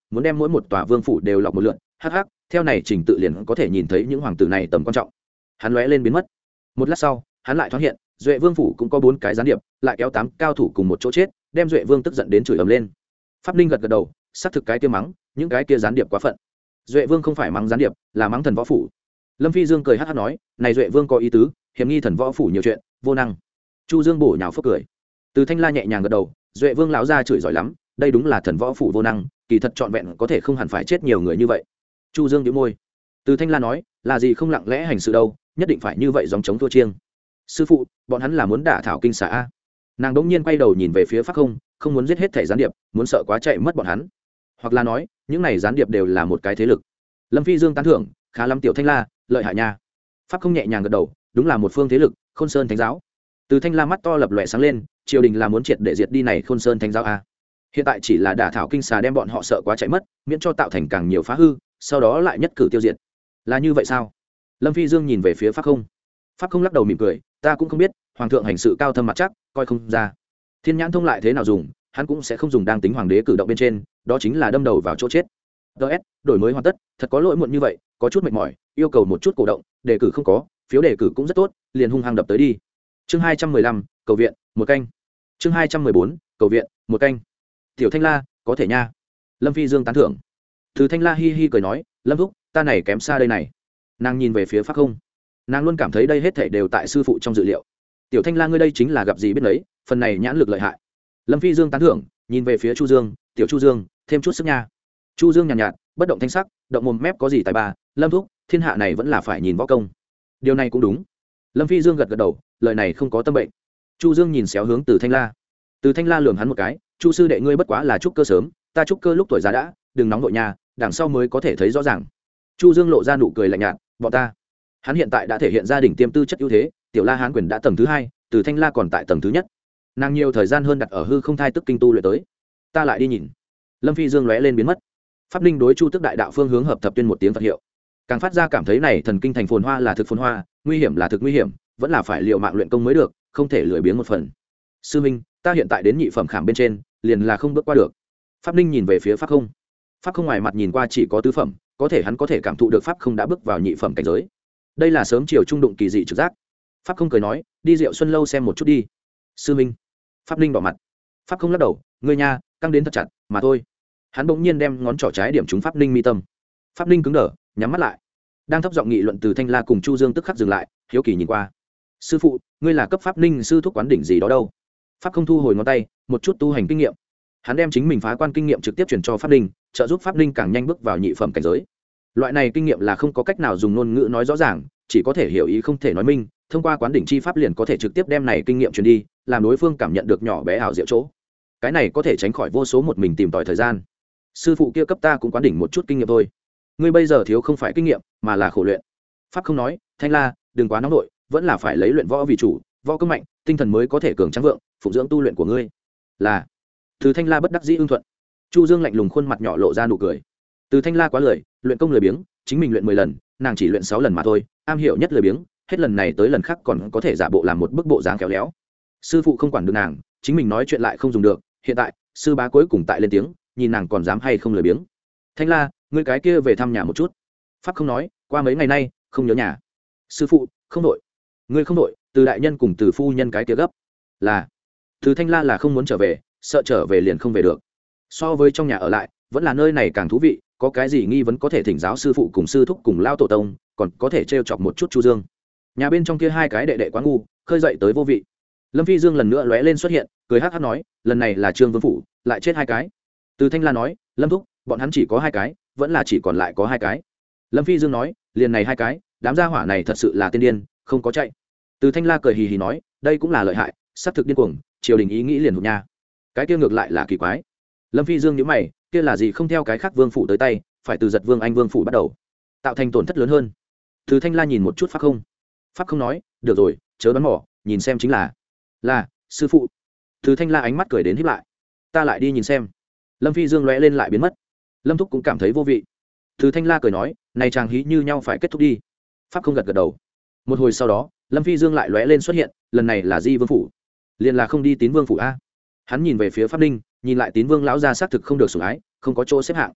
muốn đem mỗi một tòa vương phủ đều lọc một lượn hắc hắc theo này trình tự liền có thể nhìn thấy những hoàng tử này tầm quan trọng. Hắn lóe lên biến mất. Một lát sau hắn lại thoáng hiện, Duệ Vương phủ cũng có bốn cái gián điệp, lại kéo tám cao thủ cùng một chỗ chết, đem Duệ Vương tức giận đến chửi ầm lên. Pháp Ninh gật gật đầu, xác thực cái kia mắng, những cái kia gián điệp quá phận. Duệ Vương không phải mắng gián điệp, là mắng thần võ phủ. Lâm Phi Dương cười hắc hắc nói, này Duệ Vương có ý tứ, hiểm nghi thần võ phủ nhiều chuyện, vô năng. Chu Dương bổ nhào phốc cười. Từ Thanh La nhẹ nhàng gật đầu, Duệ Vương lão gia chửi giỏi lắm, đây đúng là thần võ phủ vô năng, kỳ thật trọn vẹn có thể không hẳn phải chết nhiều người như vậy. Chu Dương nhíu môi. Từ Thanh La nói, là gì không lặng lẽ hành sự đâu, nhất định phải như vậy dòng chống thua chiêng. Sư phụ, bọn hắn là muốn đả thảo kinh xà a. Nàng đống nhiên quay đầu nhìn về phía Pháp Không, không muốn giết hết thể gián điệp, muốn sợ quá chạy mất bọn hắn. Hoặc là nói, những này gián điệp đều là một cái thế lực. Lâm Phi Dương tán thưởng, khá lắm tiểu Thanh La, lợi hại nha. Pháp Không nhẹ nhàng gật đầu, đúng là một phương thế lực, Khôn Sơn Thánh giáo. Từ Thanh La mắt to lập lòe sáng lên, triều đình là muốn triệt để diệt đi này Khôn Sơn Thánh giáo a. Hiện tại chỉ là đả thảo kinh xà đem bọn họ sợ quá chạy mất, miễn cho tạo thành càng nhiều phá hư, sau đó lại nhất cử tiêu diệt. Là như vậy sao? Lâm Phi Dương nhìn về phía Pháp Không. Pháp Không lắc đầu mỉm cười, ta cũng không biết, hoàng thượng hành sự cao thâm mặt chắc, coi không ra. Thiên nhãn thông lại thế nào dùng, hắn cũng sẽ không dùng đang tính hoàng đế cử động bên trên, đó chính là đâm đầu vào chỗ chết. ds đổi mới hoàn tất, thật có lỗi muộn như vậy, có chút mệt mỏi, yêu cầu một chút cổ động, đề cử không có, phiếu đề cử cũng rất tốt, liền hung hăng đập tới đi. Chương hai trăm mười lăm, cầu viện, một canh. Chương hai trăm mười bốn, cầu viện, một canh. Tiểu Thanh La, có thể nha. Lâm Phi Dương tán thưởng. Từ Thanh La hi hi cười nói, Lâm thúc, ta này kém xa đây này. Nàng nhìn về phía Pháp Không, nàng luôn cảm thấy đây hết thảy đều tại sư phụ trong dự liệu. Tiểu Thanh La ngươi đây chính là gặp gì biết lấy, phần này nhãn lực lợi hại. Lâm Phi Dương tán thưởng, nhìn về phía Chu Dương, tiểu Chu Dương, thêm chút sức nha. Chu Dương nhàn nhạt, nhạt, bất động thanh sắc, động mồm mép có gì tài ba, Lâm thúc, thiên hạ này vẫn là phải nhìn võ công. Điều này cũng đúng. Lâm Phi Dương gật gật đầu, lời này không có tâm bệnh. Chu Dương nhìn xéo hướng Từ Thanh La. Từ Thanh La lườm hắn một cái, Chu sư đệ ngươi bất quá là trúc cơ sớm, ta trúc cơ lúc tuổi già đã, đừng nóng vội nha, đằng sau mới có thể thấy rõ ràng. Chu Dương lộ ra nụ cười lạnh nhạt, bọn ta. Hắn hiện tại đã thể hiện gia đình tiêm tư chất ưu thế, tiểu La Hán quyền đã tầng thứ hai, Từ Thanh La còn tại tầng thứ nhất. Nàng nhiều thời gian hơn đặt ở hư không thai tức kinh tu luyện tới. Ta lại đi nhìn. Lâm Phi Dương lóe lên biến mất. Pháp Ninh đối Chu Tức đại đạo phương hướng hợp thập tuyên một tiếng Phật hiệu. Càng phát ra cảm thấy này thần kinh thành phồn hoa là thực phồn hoa, nguy hiểm là thực nguy hiểm, vẫn là phải liều mạng luyện công mới được, không thể lười biếng một phần. Sư Minh, ta hiện tại đến nhị phẩm khảm bên trên, liền là không bước qua được. Pháp Ninh nhìn về phía Pháp Không. Pháp Không ngoài mặt nhìn qua chỉ có tứ phẩm, có thể hắn có thể cảm thụ được Pháp Không đã bước vào nhị phẩm cảnh giới. Đây là sớm chiều trung đụng kỳ dị trực giác. Pháp Không cười nói, đi Diệu Xuân lâu xem một chút đi. Sư Minh. Pháp Ninh đỏ mặt. Pháp Không lắc đầu, ngươi nha, căng đến thật chặt, mà thôi. Hắn bỗng nhiên đem ngón trỏ trái điểm trúng Pháp Ninh mi tâm. Pháp Ninh cứng đờ, nhắm mắt lại. Đang thấp giọng nghị luận Từ Thanh La cùng Chu Dương tức khắc dừng lại, hiếu kỳ nhìn qua. Sư phụ, ngươi là cấp Pháp Ninh sư thúc quán đỉnh gì đó đâu? Pháp Không thu hồi ngón tay, một chút tu hành kinh nghiệm. Hắn đem chính mình phá quan kinh nghiệm trực tiếp truyền cho Pháp Ninh, trợ giúp Pháp Ninh càng nhanh bước vào nhị phẩm cảnh giới. Loại này kinh nghiệm là không có cách nào dùng ngôn ngữ nói rõ ràng, chỉ có thể hiểu ý không thể nói minh, thông qua quán đỉnh chi pháp liền có thể trực tiếp đem này kinh nghiệm truyền đi, làm đối phương cảm nhận được nhỏ bé ảo diệu chỗ. Cái này có thể tránh khỏi vô số một mình tìm tòi thời gian. Sư phụ kia cấp ta cũng quán đỉnh một chút kinh nghiệm thôi. Ngươi bây giờ thiếu không phải kinh nghiệm, mà là khổ luyện. Pháp Không nói, Thanh La, đừng quá nóng nội, vẫn là phải lấy luyện võ vì chủ, võ công mạnh, tinh thần mới có thể cường tráng vượng, phụng dưỡng tu luyện của ngươi. Là. Từ Thanh La bất đắc dĩ ưng thuận. Chu Dương lạnh lùng khuôn mặt nhỏ lộ ra nụ cười. Từ Thanh La quá lười, luyện công lười biếng, chính mình luyện mười lần, nàng chỉ luyện sáu lần mà thôi, am hiểu nhất lười biếng, hết lần này tới lần khác còn có thể giả bộ làm một bức bộ dáng khéo léo. Sư phụ không quản được nàng, chính mình nói chuyện lại không dùng được, hiện tại, sư bá cuối cùng tại lên tiếng, nhìn nàng còn dám hay không lười biếng. Thanh La, ngươi cái kia về thăm nhà một chút. Pháp Không nói, qua mấy ngày nay, không nhớ nhà. Sư phụ, không đội. Ngươi không đội, Từ đại nhân cùng Từ phu nhân cái kia gấp. Là. Từ Thanh La là không muốn trở về, sợ trở về liền không về được. So với trong nhà ở lại, vẫn là nơi này càng thú vị, có cái gì nghi vấn có thể thỉnh giáo sư phụ cùng sư thúc cùng lao tổ tông, còn có thể trêu chọc một chút Chu Dương. Nhà bên trong kia hai cái đệ đệ quá ngu, khơi dậy tới vô vị. Lâm Phi Dương lần nữa lóe lên xuất hiện, cười hắc hắc nói, lần này là Trương Vương phủ, lại chết hai cái. Từ Thanh La nói, Lâm thúc, bọn hắn chỉ có hai cái, vẫn là chỉ còn lại có hai cái. Lâm Phi Dương nói, liền này hai cái, đám gia hỏa này thật sự là tiên điên, không có chạy. Từ Thanh La cười hì hì nói, đây cũng là lợi hại, xác thực điên cuồng, triều đình ý nghĩ liền hụt nha. Cái kia ngược lại là kỳ quái. Lâm Phi Dương nhíu mày, kia là gì không theo cái khác vương phủ tới tay, phải từ giật vương anh vương phủ bắt đầu, tạo thành tổn thất lớn hơn. Từ Thanh La nhìn một chút Pháp Không. Pháp Không nói, được rồi, chớ đoán mò, nhìn xem chính là. Là, sư phụ. Từ Thanh La ánh mắt cười đến híp lại. Ta lại đi nhìn xem. Lâm Phi Dương lóe lên lại biến mất. Lâm thúc cũng cảm thấy vô vị. Từ Thanh La cười nói, này chàng hí như nhau phải kết thúc đi. Pháp Không gật gật đầu. Một hồi sau đó, Lâm Phi Dương lại lóe lên xuất hiện, lần này là Di vương phủ. Liền là không đi Tín vương phủ a. Hắn nhìn về phía Pháp Ninh, nhìn lại Tín vương lão gia xác thực không được sủng ái, không có chỗ xếp hạng.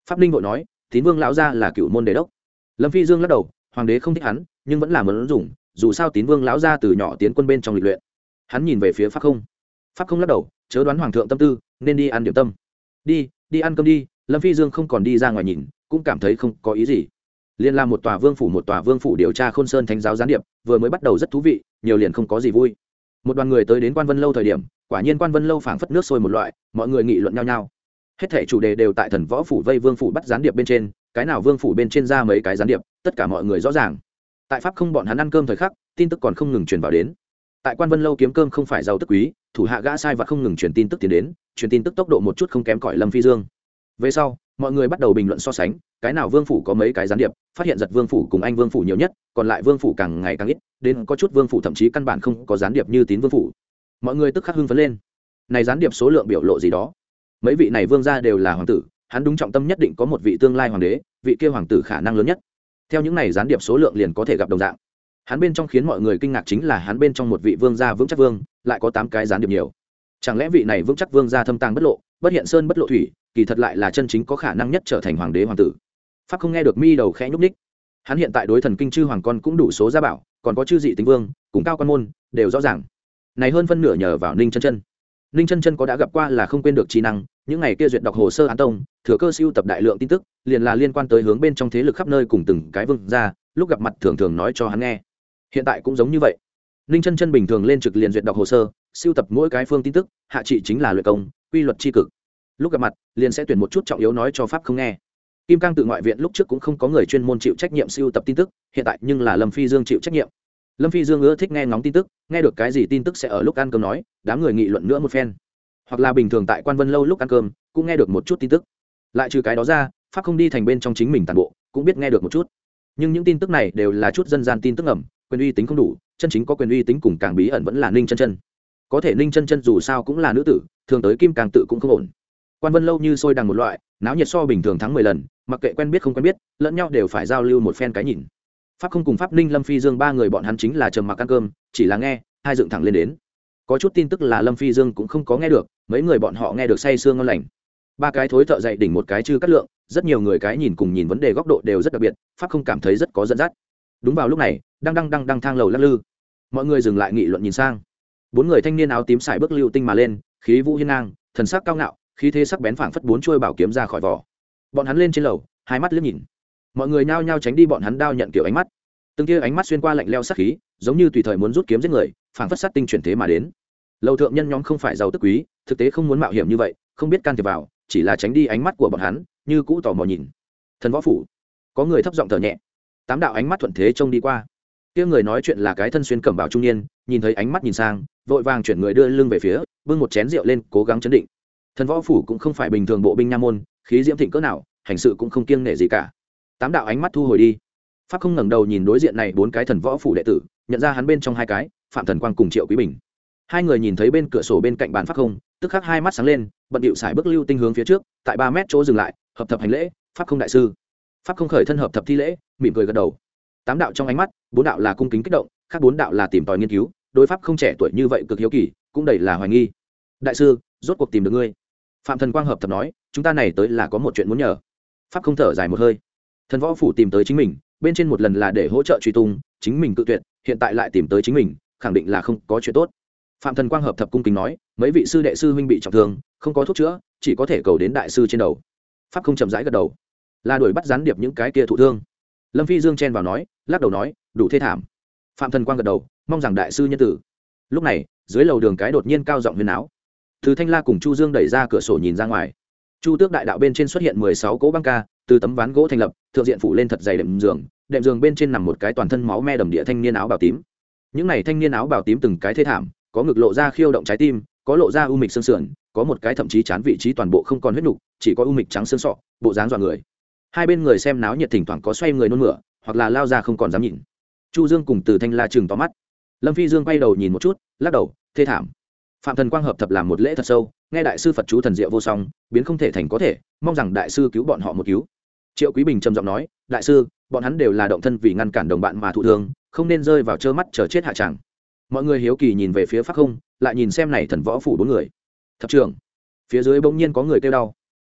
Pháp Ninh vội nói, tín vương lão gia là cựu môn đề đốc. Lâm Phi Dương lắc đầu, hoàng đế không thích hắn nhưng vẫn là muốn dùng, dù sao tín vương lão gia từ nhỏ tiến quân bên trong lịch luyện. Hắn nhìn về phía Pháp Không. Pháp Không lắc đầu, chớ đoán hoàng thượng tâm tư, nên đi ăn điểm tâm. Đi, đi ăn cơm đi. Lâm Phi Dương không còn đi ra ngoài nhìn, cũng cảm thấy không có ý gì. Liên làm một tòa vương phủ một tòa vương phủ điều tra Khôn Sơn thánh giáo gián điệp, vừa mới bắt đầu rất thú vị, nhiều liền không có gì vui. Một đoàn người tới đến Quan Vân lâu thời điểm, quả nhiên Quan Vân lâu phảng phất nước sôi một loại, mọi người nghị luận nhau nhau. Hết thảy chủ đề đều tại Thần Võ phủ vây vương phủ bắt gián điệp bên trên, cái nào vương phủ bên trên ra mấy cái gián điệp, tất cả mọi người rõ ràng. Tại Pháp Không bọn hắn ăn cơm thời khắc, tin tức còn không ngừng truyền vào đến. Tại Quan Vân lâu kiếm cơm không phải giàu tức quý, thủ hạ gã sai vặt không ngừng truyền tin tức tiến đến, truyền tin tức tốc độ một chút không kém cỏi Lâm Phi Dương. Về sau, mọi người bắt đầu bình luận so sánh, cái nào vương phủ có mấy cái gián điệp, phát hiện giật vương phủ cùng anh vương phủ nhiều nhất, còn lại vương phủ càng ngày càng ít, đến có chút vương phủ thậm chí căn bản không có gián điệp như Tín vương phủ. Mọi người tức khắc hưng phấn lên. Này gián điệp số lượng biểu lộ gì đó. Mấy vị này vương gia đều là hoàng tử, hắn đúng trọng tâm nhất định có một vị tương lai hoàng đế, vị kia hoàng tử khả năng lớn nhất. Theo những này gián điệp số lượng liền có thể gặp đồng dạng. Hắn bên trong khiến mọi người kinh ngạc chính là hắn bên trong một vị vương gia vững chắc vương, lại có tám cái gián điệp nhiều. Chẳng lẽ vị này vững chắc vương gia thâm tàng bất lộ, bất hiện sơn bất lộ thủy, kỳ thật lại là chân chính có khả năng nhất trở thành hoàng đế hoàng tử. Pháp Không nghe được mi đầu khẽ nhúc nhích. Hắn hiện tại đối thần kinh chư hoàng con cũng đủ số gia bảo, còn có chư dị tính vương, cùng cao quan môn, đều rõ ràng. Này hơn phân nửa nhờ vào Ninh Chân Chân. Ninh Chân Chân có đã gặp qua là không quên được trí năng, những ngày kia duyệt đọc hồ sơ án tông, thừa cơ siêu tập đại lượng tin tức, liền là liên quan tới hướng bên trong thế lực khắp nơi cùng từng cái vương gia, lúc gặp mặt thường thường nói cho hắn nghe. Hiện tại cũng giống như vậy. Ninh Chân Chân bình thường lên trực liền duyệt đọc hồ sơ, siêu tập mỗi cái phương tin tức, hạ trị chính là luyện công, quy luật chi cực. Lúc gặp mặt, liền sẽ tuyển một chút trọng yếu nói cho Pháp Không nghe. Kim Cang tự ngoại viện lúc trước cũng không có người chuyên môn chịu trách nhiệm siêu tập tin tức, hiện tại nhưng là Lâm Phi Dương chịu trách nhiệm. Lâm Phi Dương ưa thích nghe ngóng tin tức, nghe được cái gì tin tức sẽ ở lúc ăn cơm nói, đám người nghị luận nữa một phen. Hoặc là bình thường tại Quan Vân lâu lúc ăn cơm, cũng nghe được một chút tin tức. Lại trừ cái đó ra, Pháp Không đi thành bên trong chính mình toàn bộ, cũng biết nghe được một chút. Nhưng những tin tức này đều là chút dân gian tin tức ẩm, quyền uy tính không đủ, chân chính có quyền uy tính cùng càng bí ẩn vẫn là Ninh Chân Chân. Có thể Ninh Chân Chân dù sao cũng là nữ tử, thường tới Kim Cang tự cũng không ổn. Quan Vân lâu như sôi đằng một loại, náo nhiệt so bình thường thắng mười lần, mặc kệ quen biết không quen biết, lẫn nhau đều phải giao lưu một phen cái nhìn. Pháp Không cùng Pháp Ninh Lâm Phi Dương ba người bọn hắn chính là trầm mặc ăn cơm, chỉ là nghe, hai dựng thẳng lên đến. Có chút tin tức là Lâm Phi Dương cũng không có nghe được, mấy người bọn họ nghe được say sương ngon lành. Ba cái thối thợ dậy đỉnh một cái chư cắt lượng, rất nhiều người cái nhìn cùng nhìn vấn đề góc độ đều rất đặc biệt, Pháp Không cảm thấy rất có dẫn dắt. Đúng vào lúc này, đang đang đang đang thang lầu lắc lư. Mọi người dừng lại nghị luận nhìn sang. Bốn người thanh niên áo tím xài bước lưu tinh mà lên, khí vũ hiên ngang, thần sắc cao ngạo, khí thế sắc bén phảng phất bốn chuôi bảo kiếm ra khỏi vỏ. Bọn hắn lên trên lầu, hai mắt liếc nhìn. Mọi người nhao nhao tránh đi bọn hắn đao nhận kiểu ánh mắt. Từng kia ánh mắt xuyên qua lạnh lẽo sát khí, giống như tùy thời muốn rút kiếm giết người, phảng phất sát tinh chuyển thế mà đến. Lầu thượng nhân nhóm không phải giàu tức quý, thực tế không muốn mạo hiểm như vậy, không biết can thiệp vào, chỉ là tránh đi ánh mắt của bọn hắn, như cũ tò mò nhìn. Thần võ phủ, có người thấp giọng thở nhẹ. Tám đạo ánh mắt thuận thế trông đi qua. Kia người nói chuyện là cái thân xuyên cẩm bào trung niên, nhìn thấy ánh mắt nhìn sang, vội vàng chuyển người đưa lưng về phía, bưng một chén rượu lên, cố gắng chấn định. Thần võ phủ cũng không phải bình thường bộ binh nha môn, khí diễm thịnh cỡ nào, hành sự cũng không kiêng nể gì cả. Tám đạo ánh mắt thu hồi đi. Pháp Không ngẩng đầu nhìn đối diện này bốn cái thần võ phủ đệ tử, nhận ra hắn bên trong hai cái, Phạm Thần Quang cùng Triệu Quý Bình. Hai người nhìn thấy bên cửa sổ bên cạnh bàn Pháp Không, tức khắc hai mắt sáng lên, bận điệu xài bước lưu tinh hướng phía trước, tại ba mét chỗ dừng lại, hợp thập hành lễ, Pháp Không đại sư. Pháp Không khởi thân hợp thập thi lễ, mỉm cười gật đầu. Tám đạo trong ánh mắt, bốn đạo là cung kính kích động, khác bốn đạo là tìm tòi nghiên cứu, đối Pháp Không trẻ tuổi như vậy cực hiếu kỳ, cũng đầy là hoài nghi. Đại sư, rốt cuộc tìm được ngươi. Phạm Thần Quang hợp thập nói, chúng ta này tới là có một chuyện muốn nhờ. Pháp Không thở dài một hơi. Thần võ phủ tìm tới chính mình, bên trên một lần là để hỗ trợ truy tung, chính mình cự tuyệt, hiện tại lại tìm tới chính mình, khẳng định là không có chuyện tốt. Phạm Thần Quang hợp thập cung kính nói, mấy vị sư đệ sư huynh bị trọng thương, không có thuốc chữa, chỉ có thể cầu đến đại sư trên đầu. Pháp Không chậm rãi gật đầu, là đuổi bắt gián điệp những cái kia thụ thương. Lâm Phi Dương chen vào nói, lắc đầu nói, đủ thê thảm. Phạm Thần Quang gật đầu, mong rằng đại sư nhân tử. Lúc này, dưới lầu đường cái đột nhiên cao giọng huyên áo. Từ Thanh La cùng Chu Dương đẩy ra cửa sổ nhìn ra ngoài. Chu Tước đại đạo bên trên xuất hiện mười sáu cỗ băng ca, từ tấm ván gỗ thành lập, thượng diện phủ lên thật dày đệm giường, đệm giường bên trên nằm một cái toàn thân máu me đầm địa thanh niên áo bào tím. Những này thanh niên áo bào tím từng cái thê thảm, có ngực lộ ra khiêu động trái tim, có lộ ra u mịch xương sườn, có một cái thậm chí chán vị trí toàn bộ không còn huyết nục, chỉ có u mịch trắng xương sọ, bộ dáng dọa người. Hai bên người xem náo nhiệt thỉnh thoảng có xoay người nôn mửa, hoặc là lao ra không còn dám nhìn. Chu Dương cùng Từ Thanh La chừng to mắt. Lâm Phi Dương quay đầu nhìn một chút, lắc đầu, thê thảm. Phạm Thần Quang hợp thập làm một lễ thật sâu, nghe đại sư Phật chú thần diệu vô song, biến không thể thành có thể, mong rằng đại sư cứu bọn họ một cứu. Triệu Quý Bình trầm giọng nói, đại sư, bọn hắn đều là động thân vì ngăn cản đồng bạn mà thụ thương, không nên rơi vào trơ mắt chờ chết hạ tràng. Mọi người hiếu kỳ nhìn về phía Pháp Không, lại nhìn xem này thần võ phủ bốn người. Thập trưởng, phía dưới bỗng nhiên có người kêu đau.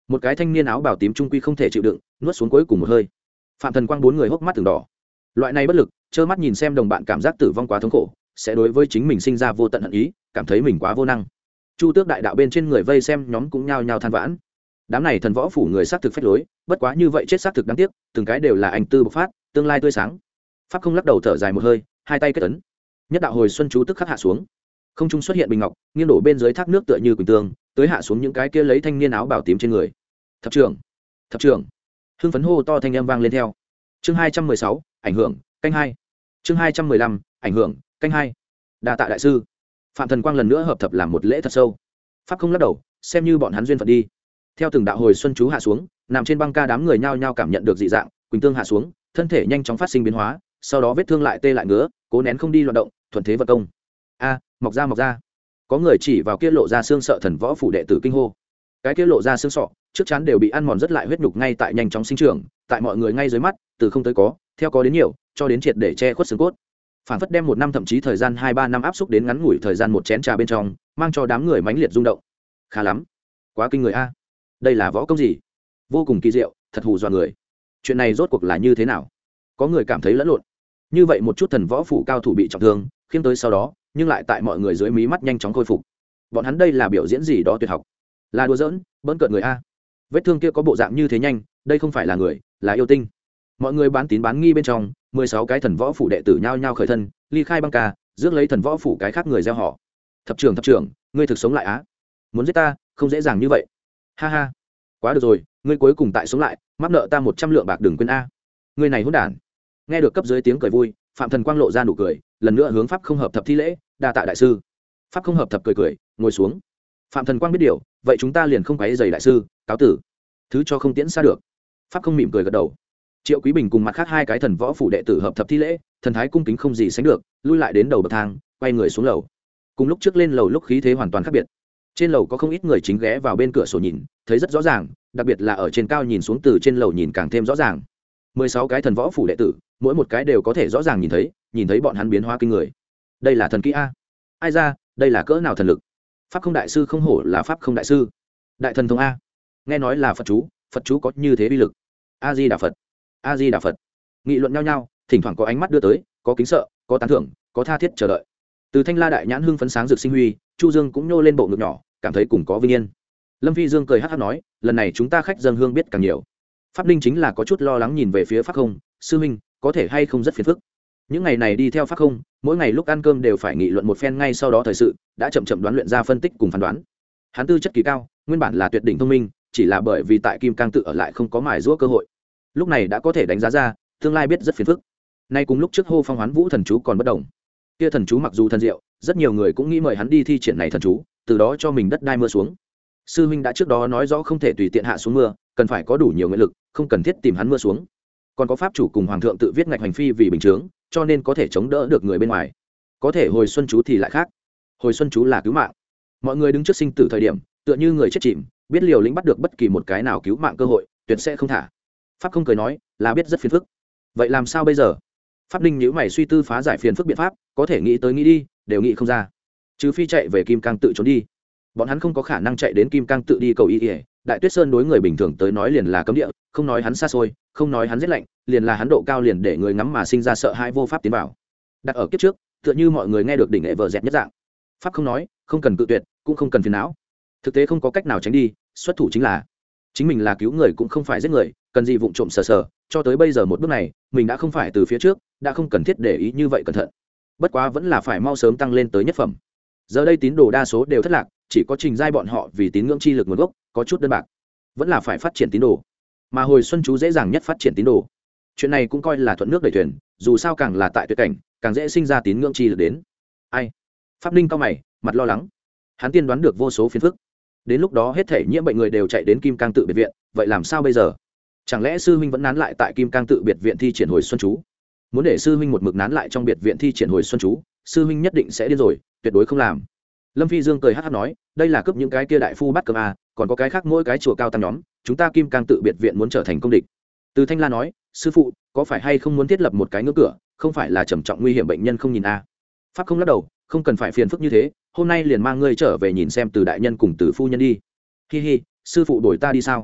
một cái thanh niên áo bào tím trung quy không thể chịu đựng nuốt xuống cuối cùng một hơi. Phạm Thần Quang bốn người hốc mắt từng đỏ. Loại này bất lực trơ mắt nhìn xem đồng bạn cảm giác tử vong quá thống khổ, sẽ đối với chính mình sinh ra vô tận hận ý, cảm thấy mình quá vô năng. Chu Tước đại đạo bên trên người vây xem nhóm cũng nhao nhao than vãn. Đám này thần võ phủ người xác thực phách lối, bất quá như vậy chết xác thực đáng tiếc, từng cái đều là anh tư bộc phát, tương lai tươi sáng. Pháp Không lắc đầu thở dài một hơi, hai tay kết ấn. Nhất đạo hồi xuân chú tức khắc hạ xuống. Không trung xuất hiện bình ngọc, nghiêng đổ bên dưới thác nước tựa như quỳnh tương, tới hạ xuống những cái kia lấy thanh niên áo bào tím trên người. Thập trưởng, thập trưởng. Hưng phấn hô to thanh âm vang lên theo. Chương hai trăm mười sáu, ảnh hưởng, canh hai. Chương hai trăm mười lăm, ảnh hưởng, canh hai. Đa tạ đại sư. Phạm Thần Quang lần nữa hợp thập làm một lễ thật sâu. Pháp Không lắc đầu, xem như bọn hắn duyên phận đi. Theo từng đạo hồi xuân chú hạ xuống, nằm trên băng ca đám người nhao nhao cảm nhận được dị dạng, quỳnh tương hạ xuống, thân thể nhanh chóng phát sinh biến hóa, sau đó vết thương lại tê lại ngứa, cố nén không đi loạn động, thuận thế vật công. A, mọc ra mọc ra. Có người chỉ vào kia lộ ra xương sợ thần võ phủ đệ tử kinh hô. Cái kia lộ ra xương sọ, trước chắn đều bị ăn mòn rất lại huyết nhục ngay tại nhanh chóng sinh trưởng, tại mọi người ngay dưới mắt, từ không tới có, theo có đến nhiều, cho đến triệt để che khuất xương cốt. Phản phất đem một năm thậm chí thời gian hai ba năm áp xúc đến ngắn ngủi thời gian một chén trà bên trong, mang cho đám người mãnh liệt rung động. Khá lắm, quá kinh người a. Đây là võ công gì? Vô cùng kỳ diệu, thật hù dọa người. Chuyện này rốt cuộc là như thế nào? Có người cảm thấy lẫn lộn. Như vậy một chút thần võ phủ cao thủ bị trọng thương, khiêng tới sau đó, nhưng lại tại mọi người dưới mí mắt nhanh chóng khôi phục. Bọn hắn đây là biểu diễn gì đó tuyệt học, là đùa giỡn, bỡn cợt người a. Vết thương kia có bộ dạng như thế nhanh, đây không phải là người, là yêu tinh. Mọi người bán tín bán nghi bên trong, mười sáu cái thần võ phủ đệ tử nhao nhao khởi thân, ly khai băng ca, rước lấy thần võ phủ cái khác người gieo họ. Thập trưởng thập trưởng, ngươi thực sống lại á? Muốn giết ta, không dễ dàng như vậy. Ha ha, quá được rồi, ngươi cuối cùng tại sống lại, mắc nợ ta một trăm lượng bạc đừng quên a. Ngươi này hỗn đản. Nghe được cấp dưới tiếng cười vui, Phạm Thần Quang lộ ra nụ cười, lần nữa hướng Pháp Không hợp thập thi lễ, đa tạ đại sư. Pháp Không hợp thập cười cười, ngồi xuống. Phạm Thần Quang biết điều, vậy chúng ta liền không quấy rầy đại sư, cáo tử. Thứ cho không tiễn xa được. Pháp Không mỉm cười gật đầu. Triệu Quý Bình cùng mặt khác hai cái thần võ phủ đệ tử hợp thập thi lễ, thần thái cung kính không gì sánh được, lui lại đến đầu bậc thang, quay người xuống lầu. Cùng lúc trước lên lầu lúc khí thế hoàn toàn khác biệt. Trên lầu có không ít người chính ghé vào bên cửa sổ nhìn, thấy rất rõ ràng, đặc biệt là ở trên cao nhìn xuống từ trên lầu nhìn càng thêm rõ ràng. mười sáu cái thần võ phủ đệ tử, mỗi một cái đều có thể rõ ràng nhìn thấy, nhìn thấy bọn hắn biến hóa kinh người. Đây là thần kỹ a. Ai ra, đây là cỡ nào thần lực? Pháp Không đại sư không hổ là Pháp Không đại sư. Đại thần thông a. Nghe nói là Phật chú, Phật chú có như thế uy lực. A Di Đà Phật. A Di Đà Phật. Nghị luận nhau nhau, thỉnh thoảng có ánh mắt đưa tới, có kính sợ, có tán thưởng, có tha thiết chờ đợi. Từ Thanh La đại nhãn hưng phấn sáng rực sinh huy, Chu Dương cũng nhô lên bộ ngực nhỏ, cảm thấy cùng có vinh yên. Lâm Phi Dương cười hắc hắc nói, lần này chúng ta khách dâng hương biết càng nhiều. Pháp Ninh chính là có chút lo lắng nhìn về phía Pháp Không, sư huynh, có thể hay không rất phiền phức. Những ngày này đi theo Pháp Không, mỗi ngày lúc ăn cơm đều phải nghị luận một phen, ngay sau đó thời sự đã chậm chậm đoán luyện ra phân tích cùng phán đoán. Hắn tư chất kỳ cao, nguyên bản là tuyệt đỉnh thông minh, chỉ là bởi vì tại Kim Cang tự ở lại không có mài giũa cơ hội. Lúc này đã có thể đánh giá ra, tương lai biết rất phiền phức. Nay cùng lúc trước hô phong hoán vũ thần chú còn bất đồng. Kia thần chú mặc dù thần diệu, rất nhiều người cũng nghĩ mời hắn đi thi triển này thần chú, từ đó cho mình đất đai mưa xuống. Sư huynh đã trước đó nói rõ không thể tùy tiện hạ xuống mưa, cần phải có đủ nhiều nguyện lực, không cần thiết tìm hắn mưa xuống. Còn có pháp chủ cùng hoàng thượng tự viết ngạch hành phi vì bình chướng, cho nên có thể chống đỡ được người bên ngoài. Có thể hồi xuân chú thì lại khác. Hồi xuân chú là cứu mạng. Mọi người đứng trước sinh tử thời điểm, tựa như người chết chìm, biết liều lĩnh bắt được bất kỳ một cái nào cứu mạng cơ hội, tuyệt sẽ không thả. Pháp Không cười nói, là biết rất phiền phức. Vậy làm sao bây giờ? Pháp Ninh nhíu mày suy tư phá giải phiền phức biện pháp, có thể nghĩ tới nghĩ đi, đều nghĩ không ra. Trừ phi chạy về Kim Cang tự trốn đi. Bọn hắn không có khả năng chạy đến Kim Cang tự đi cầu y y. Đại Tuyết Sơn đối người bình thường tới nói liền là cấm địa, không nói hắn xa xôi, không nói hắn giết lạnh, liền là hắn độ cao liền để người ngắm mà sinh ra sợ hãi vô pháp tiến vào. Đặt ở kiếp trước, tựa như mọi người nghe được đỉnh lệ vợ dẹt nhất dạng. Pháp không nói, không cần cự tuyệt, cũng không cần phiền não. Thực tế không có cách nào tránh đi, xuất thủ chính là chính mình là cứu người cũng không phải giết người, cần gì vụng trộm sờ sờ, cho tới bây giờ một bước này, mình đã không phải từ phía trước, đã không cần thiết để ý như vậy cẩn thận. Bất quá vẫn là phải mau sớm tăng lên tới nhất phẩm. Giờ đây tín đồ đa số đều thất lạc, chỉ có Trình Giai bọn họ vì tín ngưỡng chi lực nguồn gốc, có chút đơn bạc. Vẫn là phải phát triển tín đồ. Mà hồi xuân chú dễ dàng nhất phát triển tín đồ. Chuyện này cũng coi là thuận nước đẩy thuyền, dù sao càng là tại tuyệt cảnh, càng dễ sinh ra tín ngưỡng chi lực đến. Ai? Pháp Ninh cao mày, mặt lo lắng. Hắn tiên đoán được vô số phiền phức. Đến lúc đó hết thể nhiễm bệnh người đều chạy đến Kim Cang tự biệt viện, vậy làm sao bây giờ? Chẳng lẽ sư huynh vẫn nán lại tại Kim Cang tự biệt viện thi triển hồi xuân chú? Muốn để sư huynh một mực nán lại trong biệt viện thi triển hồi xuân chú, sư huynh nhất định sẽ điên rồi, tuyệt đối không làm. Lâm Phi Dương cười hắc hắc nói, đây là cướp những cái kia đại phu bắt cơm à, còn có cái khác mỗi cái chùa cao tăng nhóm, chúng ta Kim Cang tự biệt viện muốn trở thành công địch. Từ Thanh La nói, sư phụ, có phải hay không muốn thiết lập một cái ngưỡng cửa, không phải là trầm trọng nguy hiểm bệnh nhân không nhìn a? À. Pháp không lắc đầu, không cần phải phiền phức như thế, hôm nay liền mang ngươi trở về nhìn xem Từ đại nhân cùng Từ phu nhân đi. Hi hi, sư phụ đổi ta đi sao?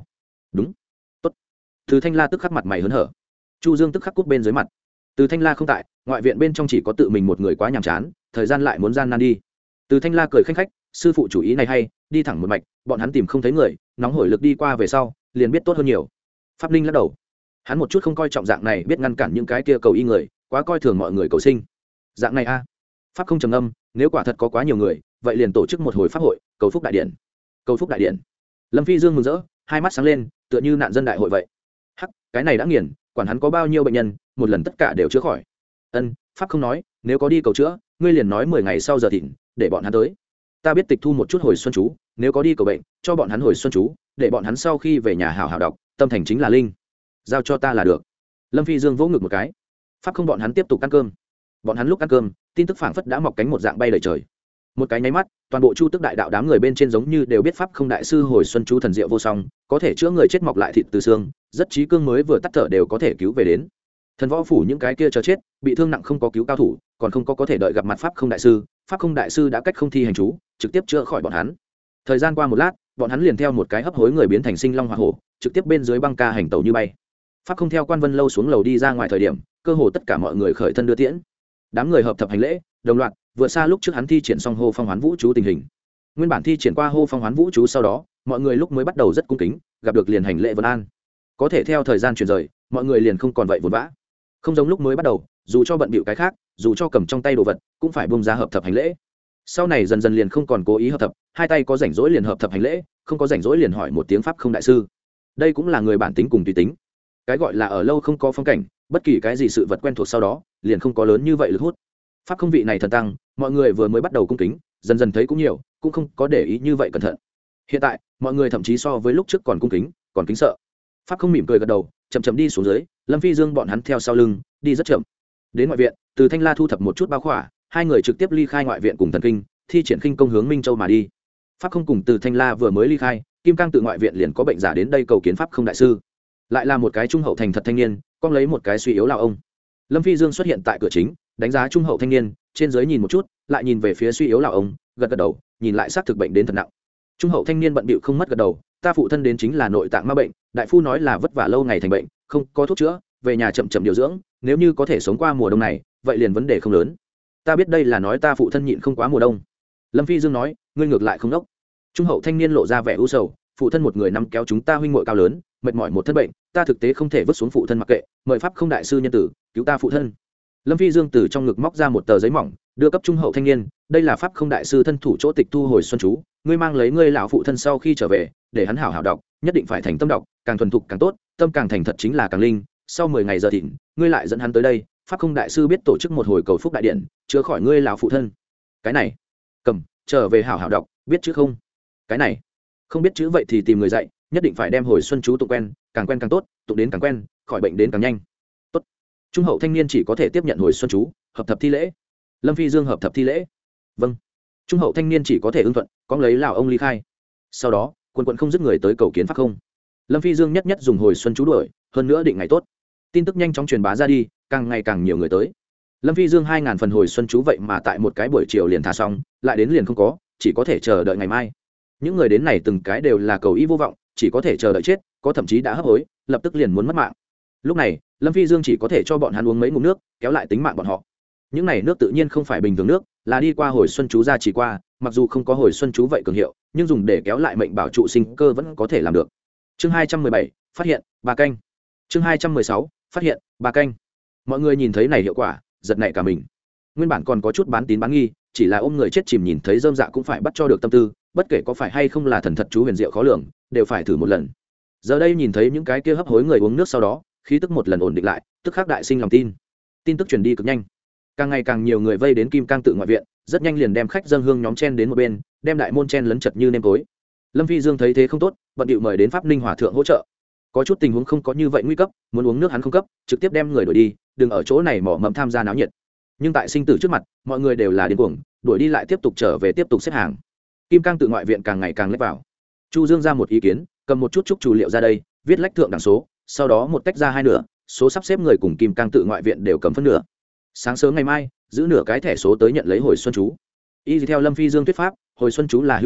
đúng, tốt. Từ Thanh La tức khắc mặt mày hớn hở. Chu Dương tức khắc cút bên dưới mặt. Từ Thanh La không tại, ngoại viện bên trong chỉ có tự mình một người quá nhàm chán, thời gian lại muốn gian nan đi. Từ Thanh La cười khanh khách, sư phụ chủ ý này hay, đi thẳng một mạch, bọn hắn tìm không thấy người, nóng hổi lực đi qua về sau, liền biết tốt hơn nhiều. Pháp Ninh lắc đầu, hắn một chút không coi trọng dạng này, biết ngăn cản những cái kia cầu y người, quá coi thường mọi người cầu sinh. Dạng này a? Pháp không trầm âm, nếu quả thật có quá nhiều người, vậy liền tổ chức một hồi pháp hội, cầu phúc đại điện. Cầu phúc đại điện. Lâm Phi Dương mừng rỡ, hai mắt sáng lên, tựa như nạn dân đại hội vậy. Hắc, cái này đã nghiền, quản hắn có bao nhiêu bệnh nhân, một lần tất cả đều chữa khỏi. Ân, Pháp không nói, nếu có đi cầu chữa, ngươi liền nói mười ngày sau giờ thịnh, để bọn hắn tới. Ta biết tịch thu một chút hồi xuân chú, nếu có đi cầu bệnh, cho bọn hắn hồi xuân chú, để bọn hắn sau khi về nhà hảo hảo đọc, tâm thành chính là linh. Giao cho ta là được. Lâm Phi Dương vỗ ngực một cái. Pháp không bọn hắn tiếp tục ăn cơm. Bọn hắn lúc ăn cơm, tin tức phảng phất đã mọc cánh một dạng bay đầy trời. Một cái nháy mắt, toàn bộ Chu Tức đại đạo đám người bên trên giống như đều biết Pháp không đại sư hồi xuân chú thần diệu vô song, có thể chữa người chết mọc lại thịt từ xương, rất trí cương mới vừa tắt thở đều có thể cứu về đến. Thần võ phủ những cái kia chờ chết, bị thương nặng không có cứu cao thủ, còn không có có thể đợi gặp mặt Pháp không đại sư, Pháp không đại sư đã cách không thi hành chú, trực tiếp chữa khỏi bọn hắn. Thời gian qua một lát, bọn hắn liền theo một cái hấp hối người biến thành sinh long hỏa hổ, trực tiếp bên dưới băng ca hành tẩu như bay. Pháp không theo Quan Vân lâu xuống lầu đi ra ngoài thời điểm, cơ hồ tất cả mọi người khởi thân đưa tiễn. Đám người hợp thập hành lễ, đồng loạt vượt xa lúc trước hắn thi triển xong hô phong hoán vũ chú tình hình. Nguyên bản thi triển qua hô phong hoán vũ chú sau đó, mọi người lúc mới bắt đầu rất cung kính, gặp được liền hành lễ vân an. Có thể theo thời gian chuyển rời, mọi người liền không còn vậy vội vã. Không giống lúc mới bắt đầu, dù cho bận bịu cái khác, dù cho cầm trong tay đồ vật, cũng phải bung ra hợp thập hành lễ. Sau này dần dần liền không còn cố ý hợp thập, hai tay có rảnh rỗi liền hợp thập hành lễ, không có rảnh rỗi liền hỏi một tiếng Pháp không đại sư. Đây cũng là người bản tính cùng tùy tính. Cái gọi là ở lâu không có phong cảnh, bất kỳ cái gì sự vật quen thuộc sau đó, liền không có lớn như vậy lực hút. Pháp không vị này thần tăng, mọi người vừa mới bắt đầu cung kính, dần dần thấy cũng nhiều, cũng không có để ý như vậy cẩn thận. Hiện tại, mọi người thậm chí so với lúc trước còn cung kính, còn kính sợ. Pháp không mỉm cười gật đầu, chậm chậm đi xuống dưới, Lâm Phi Dương bọn hắn theo sau lưng, đi rất chậm. Đến ngoại viện, Từ Thanh La thu thập một chút bao khỏa, hai người trực tiếp ly khai ngoại viện cùng thần kinh, thi triển khinh công hướng Minh Châu mà đi. Pháp không cùng Từ Thanh La vừa mới ly khai, Kim Cang tự ngoại viện liền có bệnh giả đến đây cầu kiến Pháp không đại sư. Lại là một cái trung hậu thành thật thanh niên, con lấy một cái suy yếu lão ông. Lâm Phi Dương xuất hiện tại cửa chính, đánh giá trung hậu thanh niên, trên dưới nhìn một chút, lại nhìn về phía suy yếu lão ông, gật gật đầu, nhìn lại xác thực bệnh đến thật nặng. Trung hậu thanh niên bận bịu không mất gật đầu, ta phụ thân đến chính là nội tạng ma bệnh, đại phu nói là vất vả lâu ngày thành bệnh, không có thuốc chữa, về nhà chậm chậm điều dưỡng, nếu như có thể sống qua mùa đông này, vậy liền vấn đề không lớn. Ta biết đây là nói ta phụ thân nhịn không quá mùa đông. Lâm Phi Dương nói, ngươi ngược lại không đốc. Trung hậu thanh niên lộ ra vẻ u sầu, phụ thân một người nắm kéo chúng ta huynh muội cao lớn, mệt mỏi một thân bệnh, ta thực tế không thể vứt xuống phụ thân mặc kệ, mời Pháp không đại sư nhân tử cứu ta phụ thân. Lâm Phi Dương từ trong ngực móc ra một tờ giấy mỏng, đưa cấp trung hậu thanh niên, đây là Pháp không đại sư thân thủ chỗ tịch thu hồi xuân chú, ngươi mang lấy ngươi lão phụ thân sau khi trở về, để hắn hảo hảo đọc, nhất định phải thành tâm đọc, càng thuần thục càng tốt, tâm càng thành thật chính là càng linh, sau mười ngày giờ thịnh, ngươi lại dẫn hắn tới đây, Pháp không đại sư biết tổ chức một hồi cầu phúc đại điện, chữa khỏi ngươi lão phụ thân. Cái này, cầm, trở về hảo hảo đọc, biết chữ không? Cái này, không biết chữ vậy thì tìm người dạy, nhất định phải đem hồi xuân chú tụng quen, càng quen càng tốt, tụng đến càng quen, khỏi bệnh đến càng nhanh. Tốt. Trung hậu thanh niên chỉ có thể tiếp nhận hồi xuân chú, hợp thập thi lễ. Lâm Phi Dương hợp thập thi lễ. Vâng. Trung hậu thanh niên chỉ có thể ưng thuận, con lấy lão ông ly khai. Sau đó, quân quận không dứt người tới cầu kiến Pháp không. Lâm Phi Dương nhất nhất dùng hồi xuân chú đuổi, hơn nữa định ngày tốt. Tin tức nhanh chóng truyền bá ra đi, càng ngày càng nhiều người tới. Lâm Phi Dương hai ngàn phần hồi xuân chú vậy mà tại một cái buổi chiều liền thả xong, lại đến liền không có, chỉ có thể chờ đợi ngày mai. Những người đến này từng cái đều là cầu y vô vọng, chỉ có thể chờ đợi chết, có thậm chí đã hấp hối, lập tức liền muốn mất mạng. Lúc này, Lâm Phi Dương chỉ có thể cho bọn hắn uống mấy ngụm nước, kéo lại tính mạng bọn họ. Những này nước tự nhiên không phải bình thường nước, là đi qua hồi xuân chú ra chỉ qua, mặc dù không có hồi xuân chú vậy cường hiệu, nhưng dùng để kéo lại mệnh bảo trụ sinh cơ vẫn có thể làm được. Chương hai trăm mười bảy, phát hiện, ba canh. Chương hai trăm mười sáu, phát hiện, ba canh. Mọi người nhìn thấy này hiệu quả, giật nảy cả mình. Nguyên bản còn có chút bán tín bán nghi, chỉ là ôm người chết chìm nhìn thấy rơm dạ cũng phải bắt cho được tâm tư, bất kể có phải hay không là thần thật chú huyền diệu khó lường, đều phải thử một lần. Giờ đây nhìn thấy những cái kia hấp hối người uống nước sau đó, khí tức một lần ổn định lại, tức khắc đại sinh lòng tin. Tin tức truyền đi cực nhanh, càng ngày càng nhiều người vây đến Kim Cang tự ngoại viện, rất nhanh liền đem khách dâng hương nhóm chen đến một bên, đem đại môn chen lấn chật như nêm tối. Lâm Phi Dương thấy thế không tốt, bận điệu mời đến Pháp Ninh hòa thượng hỗ trợ. Có chút tình huống không có như vậy nguy cấp, muốn uống nước hắn không cấp, trực tiếp đem người đuổi đi, đừng ở chỗ này mỏ mẫm tham gia náo nhiệt. Nhưng tại sinh tử trước mặt, mọi người đều là điên cuồng, đuổi đi lại tiếp tục trở về tiếp tục xếp hàng. Kim Cang tự ngoại viện càng ngày càng lép vào. Chu Dương ra một ý kiến, cầm một chút trúc chủ liệu ra đây, viết lách thượng đẳng số, sau đó một tách ra hai nửa, số sắp xếp người cùng Kim Cang tự ngoại viện đều cầm phân nửa. Sáng sớm ngày mai, giữ nửa cái thẻ số tới nhận lấy hồi xuân chú. Y theo Lâm Phi Dương thuyết pháp, hồi xuân chú là hữu hạn,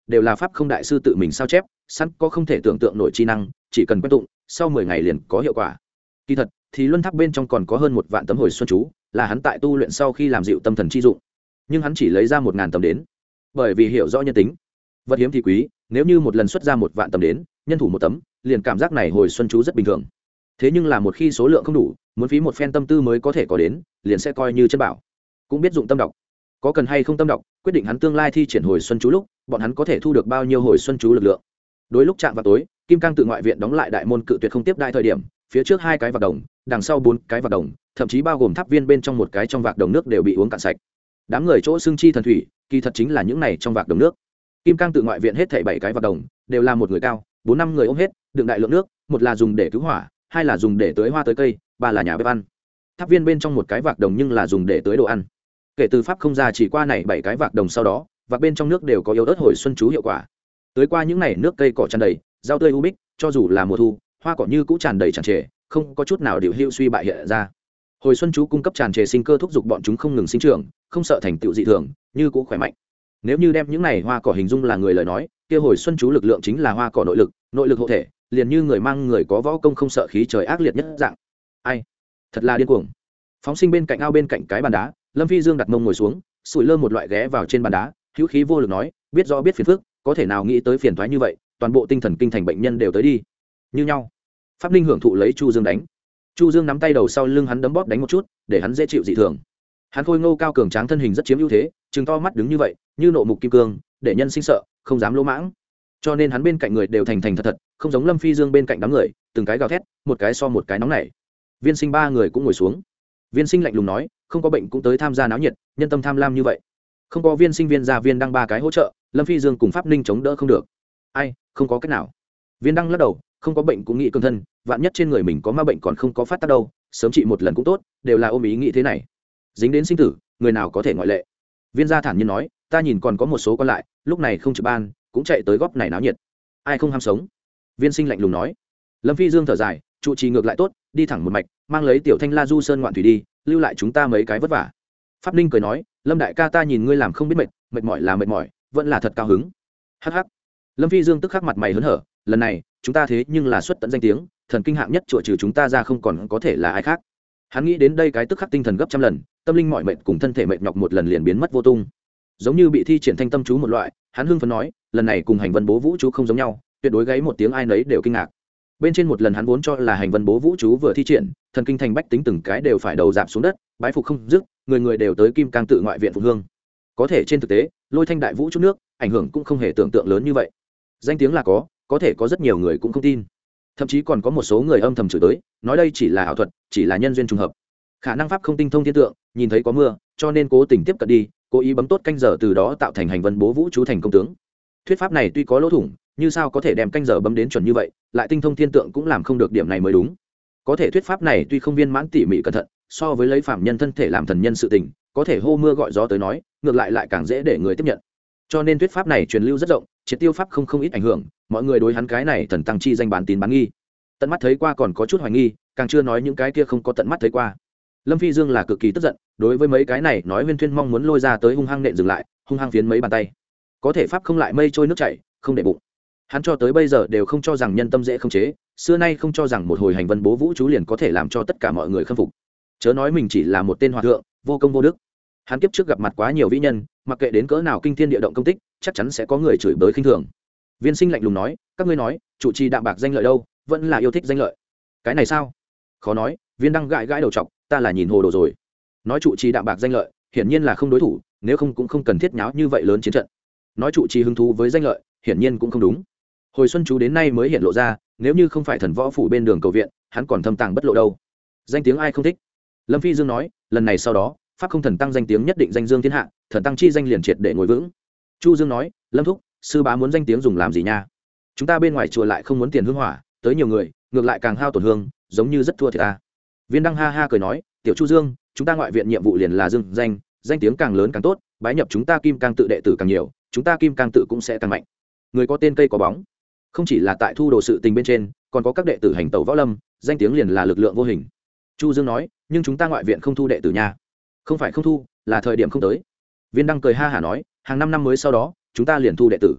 đều là pháp không đại sư tự mình sao chép sẵn có không thể tưởng tượng nổi chi năng, chỉ cần quen tụng sau mười ngày liền có hiệu quả. Kỳ thật thì luân tháp bên trong còn có hơn một vạn tấm hồi xuân chú, là hắn tại tu luyện sau khi làm dịu tâm thần chi dụng, nhưng hắn chỉ lấy ra một ngàn tấm đến, bởi vì hiểu rõ nhân tính, vật hiếm thì quý, nếu như một lần xuất ra một vạn tấm đến, nhân thủ một tấm, liền cảm giác này hồi xuân chú rất bình thường. Thế nhưng là một khi số lượng không đủ, muốn phí một phen tâm tư mới có thể có đến, liền sẽ coi như chân bảo. Cũng biết dụng tâm đọc, có cần hay không tâm đọc, quyết định hắn tương lai thi triển hồi xuân chú lúc, bọn hắn có thể thu được bao nhiêu hồi xuân chú lực lượng. Đối lúc chạm vào tối, Kim Cang tự ngoại viện đóng lại đại môn cự tuyệt không tiếp đại thời điểm, phía trước hai cái vạc đồng, đằng sau bốn cái vạc đồng, thậm chí bao gồm tháp viên bên trong một cái trong vạc đồng nước đều bị uống cạn sạch. Đám người chỗ xương chi thần thủy, kỳ thật chính là những này trong vạc đồng nước. Kim Cang tự ngoại viện hết thảy bảy cái vạc đồng, đều là một người cao, bốn năm người ôm hết, đựng đại lượng nước, một là dùng để cứu hỏa, hai là dùng để tưới hoa tưới cây, ba là nhà bếp ăn. Tháp viên bên trong một cái vạc đồng nhưng là dùng để tưới đồ ăn. Kể từ pháp không ra chỉ qua này bảy cái vạc đồng sau đó, vạc bên trong nước đều có yếu ớt hồi xuân chú hiệu quả. Tưới qua những này nước cây cỏ tràn đầy, rau tươi u bích, cho dù là mùa thu, hoa cỏ như cũ tràn đầy tràn trề, không có chút nào điều hưu suy bại hiện ra. Hồi xuân chú cung cấp tràn trề sinh cơ thúc giục bọn chúng không ngừng sinh trưởng, không sợ thành tựu dị thường, như cũ khỏe mạnh. Nếu như đem những này hoa cỏ hình dung là người lời nói, kia hồi xuân chú lực lượng chính là hoa cỏ nội lực, nội lực hộ thể, liền như người mang người có võ công không sợ khí trời ác liệt nhất dạng. Ai, thật là điên cuồng. Phóng sinh bên cạnh ao bên cạnh cái bàn đá, Lâm Phi Dương đặt mông ngồi xuống, sủi lơ một loại ghé vào trên bàn đá, hữu khí vô lực nói, biết rõ biết phiền phức, có thể nào nghĩ tới phiền toái như vậy, toàn bộ tinh thần kinh thành bệnh nhân đều tới đi. Như nhau. Pháp Ninh hưởng thụ lấy Chu Dương đánh. Chu Dương nắm tay đầu sau lưng hắn đấm bóp đánh một chút, để hắn dễ chịu dị thường. Hắn khôi ngô cao cường tráng thân hình rất chiếm ưu thế, trừng to mắt đứng như vậy, như nộ mục kim cương, để nhân sinh sợ, không dám lỗ mãng. Cho nên hắn bên cạnh người đều thành thành thật thật, không giống Lâm Phi Dương bên cạnh đám người, từng cái gào thét, một cái so một cái nóng nảy. Viên Sinh ba người cũng ngồi xuống. Viên Sinh lạnh lùng nói, không có bệnh cũng tới tham gia náo nhiệt, nhân tâm tham lam như vậy. Không có Viên Sinh Viên gia Viên Đăng ba cái hỗ trợ, Lâm Phi Dương cùng Pháp Ninh chống đỡ không được. Ai, không có cách nào. Viên Đăng lắc đầu, không có bệnh cũng nghĩ cường thân, vạn nhất trên người mình có ma bệnh còn không có phát tác đâu, sớm trị một lần cũng tốt, đều là ôm ý nghĩ thế này. Dính đến sinh tử, người nào có thể ngoại lệ. Viên gia thản nhiên nói, ta nhìn còn có một số còn lại, lúc này không trực ban, cũng chạy tới góp này náo nhiệt. Ai không ham sống. Viên Sinh lạnh lùng nói. Lâm Phi Dương thở dài, trụ trì ngược lại tốt, đi thẳng một mạch, mang lấy tiểu Thanh La Du Sơn ngoạn thủy đi, lưu lại chúng ta mấy cái vất vả. Pháp Ninh cười nói, Lâm đại ca ta nhìn ngươi làm không biết mệt, mệt mỏi là mệt mỏi, vẫn là thật cao hứng. Hắc hắc. Lâm Phi Dương tức khắc mặt mày hớn hở, lần này chúng ta thế nhưng là xuất tận danh tiếng, thần kinh hạng nhất chùa trừ chúng ta ra không còn có thể là ai khác. Hắn nghĩ đến đây cái tức khắc tinh thần gấp trăm lần, tâm linh mỏi mệt cùng thân thể mệt nhọc một lần liền biến mất vô tung, giống như bị thi triển thanh tâm chú một loại. Hắn hưng phấn nói, lần này cùng hành vân bố vũ chú không giống nhau, tuyệt đối gáy một tiếng ai nấy đều kinh ngạc. Bên trên một lần hắn vốn cho là hành vân bố vũ chú vừa thi triển, thần kinh thành bách tính từng cái đều phải đầu dạp xuống đất, bái phục không dứt, người người đều tới Kim Cang tự ngoại viện phục hương. Có thể trên thực tế, lôi thanh đại vũ chút nước, ảnh hưởng cũng không hề tưởng tượng lớn như vậy. Danh tiếng là có, có thể có rất nhiều người cũng không tin, thậm chí còn có một số người âm thầm chửi tới, nói đây chỉ là ảo thuật, chỉ là nhân duyên trùng hợp, khả năng pháp không tinh thông thiên tượng, nhìn thấy có mưa cho nên cố tình tiếp cận đi, cố ý bấm tốt canh giờ từ đó tạo thành hành vân bố vũ chú thành công tướng. Thuyết pháp này tuy có lỗ thủng, như sao có thể đem canh giờ bấm đến chuẩn như vậy, lại tinh thông thiên tượng cũng làm không được điểm này mới đúng. Có thể thuyết pháp này tuy không viên mãn tỉ mỉ cẩn thận, so với lấy phạm nhân thân thể làm thần nhân sự tình, có thể hô mưa gọi gió tới nói, ngược lại lại càng dễ để người tiếp nhận. Cho nên thuyết pháp này truyền lưu rất rộng, triệt tiêu pháp không không ít ảnh hưởng, mọi người đối hắn cái này thần tăng chi danh bán tín bán nghi, tận mắt thấy qua còn có chút hoài nghi, càng chưa nói những cái kia không có tận mắt thấy qua. Lâm Phi Dương là cực kỳ tức giận, đối với mấy cái này nói Viên Thuyên mong muốn lôi ra tới hung hăng nện dừng lại, hung hăng phiến mấy bàn tay. Có thể pháp không lại mây trôi nước chảy, không để bụng. Hắn cho tới bây giờ đều không cho rằng nhân tâm dễ không chế, xưa nay không cho rằng một hồi hành vân bố vũ chú liền có thể làm cho tất cả mọi người khâm phục. Chớ nói mình chỉ là một tên hòa thượng, vô công vô đức. Hắn kiếp trước gặp mặt quá nhiều vĩ nhân, mặc kệ đến cỡ nào kinh thiên địa động công tích, chắc chắn sẽ có người chửi bới khinh thường. Viên Sinh lạnh lùng nói, các ngươi nói, chủ trì đạm bạc danh lợi đâu, vẫn là yêu thích danh lợi. Cái này sao? Khó nói. Viên Đăng gãi gãi đầu trọc, ta là nhìn hồ đồ rồi. Nói trụ trì đạm bạc danh lợi, hiển nhiên là không đối thủ, nếu không cũng không cần thiết nháo như vậy lớn chiến trận. Nói trụ trì hứng thú với danh lợi, hiển nhiên cũng không đúng. Hồi xuân chú đến nay mới hiện lộ ra, nếu như không phải thần võ phủ bên đường cầu viện, hắn còn thâm tàng bất lộ đâu. Danh tiếng ai không thích? Lâm Phi Dương nói, lần này sau đó, pháp không thần tăng danh tiếng nhất định danh dương thiên hạ, thần tăng chi danh liền triệt để ngồi vững. Chu Dương nói, Lâm thúc, sư bá muốn danh tiếng dùng làm gì nha? Chúng ta bên ngoài chùa lại không muốn tiền hương hỏa, tới nhiều người, ngược lại càng hao tổn hương, giống như rất thua thiệt ta. Viên Đăng ha ha cười nói, tiểu Chu Dương, chúng ta ngoại viện nhiệm vụ liền là dương danh, danh tiếng càng lớn càng tốt, bái nhập chúng ta Kim Cang tự đệ tử càng nhiều, chúng ta Kim Cang tự cũng sẽ càng mạnh. Người có tên cây có bóng, không chỉ là tại thu đồ sự tình bên trên, còn có các đệ tử hành tẩu võ lâm, danh tiếng liền là lực lượng vô hình. Chu Dương nói, nhưng chúng ta ngoại viện không thu đệ tử nha. Không phải không thu, là thời điểm không tới. Viên Đăng cười ha hả nói, hàng năm năm mới sau đó, chúng ta liền thu đệ tử.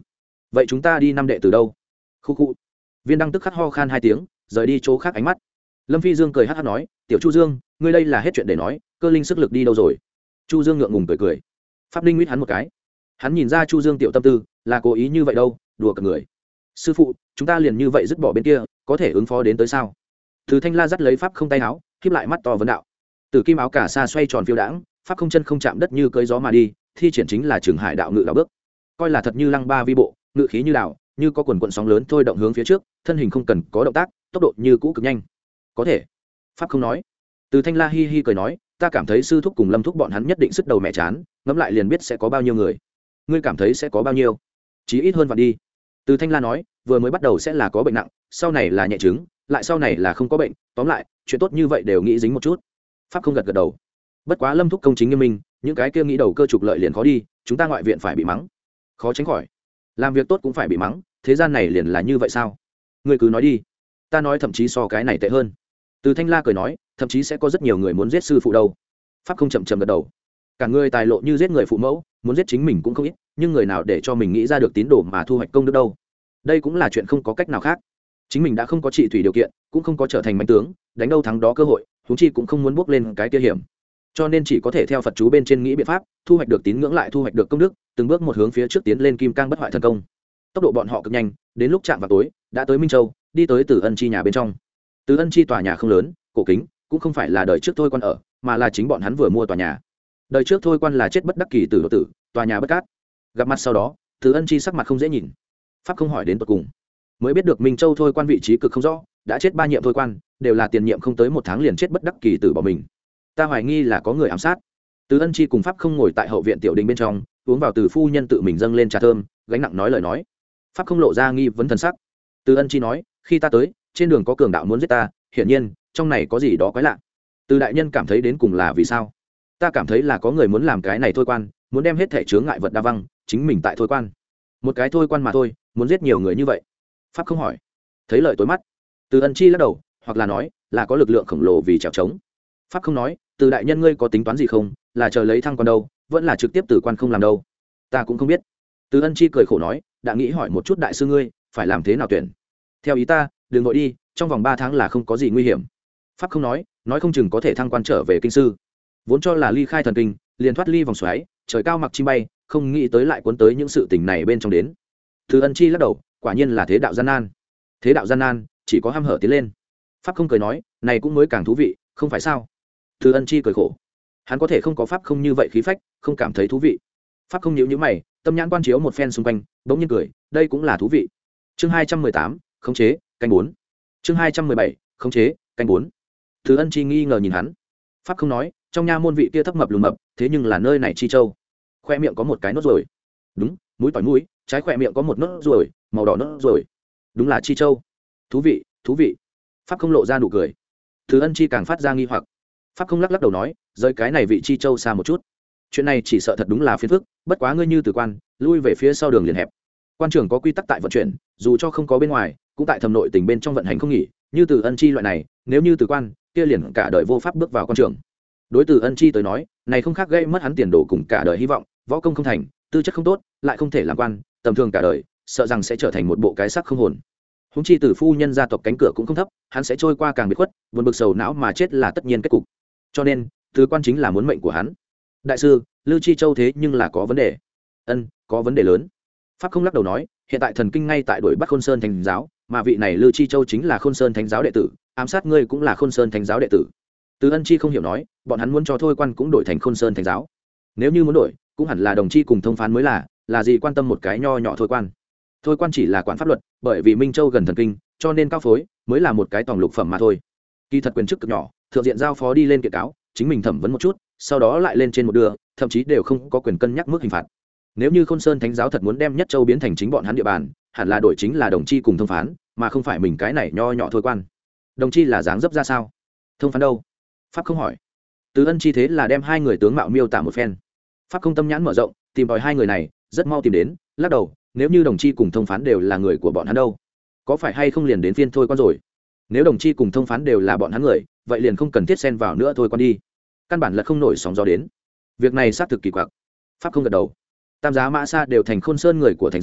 vậy chúng ta đi năm đệ từ đâu? Khu khu. Viên đăng tức khắc ho khan hai tiếng, rời đi chỗ khác ánh mắt. Lâm Phi Dương cười hát hát nói, tiểu Chu Dương, ngươi đây là hết chuyện để nói, cơ linh sức lực đi đâu rồi? Chu Dương ngượng ngùng cười cười. Pháp Ninh nguyết hắn một cái. Hắn nhìn ra Chu Dương tiểu tâm tư, là cố ý như vậy đâu, đùa cả người. Sư phụ, chúng ta liền như vậy dứt bỏ bên kia, có thể ứng phó đến tới sao? Từ Thanh La dắt lấy Pháp Không tay áo, khép lại mắt to vấn đạo. Từ kim áo cả sa xoay tròn phiêu đãng, Pháp Không chân không chạm đất như cưỡi gió mà đi, thi triển chính là Trường Hải đạo ngự đạo bước. Coi là thật như lăng ba vi bộ, ngự khí như đạo, như có quần quần sóng lớn thôi động hướng phía trước, thân hình không cần có động tác, tốc độ như cũ cực nhanh. Có thể. Pháp Không nói. Từ Thanh La hi hi cười nói, ta cảm thấy sư thúc cùng Lâm thúc bọn hắn nhất định sức đầu mẹ chán, ngẫm lại liền biết sẽ có bao nhiêu người. Ngươi cảm thấy sẽ có bao nhiêu? Chí ít hơn vạn đi. Từ Thanh La nói, vừa mới bắt đầu sẽ là có bệnh nặng, sau này là nhẹ chứng, lại sau này là không có bệnh, tóm lại, chuyện tốt như vậy đều nghĩ dính một chút. Pháp Không gật gật đầu. Bất quá Lâm thúc công chính nghiêm minh, những cái kia nghĩ đầu cơ trục lợi liền khó đi, chúng ta ngoại viện phải bị mắng. Khó tránh khỏi. Làm việc tốt cũng phải bị mắng, thế gian này liền là như vậy sao? Ngươi cứ nói đi. Ta nói thậm chí so cái này tệ hơn. Từ Thanh La cười nói, thậm chí sẽ có rất nhiều người muốn giết sư phụ đâu. Pháp Không chậm chậm gật đầu. Cả người tài lộ như giết người phụ mẫu, muốn giết chính mình cũng không ít, nhưng người nào để cho mình nghĩ ra được tín đồ mà thu hoạch công đức đâu? Đây cũng là chuyện không có cách nào khác. Chính mình đã không có trị thủy điều kiện, cũng không có trở thành mãnh tướng, đánh đâu thắng đó cơ hội, huống chi cũng không muốn bước lên cái kia hiểm. Cho nên chỉ có thể theo Phật chú bên trên nghĩ biện pháp, thu hoạch được tín ngưỡng lại thu hoạch được công đức, từng bước một hướng phía trước tiến lên kim cang bất hoại thần công. Tốc độ bọn họ cực nhanh, đến lúc chạm vào tối, đã tới Minh Châu, đi tới Từ Ân Chi nhà bên trong. Từ Ân Chi tòa nhà không lớn, cổ kính, cũng không phải là đời trước thôi quan ở, mà là chính bọn hắn vừa mua tòa nhà. Đời trước thôi quan là chết bất đắc kỳ tử độ tử, tòa nhà bất cát. Gặp mặt sau đó, Từ Ân Chi sắc mặt không dễ nhìn. Pháp Không hỏi đến tận cùng, mới biết được Minh Châu thôi quan vị trí cực không rõ, đã chết ba nhiệm thôi quan, đều là tiền nhiệm không tới một tháng liền chết bất đắc kỳ tử bỏ mình. Ta hoài nghi là có người ám sát. Từ Ân Chi cùng Pháp Không ngồi tại hậu viện tiểu đình bên trong, uống vào từ phu nhân tự mình dâng lên trà thơm, gánh nặng nói lời nói. Pháp Không lộ ra nghi vấn thần sắc. Từ Ân Chi nói, khi ta tới, trên đường có cường đạo muốn giết ta, hiển nhiên, trong này có gì đó quái lạ. Từ đại nhân cảm thấy đến cùng là vì sao? Ta cảm thấy là có người muốn làm cái này thôi quan, muốn đem hết thể chướng ngại vật đa văng, chính mình tại thôi quan. Một cái thôi quan mà thôi, muốn giết nhiều người như vậy. Pháp Không hỏi. Thấy lợi tối mắt. Từ Ân Chi lắc đầu, hoặc là nói, là có lực lượng khổng lồ vì trèo trống. Pháp Không nói, từ đại nhân ngươi có tính toán gì không, là chờ lấy thăng quan đâu, vẫn là trực tiếp từ quan không làm đâu? Ta cũng không biết. Từ Ân Chi cười khổ nói, đã nghĩ hỏi một chút đại sư ngươi, phải làm thế nào tuyển? Theo ý ta, đừng vội đi, trong vòng ba tháng là không có gì nguy hiểm. Pháp Không nói, nói không chừng có thể thăng quan trở về kinh sư. Vốn cho là ly khai thần kinh, liền thoát ly vòng xoáy, trời cao mặc chim bay, không nghĩ tới lại cuốn tới những sự tình này bên trong đến. Từ Ân Chi lắc đầu, quả nhiên là thế đạo gian nan. Thế đạo gian nan, chỉ có ham hở tiến lên. Pháp Không cười nói, này cũng mới càng thú vị, không phải sao? Từ Ân Chi cười khổ, hắn có thể không có Pháp Không như vậy khí phách, không cảm thấy thú vị. Pháp Không nhíu nhíu mày, tâm nhãn quan chiếu một phen xung quanh, bỗng nhiên cười, đây cũng là thú vị. Chương hai trăm mười tám, khống chế, canh bốn. Chương hai trăm mười bảy, khống chế, canh bốn. Từ Ân Chi nghi ngờ nhìn hắn. Pháp Không nói, trong nha môn vị kia thấp mập lùm mập, thế nhưng là nơi này Chi Châu. Khoe miệng có một cái nốt ruồi. Đúng, mũi tỏi mũi, trái khoe miệng có một nốt ruồi, màu đỏ nốt ruồi. Đúng là Chi Châu. Thú vị, thú vị. Pháp Không lộ ra nụ cười. Từ Ân Chi càng phát ra nghi hoặc. Pháp Không lắc lắc đầu nói, rời cái này vị Chi Châu xa một chút. Chuyện này chỉ sợ thật đúng là phiền phức, bất quá ngươi như từ quan, lui về phía sau đường liền hẹp. Quan trường có quy tắc tại vận chuyển, dù cho không có bên ngoài, cũng tại thầm nội tình bên trong vận hành không nghỉ, như Từ Ân Chi loại này, nếu như từ quan, kia liền cả đời vô pháp bước vào quan trường. Đối Từ Ân Chi tới nói, này không khác gây mất hắn tiền đồ cùng cả đời hy vọng, võ công không thành, tư chất không tốt, lại không thể làm quan, tầm thường cả đời, sợ rằng sẽ trở thành một bộ cái xác không hồn. Huống chi Từ phu nhân gia tộc cánh cửa cũng không thấp, hắn sẽ trôi qua càng biệt khuất, buồn bực sầu não mà chết là tất nhiên kết cục. Cho nên, từ quan chính là muốn mệnh của hắn. Đại sư, Lư Chi Châu thế nhưng là có vấn đề. Ân, có vấn đề lớn. Pháp Không lắc đầu nói, hiện tại thần kinh ngay tại đuổi bắt Khôn Sơn Thánh giáo, mà vị này Lư Chi Châu chính là Khôn Sơn Thánh giáo đệ tử, ám sát ngươi cũng là Khôn Sơn Thánh giáo đệ tử. Từ Ân Chi không hiểu nói, bọn hắn muốn cho thôi quan cũng đổi thành Khôn Sơn Thánh giáo. Nếu như muốn đổi, cũng hẳn là đồng chi cùng thông phán mới là, là gì quan tâm một cái nho nhỏ thôi quan. Thôi quan chỉ là quản pháp luật, bởi vì Minh Châu gần thần kinh, cho nên cao phối mới là một cái tòng lục phẩm mà thôi. Kỳ thật quyền chức cực nhỏ, thượng diện giao phó đi lên kiện cáo, chính mình thẩm vấn một chút, sau đó lại lên trên một đường, thậm chí đều không có quyền cân nhắc mức hình phạt. Nếu như Khôn Sơn Thánh giáo thật muốn đem Nhất Châu biến thành chính bọn hắn địa bàn, hẳn là đổi chính là đồng chi cùng thông phán, mà không phải mình cái này nho nhỏ thôi quan. Đồng chi là dáng dấp ra sao? Thông phán đâu? Pháp Không hỏi. Từ Ân Chi thế là đem hai người tướng mạo miêu tả một phen. Pháp Không tâm nhãn mở rộng, tìm tòi hai người này, rất mau tìm đến, lắc đầu, nếu như đồng chi cùng thông phán đều là người của bọn hắn đâu, có phải hay không liền đến phiên thôi quan rồi? Nếu đồng chi cùng thông phán đều là bọn hắn người, vậy liền không cần thiết xen vào nữa thôi quan đi. Căn bản là không nổi sóng gió đến. Việc này xác thực kỳ quặc. Pháp Không gật đầu. Tam giá Mã Sa đều thành Khôn Sơn người của Thánh giáo,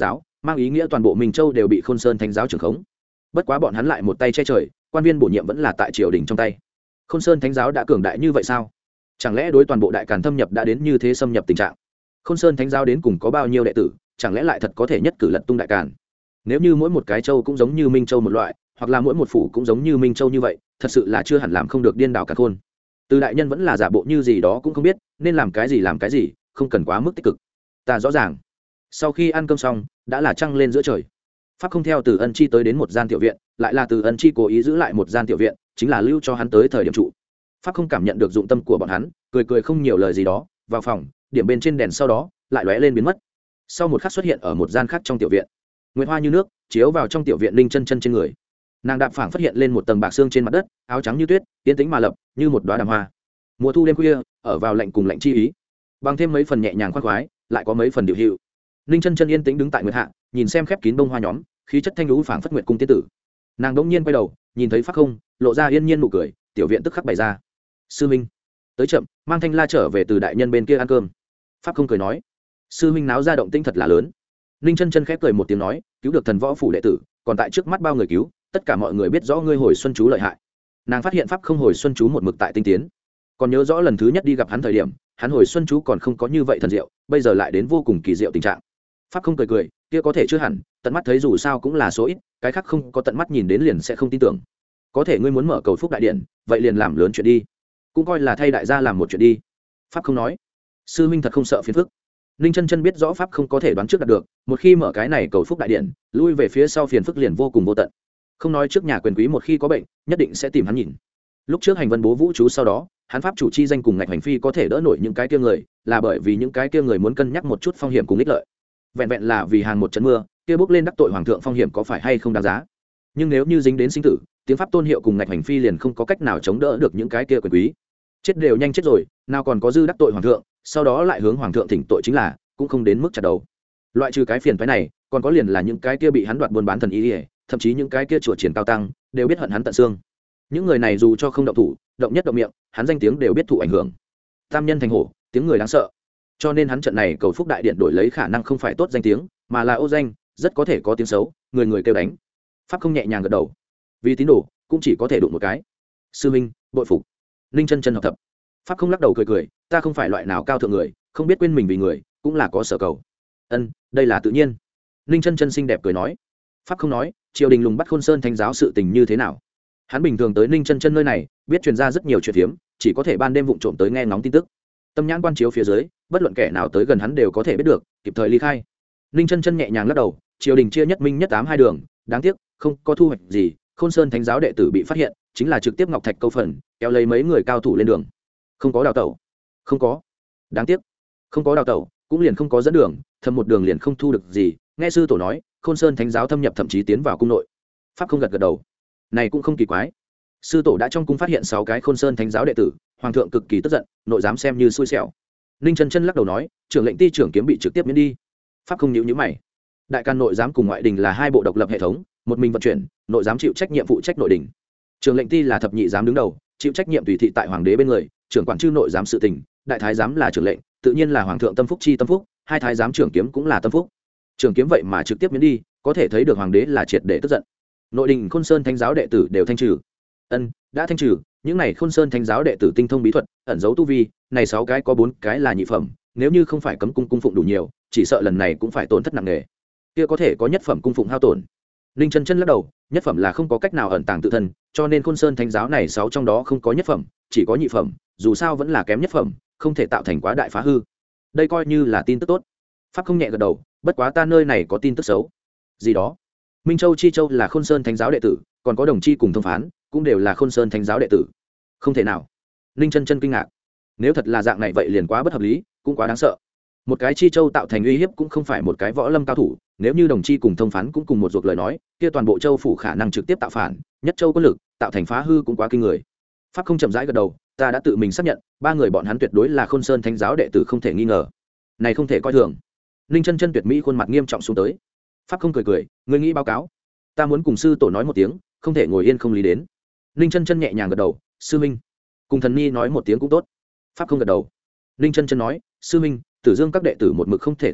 mang ý nghĩa toàn bộ Minh Châu đều bị Khôn Sơn Thánh giáo trưởng khống. Bất quá bọn hắn lại một tay che trời, quan viên bổ nhiệm vẫn là tại triều đình trong tay. Khôn Sơn Thánh giáo đã cường đại như vậy sao? Chẳng lẽ đối toàn bộ đại càn thâm nhập đã đến như thế xâm nhập tình trạng? Khôn Sơn Thánh giáo đến cùng có bao nhiêu đệ tử, chẳng lẽ lại thật có thể nhất cử lật tung đại càn? Nếu như mỗi một cái châu cũng giống như Minh Châu một loại, hoặc là mỗi một phủ cũng giống như Minh Châu như vậy, thật sự là chưa hẳn làm không được điên đảo cả khôn. Từ đại nhân vẫn là giả bộ như gì đó cũng không biết, nên làm cái gì làm cái gì, không cần quá mức tích cực. Ta rõ ràng. Sau khi ăn cơm xong, đã là trăng lên giữa trời. Pháp không theo Từ Ân Chi tới đến một gian tiểu viện, lại là Từ Ân Chi cố ý giữ lại một gian tiểu viện, chính là lưu cho hắn tới thời điểm trụ. Pháp không cảm nhận được dụng tâm của bọn hắn, cười cười không nhiều lời gì đó, vào phòng, điểm bên trên đèn sau đó, lại lóe lên biến mất. Sau một khắc xuất hiện ở một gian khác trong tiểu viện. Nguyệt hoa như nước, chiếu vào trong tiểu viện Linh Chân Chân trên người. Nàng đạp phảng phát hiện lên một tầng bạc xương trên mặt đất, áo trắng như tuyết, tiến tĩnh mà lập, như một đóa đàm hoa. Mùa thu đêm khuya, ở vào lạnh cùng lạnh chi ý, bằng thêm mấy phần nhẹ nhàng khoan khoái, lại có mấy phần điều hữu. Linh Chân Chân yên tĩnh đứng tại nguyệt hạ, nhìn xem khép kín bông hoa nhóm, khí chất thanh lũ phảng phất nguyệt cung tiên tử. Nàng đống nhiên quay đầu, nhìn thấy Pháp Không, lộ ra yên nhiên nụ cười, tiểu viện tức khắc bày ra. Sư minh, tới chậm, mang Thanh La trở về từ đại nhân bên kia ăn cơm. Pháp Không cười nói, sư minh náo ra động tĩnh thật là lớn. Linh Chân Chân khép cười một tiếng nói, cứu được thần võ phủ đệ tử, còn tại trước mắt bao người cứu, tất cả mọi người biết rõ ngươi hồi xuân chú lợi hại. Nàng phát hiện Pháp Không hồi xuân chú một mực tại tinh tiến, còn nhớ rõ lần thứ nhất đi gặp hắn thời điểm, hắn hồi xuân chú còn không có như vậy thần diệu, bây giờ lại đến vô cùng kỳ diệu tình trạng. Pháp Không cười cười, kia có thể chưa hẳn, tận mắt thấy dù sao cũng là số ít, cái khác không có tận mắt nhìn đến liền sẽ không tin tưởng. Có thể ngươi muốn mở cầu phúc đại điện, vậy liền làm lớn chuyện đi, cũng coi là thay đại gia làm một chuyện đi. Pháp Không nói, sư huynh thật không sợ phiền phức. Ninh Chân Chân biết rõ Pháp Không có thể đoán trước đạt được, một khi mở cái này cầu phúc đại điện, lui về phía sau phiền phức liền vô cùng vô tận. Không nói trước nhà quyền quý một khi có bệnh, nhất định sẽ tìm hắn nhìn. Lúc trước hành vân bố vũ chú sau đó, hắn pháp chủ chi danh cùng ngạch hành phi có thể đỡ nổi những cái kia người, là bởi vì những cái kia người muốn cân nhắc một chút phong hiểm cùng ích lợi. Vẹn vẹn là vì hàng một trận mưa, kia bước lên đắc tội hoàng thượng phong hiểm có phải hay không đáng giá. Nhưng nếu như dính đến sinh tử, tiếng pháp tôn hiệu cùng ngạch hành phi liền không có cách nào chống đỡ được những cái kia quyền quý. Chết đều nhanh chết rồi, nào còn có dư đắc tội hoàng thượng, sau đó lại hướng hoàng thượng thỉnh tội chính là, cũng không đến mức chặt đầu. Loại trừ cái phiền phái này, còn có liền là những cái kia bị hắn đoạt buôn bán thần ý, thậm chí những cái kia chùa triển cao tăng, đều biết hận hắn tận xương. Những người này dù cho không động thủ, động nhất động miệng, hắn danh tiếng đều biết thụ ảnh hưởng. Tam nhân thành hổ, tiếng người đáng sợ. Cho nên hắn trận này cầu phúc đại điện đổi lấy khả năng không phải tốt danh tiếng, mà là ô danh, rất có thể có tiếng xấu, người người kêu đánh. Pháp Không nhẹ nhàng gật đầu, vì tín đồ cũng chỉ có thể đụng một cái. Sư minh, bội phục. Linh Chân Chân học tập. Pháp Không lắc đầu cười cười, ta không phải loại nào cao thượng người, không biết quên mình vì người, cũng là có sở cầu. Ân, đây là tự nhiên. Linh Chân Chân xinh đẹp cười nói. Pháp Không nói, triều đình lùng bắt Khôn Sơn Thánh giáo sự tình như thế nào? Hắn bình thường tới Ninh Chân Chân nơi này, biết truyền ra rất nhiều chuyện phiếm, chỉ có thể ban đêm vụng trộm tới nghe ngóng tin tức. Tâm nhãn quan chiếu phía dưới, bất luận kẻ nào tới gần hắn đều có thể biết được, kịp thời ly khai. Ninh Chân Chân nhẹ nhàng lắc đầu, triều đình chia nhất minh nhất ám hai đường, đáng tiếc không có thu hoạch gì. Khôn Sơn Thánh giáo đệ tử bị phát hiện, chính là trực tiếp ngọc thạch câu phần, kéo lấy mấy người cao thủ lên đường. Không có đào tẩu, không có. Đáng tiếc, không có đào tẩu, cũng liền không có dẫn đường, thầm một đường liền không thu được gì. Nghe sư tổ nói, Khôn Sơn Thánh giáo thâm nhập thậm chí tiến vào cung nội. Pháp Không gật gật đầu, này cũng không kỳ quái. Sư tổ đã trong cung phát hiện sáu cái Khôn Sơn Thánh giáo đệ tử, hoàng thượng cực kỳ tức giận, nội giám xem như xui xẻo. Ninh Chân Chân lắc đầu nói, trưởng lệnh ti trưởng kiếm bị trực tiếp miễn đi. Pháp Không nhíu nhíu mày. Đại can nội giám cùng ngoại đình là hai bộ độc lập hệ thống, một mình vận chuyển, nội giám chịu trách nhiệm phụ trách nội đình. Trưởng lệnh ti là thập nhị giám đứng đầu, chịu trách nhiệm tùy thị tại hoàng đế bên người, trưởng quản chư nội giám sự tình, đại thái giám là trưởng lệnh, tự nhiên là hoàng thượng tâm phúc chi tâm phúc, hai thái giám trưởng kiếm cũng là tâm phúc. Trưởng kiếm vậy mà trực tiếp miễn đi, có thể thấy được hoàng đế là triệt để tức giận. Nội đình Khôn Sơn Thánh giáo đệ tử đều thanh trừ. Ân, đã thanh trừ, những này Khôn Sơn Thánh giáo đệ tử tinh thông bí thuật, ẩn giấu tu vi, này sáu cái có bốn cái là nhị phẩm, nếu như không phải cấm cung cung phụng đủ nhiều, chỉ sợ lần này cũng phải tổn thất nặng nề. Kia có thể có nhất phẩm cung phụng hao tổn. Ninh Chân Chân lắc đầu, nhất phẩm là không có cách nào ẩn tàng tự thân, cho nên Khôn Sơn Thánh giáo này sáu trong đó không có nhất phẩm, chỉ có nhị phẩm, dù sao vẫn là kém nhất phẩm, không thể tạo thành quá đại phá hư. Đây coi như là tin tức tốt. Pháp Không nhẹ gật đầu, bất quá ta nơi này có tin tức xấu. Gì đó? Minh Châu Chi Châu là Khôn Sơn Thánh giáo đệ tử, còn có Đồng Chi cùng thông phán, cũng đều là Khôn Sơn Thánh giáo đệ tử. Không thể nào. Ninh Chân Chân kinh ngạc. Nếu thật là dạng này vậy liền quá bất hợp lý, cũng quá đáng sợ. Một cái Chi Châu tạo thành uy hiếp cũng không phải một cái võ lâm cao thủ, nếu như Đồng Chi cùng thông phán cũng cùng một ruột lời nói, kia toàn bộ châu phủ khả năng trực tiếp tạo phản, nhất châu có lực, tạo thành phá hư cũng quá kinh người. Pháp Không chậm rãi gật đầu, ta đã tự mình xác nhận, ba người bọn hắn tuyệt đối là Khôn Sơn Thánh giáo đệ tử không thể nghi ngờ. Này không thể coi thường. Ninh Chân Chân tuyệt mỹ khuôn mặt nghiêm trọng xuống tới. Pháp Không cười cười, ngươi nghĩ báo cáo? Ta muốn cùng sư tổ nói một tiếng, không thể ngồi yên không lý đến. Ninh Chân Chân nhẹ nhàng gật đầu, sư minh, cùng thần ni nói một tiếng cũng tốt. Pháp Không gật đầu. Ninh Chân Chân nói, sư minh, Tử Dương các đệ tử một mực không thể tìm tới,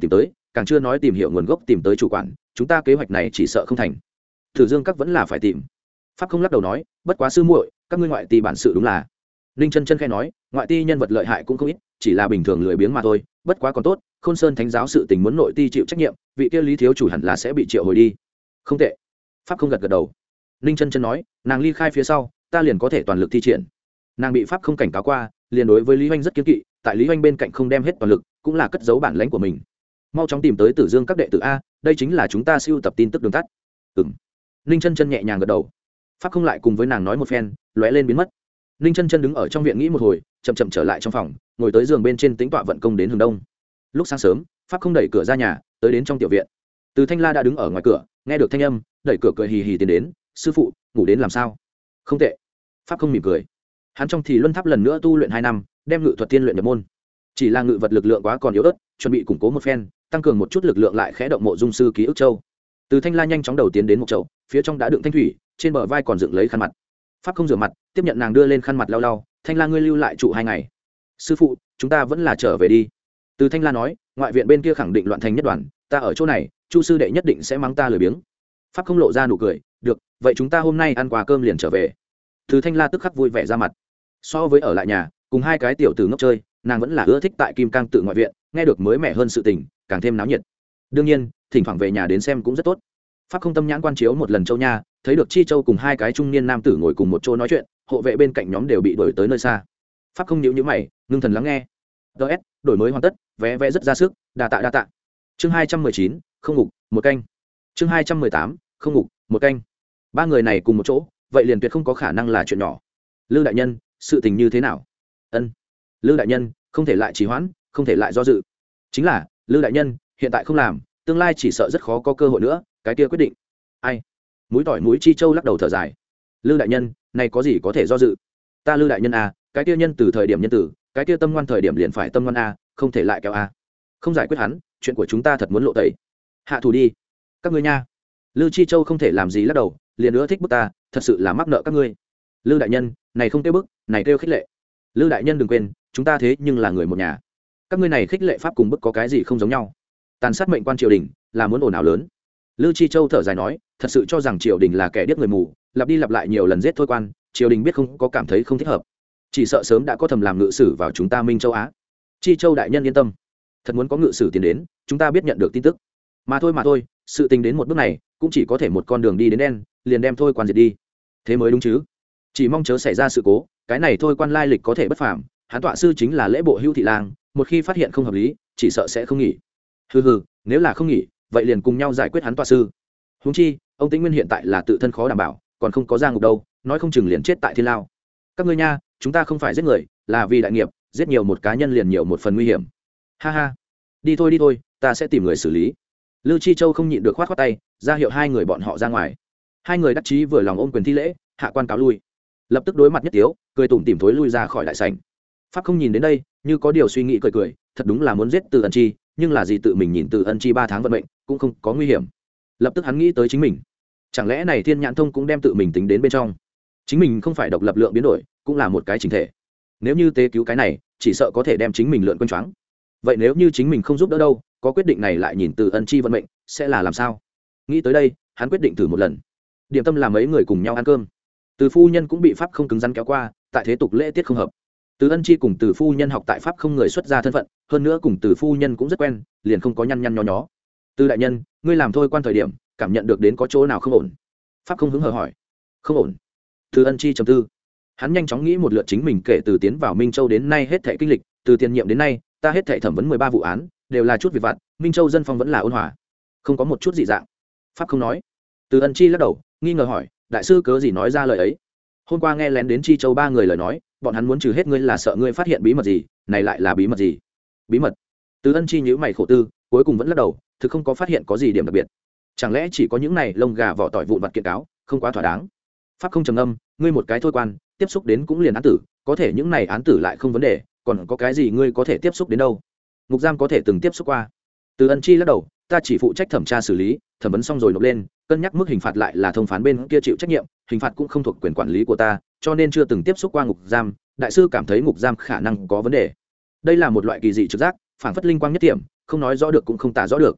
càng chưa nói tìm hiểu nguồn gốc tìm tới chủ quản, chúng ta kế hoạch này chỉ sợ không thành. Tử Dương các vẫn là phải tìm. Pháp không lắc đầu nói, bất quá sư muội, các ngươi ngoại ti bản sự đúng là. Ninh chân chân khẽ nói, ngoại ti nhân vật lợi hại cũng không ít, chỉ là bình thường lười biếng mà thôi, bất quá còn tốt, Khôn Sơn thánh giáo sự tình muốn nội ti chịu trách nhiệm, vị kia Lý thiếu chủ hẳn là sẽ bị triệu hồi đi. Không tệ. Pháp không gật gật đầu. Ninh chân chân nói, nàng ly khai phía sau, ta liền có thể toàn lực thi triển. Nàng bị Pháp không cảnh cáo qua, liền đối với Lý Hoành rất kiêng kỵ, tại Lý Hoành bên cạnh không đem hết toàn lực, cũng là cất giấu bản lãnh của mình. Mau chóng tìm tới Tử Dương các đệ tử a, đây chính là chúng ta siêu tập tin tức đường tắt. Ừm. Ninh chân chân nhẹ nhàng gật đầu. Pháp không lại cùng với nàng nói một phen, lóe lên biến mất. Ninh chân chân đứng ở trong viện nghĩ một hồi, chậm chậm trở lại trong phòng, ngồi tới giường bên trên tính tọa vận công đến hướng đông. Lúc sáng sớm, Pháp không đẩy cửa ra nhà, tới đến trong tiểu viện. Từ Thanh La đã đứng ở ngoài cửa, nghe được thanh âm, đẩy cửa cười hì hì tiến đến, sư phụ, ngủ đến làm sao? Không tệ. Pháp không mỉm cười. Hắn trong thì luân tháp lần nữa tu luyện hai năm, đem ngự thuật tiên luyện nhập môn. Chỉ là ngự vật lực lượng quá còn yếu ớt, chuẩn bị củng cố một phen, tăng cường một chút lực lượng lại khẽ động mộ dung sư ký ức châu. Từ Thanh La nhanh chóng đầu tiến đến một chậu, phía trong đã đựng thanh thủy, trên bờ vai còn dựng lấy khăn mặt. Pháp không rửa mặt, tiếp nhận nàng đưa lên khăn mặt lau lau, Thanh La ngươi lưu lại trụ hai ngày. Sư phụ, chúng ta vẫn là trở về đi. Từ Thanh La nói, ngoại viện bên kia khẳng định loạn thành nhất đoàn, ta ở chỗ này, Chu sư đệ nhất định sẽ mắng ta lười biếng. Pháp không lộ ra nụ cười, được, vậy chúng ta hôm nay ăn quà cơm liền trở về. Từ Thanh La tức khắc vui vẻ ra mặt. So với ở lại nhà, cùng hai cái tiểu tử ngốc chơi, nàng vẫn là ưa thích tại Kim Cang tự ngoại viện, nghe được mới mẻ hơn sự tình, càng thêm náo nhiệt. Đương nhiên, thỉnh thoảng về nhà đến xem cũng rất tốt. Pháp không tâm nhãn quan chiếu một lần Châu Nha, thấy được Chi Châu cùng hai cái trung niên nam tử ngồi cùng một chỗ nói chuyện, hộ vệ bên cạnh nhóm đều bị đuổi tới nơi xa. Pháp không nhíu nhíu mày, ngưng thần lắng nghe. ds đổi mới hoàn tất, vé vé rất ra sức, đa tạ đa tạ. Chương hai trăm mười chín, không ngủ, một canh. Chương hai trăm mười tám, không ngủ, một canh. Ba người này cùng một chỗ, vậy liền tuyệt không có khả năng là chuyện nhỏ. Lư đại nhân, sự tình như thế nào? Ân. Lư đại nhân, không thể lại trì hoãn, không thể lại do dự. Chính là, Lư đại nhân, hiện tại không làm, tương lai chỉ sợ rất khó có cơ hội nữa, cái kia quyết định. Ai? Mũi tỏi mũi Chi Châu lắc đầu thở dài. Lư đại nhân, này có gì có thể do dự? Ta Lư đại nhân à, cái kia nhân từ thời điểm nhân tử, cái kia tâm ngoan thời điểm liền phải tâm ngoan a, không thể lại kéo a. Không giải quyết hắn, chuyện của chúng ta thật muốn lộ tẩy. Hạ thủ đi. Các ngươi nha. Lư Chi Châu không thể làm gì lắc đầu, liền nữa thích bức ta, thật sự là mắc nợ các ngươi. Lư đại nhân, này không kêu bức, này kêu khích lệ. Lư đại nhân đừng quên, chúng ta thế nhưng là người một nhà. Các ngươi này khích lệ pháp cùng bức có cái gì không giống nhau? Tàn sát mệnh quan triều đình, là muốn ồn ào lớn. Lư Chi Châu thở dài nói, thật sự cho rằng triều đình là kẻ điếc người mù, lặp đi lặp lại nhiều lần giết thôi quan, triều đình biết không có cảm thấy không thích hợp, chỉ sợ sớm đã có thầm làm ngự sử vào chúng ta Minh Châu Á. Chi Châu đại nhân yên tâm, thật muốn có ngự sử tiến đến, chúng ta biết nhận được tin tức. Mà thôi mà thôi, sự tình đến một bước này, cũng chỉ có thể một con đường đi đến đen, liền đem thôi quan diệt đi. Thế mới đúng chứ? Chỉ mong chớ xảy ra sự cố, cái này thôi quan lai lịch có thể bất phàm, hắn tọa sư chính là lễ bộ Hưu thị lang, một khi phát hiện không hợp lý, chỉ sợ sẽ không nghỉ. Hừ hừ, nếu là không nghỉ, vậy liền cùng nhau giải quyết hắn tọa sư. Huống chi, ông Tĩnh Nguyên hiện tại là tự thân khó đảm bảo, còn không có ra ngục đâu, nói không chừng liền chết tại thiên lao. Các ngươi nha, chúng ta không phải giết người, là vì đại nghiệp, giết nhiều một cá nhân liền nhiều một phần nguy hiểm. Ha ha, đi thôi đi thôi, ta sẽ tìm người xử lý. Lư Chi Châu không nhịn được khoát khoát tay, ra hiệu hai người bọn họ ra ngoài. Hai người đắc chí vừa lòng ôm quyền thi lễ, hạ quan cáo lui. Lập tức đối mặt nhất tiếu, cười tủm tỉm thối lui ra khỏi đại sảnh. Pháp không nhìn đến đây, như có điều suy nghĩ cười cười, thật đúng là muốn giết Từ Ân Chi, nhưng là gì tự mình nhìn Từ Ân Chi ba tháng vận mệnh, cũng không có nguy hiểm. Lập tức hắn nghĩ tới chính mình, chẳng lẽ này Thiên Nhãn Thông cũng đem tự mình tính đến bên trong? Chính mình không phải độc lập lượng biến đổi, cũng là một cái chỉnh thể. Nếu như tế cứu cái này, chỉ sợ có thể đem chính mình lượn quanh choáng. Vậy nếu như chính mình không giúp đỡ đâu, có quyết định này lại nhìn Từ Ân Chi vận mệnh, sẽ là làm sao? Nghĩ tới đây, hắn quyết định thử một lần. Điểm tâm là mấy người cùng nhau ăn cơm. Từ phu nhân cũng bị pháp không cứng rắn kéo qua, tại thế tục lễ tiết không hợp. Từ Ân Chi cùng Từ phu nhân học tại pháp không người xuất gia thân phận, hơn nữa cùng Từ phu nhân cũng rất quen, liền không có nhăn nhăn nhó nhó. Từ đại nhân, ngươi làm thôi quan thời điểm, cảm nhận được đến có chỗ nào không ổn? Pháp không hứng hờ hỏi. Không ổn. Từ Ân Chi trầm tư. Hắn nhanh chóng nghĩ một lượt chính mình kể từ tiến vào Minh Châu đến nay hết thảy kinh lịch, từ tiền nhiệm đến nay, ta hết thảy thẩm vấn mười ba vụ án, đều là chút việc vặt, Minh Châu dân phong vẫn là ôn hòa, không có một chút dị dạng. Pháp không nói. Từ Ân Chi lắc đầu, nghi ngờ hỏi, đại sư cớ gì nói ra lời ấy? Hôm qua nghe lén đến Chi Châu ba người lời nói, bọn hắn muốn trừ hết ngươi là sợ ngươi phát hiện bí mật gì, này lại là bí mật gì? Bí mật? Từ Ân Chi nhíu mày khổ tư, cuối cùng vẫn lắc đầu, thực không có phát hiện có gì điểm đặc biệt. Chẳng lẽ chỉ có những này lông gà vỏ tỏi vụn vặt kiện cáo, không quá thỏa đáng? Pháp không trầm ngâm, ngươi một cái thôi quan, tiếp xúc đến cũng liền án tử, có thể những này án tử lại không vấn đề, còn có cái gì ngươi có thể tiếp xúc đến đâu? Ngục giam có thể từng tiếp xúc qua. Từ Ân Chi lắc đầu, ta chỉ phụ trách thẩm tra xử lý, thẩm vấn xong rồi nộp lên, cân nhắc mức hình phạt lại là thông phán bên kia chịu trách nhiệm, hình phạt cũng không thuộc quyền quản lý của ta, cho nên chưa từng tiếp xúc qua ngục giam. Đại sư cảm thấy ngục giam khả năng có vấn đề. Đây là một loại kỳ dị trực giác, phản phất linh quang nhất điểm, không nói rõ được cũng không tả rõ được.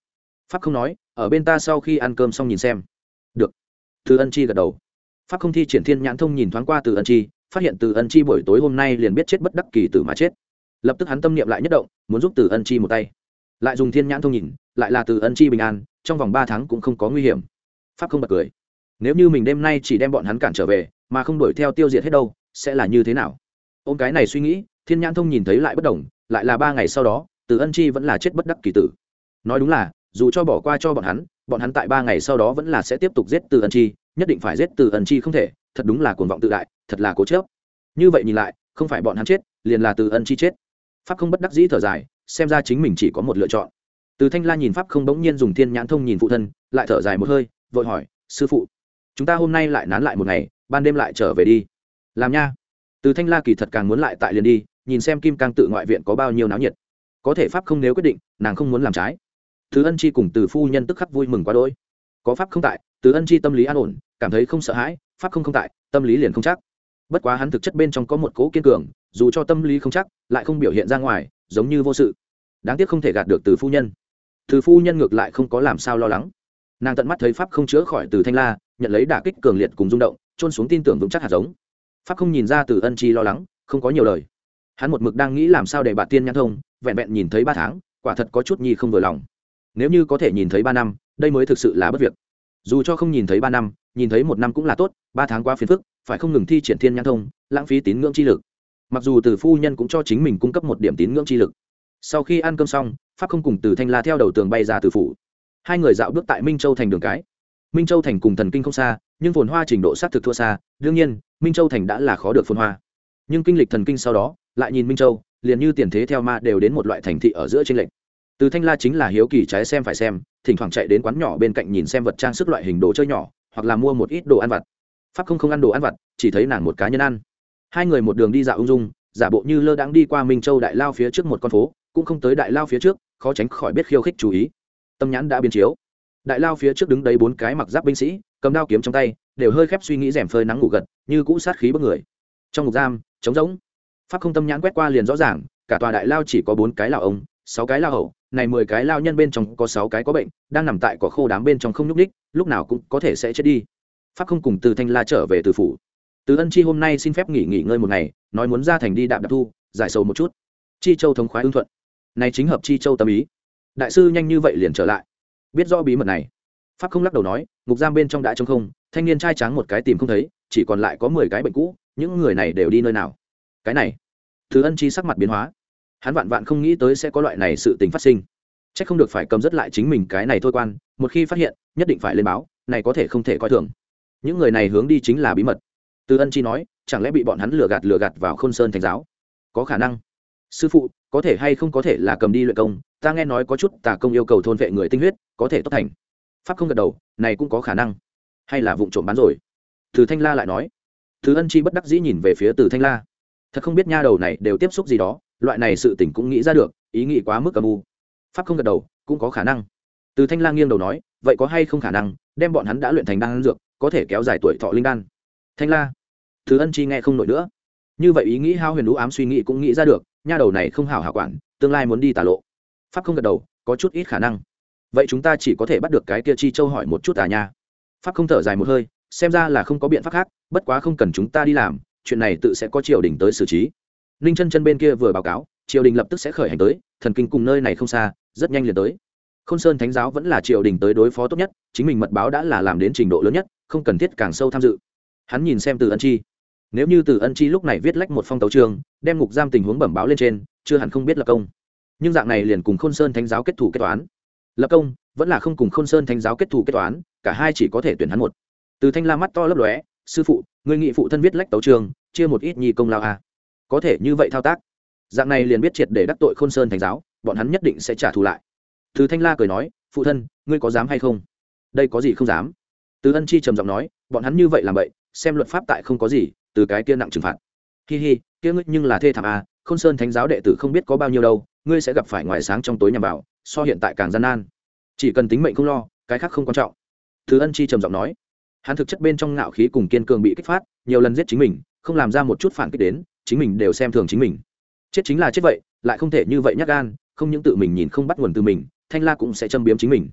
Pháp không nói, ở bên ta sau khi ăn cơm xong nhìn xem. Được. Từ Ân Chi gật đầu. Pháp không thi triển thiên nhãn thông nhìn thoáng qua Từ Ân Chi, phát hiện Từ Ân Chi buổi tối hôm nay liền biết chết bất đắc kỳ tử mà chết. Lập tức hắn tâm niệm lại nhất động, muốn giúp Từ Ân Chi một tay. Lại dùng thiên nhãn thông nhìn, lại là Từ Ân Chi bình an, trong vòng ba tháng cũng không có nguy hiểm. Pháp không bật cười. Nếu như mình đêm nay chỉ đem bọn hắn cản trở về, mà không đuổi theo tiêu diệt hết đâu, sẽ là như thế nào? Ôm cái này suy nghĩ, thiên nhãn thông nhìn thấy lại bất đồng, lại là ba ngày sau đó, Từ Ân Chi vẫn là chết bất đắc kỳ tử. Nói đúng là, dù cho bỏ qua cho bọn hắn, bọn hắn tại ba ngày sau đó vẫn là sẽ tiếp tục giết Từ Ân Chi, nhất định phải giết Từ Ân Chi không thể, thật đúng là cuồng vọng tự đại, thật là cố chấp. Như vậy nhìn lại, không phải bọn hắn chết, liền là Từ Ân Chi chết. Pháp không bất đắc dĩ thở dài, xem ra chính mình chỉ có một lựa chọn. Từ Thanh La nhìn Pháp không bỗng nhiên dùng thiên nhãn thông nhìn phụ thân, lại thở dài một hơi, vội hỏi, sư phụ, chúng ta hôm nay lại nán lại một ngày, ban đêm lại trở về đi. Làm nha. Từ Thanh La kỳ thật càng muốn lại tại liền đi, nhìn xem Kim Cang tự ngoại viện có bao nhiêu náo nhiệt. Có thể Pháp không nếu quyết định, nàng không muốn làm trái. Từ Ân Chi cùng Từ phu nhân tức khắc vui mừng quá đỗi. Có Pháp không tại, Từ Ân Chi tâm lý an ổn, cảm thấy không sợ hãi, Pháp không không tại, tâm lý liền không chắc. Bất quá hắn thực chất bên trong có một cố kiên cường, dù cho tâm lý không chắc, lại không biểu hiện ra ngoài, giống như vô sự. Đáng tiếc không thể gạt được Từ phu nhân. Từ phu nhân ngược lại không có làm sao lo lắng. Nàng tận mắt thấy Pháp không chữa khỏi Từ Thanh La, nhận lấy đả kích cường liệt cùng rung động, trôn xuống tin tưởng vững chắc hạt giống. Pháp không nhìn ra Từ Ân Chi lo lắng, không có nhiều lời. Hắn một mực đang nghĩ làm sao để bạt tiên nhãn thông, vẹn vẹn nhìn thấy ba tháng, quả thật có chút nhi không vừa lòng. Nếu như có thể nhìn thấy ba năm, đây mới thực sự là bất việc. Dù cho không nhìn thấy ba năm, nhìn thấy một năm cũng là tốt, ba tháng quá phiền phức, phải không ngừng thi triển thiên nhãn thông, lãng phí tín ngưỡng chi lực. Mặc dù Từ phu nhân cũng cho chính mình cung cấp một điểm tín ngưỡng chi lực. Sau khi ăn cơm xong, Pháp không cùng Từ Thanh La theo đầu tường bay ra từ phủ. Hai người dạo bước tại Minh Châu thành đường cái. Minh Châu thành cùng Thần Kinh không xa, nhưng phồn hoa trình độ sát thực thua xa, đương nhiên, Minh Châu thành đã là khó được phồn hoa. Nhưng kinh lịch Thần Kinh sau đó, lại nhìn Minh Châu, liền như tiền thế theo ma đều đến một loại thành thị ở giữa chênh lệch. Từ Thanh La chính là hiếu kỳ trái xem phải xem, thỉnh thoảng chạy đến quán nhỏ bên cạnh nhìn xem vật trang sức loại hình đồ chơi nhỏ, hoặc là mua một ít đồ ăn vặt. Pháp không không ăn đồ ăn vặt, chỉ thấy nàng một cá nhân ăn. Hai người một đường đi dạo ung dung, giả bộ như lơ đãng đi qua Minh Châu đại lao phía trước một con phố, cũng không tới đại lao phía trước, khó tránh khỏi biết khiêu khích chú ý. Tâm nhãn đã biến chiếu. Đại lao phía trước đứng đấy bốn cái mặc giáp binh sĩ, cầm đao kiếm trong tay, đều hơi khép suy nghĩ rèm phơi nắng ngủ gật, như cũ sát khí bức người. Trong ngục giam, trống rỗng. Pháp không tâm nhãn quét qua liền rõ ràng, cả tòa đại lao chỉ có bốn cái lao ông, sáu cái lao hậu, này mười cái lao nhân bên trong có sáu cái có bệnh, đang nằm tại cỏ khô đám bên trong không nhúc nhích, lúc nào cũng có thể sẽ chết đi. Pháp không cùng Từ Thanh La trở về từ phủ. Từ Ân Chi hôm nay xin phép nghỉ nghỉ ngơi một ngày, nói muốn ra thành đi đạp đạp thu, giải sầu một chút. Chi Châu thống khoái ưng thuận. Này chính hợp Chi Châu tâm ý. Đại sư nhanh như vậy liền trở lại. Biết rõ bí mật này, Pháp không lắc đầu nói, ngục giam bên trong đã trống không, thanh niên trai tráng một cái tìm không thấy, chỉ còn lại có mười cái bệnh cũ, những người này đều đi nơi nào? Cái này, Từ Ân Chi sắc mặt biến hóa. Hắn vạn vạn không nghĩ tới sẽ có loại này sự tình phát sinh. Chắc không được phải cầm rất lại chính mình cái này thôi quan, một khi phát hiện, nhất định phải lên báo, này có thể không thể coi thường. Những người này hướng đi chính là bí mật. Từ Ân Chi nói, chẳng lẽ bị bọn hắn lừa gạt lừa gạt vào Khôn Sơn Thánh giáo? Có khả năng. Sư phụ, có thể hay không có thể là cầm đi luyện công, ta nghe nói có chút tà công yêu cầu thôn vệ người tinh huyết, có thể tốt thành. Pháp không gật đầu, này cũng có khả năng. Hay là vụng trộm bán rồi? Từ Thanh La lại nói. Từ Ân Chi bất đắc dĩ nhìn về phía Từ Thanh La. Thật không biết nha đầu này đều tiếp xúc gì đó, loại này sự tình cũng nghĩ ra được, ý nghĩ quá mức âm u. Pháp không gật đầu, cũng có khả năng. Từ Thanh La nghiêng đầu nói, vậy có hay không khả năng đem bọn hắn đã luyện thành đan dược, có thể kéo dài tuổi thọ linh đan? Thanh La. Từ Ân Chi nghe không nổi nữa. Như vậy ý nghĩ hao huyền đũ ám suy nghĩ cũng nghĩ ra được, nha đầu này không hảo hảo quản, tương lai muốn đi tà lộ. Pháp không gật đầu, có chút ít khả năng. Vậy chúng ta chỉ có thể bắt được cái kia Chi Châu hỏi một chút à nha. Pháp không thở dài một hơi, xem ra là không có biện pháp khác, bất quá không cần chúng ta đi làm, chuyện này tự sẽ có triều đình tới xử trí. Ninh Chân Chân bên kia vừa báo cáo, triều đình lập tức sẽ khởi hành tới, Thần Kinh cùng nơi này không xa, rất nhanh liền tới. Khôn Sơn Thánh giáo vẫn là triều đình tới đối phó tốt nhất, chính mình mật báo đã là làm đến trình độ lớn nhất, không cần thiết càng sâu tham dự. Hắn nhìn xem Từ Ân Chi, nếu như Từ Ân Chi lúc này viết lách một phong tấu chương, đem ngục giam tình huống bẩm báo lên trên, chưa hẳn không biết lập công. Nhưng dạng này liền cùng Khôn Sơn Thánh giáo kết thủ kết toán. Lập công, vẫn là không cùng Khôn Sơn Thánh giáo kết thủ kết toán, cả hai chỉ có thể tuyển hắn một. Từ Thanh La mắt to lấp lóe, sư phụ, người nghị phụ thân viết lách tấu chương, chia một ít nhi công lao à? Có thể như vậy thao tác. Dạng này liền biết triệt để đắc tội Khôn Sơn Thánh giáo, bọn hắn nhất định sẽ trả thù lại. Từ Thanh La cười nói, phụ thân, ngươi có dám hay không? Đây có gì không dám? Từ Ân Chi trầm giọng nói, bọn hắn như vậy làm vậy, xem luật pháp tại không có gì, từ cái kia nặng trừng phạt. Hi hi, kia ngươi nhưng là thê thảm à, Khôn Sơn Thánh giáo đệ tử không biết có bao nhiêu đâu, ngươi sẽ gặp phải ngoài sáng trong tối nhằm vào, so hiện tại càng gian nan. Chỉ cần tính mệnh không lo, cái khác không quan trọng. Từ Ân Chi trầm giọng nói, hắn thực chất bên trong ngạo khí cùng kiên cường bị kích phát, nhiều lần giết chính mình, không làm ra một chút phản kích đến, chính mình đều xem thường chính mình. Chết chính là chết vậy, lại không thể như vậy nhát gan, không những tự mình nhìn không bắt nguồn từ mình, Thanh La cũng sẽ châm biếm chính mình.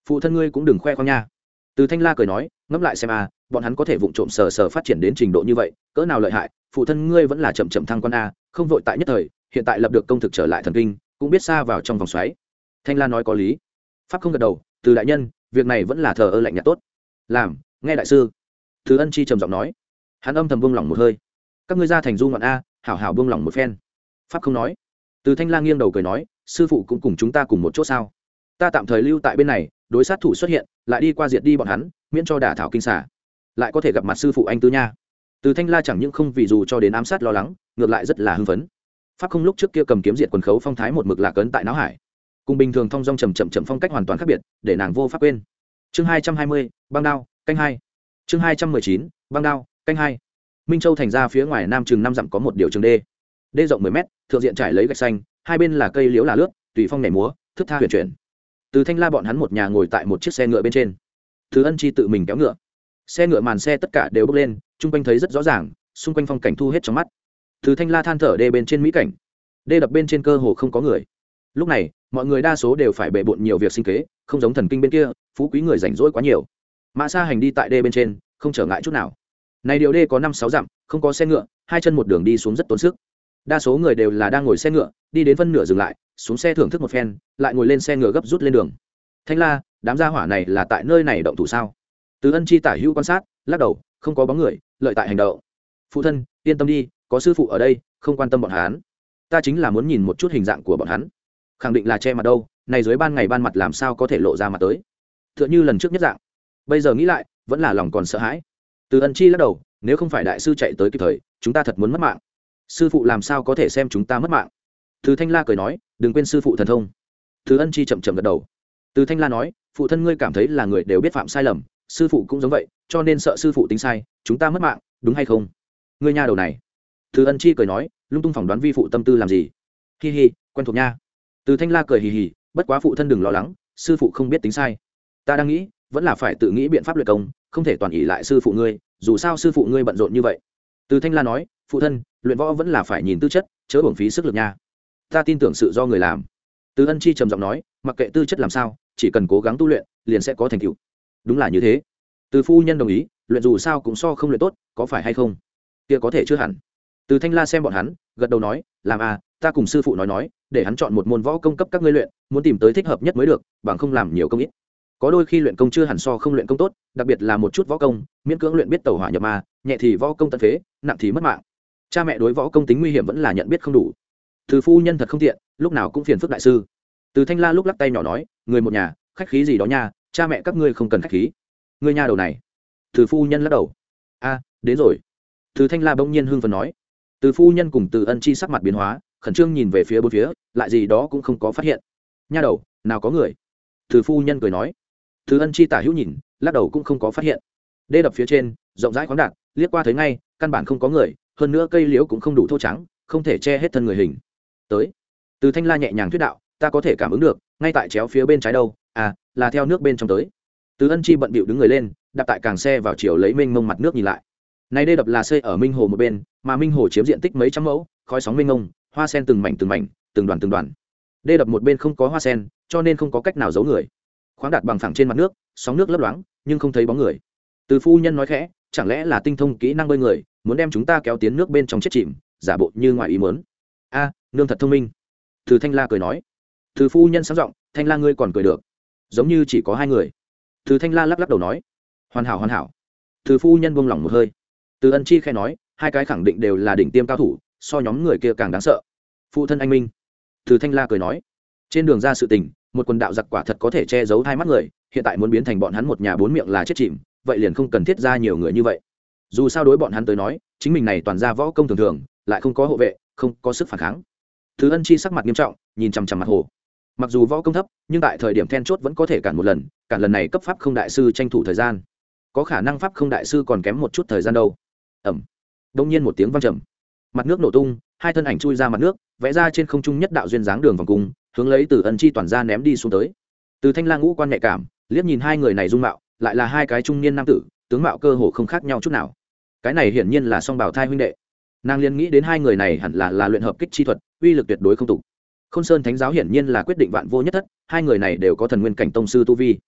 phụ thân ngươi cũng đừng khoe khoang nha. Từ Thanh La cười nói, ngẫm lại xem a, bọn hắn có thể vụng trộm sờ sờ phát triển đến trình độ như vậy, cỡ nào lợi hại, phụ thân ngươi vẫn là chậm chậm thăng quan a, không vội tại nhất thời, hiện tại lập được công thực trở lại thần kinh, cũng biết xa vào trong vòng xoáy. Thanh La nói có lý. Pháp không gật đầu, Từ đại nhân, việc này vẫn là thờ ơ lạnh nhạt tốt. Làm, nghe đại sư. Từ Ân Chi trầm giọng nói. Hắn âm thầm buông lỏng một hơi. Các ngươi ra thành du ngoạn a, hảo hảo buông lỏng một phen. Pháp không nói. Từ Thanh La nghiêng đầu cười nói, sư phụ cũng cùng chúng ta cùng một chỗ sao? Ta tạm thời lưu tại bên này, đối sát thủ xuất hiện, lại đi qua diệt đi bọn hắn, miễn cho đả thảo kinh xả, lại có thể gặp mặt sư phụ anh Tư nha. Từ Thanh La chẳng những không vì dù cho đến ám sát lo lắng, ngược lại rất là hưng phấn. Pháp không lúc trước kia cầm kiếm diệt quần khấu phong thái một mực lạc ấn tại não hải, cùng bình thường thông dong trầm chậm chậm phong cách hoàn toàn khác biệt, để nàng vô pháp quên. Chương hai trăm hai mươi, băng đao, canh hai. Chương hai trăm mười chín, băng đao, canh hai. Minh Châu thành ra phía ngoài nam chừng năm dặm có một điều trường đê. Đê rộng mười mét, thượng diện trải lấy gạch xanh, hai bên là cây liễu là lướt, tùy phong nhảy múa, thức tha huyền chuyển. Từ Thanh La bọn hắn một nhà ngồi tại một chiếc xe ngựa bên trên. Từ Ân Chi tự mình kéo ngựa. Xe ngựa màn xe tất cả đều bốc lên, chung quanh thấy rất rõ ràng, xung quanh phong cảnh thu hết trong mắt. Từ Thanh La than thở đê bên trên mỹ cảnh. Đê đập bên trên cơ hồ không có người. Lúc này, mọi người đa số đều phải bệ bội nhiều việc sinh kế, không giống thần kinh bên kia, phú quý người rảnh rỗi quá nhiều. Mã Sa hành đi tại đê bên trên, không trở ngại chút nào. Này điều đê có năm sáu dặm, không có xe ngựa, hai chân một đường đi xuống rất tốn sức. Đa số người đều là đang ngồi xe ngựa, đi đến phân nửa dừng lại, xuống xe thưởng thức một phen, lại ngồi lên xe ngựa gấp rút lên đường. Thanh La, đám gia hỏa này là tại nơi này động thủ sao? Từ Ân Chi tả hữu quan sát, lắc đầu, không có bóng người, lợi tại hành động. Phụ thân, yên tâm đi, có sư phụ ở đây, không quan tâm bọn hắn. Ta chính là muốn nhìn một chút hình dạng của bọn hắn. Khẳng định là che mặt đâu, này dưới ban ngày ban mặt làm sao có thể lộ ra mặt tới? Tựa như lần trước nhất dạng. Bây giờ nghĩ lại, vẫn là lòng còn sợ hãi. Từ Ân Chi lắc đầu, nếu không phải đại sư chạy tới kịp thời, chúng ta thật muốn mất mạng. Sư phụ làm sao có thể xem chúng ta mất mạng? Từ Thanh La cười nói, đừng quên sư phụ thần thông. Từ Ân Chi chậm chậm gật đầu. Từ Thanh La nói, phụ thân ngươi cảm thấy là người đều biết phạm sai lầm, sư phụ cũng giống vậy, cho nên sợ sư phụ tính sai, chúng ta mất mạng, đúng hay không? Ngươi nha đầu này. Từ Ân Chi cười nói, lung tung phỏng đoán vi phụ tâm tư làm gì? Hi hi, quen thuộc nha. Từ Thanh La cười hì hì, bất quá phụ thân đừng lo lắng, sư phụ không biết tính sai. Ta đang nghĩ, vẫn là phải tự nghĩ biện pháp luyện công, không thể toàn ỷ lại sư phụ ngươi, dù sao sư phụ ngươi bận rộn như vậy. Từ Thanh La nói, phụ thân, luyện võ vẫn là phải nhìn tư chất, chớ uổng phí sức lực nha. Ta tin tưởng sự do người làm. Từ Ân Chi trầm giọng nói, mặc kệ tư chất làm sao, chỉ cần cố gắng tu luyện, liền sẽ có thành tựu. Đúng là như thế. Từ phu nhân đồng ý, luyện dù sao cũng so không luyện tốt, có phải hay không? Kia có thể chưa hẳn. Từ Thanh La xem bọn hắn, gật đầu nói, làm à, ta cùng sư phụ nói nói, để hắn chọn một môn võ công cấp các ngươi luyện, muốn tìm tới thích hợp nhất mới được, bằng không làm nhiều công ít. Có đôi khi luyện công chưa hẳn so không luyện công tốt, đặc biệt là một chút võ công, miễn cưỡng luyện biết tẩu hỏa nhập ma, nhẹ thì võ công tận phế, nặng thì mất mạng. Cha mẹ đối võ công tính nguy hiểm vẫn là nhận biết không đủ. Từ phu nhân thật không tiện, lúc nào cũng phiền phức đại sư. Từ Thanh La lúc lắc tay nhỏ nói, người một nhà, khách khí gì đó nha, cha mẹ các ngươi không cần khách khí. Ngươi nhà đầu này. Từ phu nhân lắc đầu. A, đến rồi. Từ Thanh La bỗng nhiên hưng phấn nói. Từ phu nhân cùng Từ Ân Chi sắc mặt biến hóa, khẩn trương nhìn về phía bốn phía, lại gì đó cũng không có phát hiện. Nha đầu, nào có người. Từ phu nhân cười nói. Từ Ân Chi tả hữu nhìn, lắc đầu cũng không có phát hiện. Đê đập phía trên, rộng rãi khoáng đạt, liếc qua thấy ngay, căn bản không có người, hơn nữa cây liễu cũng không đủ thô trắng, không thể che hết thân người hình. Tới. Từ Thanh La nhẹ nhàng thuyết đạo, ta có thể cảm ứng được, ngay tại chéo phía bên trái đâu, à, là theo nước bên trong tới. Từ Ân Chi bận bịu đứng người lên, đạp tại càng xe vào chiều lấy mênh mông mặt nước nhìn lại. Này đê đập là xây ở Minh Hồ một bên, mà Minh Hồ chiếm diện tích mấy trăm mẫu, khói sóng mênh mông, hoa sen từng mảnh từng mảnh, từng đoàn từng đoàn. Đê đập một bên không có hoa sen, cho nên không có cách nào giấu người. Khoáng đạt bằng phẳng trên mặt nước, sóng nước lấp loáng, nhưng không thấy bóng người. Từ phu nhân nói khẽ, chẳng lẽ là tinh thông kỹ năng bơi người, muốn đem chúng ta kéo tiến nước bên trong chết chìm, giả bộ như ngoài ý muốn. A, nương thật thông minh. Từ Thanh La cười nói. Từ phu nhân sáng giọng, Thanh La ngươi còn cười được, giống như chỉ có hai người. Từ Thanh La lắc lắc đầu nói, hoàn hảo hoàn hảo. Từ phu nhân buông lỏng một hơi. Từ Ân Chi khẽ nói, hai cái khẳng định đều là đỉnh tiêm cao thủ, so nhóm người kia càng đáng sợ. Phụ thân anh minh. Từ Thanh La cười nói, trên đường ra sự tình, một quần đạo giặc quả thật có thể che giấu hai mắt người, hiện tại muốn biến thành bọn hắn một nhà bốn miệng là chết chìm, vậy liền không cần thiết ra nhiều người như vậy. Dù sao đối bọn hắn tới nói, chính mình này toàn ra võ công thường thường, lại không có hộ vệ, không có sức phản kháng. Từ Ân Chi sắc mặt nghiêm trọng, nhìn chằm chằm mặt hồ. Mặc dù võ công thấp, nhưng tại thời điểm then chốt vẫn có thể cản một lần, cản lần này cấp pháp không đại sư tranh thủ thời gian. Có khả năng pháp không đại sư còn kém một chút thời gian đâu. Ầm. Đông nhiên một tiếng vang trầm, mặt nước nổ tung, hai thân ảnh chui ra mặt nước, vẽ ra trên không trung nhất đạo duyên dáng đường vòng cung, hướng lấy Từ Ân Chi toàn ra ném đi xuống tới. Từ Thanh La ngũ quan nhạy cảm, liếc nhìn hai người này dung mạo, lại là hai cái trung niên nam tử, tướng mạo cơ hồ không khác nhau chút nào. Cái này hiển nhiên là song bảo thai huynh đệ. Nàng liên nghĩ đến hai người này hẳn là là luyện hợp kích chi thuật, uy lực tuyệt đối không tục. Khôn Sơn Thánh giáo hiển nhiên là quyết định vạn vô nhất thất, hai người này đều có thần nguyên cảnh tông sư tu vi.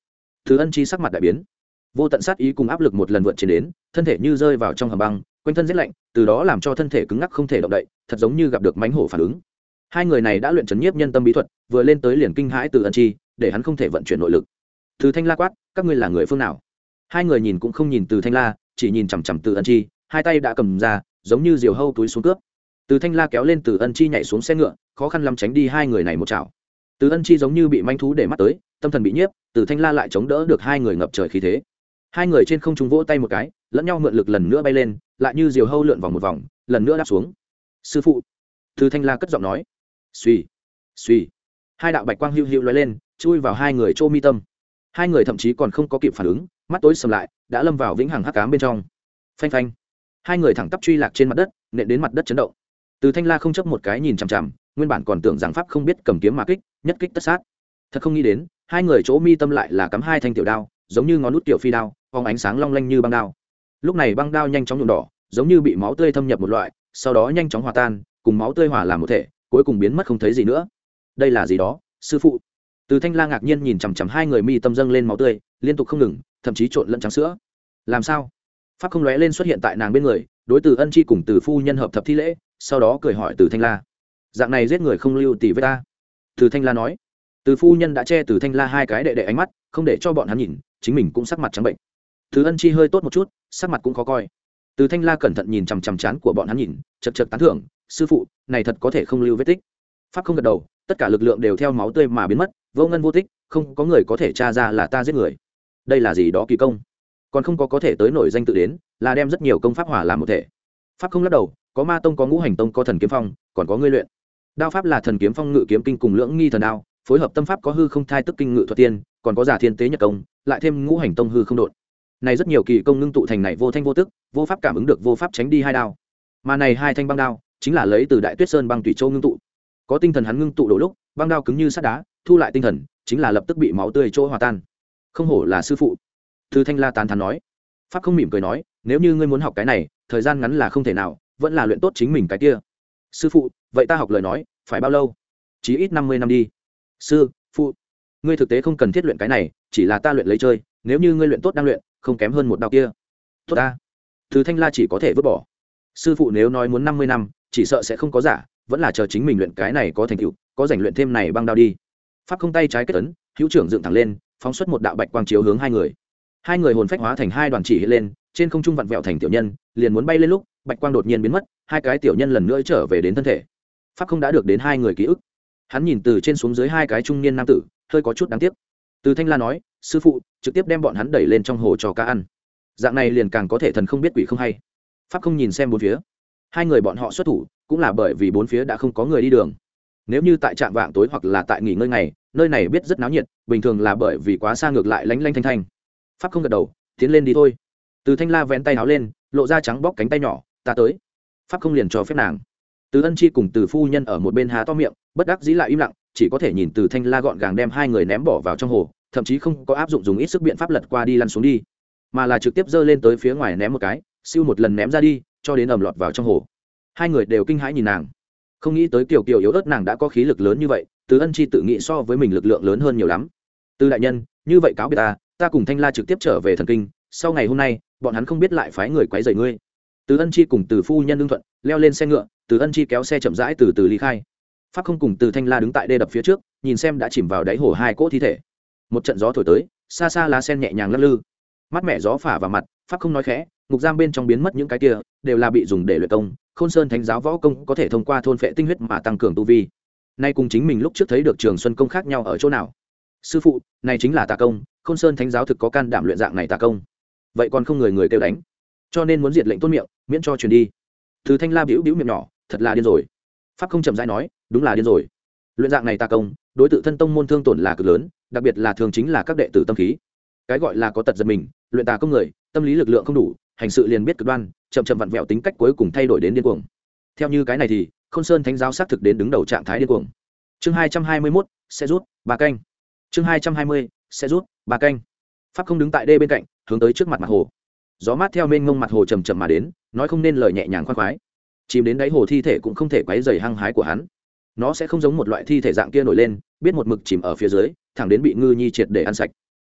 Từ Ân Chi sắc mặt đại biến, vô tận sát ý cùng áp lực một lần vượt trên đến, thân thể như rơi vào trong hầm băng, quanh thân rét lạnh, từ đó làm cho thân thể cứng ngắc không thể động đậy, thật giống như gặp được mãnh hổ phản ứng. Hai người này đã luyện chấn nhiếp nhân tâm bí thuật, vừa lên tới liền kinh hãi Từ Ân Chi, để hắn không thể vận chuyển nội lực. Từ Thanh La quát, các ngươi là người phương nào? Hai người nhìn cũng không nhìn Từ Thanh La, chỉ nhìn chằm chằm Từ Ân Chi, hai tay đã cầm ra, giống như diều hâu túi xuống cướp. Từ Thanh La kéo lên Từ Ân Chi nhảy xuống xe ngựa, khó khăn lắm tránh đi hai người này một chảo. Từ Ân Chi giống như bị manh thú để mắt tới, tâm thần bị nhiếp, Từ Thanh La lại chống đỡ được hai người ngập trời khí thế. Hai người trên không trung vỗ tay một cái, lẫn nhau mượn lực lần nữa bay lên, lại như diều hâu lượn vòng một vòng, lần nữa đáp xuống. Sư phụ, Từ Thanh La cất giọng nói. Suy, suy, hai đạo bạch quang hưu hưu lóe lên, chui vào hai người chỗ mi tâm. Hai người thậm chí còn không có kịp phản ứng, mắt tối sầm lại, đã lâm vào vĩnh hằng hắc ám bên trong. Phanh phanh, hai người thẳng tắp truy lạc trên mặt đất, nện đến mặt đất chấn động. Từ Thanh La không chấp một cái nhìn chằm chằm, nguyên bản còn tưởng rằng pháp không biết cầm kiếm mà kích, nhất kích tất sát. Thật không nghĩ đến, hai người chỗ mi tâm lại là cắm hai thanh tiểu đao, giống như ngón nút tiểu phi đao, phóng ánh sáng long lanh như băng đao. Lúc này băng đao nhanh chóng nhuộm đỏ, giống như bị máu tươi thâm nhập một loại, sau đó nhanh chóng hòa tan, cùng máu tươi hòa làm một thể, cuối cùng biến mất không thấy gì nữa. Đây là gì đó, sư phụ? Từ Thanh La ngạc nhiên nhìn chằm chằm hai người mi tâm dâng lên máu tươi, liên tục không ngừng, thậm chí trộn lẫn trắng sữa. Làm sao? Pháp không lóe lên xuất hiện tại nàng bên người, đối Từ Ân Chi cùng Từ phu nhân hợp thập thi lễ, sau đó cười hỏi Từ Thanh La, dạng này giết người không lưu tỉ với ta? Từ Thanh La nói. Từ phu nhân đã che Từ Thanh La hai cái đệ đệ ánh mắt, không để cho bọn hắn nhìn, chính mình cũng sắc mặt trắng bệnh. Từ Ân Chi hơi tốt một chút, sắc mặt cũng khó coi. Từ Thanh La cẩn thận nhìn chằm chằm trán của bọn hắn nhìn, chật chật tán thưởng, sư phụ, này thật có thể không lưu vết tích. Pháp không gật đầu, tất cả lực lượng đều theo máu tươi mà biến mất, vô ngân vô tích, không có người có thể tra ra là ta giết người. Đây là gì đó kỳ công, còn không có có thể tới nổi danh tự đến, là đem rất nhiều công pháp hòa làm một thể. Pháp không lắc đầu, có Ma tông, có Ngũ Hành tông, có Thần kiếm phong, còn có ngươi luyện. Đao pháp là Thần kiếm phong ngự kiếm kinh cùng lưỡng nghi thần đao, phối hợp tâm pháp có hư không thai tức kinh ngự thuật tiên, còn có giả thiên tế nhật công, lại thêm Ngũ Hành tông hư không đột. Này rất nhiều kỳ công ngưng tụ thành này vô thanh vô tức, vô pháp cảm ứng được vô pháp tránh đi hai đao. Mà này hai thanh băng đao, chính là lấy từ Đại Tuyết Sơn băng tùy châu ngưng tụ. Có tinh thần hắn ngưng tụ đổ lúc, băng đao cứng như sắt đá, thu lại tinh thần, chính là lập tức bị máu tươi chỗ hòa tan. Không hổ là sư phụ. Từ Thanh La tán thán nói. Pháp không mỉm cười nói, nếu như ngươi muốn học cái này, thời gian ngắn là không thể nào, vẫn là luyện tốt chính mình cái kia. Sư phụ, vậy ta học lời nói, phải bao lâu? Chí ít năm mươi năm đi. Sư phụ, ngươi thực tế không cần thiết luyện cái này, chỉ là ta luyện lấy chơi, nếu như ngươi luyện tốt đang luyện, không kém hơn một đao kia. Tốt ta. Từ Thanh La chỉ có thể vứt bỏ. Sư phụ nếu nói muốn năm mươi năm, chỉ sợ sẽ không có giả, vẫn là chờ chính mình luyện cái này có thành tựu, có rảnh luyện thêm này băng đao đi. Pháp không tay trái kết ấn, hữu trưởng dựng thẳng lên, phóng xuất một đạo bạch quang chiếu hướng hai người. Hai người hồn phách hóa thành hai đoàn chỉ hiện lên, trên không trung vặn vẹo thành tiểu nhân, liền muốn bay lên lúc, bạch quang đột nhiên biến mất, hai cái tiểu nhân lần nữa trở về đến thân thể. Pháp không đã được đến hai người ký ức. Hắn nhìn từ trên xuống dưới hai cái trung niên nam tử, hơi có chút đáng tiếc. Từ Thanh La nói, sư phụ, trực tiếp đem bọn hắn đẩy lên trong hồ cho cá ăn. Dạng này liền càng có thể thần không biết quỷ không hay. Pháp không nhìn xem bốn phía. Hai người bọn họ xuất thủ, cũng là bởi vì bốn phía đã không có người đi đường. Nếu như tại trạm vạng tối hoặc là tại nghỉ ngơi ngày, nơi này biết rất náo nhiệt, bình thường là bởi vì quá xa ngược lại lánh lánh thanh thanh. Pháp không gật đầu, tiến lên đi thôi. Từ Thanh La vén tay áo lên, lộ ra trắng bóc cánh tay nhỏ, ta tới. Pháp không liền cho phép nàng. Từ Ân Chi cùng Từ phu nhân ở một bên há to miệng, bất đắc dĩ lại im lặng, chỉ có thể nhìn Từ Thanh La gọn gàng đem hai người ném bỏ vào trong hồ, thậm chí không có áp dụng dùng ít sức biện pháp lật qua đi lăn xuống đi, mà là trực tiếp giơ lên tới phía ngoài ném một cái, siêu một lần ném ra đi, cho đến ầm lọt vào trong hồ. Hai người đều kinh hãi nhìn nàng, không nghĩ tới Kiều Kiều yếu ớt nàng đã có khí lực lớn như vậy. Từ Ân Chi tự nghĩ so với mình lực lượng lớn hơn nhiều lắm. Từ đại nhân, như vậy cáo biệt ta, ta cùng Thanh La trực tiếp trở về thần kinh, sau ngày hôm nay, bọn hắn không biết lại phái người quấy rầy ngươi. Từ Ân Chi cùng Từ phu nhân lương thuận, leo lên xe ngựa, Từ Ân Chi kéo xe chậm rãi từ từ ly khai. Pháp không cùng Từ Thanh La đứng tại đê đập phía trước, nhìn xem đã chìm vào đáy hồ hai cỗ thi thể. Một trận gió thổi tới, xa xa lá sen nhẹ nhàng lắc lư, mắt mẹ gió phả vào mặt. Pháp không nói khẽ, ngục giam bên trong biến mất những cái kia, đều là bị dùng để luyện công. Khôn Sơn Thánh giáo võ công có thể thông qua thôn phệ tinh huyết mà tăng cường tu vi. Nay cùng chính mình lúc trước thấy được Trường Xuân công khác nhau ở chỗ nào? Sư phụ, này chính là tà công, Khôn Sơn Thánh giáo thực có can đảm luyện dạng này tà công. Vậy còn không người người kêu đánh, cho nên muốn diệt lệnh tôn miệng, miễn cho truyền đi. Từ Thanh La bĩu bĩu miệng nhỏ, thật là điên rồi. Pháp không chậm rãi nói, đúng là điên rồi. Luyện dạng này tà công, đối tự thân tông môn thương tổn là cực lớn, đặc biệt là thường chính là các đệ tử tâm khí. Cái gọi là có tật giật mình, luyện tà công người, tâm lý lực lượng không đủ, hành sự liền biết cực đoan, chậm chậm vặn vẹo tính cách cuối cùng thay đổi đến điên cuồng. Theo như cái này thì, Khôn Sơn Thánh giáo xác thực đến đứng đầu trạng thái điên cuồng. Chương hai trăm hai mươi mốt sẽ rút ba canh. Chương hai trăm hai mươi sẽ rút ba canh. Pháp không đứng tại đê bên cạnh, hướng tới trước mặt mặt hồ. Gió mát theo mênh mông mặt hồ chầm chậm mà đến, nói không nên lời nhẹ nhàng khoan khoái. Chìm đến đáy hồ thi thể cũng không thể quấy rầy hăng hái của hắn. Nó sẽ không giống một loại thi thể dạng kia nổi lên, biết một mực chìm ở phía dưới, thẳng đến bị ngư nhi triệt để ăn sạch.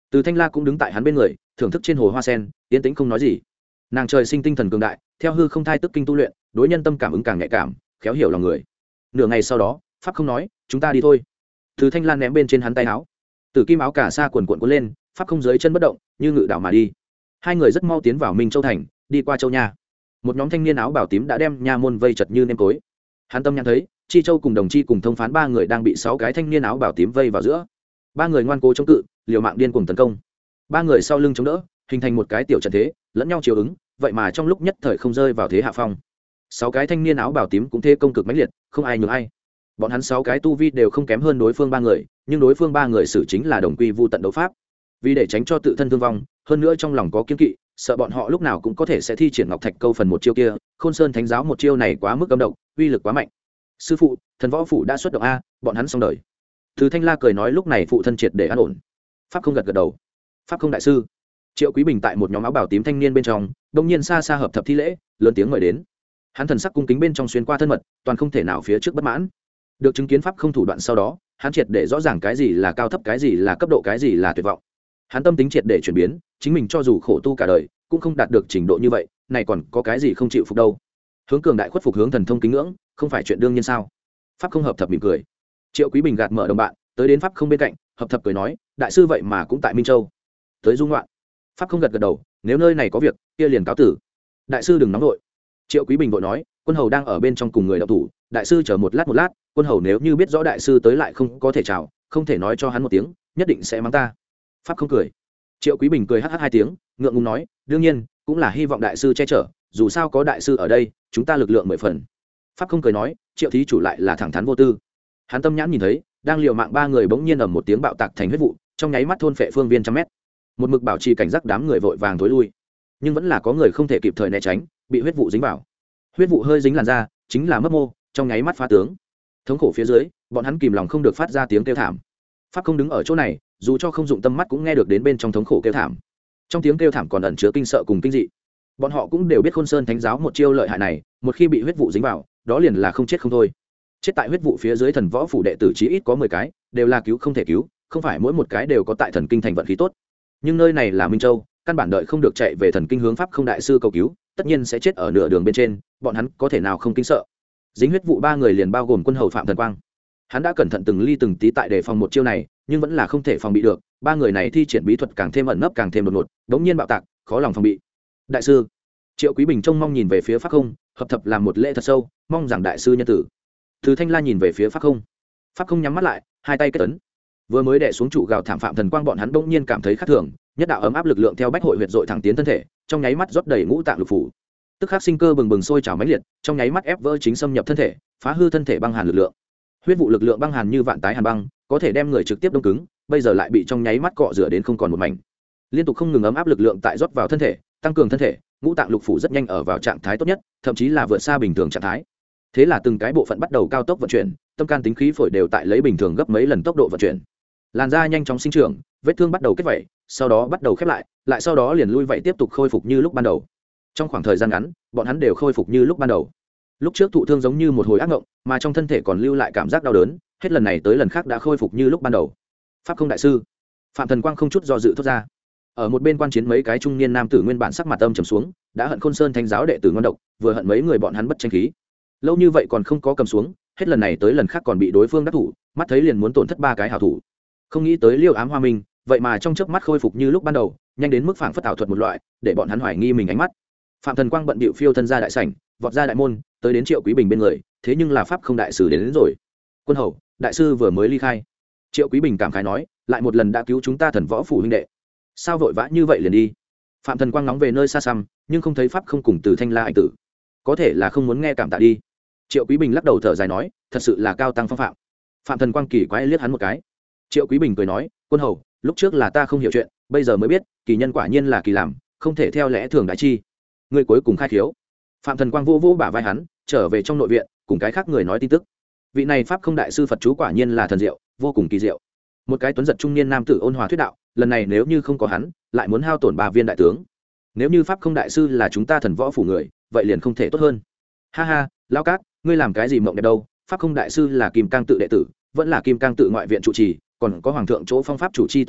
Từ Thanh La cũng đứng tại hắn bên người thưởng thức trên hồ hoa sen, yên tĩnh không nói gì. Nàng trời sinh tinh thần cường đại, theo hư không thai tức kinh tu luyện, đối nhân tâm cảm ứng càng nhạy cảm, khéo hiểu lòng người. Nửa ngày sau đó, pháp không nói, chúng ta đi thôi. Từ Thanh La ném bên trên hắn tay áo, Tử kim áo cả sa quần quần cuốn lên, pháp không dưới chân bất động, như ngự đảo mà đi. Hai người rất mau tiến vào Minh Châu thành, đi qua Châu Nha. Một nhóm thanh niên áo bào tím đã đem nha môn vây chật như nêm tối. Hắn tâm nhãn thấy, Chi Châu cùng Đồng Chi cùng thông phán ba người đang bị sáu cái thanh niên áo bào tím vây vào giữa. Ba người ngoan cố chống cự, liều mạng điên cuồng tấn công. Ba người sau lưng chống đỡ, hình thành một cái tiểu trận thế, lẫn nhau chiếu ứng, vậy mà trong lúc nhất thời không rơi vào thế hạ phong. Sáu cái thanh niên áo bào tím cũng thế công cực mãnh liệt, không ai nhường ai. Bọn hắn sáu cái tu vi đều không kém hơn đối phương ba người, nhưng đối phương ba người xử chính là đồng quy vu tận đấu pháp. Vì để tránh cho tự thân thương vong, hơn nữa trong lòng có kiêng kỵ, sợ bọn họ lúc nào cũng có thể sẽ thi triển ngọc thạch câu phần một chiêu kia. Khôn Sơn Thánh giáo một chiêu này quá mức cấm độc, uy lực quá mạnh. Sư phụ, thần võ phủ đã xuất động a, bọn hắn xong đời. Từ Thanh La cười nói, lúc này phụ thân triệt để an ổn. Pháp không gật gật đầu. Pháp không đại sư. Triệu Quý Bình tại một nhóm áo bào tím thanh niên bên trong, đông nhiên xa xa hợp thập thi lễ, lớn tiếng mời đến. Hắn thần sắc cung kính bên trong xuyên qua thân mật, toàn không thể nào phía trước bất mãn. Được chứng kiến pháp không thủ đoạn sau đó, hắn triệt để rõ ràng cái gì là cao thấp, cái gì là cấp độ, cái gì là tuyệt vọng. Hắn tâm tính triệt để chuyển biến, chính mình cho dù khổ tu cả đời, cũng không đạt được trình độ như vậy, này còn có cái gì không chịu phục đâu. Hướng cường đại khuất phục hướng thần thông kính ngưỡng, không phải chuyện đương nhiên sao? Pháp không hợp thập mỉm cười. Triệu Quý Bình gạt mở đồng bạn, tới đến pháp không bên cạnh, hợp thập cười nói, đại sư vậy mà cũng tại Minh Châu. Tới dung loạn. Pháp không gật gật đầu, nếu nơi này có việc, kia liền cáo tử. Đại sư đừng nóng vội. Triệu Quý Bình vội nói, quân hầu đang ở bên trong cùng người đạo thủ, đại sư chờ một lát một lát, quân hầu nếu như biết rõ đại sư tới lại không có thể chào, không thể nói cho hắn một tiếng, nhất định sẽ mắng ta. Pháp không cười. Triệu Quý Bình cười hắc hắc hai tiếng, ngượng ngùng nói, đương nhiên cũng là hy vọng đại sư che chở, dù sao có đại sư ở đây, chúng ta lực lượng mười phần. Pháp không cười nói, Triệu thí chủ lại là thẳng thắn vô tư. Hắn tâm nhãn nhìn thấy, đang liều mạng ba người bỗng nhiên ầm một tiếng bạo tạc thành huyết vụ, trong nháy mắt thôn phệ phương viên trăm mét. Một mực bảo trì cảnh giác đám người vội vàng tối lui, nhưng vẫn là có người không thể kịp thời né tránh, bị huyết vụ dính vào. Huyết vụ hơi dính làn da, chính là mất mô, trong nháy mắt phá tướng. Thống khổ phía dưới, bọn hắn kìm lòng không được phát ra tiếng kêu thảm. Pháp không đứng ở chỗ này, dù cho không dụng tâm mắt cũng nghe được đến bên trong thống khổ kêu thảm. Trong tiếng kêu thảm còn ẩn chứa kinh sợ cùng kinh dị. Bọn họ cũng đều biết Khôn Sơn Thánh giáo một chiêu lợi hại này, một khi bị huyết vụ dính vào, đó liền là không chết không thôi. Chết tại huyết vụ phía dưới thần võ phủ đệ tử chí ít có mười cái, đều là cứu không thể cứu, không phải mỗi một cái đều có tại thần kinh thành vận khí tốt. Nhưng nơi này là Minh Châu, căn bản đợi không được chạy về thần kinh hướng pháp không đại sư cầu cứu, tất nhiên sẽ chết ở nửa đường bên trên, bọn hắn có thể nào không kinh sợ. Dính huyết vụ ba người liền bao gồm quân hầu Phạm Thần Quang. Hắn đã cẩn thận từng ly từng tí tại đề phòng một chiêu này, nhưng vẫn là không thể phòng bị được. Ba người này thi triển bí thuật càng thêm ẩn nấp, càng thêm đột ngột, đống nhiên bạo tạc, khó lòng phòng bị. Đại sư. Triệu Quý Bình trông mong nhìn về phía pháp không, hợp thập làm một lễ thật sâu, mong rằng đại sư nhân tử. Từ Thanh La nhìn về phía pháp không. Pháp không nhắm mắt lại, hai tay kết ấn. Vừa mới đè xuống trụ gào thảm Phạm Thần Quang, bọn hắn bỗng nhiên cảm thấy khác thường, nhất đạo ấm áp lực lượng theo bách hội huyệt dội thẳng tiến thân thể, trong nháy mắt rót đầy ngũ tạng lục phủ. Tức khắc sinh cơ bừng bừng sôi trào mãnh liệt, trong nháy mắt ép vỡ chính xâm nhập thân thể, phá hư thân thể băng hàn lực lượng. Huyết vụ lực lượng băng hàn như vạn tái hàn băng, có thể đem người trực tiếp đông cứng, bây giờ lại bị trong nháy mắt cọ rửa đến không còn một mảnh. Liên tục không ngừng ấm áp lực lượng tại rót vào thân thể, tăng cường thân thể, ngũ tạng lục phủ rất nhanh ở vào trạng thái tốt nhất, thậm chí là vượt xa bình thường trạng thái. Thế là từng cái bộ phận bắt đầu cao tốc vận chuyển, tâm can tính khí phổi đều tại lấy bình thường gấp mấy lần tốc độ vận chuyển. Làn da nhanh chóng sinh trưởng, vết thương bắt đầu kết vảy, sau đó bắt đầu khép lại, lại sau đó liền lui vậy tiếp tục khôi phục như lúc ban đầu. Trong khoảng thời gian ngắn, bọn hắn đều khôi phục như lúc ban đầu. Lúc trước thụ thương giống như một hồi ác mộng, mà trong thân thể còn lưu lại cảm giác đau đớn, hết lần này tới lần khác đã khôi phục như lúc ban đầu. Pháp không đại sư. Phạm Thần Quang không chút do dự thốt ra. Ở một bên quan chiến mấy cái trung niên nam tử nguyên bản sắc mặt âm trầm xuống, đã hận Khôn Sơn Thánh giáo đệ tử ngon độc, vừa hận mấy người bọn hắn bất tranh khí. Lâu như vậy còn không có cầm xuống, hết lần này tới lần khác còn bị đối phương đắc thủ, mắt thấy liền muốn tổn thất ba cái hảo thủ. Không nghĩ tới Liêu Ám Hoa Minh, vậy mà trong chớp mắt khôi phục như lúc ban đầu, nhanh đến mức phảng phất ảo thuật một loại, để bọn hắn hoài nghi mình ánh mắt. Phạm Thần Quang bận bịu phiêu thân ra đại sảnh, vọt ra đại môn, tới đến Triệu Quý Bình bên người, thế nhưng là pháp không đại sư đến, đến rồi. Quân hầu, đại sư vừa mới ly khai. Triệu Quý Bình cảm khái nói, lại một lần đã cứu chúng ta thần võ phủ huynh đệ, sao vội vã như vậy liền đi? Phạm Thần Quang nóng về nơi xa xăm, nhưng không thấy pháp không cùng Từ Thanh La anh tử, có thể là không muốn nghe cảm tạ đi. Triệu Quý Bình lắc đầu thở dài nói, thật sự là cao tăng phong phạm. Phạm Thần Quang kỳ quái liếc hắn một cái. Triệu Quý Bình cười nói, quân hầu, lúc trước là ta không hiểu chuyện, bây giờ mới biết, kỳ nhân quả nhiên là kỳ làm, không thể theo lẽ thường đại chi. Người cuối cùng khai khiếu. Phạm Thần Quang vô vô bả vai hắn, trở về trong nội viện, cùng cái khác người nói tin tức. Vị này pháp không đại sư Phật chú quả nhiên là thần diệu, vô cùng kỳ diệu. Một cái tuấn giật trung niên nam tử ôn hòa thuyết đạo, lần này nếu như không có hắn, lại muốn hao tổn ba viên đại tướng. Nếu như pháp không đại sư là chúng ta thần võ phủ người, vậy liền không thể tốt hơn. Ha ha, lão cát, ngươi làm cái gì mộng đẹp đâu? Pháp không đại sư là Kim Cang tự đệ tử, vẫn là Kim Cang tự ngoại viện trụ trì, còn có hoàng thượng chỗ phong pháp chủ chi tôn hảo,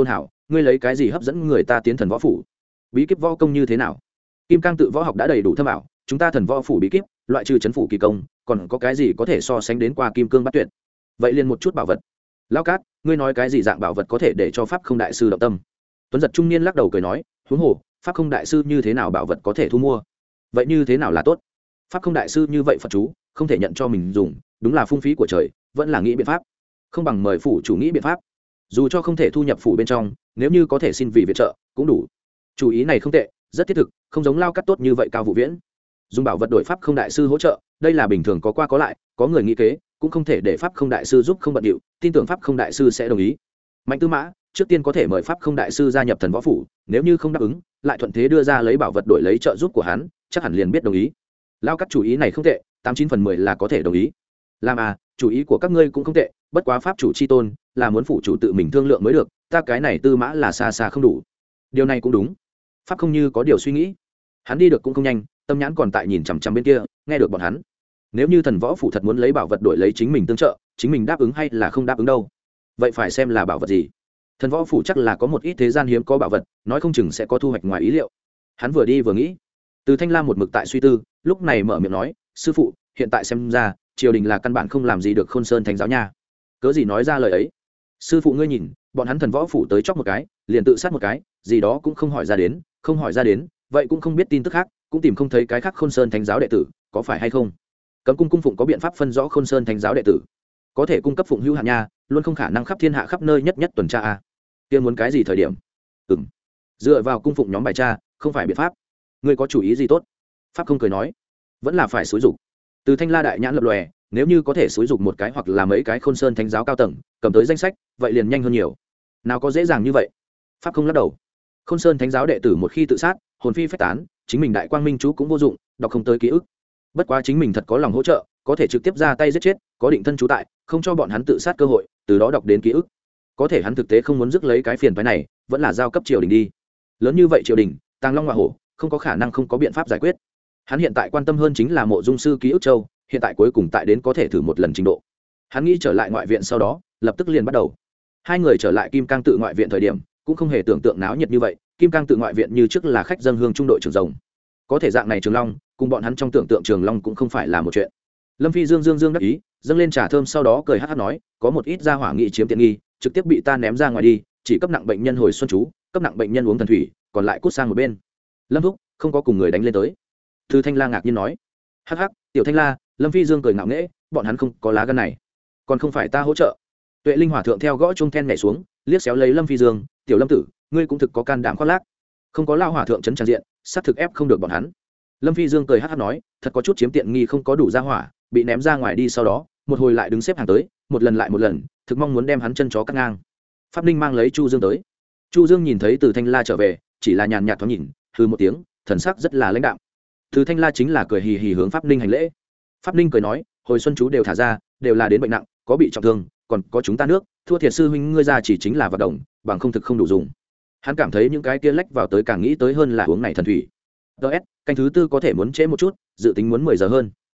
ngươi lấy cái gì hấp dẫn người ta tiến thần võ phủ? Bí kíp võ công như thế nào? Kim cang tự võ học đã đầy đủ thâm ảo, chúng ta thần võ phủ bí kíp loại trừ chấn phủ kỳ công còn có cái gì có thể so sánh đến qua kim cương bắt tuyệt? Vậy liền một chút bảo vật. Lão Cát, ngươi nói cái gì dạng bảo vật có thể để cho pháp không đại sư động tâm? Tuấn giật trung niên lắc đầu cười nói, huống hồ pháp không đại sư như thế nào bảo vật có thể thu mua? Vậy như thế nào là tốt? Pháp không đại sư như vậy phật chú không thể nhận cho mình dùng, đúng là phung phí của trời, vẫn là nghĩ biện pháp. Không bằng mời phủ chủ nghĩ biện pháp. Dù cho không thể thu nhập phủ bên trong, nếu như có thể xin vì viện trợ cũng đủ. Chủ ý này không tệ, rất thiết thực, không giống Lao Cát tốt như vậy cao vụ viễn. Dùng bảo vật đổi pháp không đại sư hỗ trợ, đây là bình thường có qua có lại, có người nghĩ kế, cũng không thể để pháp không đại sư giúp không bận điệu, tin tưởng pháp không đại sư sẽ đồng ý. Mạnh Tư Mã trước tiên có thể mời pháp không đại sư gia nhập thần võ phủ, nếu như không đáp ứng, lại thuận thế đưa ra lấy bảo vật đổi lấy trợ giúp của hắn, chắc hẳn liền biết đồng ý. Lao Cát chủ ý này không tệ, tám chín phần mười là có thể đồng ý. Làm à, chủ ý của các ngươi cũng không tệ, bất quá pháp chủ chi tôn là muốn phủ chủ tự mình thương lượng mới được, ta cái này Tư Mã là xa xa không đủ. Điều này cũng đúng. Pháp không như có điều suy nghĩ, hắn đi được cũng không nhanh, tâm nhãn còn tại nhìn chằm chằm bên kia, nghe được bọn hắn. Nếu như thần võ phủ thật muốn lấy bảo vật đổi lấy chính mình tương trợ, chính mình đáp ứng hay là không đáp ứng đâu? Vậy phải xem là bảo vật gì. Thần võ phủ chắc là có một ít thế gian hiếm có bảo vật, nói không chừng sẽ có thu hoạch ngoài ý liệu. Hắn vừa đi vừa nghĩ. Từ Thanh Lam một mực tại suy tư, lúc này mở miệng nói, sư phụ, hiện tại xem ra triều đình là căn bản không làm gì được Khôn Sơn Thánh giáo nha. Cớ gì nói ra lời ấy? Sư phụ ngươi nhìn, bọn hắn thần võ phủ tới chóc một cái, liền tự sát một cái, gì đó cũng không hỏi ra đến, không hỏi ra đến, vậy cũng không biết tin tức khác, cũng tìm không thấy cái khác Khôn Sơn Thánh giáo đệ tử, có phải hay không? Cấm cung cung phụng có biện pháp phân rõ Khôn Sơn Thánh giáo đệ tử, có thể cung cấp phụng hữu hạn nha, luôn không khả năng khắp thiên hạ khắp nơi nhất nhất tuần tra a. Kia muốn cái gì thời điểm? Ừm. Dựa vào cung phụng nhóm bài tra, không phải biện pháp. Ngươi có chủ ý gì tốt? Pháp không cười nói, vẫn là phải xúi dục. Từ Thanh La đại nhãn lập lòe, nếu như có thể xúi dục một cái hoặc là mấy cái Khôn Sơn Thánh giáo cao tầng, cầm tới danh sách, vậy liền nhanh hơn nhiều. Nào có dễ dàng như vậy? Pháp không lắc đầu. Khôn Sơn Thánh giáo đệ tử một khi tự sát, hồn phi phách tán, chính mình đại quang minh chú cũng vô dụng, đọc không tới ký ức. Bất quá chính mình thật có lòng hỗ trợ, có thể trực tiếp ra tay giết chết, có định thân chú tại, không cho bọn hắn tự sát cơ hội, từ đó đọc đến ký ức. Có thể hắn thực tế không muốn rước lấy cái phiền phái này, vẫn là giao cấp triều đình đi. Lớn như vậy triều đình, Tàng Long Ngọa Hổ, không có khả năng không có biện pháp giải quyết. Hắn hiện tại quan tâm hơn chính là Mộ Dung sư ký ức châu, hiện tại cuối cùng tại đến có thể thử một lần trình độ. Hắn nghĩ trở lại ngoại viện sau đó, lập tức liền bắt đầu. Hai người trở lại Kim Cang tự ngoại viện thời điểm, cũng không hề tưởng tượng náo nhiệt như vậy, Kim Cang tự ngoại viện như trước là khách dân hương trung đội trưởng rồng. Có thể dạng này Trường Long, cùng bọn hắn trong tưởng tượng Trường Long cũng không phải là một chuyện. Lâm Phi Dương dương dương đắc ý, dâng lên trà thơm sau đó cười hắc hắc nói, có một ít gia hỏa nghị chiếm tiện nghi, trực tiếp bị ta ném ra ngoài đi, chỉ cấp nặng bệnh nhân hồi xuân chú, cấp nặng bệnh nhân uống thần thủy, còn lại cút sang một bên. Lâm thúc, không có cùng người đánh lên tới. Thư Thanh La ngạc nhiên nói, hắc hắc, tiểu Thanh La. Lâm Phi Dương cười ngạo nghễ, bọn hắn không có lá gan này, còn không phải ta hỗ trợ. Tuệ Linh Hòa thượng theo gõ chuông then nhảy xuống, liếc xéo lấy Lâm Phi Dương, tiểu Lâm tử, ngươi cũng thực có can đảm khoác lác, không có lao hòa thượng chấn tràn diện, sát thực ép không được bọn hắn. Lâm Phi Dương cười hắc hắc nói, thật có chút chiếm tiện nghi không có đủ ra hỏa, bị ném ra ngoài đi sau đó, một hồi lại đứng xếp hàng tới, một lần lại một lần, thực mong muốn đem hắn chân chó cắt ngang. Pháp Ninh mang lấy Chu Dương tới. Chu Dương nhìn thấy Từ Thanh La trở về, chỉ là nhàn nhạt thoáng nhìn, hừ một tiếng, thần sắc rất là lãnh đạm. Từ Thanh La chính là cười hì hì hướng Pháp Ninh hành lễ. Pháp Ninh cười nói, hồi xuân chú đều thả ra, đều là đến bệnh nặng, có bị trọng thương, còn có chúng ta nước, thua thiệt sư huynh ngươi ra chỉ chính là vật đồng, bằng không thực không đủ dùng. Hắn cảm thấy những cái kia lách vào tới càng nghĩ tới hơn là uống này thần thủy. ts canh thứ tư có thể muốn trễ một chút, dự tính muốn mười giờ hơn.